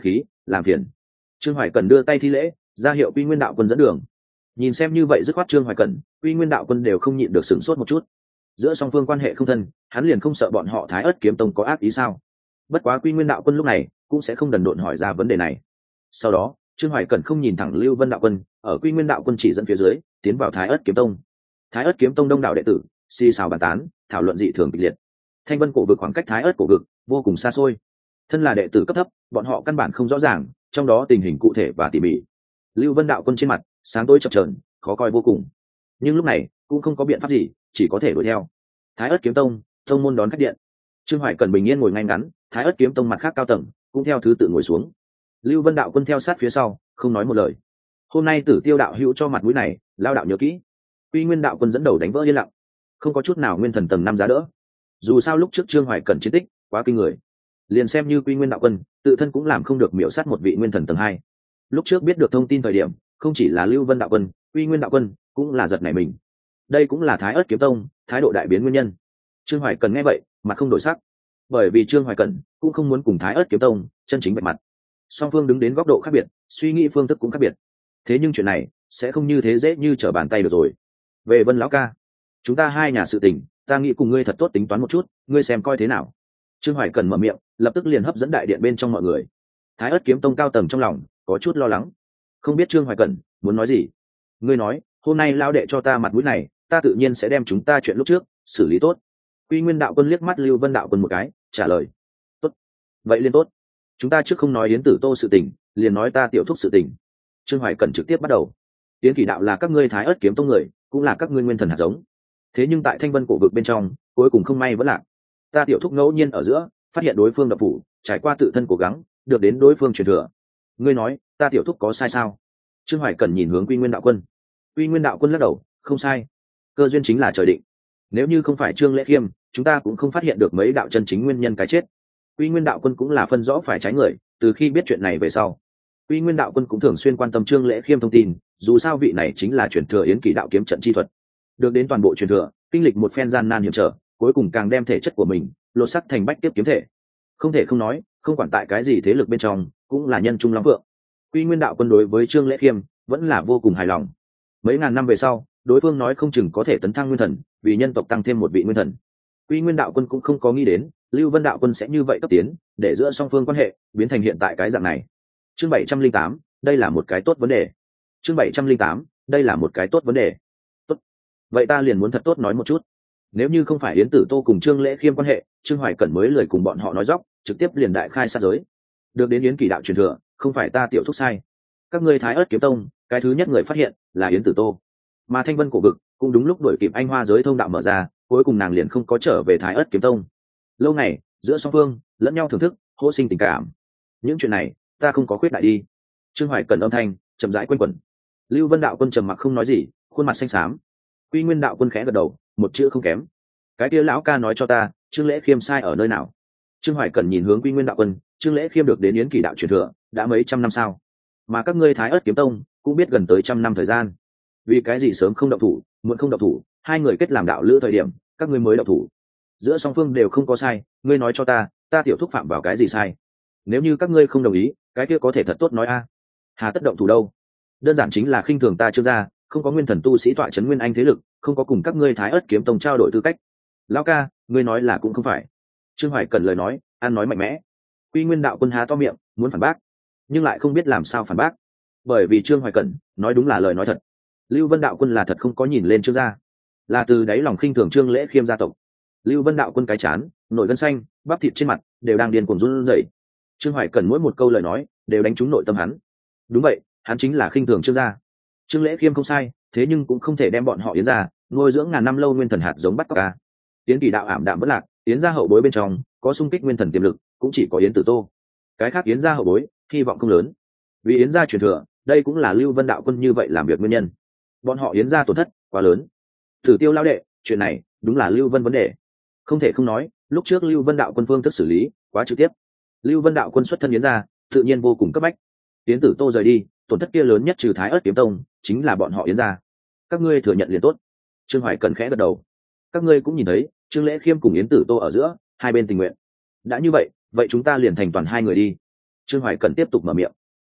làm phiền. Trương Hoài Cẩn đưa tay thi lễ, ra hiệu Quy Nguyên đạo quân dẫn đường. Nhìn xem như vậy dứt khoát Trương Hoài Cẩn, Quy Nguyên đạo quân đều không nhịn được sửng sốt một chút. Giữa song phương quan hệ không thân, hắn liền không sợ bọn họ Thái Ức kiếm tông có ác ý sao? Bất quá Quy Nguyên đạo quân lúc này cũng sẽ không đần độn hỏi ra vấn đề này. Sau đó Trương Hoài Cẩn không nhìn thẳng Lưu Vân đạo quân, ở Quy Nguyên đạo quân chỉ dẫn phía dưới tiến vào Thái Ức kiếm tông. Thái Ức kiếm tông đông đảo đệ tử xì xào bàn tán, thảo luận dị thường kịch liệt. Thanh Vân cổ vực khoảng cách Thái Ức cổ vực vô cùng xa xôi, thân là đệ tử cấp thấp, bọn họ căn bản không rõ ràng trong đó tình hình cụ thể và tỉ mỉ. Lưu Vân đạo quân trên mặt sáng tối chập chờn, khó coi vô cùng, nhưng lúc này cũng không có biện pháp gì, chỉ có thể đuổi theo. Thái Ức kiếm tông tông môn đón khách điện. Trương Hoài Cẩn bình yên ngồi ngay ngắn, Thái Ức kiếm tông mặt khác cao tầng cũng theo thứ tự ngồi xuống. Lưu Vân đạo quân theo sát phía sau, không nói một lời. Hôm nay Tử Tiêu đạo hữu cho mặt mũi này, lao đạo nhớ kỹ. Quy Nguyên đạo quân dẫn đầu đánh vỡ yên lặng, không có chút nào nguyên thần tầng 5 giá đỡ. Dù sao lúc trước Trương Hoài Cẩn chiến tích quá kinh người, liền xem như Quy Nguyên đạo quân tự thân cũng làm không được miểu sát một vị nguyên thần tầng 2. Lúc trước biết được thông tin thời điểm, không chỉ là Lưu Vân đạo quân, Quy Nguyên đạo quân cũng là giật nảy mình. Đây cũng là Thái Ức kiếm tông thái độ đại biến nguyên nhân. Trương Hoài Cẩn nghe vậy mặt không đổi sắc, bởi vì Trương Hoài Cẩn cũng không muốn cùng Thái Ức kiếm tông chân chính bạch mặt. Song phương đứng đến góc độ khác biệt, suy nghĩ phương thức cũng khác biệt, thế nhưng chuyện này sẽ không như thế dễ như trở bàn tay được rồi. Về Vân lão ca, chúng ta hai nhà sự tình, ta nghĩ cùng ngươi thật tốt tính toán một chút, ngươi xem coi thế nào. Trương Hoài Cẩn mở miệng, lập tức liền hấp dẫn đại điện bên trong mọi người. Thái Ức kiếm tông cao tầng trong lòng có chút lo lắng, không biết Trương Hoài Cẩn muốn nói gì. Ngươi nói, hôm nay lao đệ cho ta mặt mũi này, ta tự nhiên sẽ đem chúng ta chuyện lúc trước xử lý tốt. Quy Nguyên đạo quân liếc mắt Lưu Vân đạo quân một cái, trả lời. Tốt, vậy liên tốt. Chúng ta trước không nói Yến Tử Tô sự tình, liền nói ta tiểu thúc sự tình. Trương Hoài Cẩn trực tiếp bắt đầu. Yến Kỷ đạo là các ngươi Thái Ức kiếm tông người, cũng là các ngươi nguyên thần hạt giống. Thế nhưng tại Thanh Vân cổ vực bên trong, cuối cùng không may vẫn lạc. Ta tiểu thúc ngẫu nhiên ở giữa phát hiện đối phương độc phủ, trải qua tự thân cố gắng được đến đối phương truyền thừa. Ngươi nói ta tiểu thúc có sai sao? Trương Hoài Cẩn nhìn hướng Quy Nguyên đạo quân. Quy Nguyên đạo quân lắc đầu, không sai. Cơ duyên chính là trời định. Nếu như không phải Trương Lễ Khiêm, chúng ta cũng không phát hiện được mấy đạo chân chính nguyên nhân cái chết. Quy Nguyên đạo quân cũng là phân rõ phải trái người, từ khi biết chuyện này về sau, Quy Nguyên đạo quân cũng thường xuyên quan tâm Trương Lễ Khiêm thông tin, dù sao vị này chính là truyền thừa Yến Kỷ đạo kiếm trận chi thuật, được đến toàn bộ truyền thừa, kinh lịch một phen gian nan hiểm trở, cuối cùng càng đem thể chất của mình lột sắc thành bách tiếp kiếm thể. Không thể không nói, không quản tại cái gì thế lực bên trong, cũng là nhân trung lắm vượng. Quy Nguyên đạo quân đối với Trương Lễ Khiêm vẫn là vô cùng hài lòng. Mấy ngàn năm về sau, đối phương nói không chừng có thể tấn thăng nguyên thần, vì nhân tộc tăng thêm một vị nguyên thần. Quy Nguyên đạo quân cũng không có nghĩ đến Lưu Vân đạo quân sẽ như vậy cấp tiến, để giữa song phương quan hệ biến thành hiện tại cái dạng này. Chương 708, đây là một cái tốt vấn đề. Chương 708, đây là một cái tốt vấn đề. Tốt. Vậy ta liền muốn thật tốt nói một chút. Nếu như không phải Yến Tử Tô cùng Trương Lễ Khiêm quan hệ, Trương Hoài Cẩn mới lời cùng bọn họ nói dóc, trực tiếp liền đại khai sát giới. Được đến Yến Kỷ đạo truyền thừa, không phải ta tiểu thúc sai. Các ngươi Thái Ức kiếm tông, cái thứ nhất người phát hiện là Yến Tử Tô. Mà Thanh Vân cổ vực cũng đúng lúc đuổi kịp anh hoa giới thông đạo mở ra, cuối cùng nàng liền không có trở về Thái Ức kiếm tông. Lâu ngày, giữa song phương lẫn nhau thưởng thức, hô sinh tình cảm. Những chuyện này, ta không có khuyết đại đi. Trương Hoài Cẩn âm thanh chậm rãi quanh quẩn. Lưu Vân đạo quân trầm mặc không nói gì, khuôn mặt xanh xám. Quy Nguyên đạo quân khẽ gật đầu, một chữ không kém. Cái kia lão ca nói cho ta, Trương Lễ Khiêm sai ở nơi nào? Trương Hoài Cẩn nhìn hướng Quy Nguyên đạo quân, Trương Lễ Khiêm được đến Yến Kỷ đạo truyền thừa, đã mấy trăm năm sao? Mà các ngươi Thái Ức kiếm tông cũng biết gần tới 100 năm thời gian. Vì cái gì sớm không động thủ, muộn không động thủ, hai người kết làm đạo lữ thời điểm, các ngươi mới động thủ. Giữa song phương đều không có sai, ngươi nói cho ta, ta tiểu thúc phạm vào cái gì sai? Nếu như các ngươi không đồng ý, cái kia có thể thật tốt nói a. Hà tất động thủ đâu? Đơn giản chính là khinh thường ta Trương gia, không có nguyên thần tu sĩ tọa trấn nguyên anh thế lực, không có cùng các ngươi Thái Ức kiếm tông trao đổi tư cách. Lão ca, ngươi nói là cũng không phải. Trương Hoài Cẩn lời nói, ăn nói mạnh mẽ. Quy Nguyên đạo quân há to miệng, muốn phản bác, nhưng lại không biết làm sao phản bác, bởi vì Trương Hoài Cẩn nói đúng là lời nói thật. Lưu Vân đạo quân là thật không có nhìn lên Trương gia, là từ đáy lòng khinh thường Trương Lễ Khiêm gia tộc. Lưu Vân đạo quân cái chán, nổi gân xanh, bắp thịt trên mặt đều đang điên cuồng run rẩy. Trương Hoài Cẩn mỗi một câu lời nói đều đánh trúng nội tâm hắn. Đúng vậy, hắn chính là khinh thường Trương gia. Trương Lễ Khiêm không sai, thế nhưng cũng không thể đem bọn họ Yến gia nuôi dưỡng ngàn năm lâu nguyên thần hạt giống bắt cóc ca. Yến Kỷ đạo ảm đạm bất lạc, Yến gia hậu bối bên trong có xung kích nguyên thần tiềm lực, cũng chỉ có Yến Tử Tô. Cái khác Yến gia hậu bối hy vọng không lớn. Vì Yến gia truyền thừa, đây cũng là Lưu Vân đạo quân như vậy làm việc nguyên nhân. Bọn họ Yến gia tổn thất quá lớn. Tử Tiêu lão đệ, chuyện này đúng là Lưu Vân vấn đề. Không thể không nói, lúc trước Lưu Vân đạo quân phương thức xử lý quá trực tiếp. Lưu Vân đạo quân xuất thân Yến gia, tự nhiên vô cùng cấp bách. Yến Tử Tô rời đi, tổn thất kia lớn nhất trừ Thái Ức kiếm tông chính là bọn họ Yến gia. Các ngươi thừa nhận liền tốt. Trương Hoài Cẩn khẽ gật đầu. Các ngươi cũng nhìn thấy, Trương Lễ Khiêm cùng Yến Tử Tô ở giữa, hai bên tình nguyện. Đã như vậy, vậy chúng ta liền thành toàn hai người đi. Trương Hoài Cẩn tiếp tục mở miệng.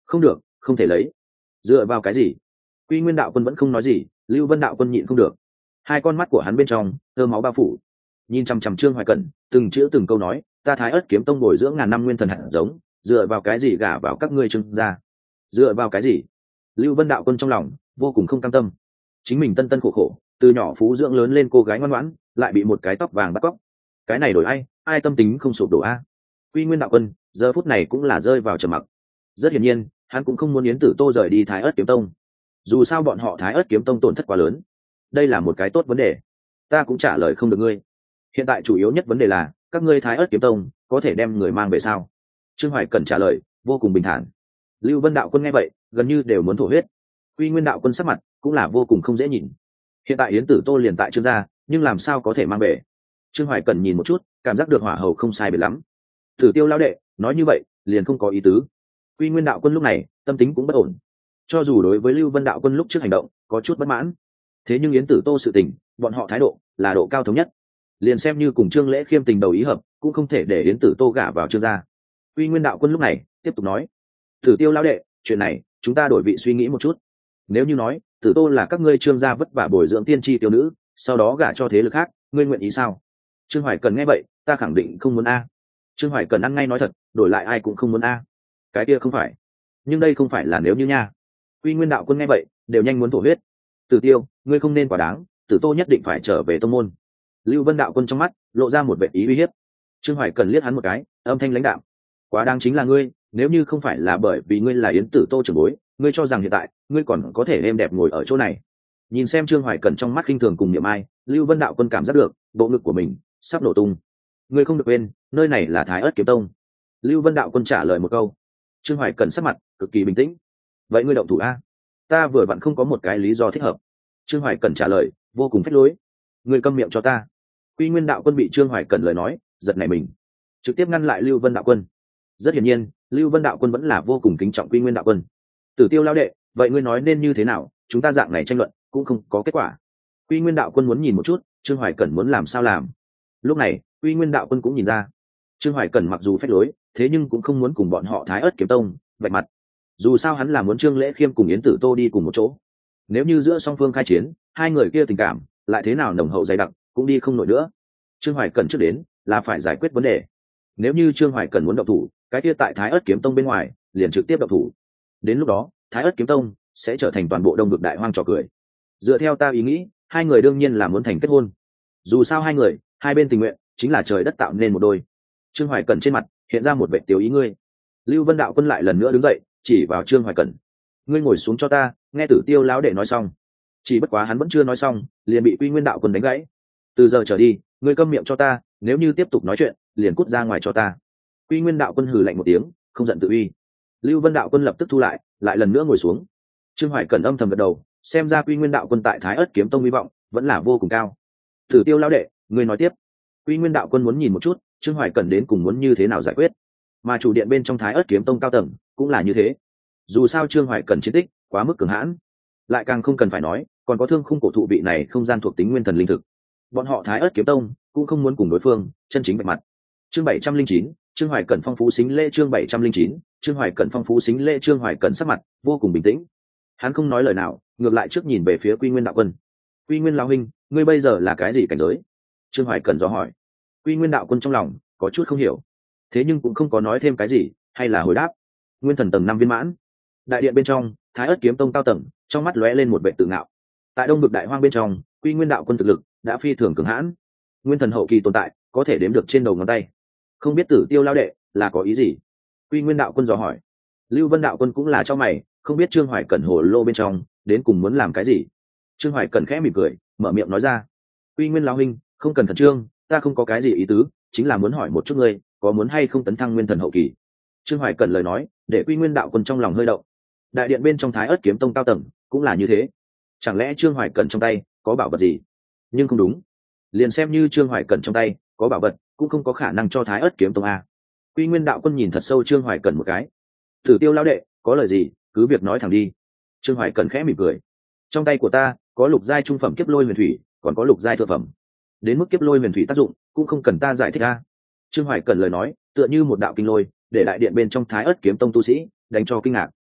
Không được, không thể lấy. Dựa vào cái gì? Quy Nguyên đạo quân vẫn không nói gì, Lưu Vân đạo quân nhịn không được. Hai con mắt của hắn bên trong tơ máu bao phủ, nhìn chằm chằm Trương Hoài Cẩn, từng chữ từng câu nói, ta Thái Ức kiếm tông bồi dưỡng ngàn năm nguyên thần hạt giống, dựa vào cái gì gả vào các ngươi Trương gia? Dựa vào cái gì? Lưu Vân đạo quân trong lòng vô cùng không cam tâm. Chính mình tân tân khổ khổ, từ nhỏ phú dưỡng lớn lên cô gái ngoan ngoãn, lại bị một cái tóc vàng bắt cóc. Cái này đổi ai tâm tính không sụp đổ a? Quy Nguyên đạo quân giờ phút này cũng là rơi vào trầm mặc. Rất hiển nhiên, hắn cũng không muốn Yến Tử Tô rời đi Thái Ức kiếm tông. Dù sao bọn họ Thái Ức kiếm tông tổn thất quá lớn. Đây là một cái tốt vấn đề. Ta cũng trả lời không được ngươi. Hiện tại chủ yếu nhất vấn đề là các ngươi Thái Ức kiếm tông có thể đem người mang về sao? Trương Hoài Cẩn trả lời vô cùng bình thản. Lưu Vân đạo quân nghe vậy gần như đều muốn thổ huyết. Quy Nguyên đạo quân sắc mặt cũng là vô cùng không dễ nhìn. Hiện tại Yến Tử Tô liền tại Trương gia, nhưng làm sao có thể mang về? Trương Hoài Cẩn nhìn một chút, cảm giác được hỏa hầu không sai biệt lắm. Tử Tiêu lão đệ nói như vậy liền không có ý tứ. Quy Nguyên đạo quân lúc này tâm tính cũng bất ổn. Cho dù đối với Lưu Vân đạo quân lúc trước hành động có chút bất mãn, thế nhưng Yến Tử Tô sự tình, bọn họ thái độ là độ cao thống nhất. Liền xem như cùng Trương Lễ Khiêm tình đầu ý hợp, cũng không thể để Yến Tử Tô gả vào Trương gia. Quy Nguyên đạo quân lúc này tiếp tục nói: Tử Tiêu lão đệ, chuyện này chúng ta đổi vị suy nghĩ một chút. Nếu như nói Tử Tô là các ngươi Trương gia vất vả bồi dưỡng tiên tri tiểu nữ, sau đó gả cho thế lực khác, ngươi nguyện ý sao? Trương Hoài Cần nghe vậy, ta khẳng định không muốn a. Trương Hoài Cần ăn ngay nói thật, đổi lại ai cũng không muốn a. Cái kia không phải, nhưng đây không phải là nếu như nha. Quy Nguyên đạo quân nghe vậy đều nhanh muốn thổ huyết. Tử Tiêu, ngươi không nên quá đáng, Tử Tô nhất định phải trở về tông môn. Lưu Vân đạo quân trong mắt lộ ra một vẻ ý uy hiếp. Trương Hoài Cần liếc hắn một cái, âm thanh lãnh đạm: quá đáng chính là ngươi, nếu như không phải là bởi vì ngươi là Yến Tử Tô trưởng bối, ngươi cho rằng hiện tại ngươi còn có thể êm đẹp ngồi ở chỗ này? Nhìn xem Trương Hoài Cần trong mắt khinh thường cùng niệm ai, Lưu Vân đạo quân cảm giác được bộ ngực của mình sắp nổ tung. Ngươi không được quên, nơi này là Thái Ức kiếm tông. Lưu Vân đạo quân trả lời một câu. Trương Hoài Cần sắc mặt cực kỳ bình tĩnh. Vậy ngươi động thủ a? Ta vừa vặn không có một cái lý do thích hợp. Trương Hoài Cần trả lời vô cùng phách lối. Ngươi câm miệng cho ta. Quy Nguyên đạo quân bị Trương Hoài Cần lời nói giật nảy mình, trực tiếp ngăn lại Lưu Vân đạo quân. Rất hiển nhiên, Lưu Vân đạo quân vẫn là vô cùng kính trọng Quy Nguyên đạo quân. Tử Tiêu lão đệ, vậy ngươi nói nên như thế nào? Chúng ta dạng này tranh luận cũng không có kết quả. Quy Nguyên đạo quân muốn nhìn một chút Trương Hoài Cần muốn làm sao làm. Lúc này Quy Nguyên đạo quân cũng nhìn ra, Trương Hoài Cần mặc dù phách lối, thế nhưng cũng không muốn cùng bọn họ Thái Ức kiếm tông vạch mặt. Dù sao hắn là muốn Trương Lễ Khiêm cùng Yến Tử Tô đi cùng một chỗ. Nếu như giữa song phương khai chiến, hai người kia tình cảm lại thế nào nồng hậu dày đặc cũng đi không nổi nữa. Trương Hoài Cần trước đến là phải giải quyết vấn đề. Nếu như Trương Hoài Cần muốn động thủ, cái kia tại Thái Ức kiếm tông bên ngoài liền trực tiếp động thủ. Đến lúc đó Thái Ức kiếm tông sẽ trở thành toàn bộ Đông Vực đại hoang trò cười. Dựa theo ta ý nghĩ, hai người đương nhiên là muốn thành kết hôn. Dù sao hai người hai bên tình nguyện, chính là trời đất tạo nên một đôi. Trương Hoài Cẩn trên mặt hiện ra một vẻ tiểu ý ngươi. Lưu Vân đạo quân lại lần nữa đứng dậy, chỉ vào Trương Hoài Cẩn: ngươi ngồi xuống cho ta, nghe Tử Tiêu lão đệ nói xong. Chỉ bất quá hắn vẫn chưa nói xong, liền bị Quy Nguyên đạo quân đánh gãy. Từ giờ trở đi, ngươi câm miệng cho ta, nếu như tiếp tục nói chuyện, liền cút ra ngoài cho ta. Quy Nguyên đạo quân hừ lạnh một tiếng, không giận tự uy. Lưu Vân đạo quân lập tức thu lại lần nữa ngồi xuống. Trương Hoài Cẩn âm thầm gật đầu, xem ra Quy Nguyên đạo quân tại Thái Ức kiếm tông hy vọng vẫn là vô cùng cao. Tử Tiêu lão đệ, ngươi nói tiếp. Quy Nguyên đạo quân muốn nhìn một chút Trương Hoài Cẩn đến cùng muốn như thế nào giải quyết, mà chủ điện bên trong Thái Ức kiếm tông cao tầng cũng là như thế. Dù sao Trương Hoài Cẩn chiến tích quá mức cường hãn, lại càng không cần phải nói còn có Thương Khung cổ thụ vị này không gian thuộc tính nguyên thần linh thực. Bọn họ Thái Ức kiếm tông cũng không muốn cùng đối phương chân chính bạch mặt. Chương 709, Trương Hoài Cẩn phong phú xính lễ. Chương 709, Trương Hoài Cẩn phong phú xính lễ. Trương Hoài Cẩn sắc mặt vô cùng bình tĩnh, hắn không nói lời nào, ngược lại trước nhìn về phía Quy Nguyên đạo quân. Quy Nguyên lão huynh, ngươi bây giờ là cái gì cảnh giới? Trương Hoài Cẩn dò hỏi. Quy Nguyên đạo quân trong lòng có chút không hiểu, thế nhưng cũng không có nói thêm cái gì, hay là hồi đáp: nguyên thần tầng 5 viên mãn. Đại điện bên trong, Thái Ức kiếm tông cao tầng trong mắt lóe lên một vẻ tự ngạo. Tại Đông Vực đại hoang bên trong, Quy Nguyên đạo quân thực lực đã phi thường cường hãn, nguyên thần hậu kỳ tồn tại có thể đếm được trên đầu ngón tay. Không biết Tử Tiêu lão đệ là có ý gì? Quy Nguyên đạo quân dò hỏi. Lưu Vân đạo quân cũng là cho mày, không biết Trương Hoài Cẩn hồ lô bên trong đến cùng muốn làm cái gì. Trương Hoài Cẩn khẽ mỉm cười, mở miệng nói ra: Quy Nguyên lão huynh, không cần khẩn trương, ta không có cái gì ý tứ, chính là muốn hỏi một chút ngươi có muốn hay không tấn thăng nguyên thần hậu kỳ. Trương Hoài Cẩn lời nói để Quy Nguyên đạo quân trong lòng hơi động. Đại điện bên trong Thái Ức kiếm tông cao tầng cũng là như thế. Chẳng lẽ Trương Hoài Cẩn trong tay có bảo vật gì? Nhưng không đúng, liền xem như Trương Hoài Cẩn trong tay có bảo vật cũng không có khả năng cho Thái Ức kiếm tông a. Quy Nguyên đạo quân nhìn thật sâu Trương Hoài Cẩn một cái. Tử Tiêu lão đệ, có lời gì cứ việc nói thẳng đi. Trương Hoài Cẩn khẽ mỉm cười. Trong tay của ta có lục giai trung phẩm kiếp lôi huyền thủy, còn có lục giai thượng phẩm. Đến mức kiếp lôi huyền thủy tác dụng cũng không cần ta giải thích a. Trương Hoài Cẩn lời nói tựa như một đạo kinh lôi, để đại điện bên trong Thái Ức kiếm tông tu sĩ đánh cho kinh ngạc.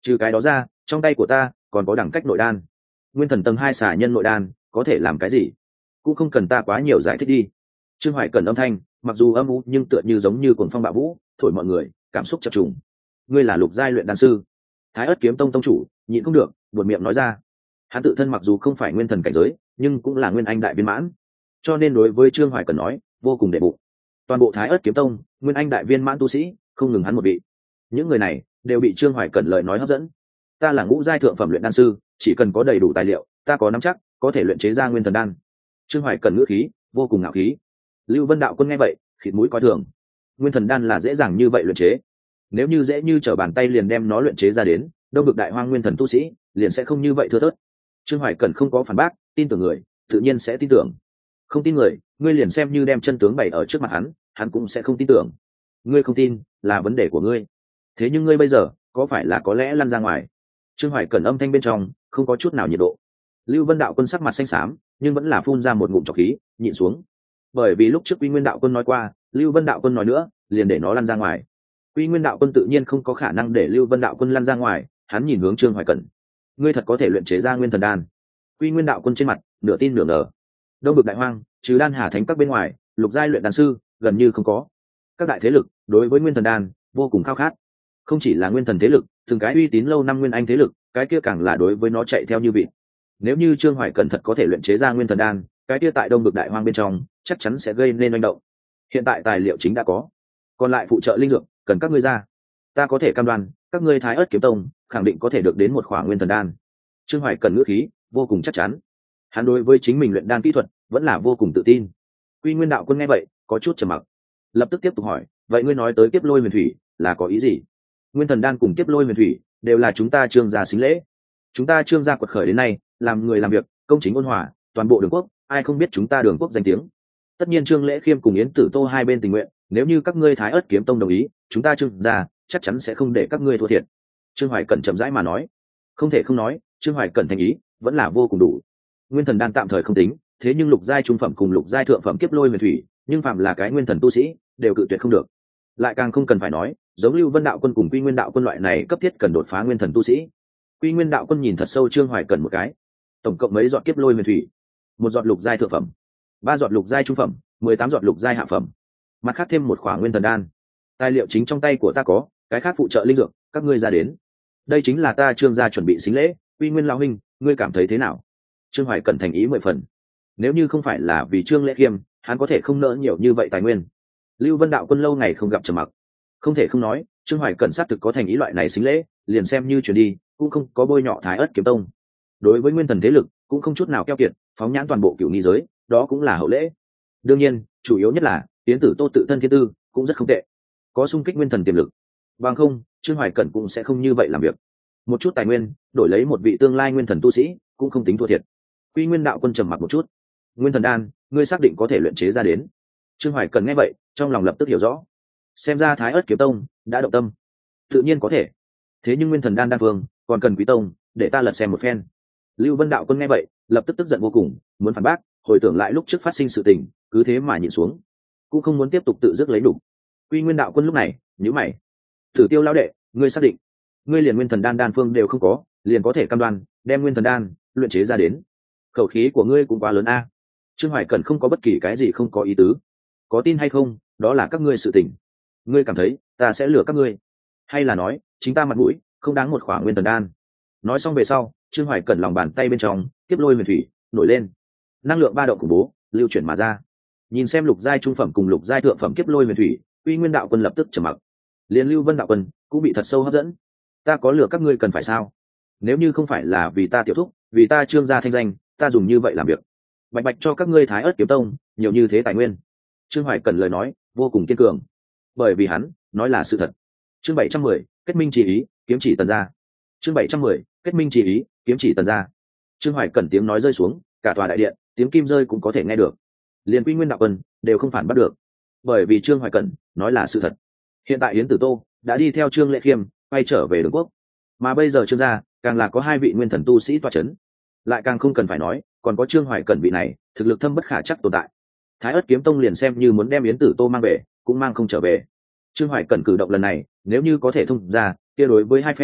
Trừ cái đó ra trong tay của ta còn có đẳng cách nội đan, nguyên thần tầng 2 xả nhân nội đan có thể làm cái gì, cũng không cần ta quá nhiều giải thích đi. Trương Hoài Cẩn âm thanh mặc dù âm u nhưng tựa như giống như cuồng phong bạo vũ, thổi mọi người cảm xúc chập trùng. Ngươi là lục giai luyện đan sư? Thái Ức Kiếm Tông tông chủ nhịn không được buột miệng nói ra. Hắn tự thân mặc dù không phải nguyên thần cảnh giới nhưng cũng là nguyên anh đại viên mãn, cho nên đối với Trương Hoài Cẩn nói vô cùng đệ bụng. Toàn bộ Thái Ức Kiếm Tông nguyên anh đại viên mãn tu sĩ không ngừng hắn một vị, những người này đều bị Trương Hoài Cẩn lời nói hấp dẫn. Ta là ngũ giai thượng phẩm luyện đan sư, chỉ cần có đầy đủ tài liệu ta có nắm chắc có thể luyện chế ra nguyên thần đan. Trương Hoài Cẩn ngữ khí vô cùng ngạo khí. Lưu Vân Đạo Quân nghe vậy khịt mũi coi thường. Nguyên thần đan là dễ dàng như vậy luyện chế, nếu như dễ như trở bàn tay liền đem nó luyện chế ra đến, đông vực đại hoang nguyên thần tu sĩ liền sẽ không như vậy thưa thớt. Trương Hoài Cẩn không có phản bác, tin tưởng người tự nhiên sẽ tin tưởng, không tin người ngươi liền xem như đem chân tướng bày ở trước mặt hắn hắn cũng sẽ không tin tưởng. Ngươi không tin là vấn đề của ngươi, thế nhưng ngươi bây giờ có phải là có lẽ lăn ra ngoài? Trương Hoài Cẩn âm thanh bên trong không có chút nào nhiệt độ. Lưu Vân Đạo Quân sắc mặt xanh xám nhưng vẫn là phun ra một ngụm trọc khí nhịn xuống, bởi vì lúc trước Quy Nguyên Đạo Quân nói qua, Lưu Vân Đạo Quân nói nữa liền để nó lăn ra ngoài. Quy Nguyên Đạo Quân tự nhiên không có khả năng để Lưu Vân Đạo Quân lăn ra ngoài. Hắn nhìn hướng Trương Hoài Cẩn, ngươi thật có thể luyện chế ra nguyên thần đan? Quy Nguyên Đạo Quân trên mặt nửa tin nửa ngờ. Đông vực đại hoang trừ Đan Hà Thánh các bên ngoài, lục giai luyện đan sư gần như không có. Các đại thế lực đối với nguyên thần đan vô cùng khao khát, không chỉ là nguyên thần thế lực, từng cái uy tín lâu năm nguyên anh thế lực cái kia càng là đối với nó chạy theo như vịt. Nếu như Trương Hoài Cẩn thật có thể luyện chế ra nguyên thần đan, cái kia tại đông vực đại hoang bên trong chắc chắn sẽ gây nên manh động. Hiện tại tài liệu chính đã có, còn lại phụ trợ linh dược cần các ngươi ra. Ta có thể cam đoan các ngươi Thái Ức Kiếm Tông khẳng định có thể được đến một khỏa nguyên thần đan. Trương Hoài Cẩn ngữ khí vô cùng chắc chắn, hắn đối với chính mình luyện đan kỹ thuật vẫn là vô cùng tự tin. Quy Nguyên Đạo Quân nghe vậy có chút trầm mặc, lập tức tiếp tục hỏi, vậy ngươi nói tới kiếp lôi huyền thủy là có ý gì? Nguyên thần đan cùng kiếp lôi huyền thủy đều là chúng ta Trương gia xính lễ. Chúng ta Trương gia quật khởi đến nay làm người làm việc công chính ôn hòa, toàn bộ Đường Quốc ai không biết chúng ta Đường Quốc danh tiếng. Tất nhiên Trương Lễ Khiêm cùng Yến Tử Tô hai bên tình nguyện, nếu như các ngươi Thái Ức Kiếm Tông đồng ý, chúng ta Trương gia chắc chắn sẽ không để các ngươi thua thiệt. Trương Hoài Cẩn chậm rãi mà nói. Không thể không nói, Trương Hoài Cẩn thành ý vẫn là vô cùng đủ. Nguyên thần đan tạm thời không tính, thế nhưng lục giai trung phẩm cùng lục giai thượng phẩm kiếp lôi huyền thủy, nhưng phạm là cái nguyên thần tu sĩ đều cự tuyệt không được. Lại càng không cần phải nói, giống Lưu Vân Đạo Quân cùng Quy Nguyên Đạo Quân loại này cấp thiết cần đột phá nguyên thần tu sĩ. Quy Nguyên Đạo Quân nhìn thật sâu Trương Hoài Cẩn một cái. Tổng cộng mấy giọt kiếp lôi huyền thủy? Một giọt lục giai thượng phẩm, 3 giọt lục giai trung phẩm, 18 giọt lục giai hạ phẩm, mặt khác thêm một khỏa nguyên thần đan. Tài liệu chính trong tay của ta có, cái khác phụ trợ linh dược các ngươi ra đến. Đây chính là ta Trương gia chuẩn bị xính lễ. Quy Nguyên lão huynh, ngươi cảm thấy thế nào? Trương Hoài Cẩn thành ý 10 phần. Nếu như không phải là vì Trương Lễ Khiêm, hắn có thể không nỡ nhiều như vậy tài nguyên. Lưu Vân Đạo Quân lâu ngày không gặp trầm mặc, không thể không nói, Trương Hoài Cẩn xác thực có thành ý loại này xính lễ, liền xem như chuyển đi cũng không có bôi nhọ Thái Ức Kiếm Tông. Đối với nguyên thần thế lực cũng không chút nào keo kiệt, phóng nhãn toàn bộ cửu nghi giới, đó cũng là hậu lễ. Đương nhiên, chủ yếu nhất là Yến Tử Tô tự thân thiên tư cũng rất không tệ, có xung kích nguyên thần tiềm lực. Bằng không, Trương Hoài Cẩn cũng sẽ không như vậy làm việc. Một chút tài nguyên đổi lấy một vị tương lai nguyên thần tu sĩ cũng không tính thua thiệt. Quy Nguyên Đạo Quân trầm mặc một chút. Nguyên thần đan, ngươi xác định có thể luyện chế ra đến? Trương Hoài Cẩn nghe vậy trong lòng lập tức hiểu rõ, xem ra Thái Ức Kiếm Tông đã động tâm. Tự nhiên có thể, thế nhưng nguyên thần đan đan vương còn cần Quý Tông để ta lật xem một phen. Lưu Vân Đạo Quân nghe vậy lập tức tức giận vô cùng, muốn phản bác, hồi tưởng lại lúc trước phát sinh sự tình, cứ thế mà nhịn xuống, cũng không muốn tiếp tục tự dứt lấy đủ. Quy Nguyên Đạo Quân lúc này nhíu mày, Thử Tiêu lão đệ, ngươi xác định ngươi liền nguyên thần đan đan phương đều không có, liền có thể cam đoan đem nguyên thần đan luyện chế ra đến? Khẩu khí của ngươi cũng quá lớn a. Trương Hoài Cẩn không có bất kỳ cái gì không có ý tứ, có tin hay không đó là các ngươi sự tình. Ngươi cảm thấy ta sẽ lừa các ngươi, hay là nói chính ta mặt mũi không đáng một khỏa nguyên thần đan? Nói xong về sau, Trương Hoài Cẩn lòng bàn tay bên trong tiếp lôi huyền thủy nổi lên, năng lượng ba động khủng bố lưu chuyển mà ra. Nhìn xem lục giai trung phẩm cùng lục giai thượng phẩm kiếp lôi huyền thủy, Uy Nguyên Đạo Quân lập tức trầm mặc, liền Lưu Vân Đạo Quân cũng bị thật sâu hấp dẫn. Ta có lừa các ngươi cần phải sao? Nếu như không phải là vì ta tiểu thúc, vì ta Trương gia thanh danh, ta dùng như vậy làm việc, bạch bạch cho các ngươi Thái Ức Kiếm Tông nhiều như thế tài nguyên. Trương Hoài Cẩn lời nói vô cùng kiên cường, bởi vì hắn nói là sự thật. Chương 710, kết minh chỉ ý, kiếm chỉ tần gia. Chương 710, kết minh chỉ ý, kiếm chỉ tần gia. Trương Hoài Cẩn tiếng nói rơi xuống, cả tòa đại điện tiếng kim rơi cũng có thể nghe được. Liên Quy Nguyên Đạo Quân đều không phản bắt được, bởi vì Trương Hoài Cẩn nói là sự thật. Hiện tại Yến Tử Tô đã đi theo Trương Lễ Khiêm quay trở về Đường Quốc, mà bây giờ Trương gia càng là có 2 vị nguyên thần tu sĩ tọa chấn, lại càng không cần phải nói còn có Trương Hoài Cẩn vị này thực lực thâm bất khả trắc tồn tại. Thái Ức Kiếm Tông liền xem như muốn đem Yến Tử Tô mang về cũng mang không trở về. Trương Hoài Cẩn cử động lần này nếu như có thể thông ra, kia đối với hai phe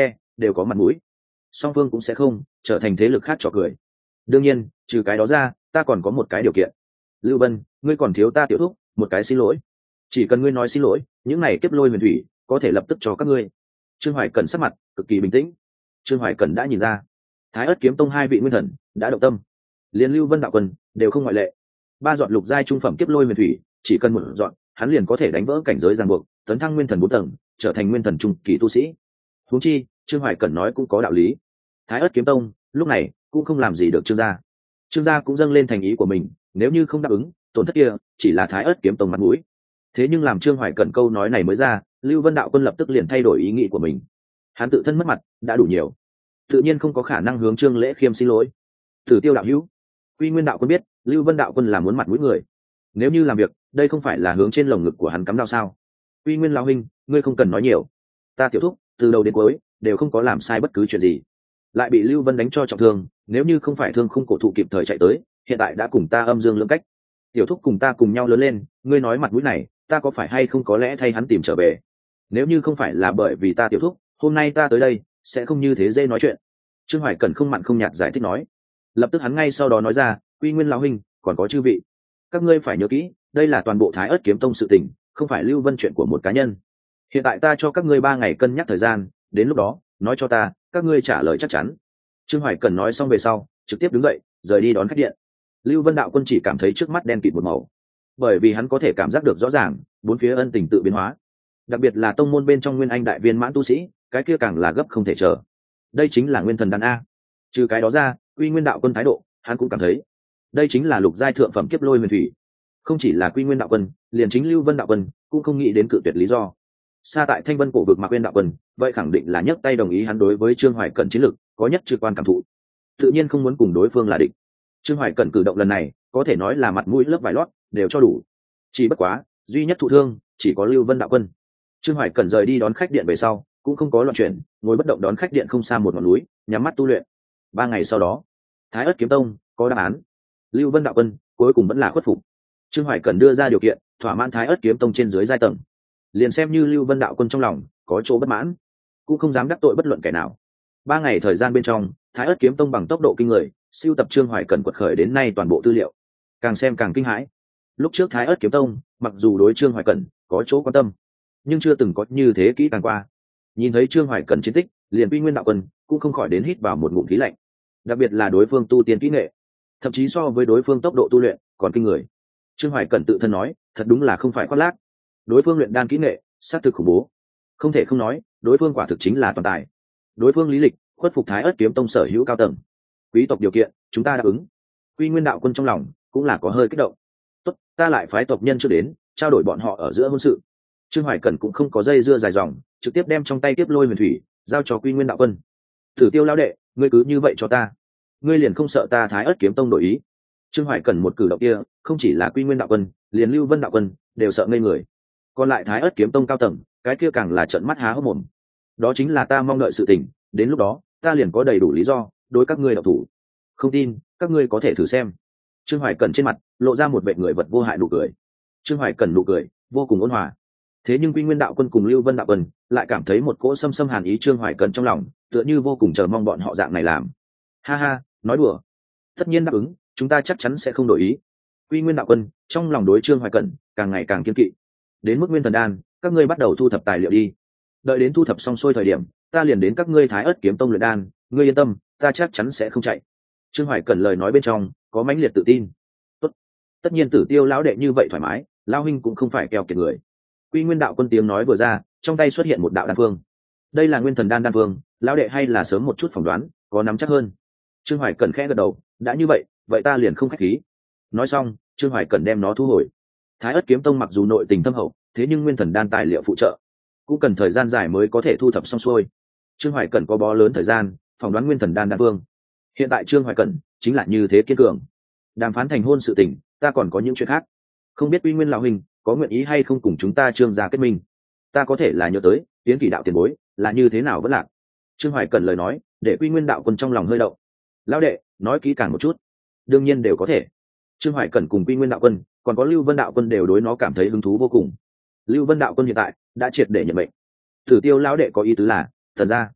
đều có mặt mũi, song phương cũng sẽ không trở thành thế lực khác trò cười. Đương nhiên trừ cái đó ra, ta còn có một cái điều kiện. Lưu Vân, ngươi còn thiếu ta tiểu thúc một cái xin lỗi. Chỉ cần ngươi nói xin lỗi, những này kiếp lôi huyền thủy có thể lập tức cho các ngươi. Trương Hoài Cẩn sắc mặt cực kỳ bình tĩnh. Trương Hoài Cẩn đã nhìn ra Thái Ức Kiếm Tông hai vị nguyên thần đã động tâm, liền Lưu Vân đạo quân đều không ngoại lệ. Ba dọn lục giai trung phẩm kiếp lôi huyền thủy, chỉ cần một dọn, hắn liền có thể đánh vỡ cảnh giới ràng buộc, tấn thăng nguyên thần 4 tầng, trở thành nguyên thần trung kỳ tu sĩ. Huống chi, Trương Hoài Cẩn nói cũng có đạo lý. Thái Ức Kiếm Tông lúc này cũng không làm gì được Trương gia. Trương gia cũng dâng lên thành ý của mình, nếu như không đáp ứng, tổn thất kia chỉ là Thái Ức Kiếm Tông mặt mũi. Thế nhưng làm Trương Hoài Cẩn câu nói này mới ra, Lưu Vân đạo quân lập tức liền thay đổi ý nghĩ của mình. Hắn tự thân mất mặt đã đủ nhiều, tự nhiên không có khả năng hướng Trương Lễ Khiêm xin lỗi. Tử Tiêu đạo hữu, Quy Nguyên đạo quân biết Lưu Vân đạo quân là muốn mặt mũi người, nếu như làm việc, đây không phải là hướng trên lồng ngực của hắn cắm đao sao? Quy Nguyên lão huynh, ngươi không cần nói nhiều, ta tiểu thúc từ đầu đến cuối đều không có làm sai bất cứ chuyện gì, lại bị Lưu Vân đánh cho trọng thương, nếu như không phải thương khung cổ thụ kịp thời chạy tới, hiện tại đã cùng ta âm dương lưỡng cách. Tiểu thúc cùng ta cùng nhau lớn lên, ngươi nói mặt mũi này, ta có phải hay không có lẽ thay hắn tìm trở về? Nếu như không phải là bởi vì ta tiểu thúc, hôm nay ta tới đây sẽ không như thế dễ nói chuyện. Trương Hoài Cẩn không mặn không nhạt giải thích nói. Lập tức hắn ngay sau đó nói ra, Quy Nguyên lão huynh, còn có chư vị, các ngươi phải nhớ kỹ, đây là toàn bộ Thái Ức Kiếm Tông sự tình, không phải Lưu Vân chuyện của một cá nhân. Hiện tại ta cho các ngươi 3 ngày cân nhắc thời gian, đến lúc đó nói cho ta, các ngươi trả lời chắc chắn. Trương Hoài Cẩn nói xong về sau, trực tiếp đứng dậy rời đi đón khách điện. Lưu Vân đạo quân chỉ cảm thấy trước mắt đen kịt một màu, bởi vì hắn có thể cảm giác được rõ ràng bốn phía ân tình tự biến hóa, đặc biệt là tông môn bên trong nguyên anh đại viên mãn tu sĩ, cái kia càng là gấp không thể chờ. Đây chính là nguyên thần đan a. Trừ cái đó ra, Quy Nguyên đạo quân thái độ, hắn cũng cảm thấy đây chính là lục giai thượng phẩm kiếp lôi huyền thủy. Không chỉ là Quy Nguyên đạo quân, liền chính Lưu Vân đạo quân cũng không nghĩ đến cự tuyệt lý do. Xa tại Thanh Vân cổ vực Mạc Nguyên đạo quân, vậy khẳng định là nhấc tay đồng ý hắn đối với Trương Hoài Cẩn chiến lực có nhất trực quan cảm thụ, tự nhiên không muốn cùng đối phương là địch. Trương Hoài Cẩn cử động lần này có thể nói là mặt mũi lớp vải lót đều cho đủ. Chỉ bất quá, duy nhất thụ thương chỉ có Lưu Vân đạo quân. Trương Hoài Cẩn rời đi đón khách điện về sau, cũng không có loạn chuyển, ngồi bất động đón khách điện không xa một ngọn núi, nhắm mắt tu luyện. 3 ngày sau đó, Thái Ức Kiếm Tông có đáp án. Lưu Vân đạo quân cuối cùng vẫn là khuất phục. Trương Hoài Cẩn đưa ra điều kiện, thỏa mãn Thái Ức Kiếm Tông trên dưới giai tầng. Liền xem như Lưu Vân đạo quân trong lòng có chỗ bất mãn, cũng không dám đắc tội bất luận kẻ nào. 3 ngày thời gian bên trong, Thái Ức Kiếm Tông bằng tốc độ kinh người, siêu tập Trương Hoài Cẩn quật khởi đến nay toàn bộ tư liệu. Càng xem càng kinh hãi. Lúc trước Thái Ức Kiếm Tông, mặc dù đối Trương Hoài Cẩn có chỗ quan tâm, nhưng chưa từng có như thế kỹ càng qua. Nhìn thấy Trương Hoài Cẩn chiến tích, liền Quy Nguyên đạo quân cũng không khỏi đến hít vào một ngụm khí lạnh. Đặc biệt là đối phương tu tiên kỹ nghệ, thậm chí so với đối phương tốc độ tu luyện còn kinh người. Trương Hoài Cẩn tự thân nói, thật đúng là không phải khoác lác. Đối phương luyện đan kỹ nghệ, sát thực khủng bố. Không thể không nói, đối phương quả thực chính là toàn tài. Đối phương lý lịch, khuất phục Thái Ức Kiếm Tông sở hữu cao tầng. Quý tộc điều kiện, chúng ta đáp ứng. Quy Nguyên đạo quân trong lòng cũng là có hơi kích động. Tốt, ta lại phái tộc nhân chưa đến, trao đổi bọn họ ở giữa hôn sự. Trương Hoài Cẩn cũng không có dây dưa dài dòng, trực tiếp đem trong tay tiếp lôi huyền thủy giao cho Quy Nguyên đạo quân. Tử Tiêu lão đệ, ngươi cứ như vậy cho ta, ngươi liền không sợ ta Thái Ức Kiếm Tông đổi ý? Trương Hoài Cẩn một cử động kia, không chỉ là Quy Nguyên đạo quân, liền Lưu Vân đạo quân đều sợ ngây người. Còn lại Thái Ức Kiếm Tông cao tầng, cái kia càng là trợn mắt há hốc mồm. Đó chính là ta mong đợi sự tình, đến lúc đó ta liền có đầy đủ lý do đối các ngươi đạo thủ. Không tin, các ngươi có thể thử xem. Trương Hoài Cẩn trên mặt lộ ra một vẻ người vật vô hại nụ cười. Trương Hoài Cẩn nụ cười vô cùng ôn hòa. Thế nhưng Quy Nguyên đạo quân cùng Lưu Vân đạo quân lại cảm thấy một cỗ xâm hàn ý Trương Hoài Cẩn trong lòng, tựa như vô cùng chờ mong bọn họ dạng này làm. Ha ha, nói đùa. Tất nhiên đáp ứng, chúng ta chắc chắn sẽ không đổi ý. Quy Nguyên đạo quân trong lòng đối Trương Hoài Cẩn càng ngày càng kiên kỵ. Đến mức Nguyên Thần Đan, các ngươi bắt đầu thu thập tài liệu đi. Đợi đến thu thập xong xuôi thời điểm, ta liền đến các ngươi Thái Ức Kiếm Tông luyện đan, ngươi yên tâm, ta chắc chắn sẽ không chạy. Trương Hoài Cẩn lời nói bên trong có mãnh liệt tự tin. Tốt, tất nhiên Tử Tiêu lão đệ như vậy thoải mái, lão huynh cũng không phải keo kiệt người. Quy Nguyên đạo quân tiếng nói vừa ra, trong tay xuất hiện một đạo đan phương. Đây là Nguyên Thần Đan đan phương, lão đệ hay là sớm một chút phỏng đoán, có nắm chắc hơn. Trương Hoài Cẩn khẽ gật đầu, đã như vậy, vậy ta liền không khách khí. Nói xong, Trương Hoài Cẩn đem nó thu hồi. Thái Ức Kiếm Tông mặc dù nội tình thâm hậu, thế nhưng Nguyên Thần Đan tài liệu phụ trợ cũng cần thời gian dài mới có thể thu thập xong xuôi. Trương Hoài Cẩn có bó lớn thời gian phỏng đoán Nguyên Thần Đan đan phương. Hiện tại Trương Hoài Cẩn chính là như thế kiên cường. Đàm phán thành hôn sự tình, ta còn có những chuyện khác. Không biết Quy Nguyên lão huynh có nguyện ý hay không cùng chúng ta Trương gia kết minh? Ta có thể là nhớ tới Tiến Kỷ đạo tiền bối là như thế nào vẫn lạc. Trương Hoài Cẩn lời nói để Quy Nguyên đạo quân trong lòng hơi động. Lão đệ, nói kỹ càng một chút. Đương nhiên đều có thể. Trương Hoài Cẩn cùng Quy Nguyên đạo quân còn có Lưu Vân đạo quân đều đối nó cảm thấy hứng thú vô cùng. Lưu Vân đạo quân hiện tại đã triệt để nhận mệnh. Tử Tiêu lão đệ có ý tứ là, thật ra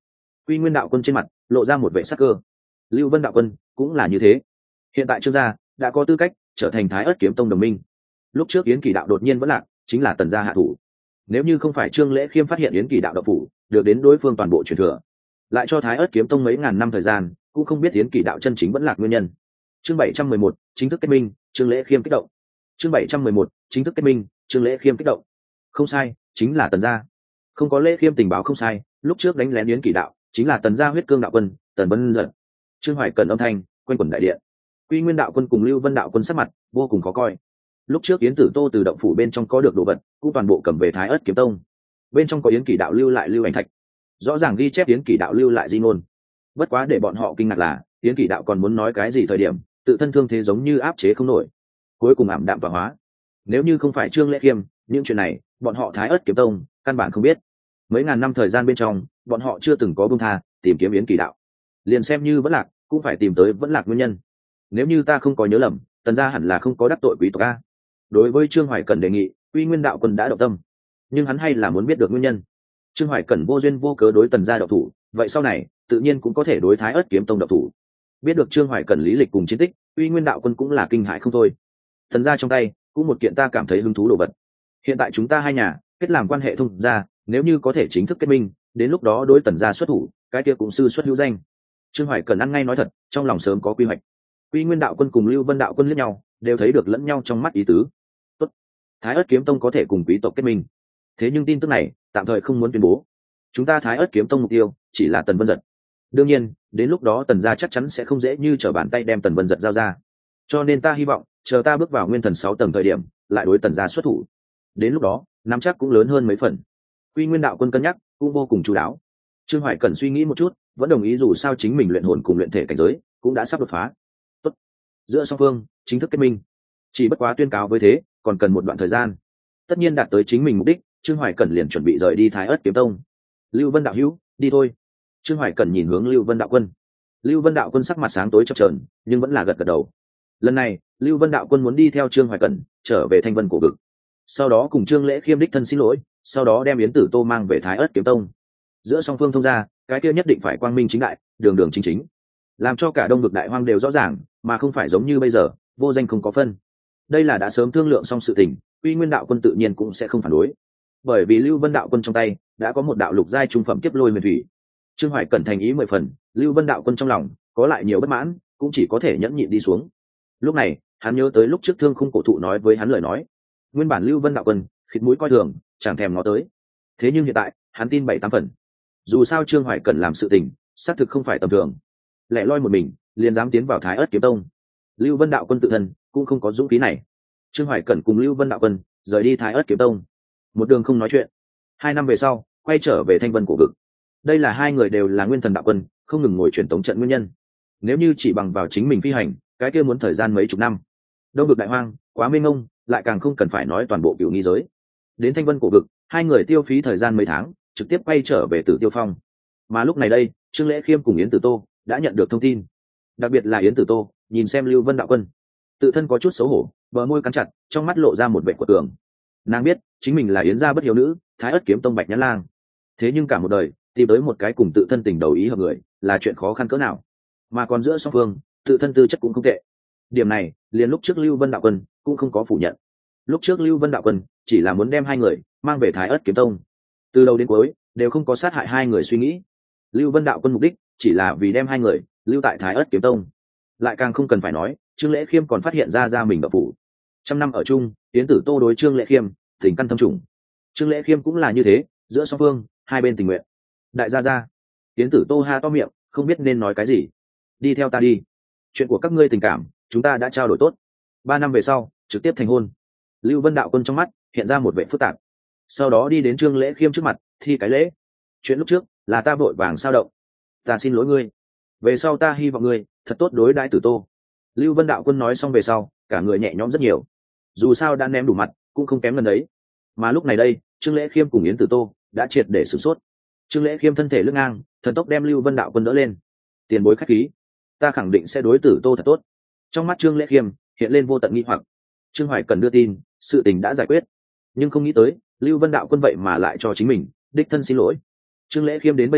Quy Nguyên đạo quân trên mặt lộ ra một vẻ sắc cơ. Lưu Vân đạo quân cũng là như thế. Hiện tại Trương gia đã có tư cách trở thành Thái Ức kiếm tông đồng minh. Lúc trước Yến Kỳ đạo đột nhiên vẫn lạc, chính là Tần gia hạ thủ. Nếu như không phải Trương Lễ Khiêm phát hiện Yến Kỳ đạo độc phủ, được đến đối phương toàn bộ truyền thừa, lại cho Thái Ức kiếm tông mấy ngàn năm thời gian, cũng không biết Yến Kỳ đạo chân chính vẫn lạc nguyên nhân. Chương 711, chính thức kết minh, Trương Lễ Khiêm kích động. Chương 711, chính thức kết minh, Trương Lễ Khiêm kích động. Không sai, chính là Tần gia. Không có Lễ Khiêm tình báo không sai, lúc trước đánh lén Yến Kỳ đạo, chính là Tần gia huyết cương đạo quân, Tần Vân Giật. Trương Hoài Cẩn âm thanh quanh quẩn đại điện. Quy Nguyên đạo quân cùng Lưu Vân đạo quân sắc mặt vô cùng khó coi. Lúc trước Yến Tử Tô từ động phủ bên trong có được đồ vật, cũng toàn bộ cầm về Thái Ức kiếm tông. Bên trong có Yến Kỳ đạo lưu lại lưu ảnh thạch, rõ ràng ghi chép Yến Kỳ đạo lưu lại di ngôn. Bất quá để bọn họ kinh ngạc là, Yến Kỳ đạo còn muốn nói cái gì thời điểm, tự thân thương thế giống như áp chế không nổi, cuối cùng ảm đạm và hóa. Nếu như không phải Trương Lễ Khiêm, những chuyện này bọn họ Thái Ức kiếm tông căn bản không biết. Mấy ngàn năm thời gian bên trong, bọn họ chưa từng có buông tha tìm kiếm Yến Kỳ đạo. Liền xem như vẫn lạc, cũng phải tìm tới vẫn lạc nguyên nhân. Nếu như ta không có nhớ lầm, Tần gia hẳn là không có đắc tội quý tộc a. Đối với Trương Hoài Cẩn đề nghị, Quy Nguyên đạo quân đã động tâm, nhưng hắn hay là muốn biết được nguyên nhân. Trương Hoài Cẩn vô duyên vô cớ đối Tần gia độc thủ, vậy sau này tự nhiên cũng có thể đối Thái Ức kiếm tông độc thủ. Biết được Trương Hoài Cẩn lý lịch cùng chiến tích, Quy Nguyên đạo quân cũng là kinh hãi không thôi. Tần gia trong tay cũng một kiện ta cảm thấy hứng thú đồ vật. Hiện tại chúng ta hai nhà kết làm quan hệ thông gia, nếu như có thể chính thức kết minh, đến lúc đó đối Tần gia xuất thủ, cái kia cũng sư xuất hữu danh. Trương Hoài Cẩn ăn ngay nói thật, trong lòng sớm có quy hoạch. Quy Nguyên đạo quân cùng Lưu Vân đạo quân liếc nhau, đều thấy được lẫn nhau trong mắt ý tứ. Tốt, Thái Ức kiếm tông có thể cùng quý tộc kết minh. Thế nhưng tin tức này tạm thời không muốn tuyên bố. Chúng ta Thái Ức kiếm tông mục tiêu chỉ là Tần Vân Giật. Đương nhiên, đến lúc đó Tần gia chắc chắn sẽ không dễ như trở bàn tay đem Tần Vân Giật giao ra. Cho nên ta hy vọng, chờ ta bước vào Nguyên Thần 6 tầng thời điểm, lại đối Tần gia xuất thủ. Đến lúc đó, nắm chắc cũng lớn hơn mấy phần. Quy Nguyên đạo quân cân nhắc cũng vô cùng chú đáo. Trương Hoài Cẩn suy nghĩ một chút, vẫn đồng ý dù sao chính mình luyện hồn cùng luyện thể cảnh giới cũng đã sắp đột phá. Tốt, giữa song phương chính thức kết minh, chỉ bất quá tuyên cáo với thế còn cần một đoạn thời gian. Tất nhiên đạt tới chính mình mục đích, Trương Hoài Cẩn liền chuẩn bị rời đi Thái Ức kiếm tông. Lưu Vân đạo hữu, đi thôi. Trương Hoài Cẩn nhìn hướng Lưu Vân đạo quân. Lưu Vân đạo quân sắc mặt sáng tối chập chờn, nhưng vẫn là gật gật đầu. Lần này Lưu Vân đạo quân muốn đi theo Trương Hoài Cẩn trở về Thanh Vân cổ vực, sau đó cùng Trương Lễ Khiêm đích thân xin lỗi, sau đó đem Yến Tử Tô mang về Thái Ức kiếm tông. Giữa song phương thông gia, cái kia nhất định phải quang minh chính đại, đường đường chính chính, làm cho cả Đông Vực Đại Hoang đều rõ ràng, mà không phải giống như bây giờ vô danh không có phân. Đây là đã sớm thương lượng xong sự tình, Quy Nguyên đạo quân tự nhiên cũng sẽ không phản đối, bởi vì Lưu Vân đạo quân trong tay đã có một đạo lục giai trung phẩm kiếp lôi huyền thủy. Trương Hoài Cẩn thành ý 10 phần, Lưu Vân đạo quân trong lòng có lại nhiều bất mãn, cũng chỉ có thể nhẫn nhịn đi xuống. Lúc này hắn nhớ tới lúc trước Thương Khung cổ thụ nói với hắn lời nói, nguyên bản Lưu Vân đạo quân khịt mũi coi thường, chẳng thèm ngó tới. Thế nhưng hiện tại hắn tin 7-8 phần. Dù sao Trương Hoài Cẩn làm sự tình xác thực không phải tầm thường, lẻ loi một mình liền dám tiến vào Thái Ức kiếm tông. Lưu Vân đạo quân tự thân cũng không có dũng khí này. Trương Hoài Cẩn cùng Lưu Vân đạo quân rời đi Thái Ức kiếm tông, một đường không nói chuyện. 2 năm về sau quay trở về Thanh Vân cổ vực. Đây là hai người đều là nguyên thần đạo quân, không ngừng ngồi truyền tống trận nguyên nhân. Nếu như chỉ bằng vào chính mình phi hành, cái kia muốn thời gian mấy chục năm. Đông Vực Đại Hoang quá mênh mông, lại càng không cần phải nói toàn bộ cửu nghi giới. Đến Thanh Vân cổ vực, hai người tiêu phí thời gian mấy tháng, trực tiếp quay trở về Tử Tiêu Phong. Mà lúc này đây, Trương Lễ Khiêm cùng Yến Tử Tô đã nhận được thông tin. Đặc biệt là Yến Tử Tô nhìn xem Lưu Vân đạo quân, tự thân có chút xấu hổ, bờ môi cắn chặt, trong mắt lộ ra một vẻ của tường. Nàng biết chính mình là Yến gia bất hiếu nữ, Thái Ức kiếm tông Bạch Nhãn Lang. Thế nhưng cả một đời tìm tới một cái cùng tự thân tình đầu ý hợp người là chuyện khó khăn cỡ nào, mà còn giữa song phương tự thân tư chất cũng không tệ. Điểm này liền lúc trước Lưu Vân đạo quân cũng không có phủ nhận. Lúc trước Lưu Vân đạo quân chỉ là muốn đem hai người mang về Thái Ức kiếm tông, từ đầu đến cuối đều không có sát hại hai người suy nghĩ. Lưu Vân đạo quân mục đích chỉ là vì đem hai người lưu tại Thái Ức kiếm tông. Lại càng không cần phải nói, Trương Lễ Khiêm còn phát hiện ra mình độc phủ. Trăm năm ở chung, Yến Tử Tô đối Trương Lễ Khiêm tình căn thâm trùng. Trương Lễ Khiêm cũng là như thế, giữa song phương hai bên tình nguyện. Đại gia gia, Yến Tử Tô ha to miệng, không biết nên nói cái gì. Đi theo ta đi, chuyện của các ngươi tình cảm chúng ta đã trao đổi tốt, 3 năm về sau trực tiếp thành hôn. Lưu Vân đạo quân trong mắt hiện ra một vẻ phức tạp, sau đó đi đến Trương Lễ Khiêm trước mặt thi cái lễ. Chuyện lúc trước là ta vội vàng sao động, ta xin lỗi ngươi, về sau ta hy vọng ngươi thật tốt đối đãi Tử Tô. Lưu Vân đạo quân nói xong về sau, cả người nhẹ nhõm rất nhiều, dù sao đã ném đủ mặt cũng không kém lần đấy. Mà lúc này đây, Trương Lễ Khiêm cùng Yến Tử Tô đã triệt để sửng sốt. Trương Lễ Khiêm thân thể lưng ngang, thần tốc đem Lưu Vân đạo quân đỡ lên. Tiền bối khách khí, ta khẳng định sẽ đối Tử Tô thật tốt. Trong mắt Trương Lễ Khiêm hiện lên vô tận nghi hoặc. Trương Hoài Cần đưa tin, sự tình đã giải quyết, nhưng không nghĩ tới Lưu Vân đạo quân vậy mà lại cho chính mình đích thân xin lỗi. Trương Lễ Khiêm đến bây giờ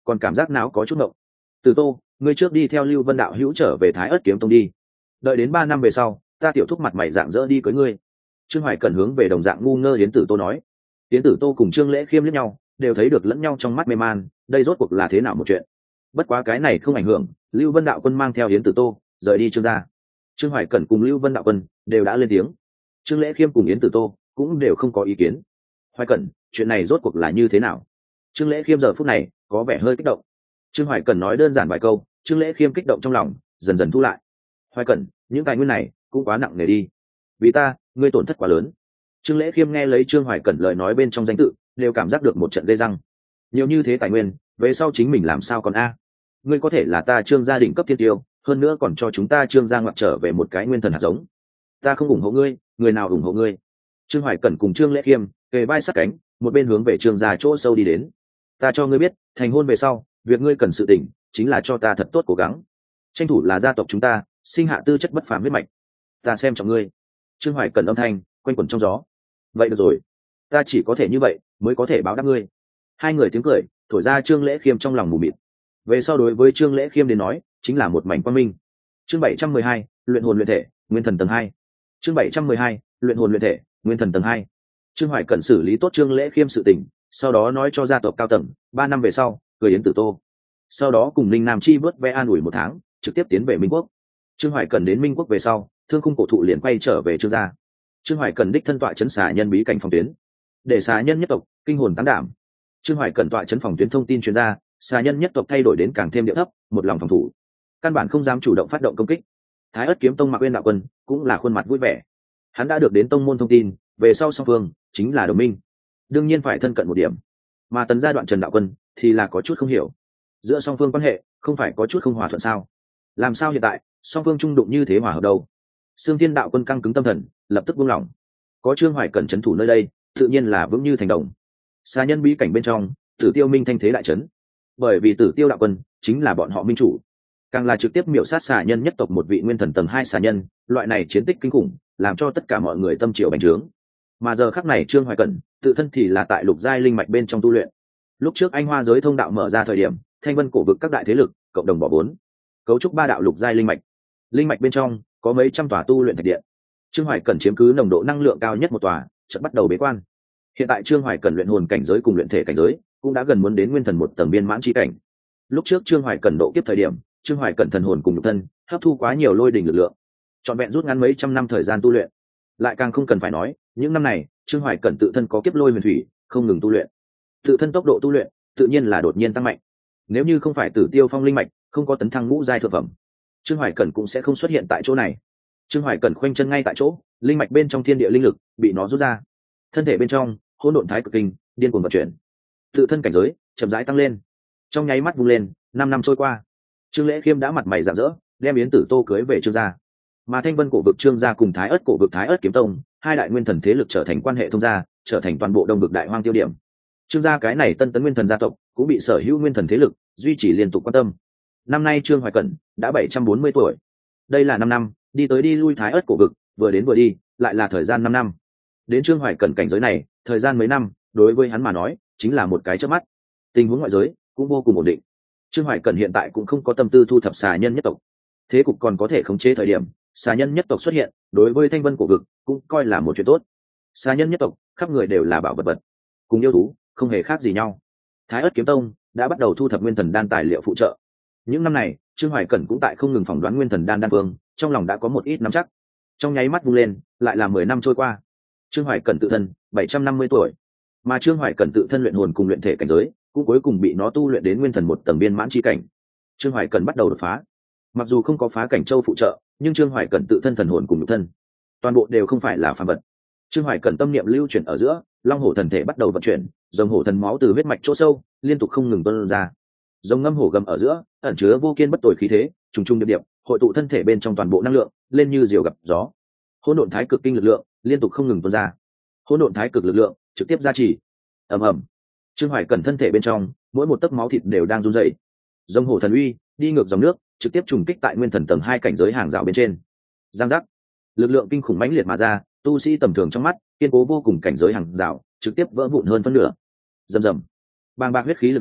còn cảm giác não có chút ngộng. Tử Tô, ngươi trước đi theo Lưu Vân đạo hữu trở về Thái Ức kiếm tông đi, đợi đến 3 năm về sau ta tiểu thúc mặt mày dạng dỡ đi cưới ngươi. Trương Hoài Cẩn hướng về đồng dạng ngu ngơ Yến Tử Tô nói. Yến Tử Tô cùng Trương Lễ Khiêm liếc nhau, đều thấy được lẫn nhau trong mắt mê man, đây rốt cuộc là thế nào một chuyện. Bất quá cái này không ảnh hưởng, Lưu Vân đạo quân mang theo Yến Tử Tô rời đi Trương gia. Trương Hoài Cẩn cùng Lưu Vân đạo quân đều đã lên tiếng, Trương Lễ Khiêm cùng Yến Tử Tô cũng đều không có ý kiến. Hoài Cẩn, chuyện này rốt cuộc là như thế nào? Trương Lễ Khiêm giờ phút này có vẻ hơi kích động. Trương Hoài Cẩn nói đơn giản vài câu, Trương Lễ Khiêm kích động trong lòng dần dần thu lại. Hoài Cẩn, những tài nguyên này cũng quá nặng nề đi, vì ta ngươi tổn thất quá lớn. Trương Lễ Khiêm nghe lấy Trương Hoài Cẩn lời nói bên trong danh tự, đều cảm giác được một trận gây răng. Nhiều như thế tài nguyên, về sau chính mình làm sao còn a? Ngươi có thể là ta Trương gia đỉnh cấp thiên tiêu, hơn nữa còn cho chúng ta Trương gia ngoặt trở về một cái nguyên thần hạt giống. Ta không ủng hộ ngươi, người nào ủng hộ ngươi? Trương Hoài Cẩn cùng Trương Lễ Khiêm kề vai sát cánh, một bên hướng về Trương gia chỗ sâu đi đến. Ta cho ngươi biết, thành hôn về sau, việc ngươi cần sự tỉnh, chính là cho ta thật tốt cố gắng. Tranh thủ là gia tộc chúng ta, sinh hạ tư chất bất phàm huyết mạch. Ta xem trọng ngươi. Trương Hoài Cẩn âm thanh quanh quẩn trong gió. Vậy được rồi, ta chỉ có thể như vậy mới có thể báo đáp ngươi. Hai người tiếng cười thổi ra Trương Lễ Khiêm trong lòng mù mịt. Về sau đối với Trương Lễ Khiêm đến nói, chính là một mảnh quang minh. Chương 712, luyện hồn luyện thể, nguyên thần tầng 2. Chương 712, luyện hồn luyện thể, nguyên thần tầng 2. Trương Hoài Cẩn xử lý tốt Trương Lễ Khiêm sự tình, sau đó nói cho gia tộc cao tầng, 3 năm về sau, cười Yến Tử Tô. Sau đó cùng Linh Nam Chi vớt ve an ủi 1 tháng, trực tiếp tiến về Minh Quốc. Trương Hoài Cẩn đến Minh Quốc về sau, Thương Khung cổ thụ liền quay trở về Trương gia. Trương Hoài Cẩn đích thân tọa chấn xà nhân bí cảnh phòng tuyến, để xà nhân nhất tộc kinh hồn tán đảm. Trương Hoài Cẩn tọa chấn phòng tuyến thông tin chuyên gia, xà nhân nhất tộc thay đổi đến càng thêm địa thấp, một lòng phòng thủ, căn bản không dám chủ động phát động công kích. Thái Ức kiếm tông Mạc Uyên đạo quân cũng là khuôn mặt vui vẻ, hắn đã được đến tông môn thông tin, về sau song phương chính là đồng minh, đương nhiên phải thân cận một điểm. Mà Tần gia Đoạn Trần đạo quân thì là có chút không hiểu, giữa song phương quan hệ không phải có chút không hòa thuận sao? Làm sao hiện tại song phương trung đụng như thế hòa hợp đâu? Sương Thiên đạo quân căng cứng tâm thần, lập tức buông lỏng. Có Trương Hoài Cẩn trấn thủ nơi đây, tự nhiên là vững như thành đồng. Xà nhân bí cảnh bên trong, Tử Tiêu Minh thanh thế đại trấn, bởi vì Tử Tiêu đạo quân chính là bọn họ minh chủ, càng là trực tiếp miểu sát xà nhân nhất tộc một vị nguyên thần tầng 2 xà nhân, loại này chiến tích kinh khủng, làm cho tất cả mọi người tâm triều bành trướng. Mà giờ khắc này Trương Hoài Cẩn tự thân thì là tại lục giai linh mạch bên trong tu luyện. Lúc trước Anh Hoa giới thông đạo mở ra thời điểm, Thanh Vân cổ vực các đại thế lực cộng đồng bỏ vốn, cấu trúc 3 đạo lục giai linh mạch. Linh mạch bên trong có mấy trăm tòa tu luyện thạch điện. Trương Hoài Cẩn chiếm cứ nồng độ năng lượng cao nhất một tòa, chợt bắt đầu bế quan. Hiện tại Trương Hoài Cẩn luyện hồn cảnh giới cùng luyện thể cảnh giới cũng đã gần muốn đến nguyên thần một tầng biên mãn chi cảnh. Lúc trước Trương Hoài Cẩn độ kiếp thời điểm, Trương Hoài Cẩn thần hồn cùng nhục thân hấp thu quá nhiều lôi đỉnh lực lượng, trọn vẹn rút ngắn mấy trăm năm thời gian tu luyện. Lại càng không cần phải nói, những năm này Trương Hoài Cẩn tự thân có kiếp lôi huyền thủy, không ngừng tu luyện, tự thân tốc độ tu luyện tự nhiên là đột nhiên tăng mạnh. Nếu như không phải Tử Tiêu Phong linh mạch không có tấn thăng ngũ giai thượng phẩm, Trương Hoài Cẩn cũng sẽ không xuất hiện tại chỗ này. Trương Hoài Cẩn khoanh chân ngay tại chỗ, linh mạch bên trong thiên địa linh lực bị nó rút ra, thân thể bên trong hỗn độn thái cực kinh điên cuồng vận chuyển, tự thân cảnh giới chậm rãi tăng lên. Trong nháy mắt vung lên, 5 năm trôi qua, Trương Lễ Khiêm đã mặt mày rạng rỡ, đem Yến Tử Tô cưới về Trương gia. Mà Thanh Vân cổ vực Trương gia cùng Thái Ức cổ vực Thái Ức kiếm tông, 2 đại nguyên thần thế lực trở thành quan hệ thông gia, trở thành toàn bộ đông vực đại hoang tiêu điểm. Trương gia cái này tân tấn nguyên thần gia tộc cũng bị sở hữu nguyên thần thế lực duy trì liên tục quan tâm. Năm nay Trương Hoài Cẩn đã 740 tuổi. Đây là 5 năm, đi tới đi lui Thái Ức cổ vực, vừa đến vừa đi, lại là thời gian 5 năm. Đến Trương Hoài Cẩn cảnh giới này, thời gian mấy năm, đối với hắn mà nói, chính là một cái chớp mắt. Tình huống ngoại giới cũng vô cùng ổn định. Trương Hoài Cẩn hiện tại cũng không có tâm tư thu thập xà nhân nhất tộc. Thế cục còn có thể khống chế thời điểm, xà nhân nhất tộc xuất hiện, đối với Thanh Vân cổ vực cũng coi là một chuyện tốt. Xà nhân nhất tộc, khắp người đều là bảo vật vật, cùng yêu thú không hề khác gì nhau. Thái Ức kiếm tông đã bắt đầu thu thập nguyên thần đan tài liệu phụ trợ. Những năm này, Trương Hoài Cẩn cũng tại không ngừng phỏng đoán nguyên thần đan phương, trong lòng đã có một ít nắm chắc. Trong nháy mắt vung lên, lại là 10 năm trôi qua. Trương Hoài Cẩn tự thân 750 tuổi, mà Trương Hoài Cẩn tự thân luyện hồn cùng luyện thể cảnh giới, cũng cuối cùng bị nó tu luyện đến nguyên thần một tầng biên mãn chi cảnh. Trương Hoài Cẩn bắt đầu đột phá. Mặc dù không có phá cảnh châu phụ trợ, nhưng Trương Hoài Cẩn tự thân thần hồn cùng nhục thân, toàn bộ đều không phải là phàm vật. Trương Hoài Cẩn tâm niệm lưu chuyển ở giữa, long hổ thần thể bắt đầu vận chuyển, rồng hổ thần máu từ huyết mạch chỗ sâu liên tục không ngừng tuôn ra. Rồng ngâm hổ gầm ở giữa, ẩn chứa vô kiên bất tồi khí thế, trùng trùng điệp điệp, hội tụ thân thể bên trong toàn bộ năng lượng, lên như diều gặp gió. Hỗn độn thái cực kinh lực lượng liên tục không ngừng tuôn ra. Hỗn độn thái cực lực lượng trực tiếp gia trì. Ầm ầm. Trương Hoài Cẩn thân thể bên trong, mỗi một tấc máu thịt đều đang run rẩy. Rồng hổ thần uy đi ngược dòng nước, trực tiếp trùng kích tại nguyên thần tầng 2 cảnh giới hàng rào bên trên. Giang giác. Lực lượng kinh khủng mãnh liệt mà ra, tu sĩ tầm thường trong mắt, kiên cố vô cùng cảnh giới hàng rào, trực tiếp vỡ vụn hơn phân nửa. Rầm rầm. Bàng bạc huyết khí lực lượng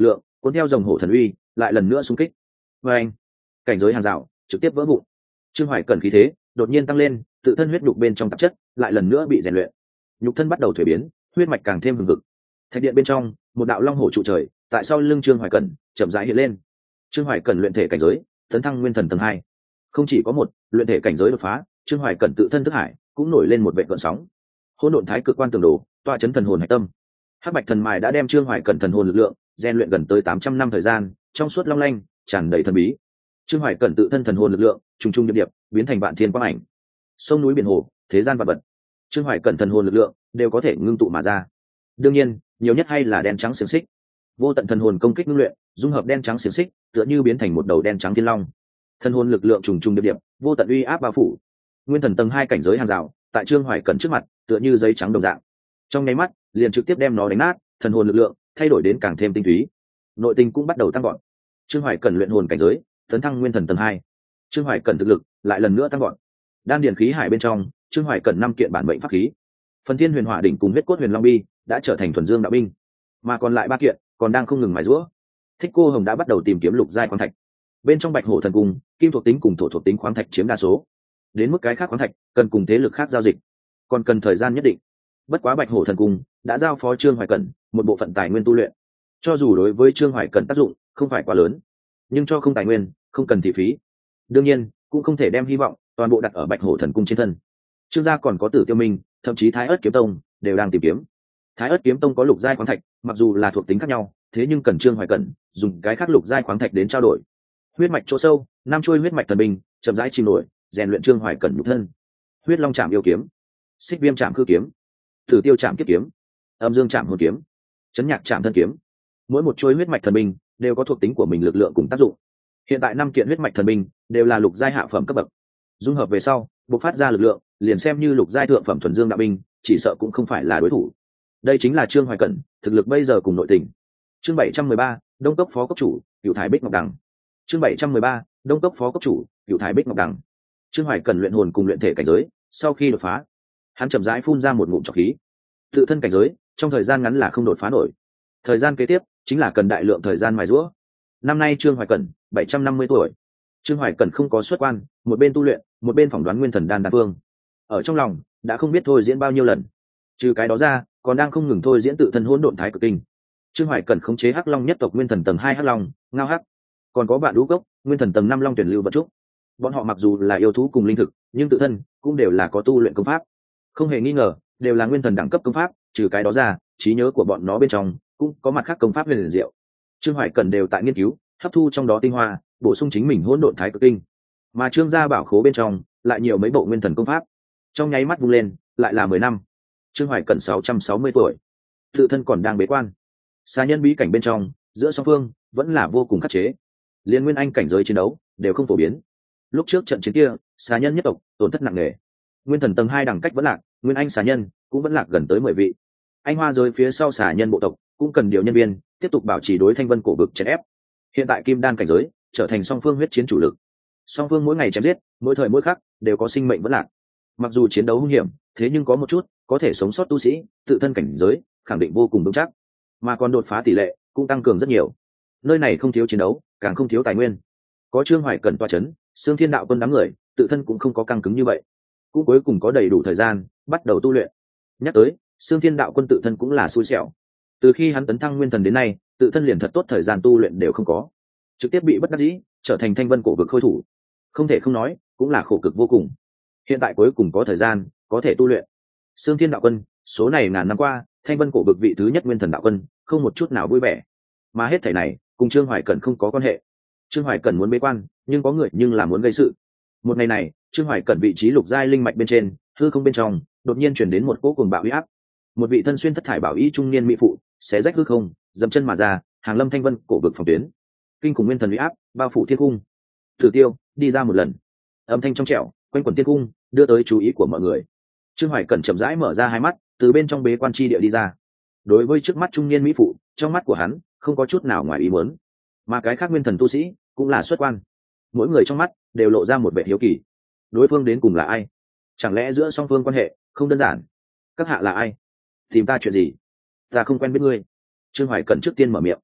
cuốn theo dòng hổ thần uy lại lần nữa xung kích. Và anh, cảnh giới hàng rào trực tiếp vỡ vụn. Trương Hoài Cẩn khí thế đột nhiên tăng lên, tự thân huyết nhục bên trong tạp chất lại lần nữa bị rèn luyện, nhục thân bắt đầu thuế biến, huyết mạch càng thêm hừng hực. Thạch điện bên trong, một đạo long hổ trụ trời tại sau lưng Trương Hoài Cẩn chậm rãi hiện lên. Trương Hoài Cẩn luyện thể cảnh giới tấn thăng nguyên thần tầng 2. Không chỉ có một luyện thể cảnh giới đột phá, Trương Hoài Cẩn tự thân thức hải cũng nổi lên một vệt gợn sóng. Hỗn độn thái cực quan tường đồ tọa chấn thần hồn hải tâm. Hắc bạch thần mài đã đem Trương Hoài Cẩn thần hồn lực lượng rèn luyện gần tới 800 năm thời gian, trong suốt long lanh, tràn đầy thần bí. Trương Hoài Cẩn tự thân thần hồn lực lượng trùng trùng điệp điệp biến thành vạn thiên quang ảnh. Sông núi biển hồ, thế gian vạn vật, Trương Hoài Cẩn thần hồn lực lượng đều có thể ngưng tụ mà ra. Đương nhiên, nhiều nhất hay là đen trắng xiềng xích. Vô tận thần hồn công kích ngưng luyện, dung hợp đen trắng xiềng xích, tựa như biến thành một đầu đen trắng thiên long. Thần hồn lực lượng trùng trùng điệp điệp, vô tận uy áp bao phủ. Nguyên thần tầng 2 cảnh giới hàng rào, tại Trương Hoài Cẩn trước mặt, tựa như giấy trắng đồng dạng. Trong nháy mắt, liền trực tiếp đem nó đánh nát, thần hồn lực lượng thay đổi đến càng thêm tinh túy. Nội tình cũng bắt đầu tăng vọt. Trương Hoài Cẩn luyện hồn cảnh giới, tấn thăng nguyên thần tầng 2. Trương Hoài Cẩn thực lực lại lần nữa tăng vọt. Đan điền khí hải bên trong, Trương Hoài Cẩn 5 kiện bản mệnh pháp khí. Phần Thiên Huyền Hỏa đỉnh cùng huyết cốt huyền long bi đã trở thành thuần dương đạo binh, mà còn lại 3 kiện còn đang không ngừng mài giũa. Thích Cô Hồng đã bắt đầu tìm kiếm lục giai khoáng thạch. Bên trong Bạch Hổ Thần Cung, kim thuộc tính cùng thổ thuộc tính khoáng thạch chiếm đa số. Đến mức cái khác khoáng thạch cần cùng thế lực khác giao dịch, còn cần thời gian nhất định. Bất quá Bạch Hổ Thần Cung đã giao phó Trương Hoài Cẩn một bộ phận tài nguyên tu luyện. Cho dù đối với Trương Hoài Cẩn tác dụng không phải quá lớn, nhưng cho không tài nguyên, không cần thị phí. Đương nhiên, cũng không thể đem hy vọng toàn bộ đặt ở Bạch Hổ Thần Cung trên thân. Trương gia còn có Tử Tiêu Minh, thậm chí Thái Ức Kiếm Tông đều đang tìm kiếm. Thái Ức Kiếm Tông có lục giai khoáng thạch, mặc dù là thuộc tính khác nhau, thế nhưng cần Trương Hoài Cẩn dùng cái khác lục giai khoáng thạch đến trao đổi. Huyết mạch chỗ sâu, năm chuôi huyết mạch thần binh, chậm rãi chìm nổi, rèn luyện Trương Hoài Cẩn nhục thân. Huyết Long Trảm yêu kiếm, Xích Viêm Trảm cư kiếm, Tử Tiêu Trảm kiếp kiếm, Âm Dương Trảm hồn kiếm, Chấn Nhạc Trảm thân kiếm. Mỗi một chuôi huyết mạch thần binh đều có thuộc tính của mình lực lượng cùng tác dụng. Hiện tại 5 kiện huyết mạch thần binh đều là lục giai hạ phẩm cấp bậc. Dung hợp về sau, bộc phát ra lực lượng, liền xem như lục giai thượng phẩm thuần dương đạo binh, chỉ sợ cũng không phải là đối thủ. Đây chính là Trương Hoài Cẩn, thực lực bây giờ cùng nội tình. Chương 713, Đông Cốc phó cốc chủ, Cửu Thái Bích Ngọc Đằng. Chương 713, Đông Cốc phó cốc chủ, Cửu Thái Bích Ngọc Đằng. Trương Hoài Cẩn luyện hồn cùng luyện thể cảnh giới, sau khi đột phá, hắn chậm rãi phun ra một ngụm trọc khí. Tự thân cảnh giới, trong thời gian ngắn là không đột phá nổi. Thời gian kế tiếp chính là cần đại lượng thời gian mài giũa. Năm nay Trương Hoài Cẩn 750 tuổi. Trương Hoài Cẩn không có xuất quan, một bên tu luyện, một bên phỏng đoán nguyên thần đan đan phương. Ở trong lòng đã không biết thôi diễn bao nhiêu lần. Trừ cái đó ra, còn đang không ngừng thôi diễn tự thân hỗn độn thái cực kinh. Trương Hoài Cẩn khống chế Hắc Long nhất tộc nguyên thần tầng 2 Hắc Long, Ngao Hắc, còn có Vạn Đũ Cốc, nguyên thần tầng 5 Long Tuyển Lưu Vật Trúc. Bọn họ mặc dù là yêu thú cùng linh thực, nhưng tự thân cũng đều là có tu luyện công pháp. Không hề nghi ngờ, đều là nguyên thần đẳng cấp công pháp, trừ cái đó ra, trí nhớ của bọn nó bên trong cũng có mặt khác công pháp huyền diệu. Trương Hoài Cẩn đều tại nghiên cứu, hấp thu trong đó tinh hoa, bổ sung chính mình hỗn độn thái cực kinh. Mà Trương gia bảo khố bên trong lại nhiều mấy bộ nguyên thần công pháp. Trong nháy mắt vung lên, lại là 10 năm. Trương Hoài Cẩn 660 tuổi, tự thân còn đang bế quan. Xà nhân bí cảnh bên trong, giữa song phương vẫn là vô cùng khắc chế. Liên nguyên anh cảnh giới chiến đấu đều không phổ biến. Lúc trước trận chiến kia, xà nhân nhất tộc tổn thất nặng nề. Nguyên thần tầng 2 đẳng cách vẫn lạc, nguyên anh xà nhân cũng vẫn lạc gần tới 10 vị. Anh hoa giới phía sau xà nhân bộ tộc cũng cần điều nhân viên tiếp tục bảo trì đối thanh vân cổ vực chèn ép. Hiện tại kim đan cảnh giới trở thành song phương huyết chiến chủ lực. Song phương mỗi ngày chém giết, mỗi thời mỗi khắc đều có sinh mệnh vẫn lạc. Mặc dù chiến đấu hung hiểm, thế nhưng có một chút có thể sống sót tu sĩ, tự thân cảnh giới khẳng định vô cùng vững chắc, mà còn đột phá tỷ lệ cũng tăng cường rất nhiều. Nơi này không thiếu chiến đấu, càng không thiếu tài nguyên. Có Trương Hoài Cẩn toa chấn, Xương Thiên Đạo Quân đám người, tự thân cũng không có căng cứng như vậy, cũng cuối cùng có đầy đủ thời gian bắt đầu tu luyện. Nhắc tới, Xương Thiên Đạo Quân tự thân cũng là xui xẻo. Từ khi hắn tấn thăng nguyên thần đến nay, tự thân liền thật tốt thời gian tu luyện đều không có, trực tiếp bị bất đắc dĩ trở thành thanh vân cổ vực khôi thủ. Không thể không nói, cũng là khổ cực vô cùng. Hiện tại cuối cùng có thời gian có thể tu luyện. Xương Thiên Đạo Quân, số này ngàn năm qua, thanh vân cổ vực vị thứ nhất nguyên thần đạo quân, không một chút nào vui vẻ. Mà hết thảy này cùng Trương Hoài Cẩn không có quan hệ. Trương Hoài Cẩn muốn bế quan, nhưng có người nhưng là muốn gây sự. Một ngày này, Trương Hoài Cẩn vị trí lục giai linh mạch bên trên, hư không bên trong, đột nhiên chuyển đến một cỗ cuồng bạo uy áp. Một vị thân xuyên thất thải bảo y trung niên mỹ phụ, xé rách hư không, dậm chân mà ra, hàng lâm thanh vân cổ vực phòng tuyến. Kinh khủng nguyên thần uy áp bao phủ thiên cung. Tử Tiêu, đi ra một lần. Âm thanh trong trẻo quanh quẩn thiên cung, đưa tới chú ý của mọi người. Trương Hoài Cẩn chậm rãi mở ra hai mắt, từ bên trong bế quan chi địa đi ra. Đối với trước mắt trung niên mỹ phụ, trong mắt của hắn không có chút nào ngoài ý muốn, mà cái khác nguyên thần tu sĩ cũng là xuất quan. Mỗi người trong mắt đều lộ ra một vẻ hiếu kỳ. Đối phương đến cùng là ai? Chẳng lẽ giữa song phương quan hệ không đơn giản? Các hạ là ai? Tìm ta chuyện gì? Ta không quen biết ngươi. Trương Hoài Cẩn trước tiên mở miệng.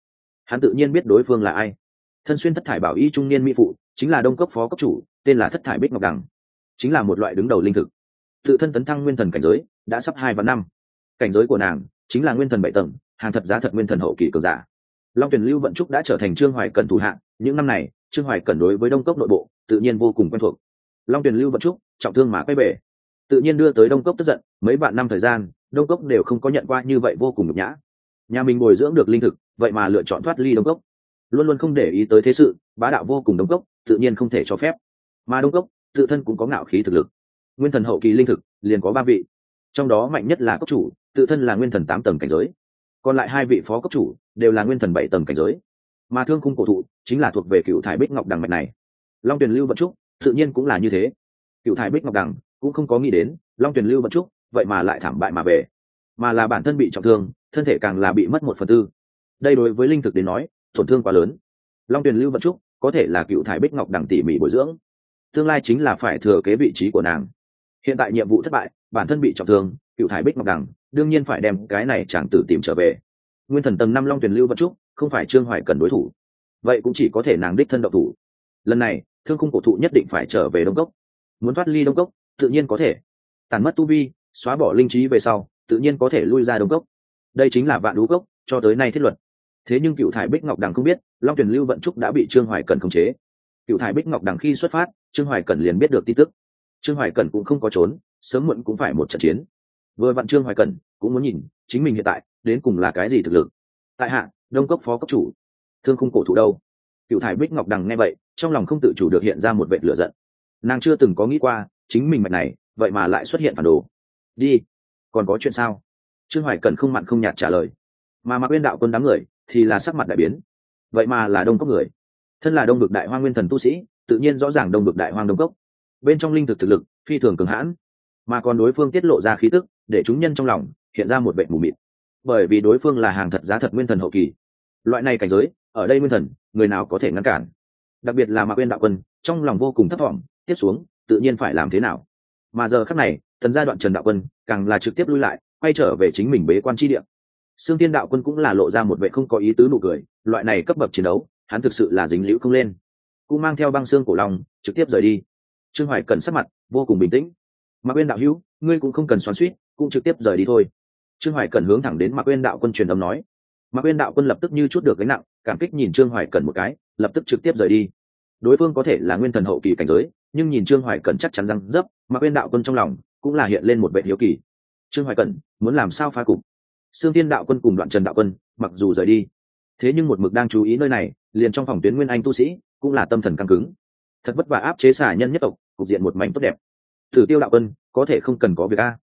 hắn tự nhiên biết đối phương là ai. Thân xuyên thất thải bảo y trung niên mỹ phụ chính là đông cốc phó cốc chủ, tên là Thất Thải Bích Ngọc Đằng, chính là một loại đứng đầu linh thực, tự thân tấn thăng nguyên thần cảnh giới đã sắp 2 và 5. Cảnh giới của nàng chính là nguyên thần 7 tầng, hàng thật giá thật nguyên thần hậu kỳ cường giả. Long Tuyển Lưu Vận Trúc đã trở thành Trương Hoài Cẩn thủ hạ, những năm này Trương Hoài Cẩn đối với đông cốc nội bộ tự nhiên vô cùng quen thuộc. Long Tuyển Lưu Vận Trúc trọng thương mà quay về, tự nhiên đưa tới đông cốc tức giận, mấy vạn năm thời gian đông cốc đều không có nhận qua như vậy vô cùng nhục nhã. Nhà mình bồi dưỡng được linh thực, vậy mà lựa chọn thoát ly đông cốc, luôn luôn không để ý tới thế sự, bá đạo vô cùng đông cốc tự nhiên không thể cho phép. Mà đông cốc tự thân cũng có ngạo khí thực lực, nguyên thần hậu kỳ linh thực liền có 3 vị, trong đó mạnh nhất là cốc chủ, tự thân là nguyên thần 8 tầng cảnh giới, còn lại 2 vị phó cốc chủ đều là nguyên thần 7 tầng cảnh giới. Mà Thương Khung cổ thụ chính là thuộc về Cựu Thải Bích Ngọc Đằng mạch này. Long Tuyền Lưu Vận Trúc tự nhiên cũng là như thế. Cựu Thải Bích Ngọc Đằng cũng không có nghĩ đến Long Tuyền Lưu Vận Trúc vậy mà lại thảm bại mà về, mà là bản thân bị trọng thương, thân thể càng là bị mất 1/4. Đây đối với linh thực đến nói tổn thương quá lớn. Long Tuyền Lưu Vận Trúc có thể là Cựu Thải Bích Ngọc Đằng tỉ mỉ bồi dưỡng, tương lai chính là phải thừa kế vị trí của nàng. Hiện tại nhiệm vụ thất bại, bản thân bị trọng thương, Cựu Thải Bích Ngọc Đằng đương nhiên phải đem cái này chàng tử tìm trở về. Nguyên thần tầng 5 Long Tuyền Lưu Vận Trúc không phải Trương Hoài Cần đối thủ, vậy cũng chỉ có thể nàng đích thân động thủ. Lần này Thương Khung cổ thụ nhất định phải trở về đông cốc, muốn thoát ly đông cốc tự nhiên có thể, tàn mất tu vi, xóa bỏ linh trí về sau tự nhiên có thể lui ra đông cốc. Đây chính là Vạn Đú Cốc cho tới nay thiết luật. Thế nhưng Cựu Thải Bích Ngọc Đằng không biết Long Tuyền Lưu Vận Trúc đã bị Trương Hoài Cần khống chế. Cựu Thải Bích Ngọc Đằng khi xuất phát, Trương Hoài Cần liền biết được tin tức. Trương Hoài Cần cũng không có trốn, sớm muộn cũng phải một trận chiến. Vừa vặn Trương Hoài Cần cũng muốn nhìn chính mình hiện tại đến cùng là cái gì thực lực. Tại hạ đông cốc phó cốc chủ Thương Khung cổ thụ đâu? Cựu Thải Bích Ngọc Đằng nghe vậy trong lòng không tự chủ được hiện ra một vệt lửa giận. Nàng chưa từng có nghĩ qua chính mình mạch này vậy mà lại xuất hiện phản đồ. Đi, còn có chuyện sao? Trương Hoài Cần không mặn không nhạt trả lời. Mà Mạc Uyên đạo quân đám người thì là sắc mặt đại biến. Vậy mà là đông cốc người, thân là đông vực đại hoang nguyên thần tu sĩ, tự nhiên rõ ràng đông vực đại hoang đông cốc bên trong linh thực thực lực phi thường cường hãn, mà còn đối phương tiết lộ ra khí tức để chúng nhân trong lòng hiện ra một vệ mù mịt, bởi vì đối phương là hàng thật giá thật nguyên thần hậu kỳ. Loại này cảnh giới ở đây nguyên thần người nào có thể ngăn cản, đặc biệt là Mạc Uyên đạo quân trong lòng vô cùng thấp vọng, tiếp xuống tự nhiên phải làm thế nào. Mà giờ khắc này thần gia Đoạn Trần đạo quân càng là trực tiếp lui lại, quay trở về chính mình bế quan chi địa. Sương Tiên đạo quân cũng là lộ ra một vệ không có ý tứ nụ cười, loại này cấp bậc chiến đấu hắn thực sự là dính liễu không lên, cũng mang theo băng xương cổ long trực tiếp rời đi. Trương Hoài Cần sắc mặt vô cùng bình tĩnh. Mạc Uyên đạo hữu, ngươi cũng không cần xoắn xuýt, cũng trực tiếp rời đi thôi. Trương Hoài Cần hướng thẳng đến Mạc Uyên đạo quân truyền âm nói. Mạc Uyên đạo quân lập tức như chút được gánh nặng, cảm kích nhìn Trương Hoài Cần một cái, lập tức trực tiếp rời đi. Đối phương có thể là nguyên thần hậu kỳ cảnh giới, nhưng nhìn Trương Hoài Cần chắc chắn răng dấp, Mạc Uyên đạo quân trong lòng cũng là hiện lên một vệ hiếu kỳ. Trương Hoài Cần muốn làm sao phá cục? Sương Tiên đạo quân cùng Đoạn Trần đạo quân mặc dù rời đi, thế nhưng một mực đang chú ý nơi này, liền trong phòng tuyến nguyên anh tu sĩ cũng là tâm thần căng cứng. Thật vất vả áp chế xả nhân nhất tộc, cục diện một mảnh tốt đẹp. Thử Tiêu đạo quân có thể không cần có việc a.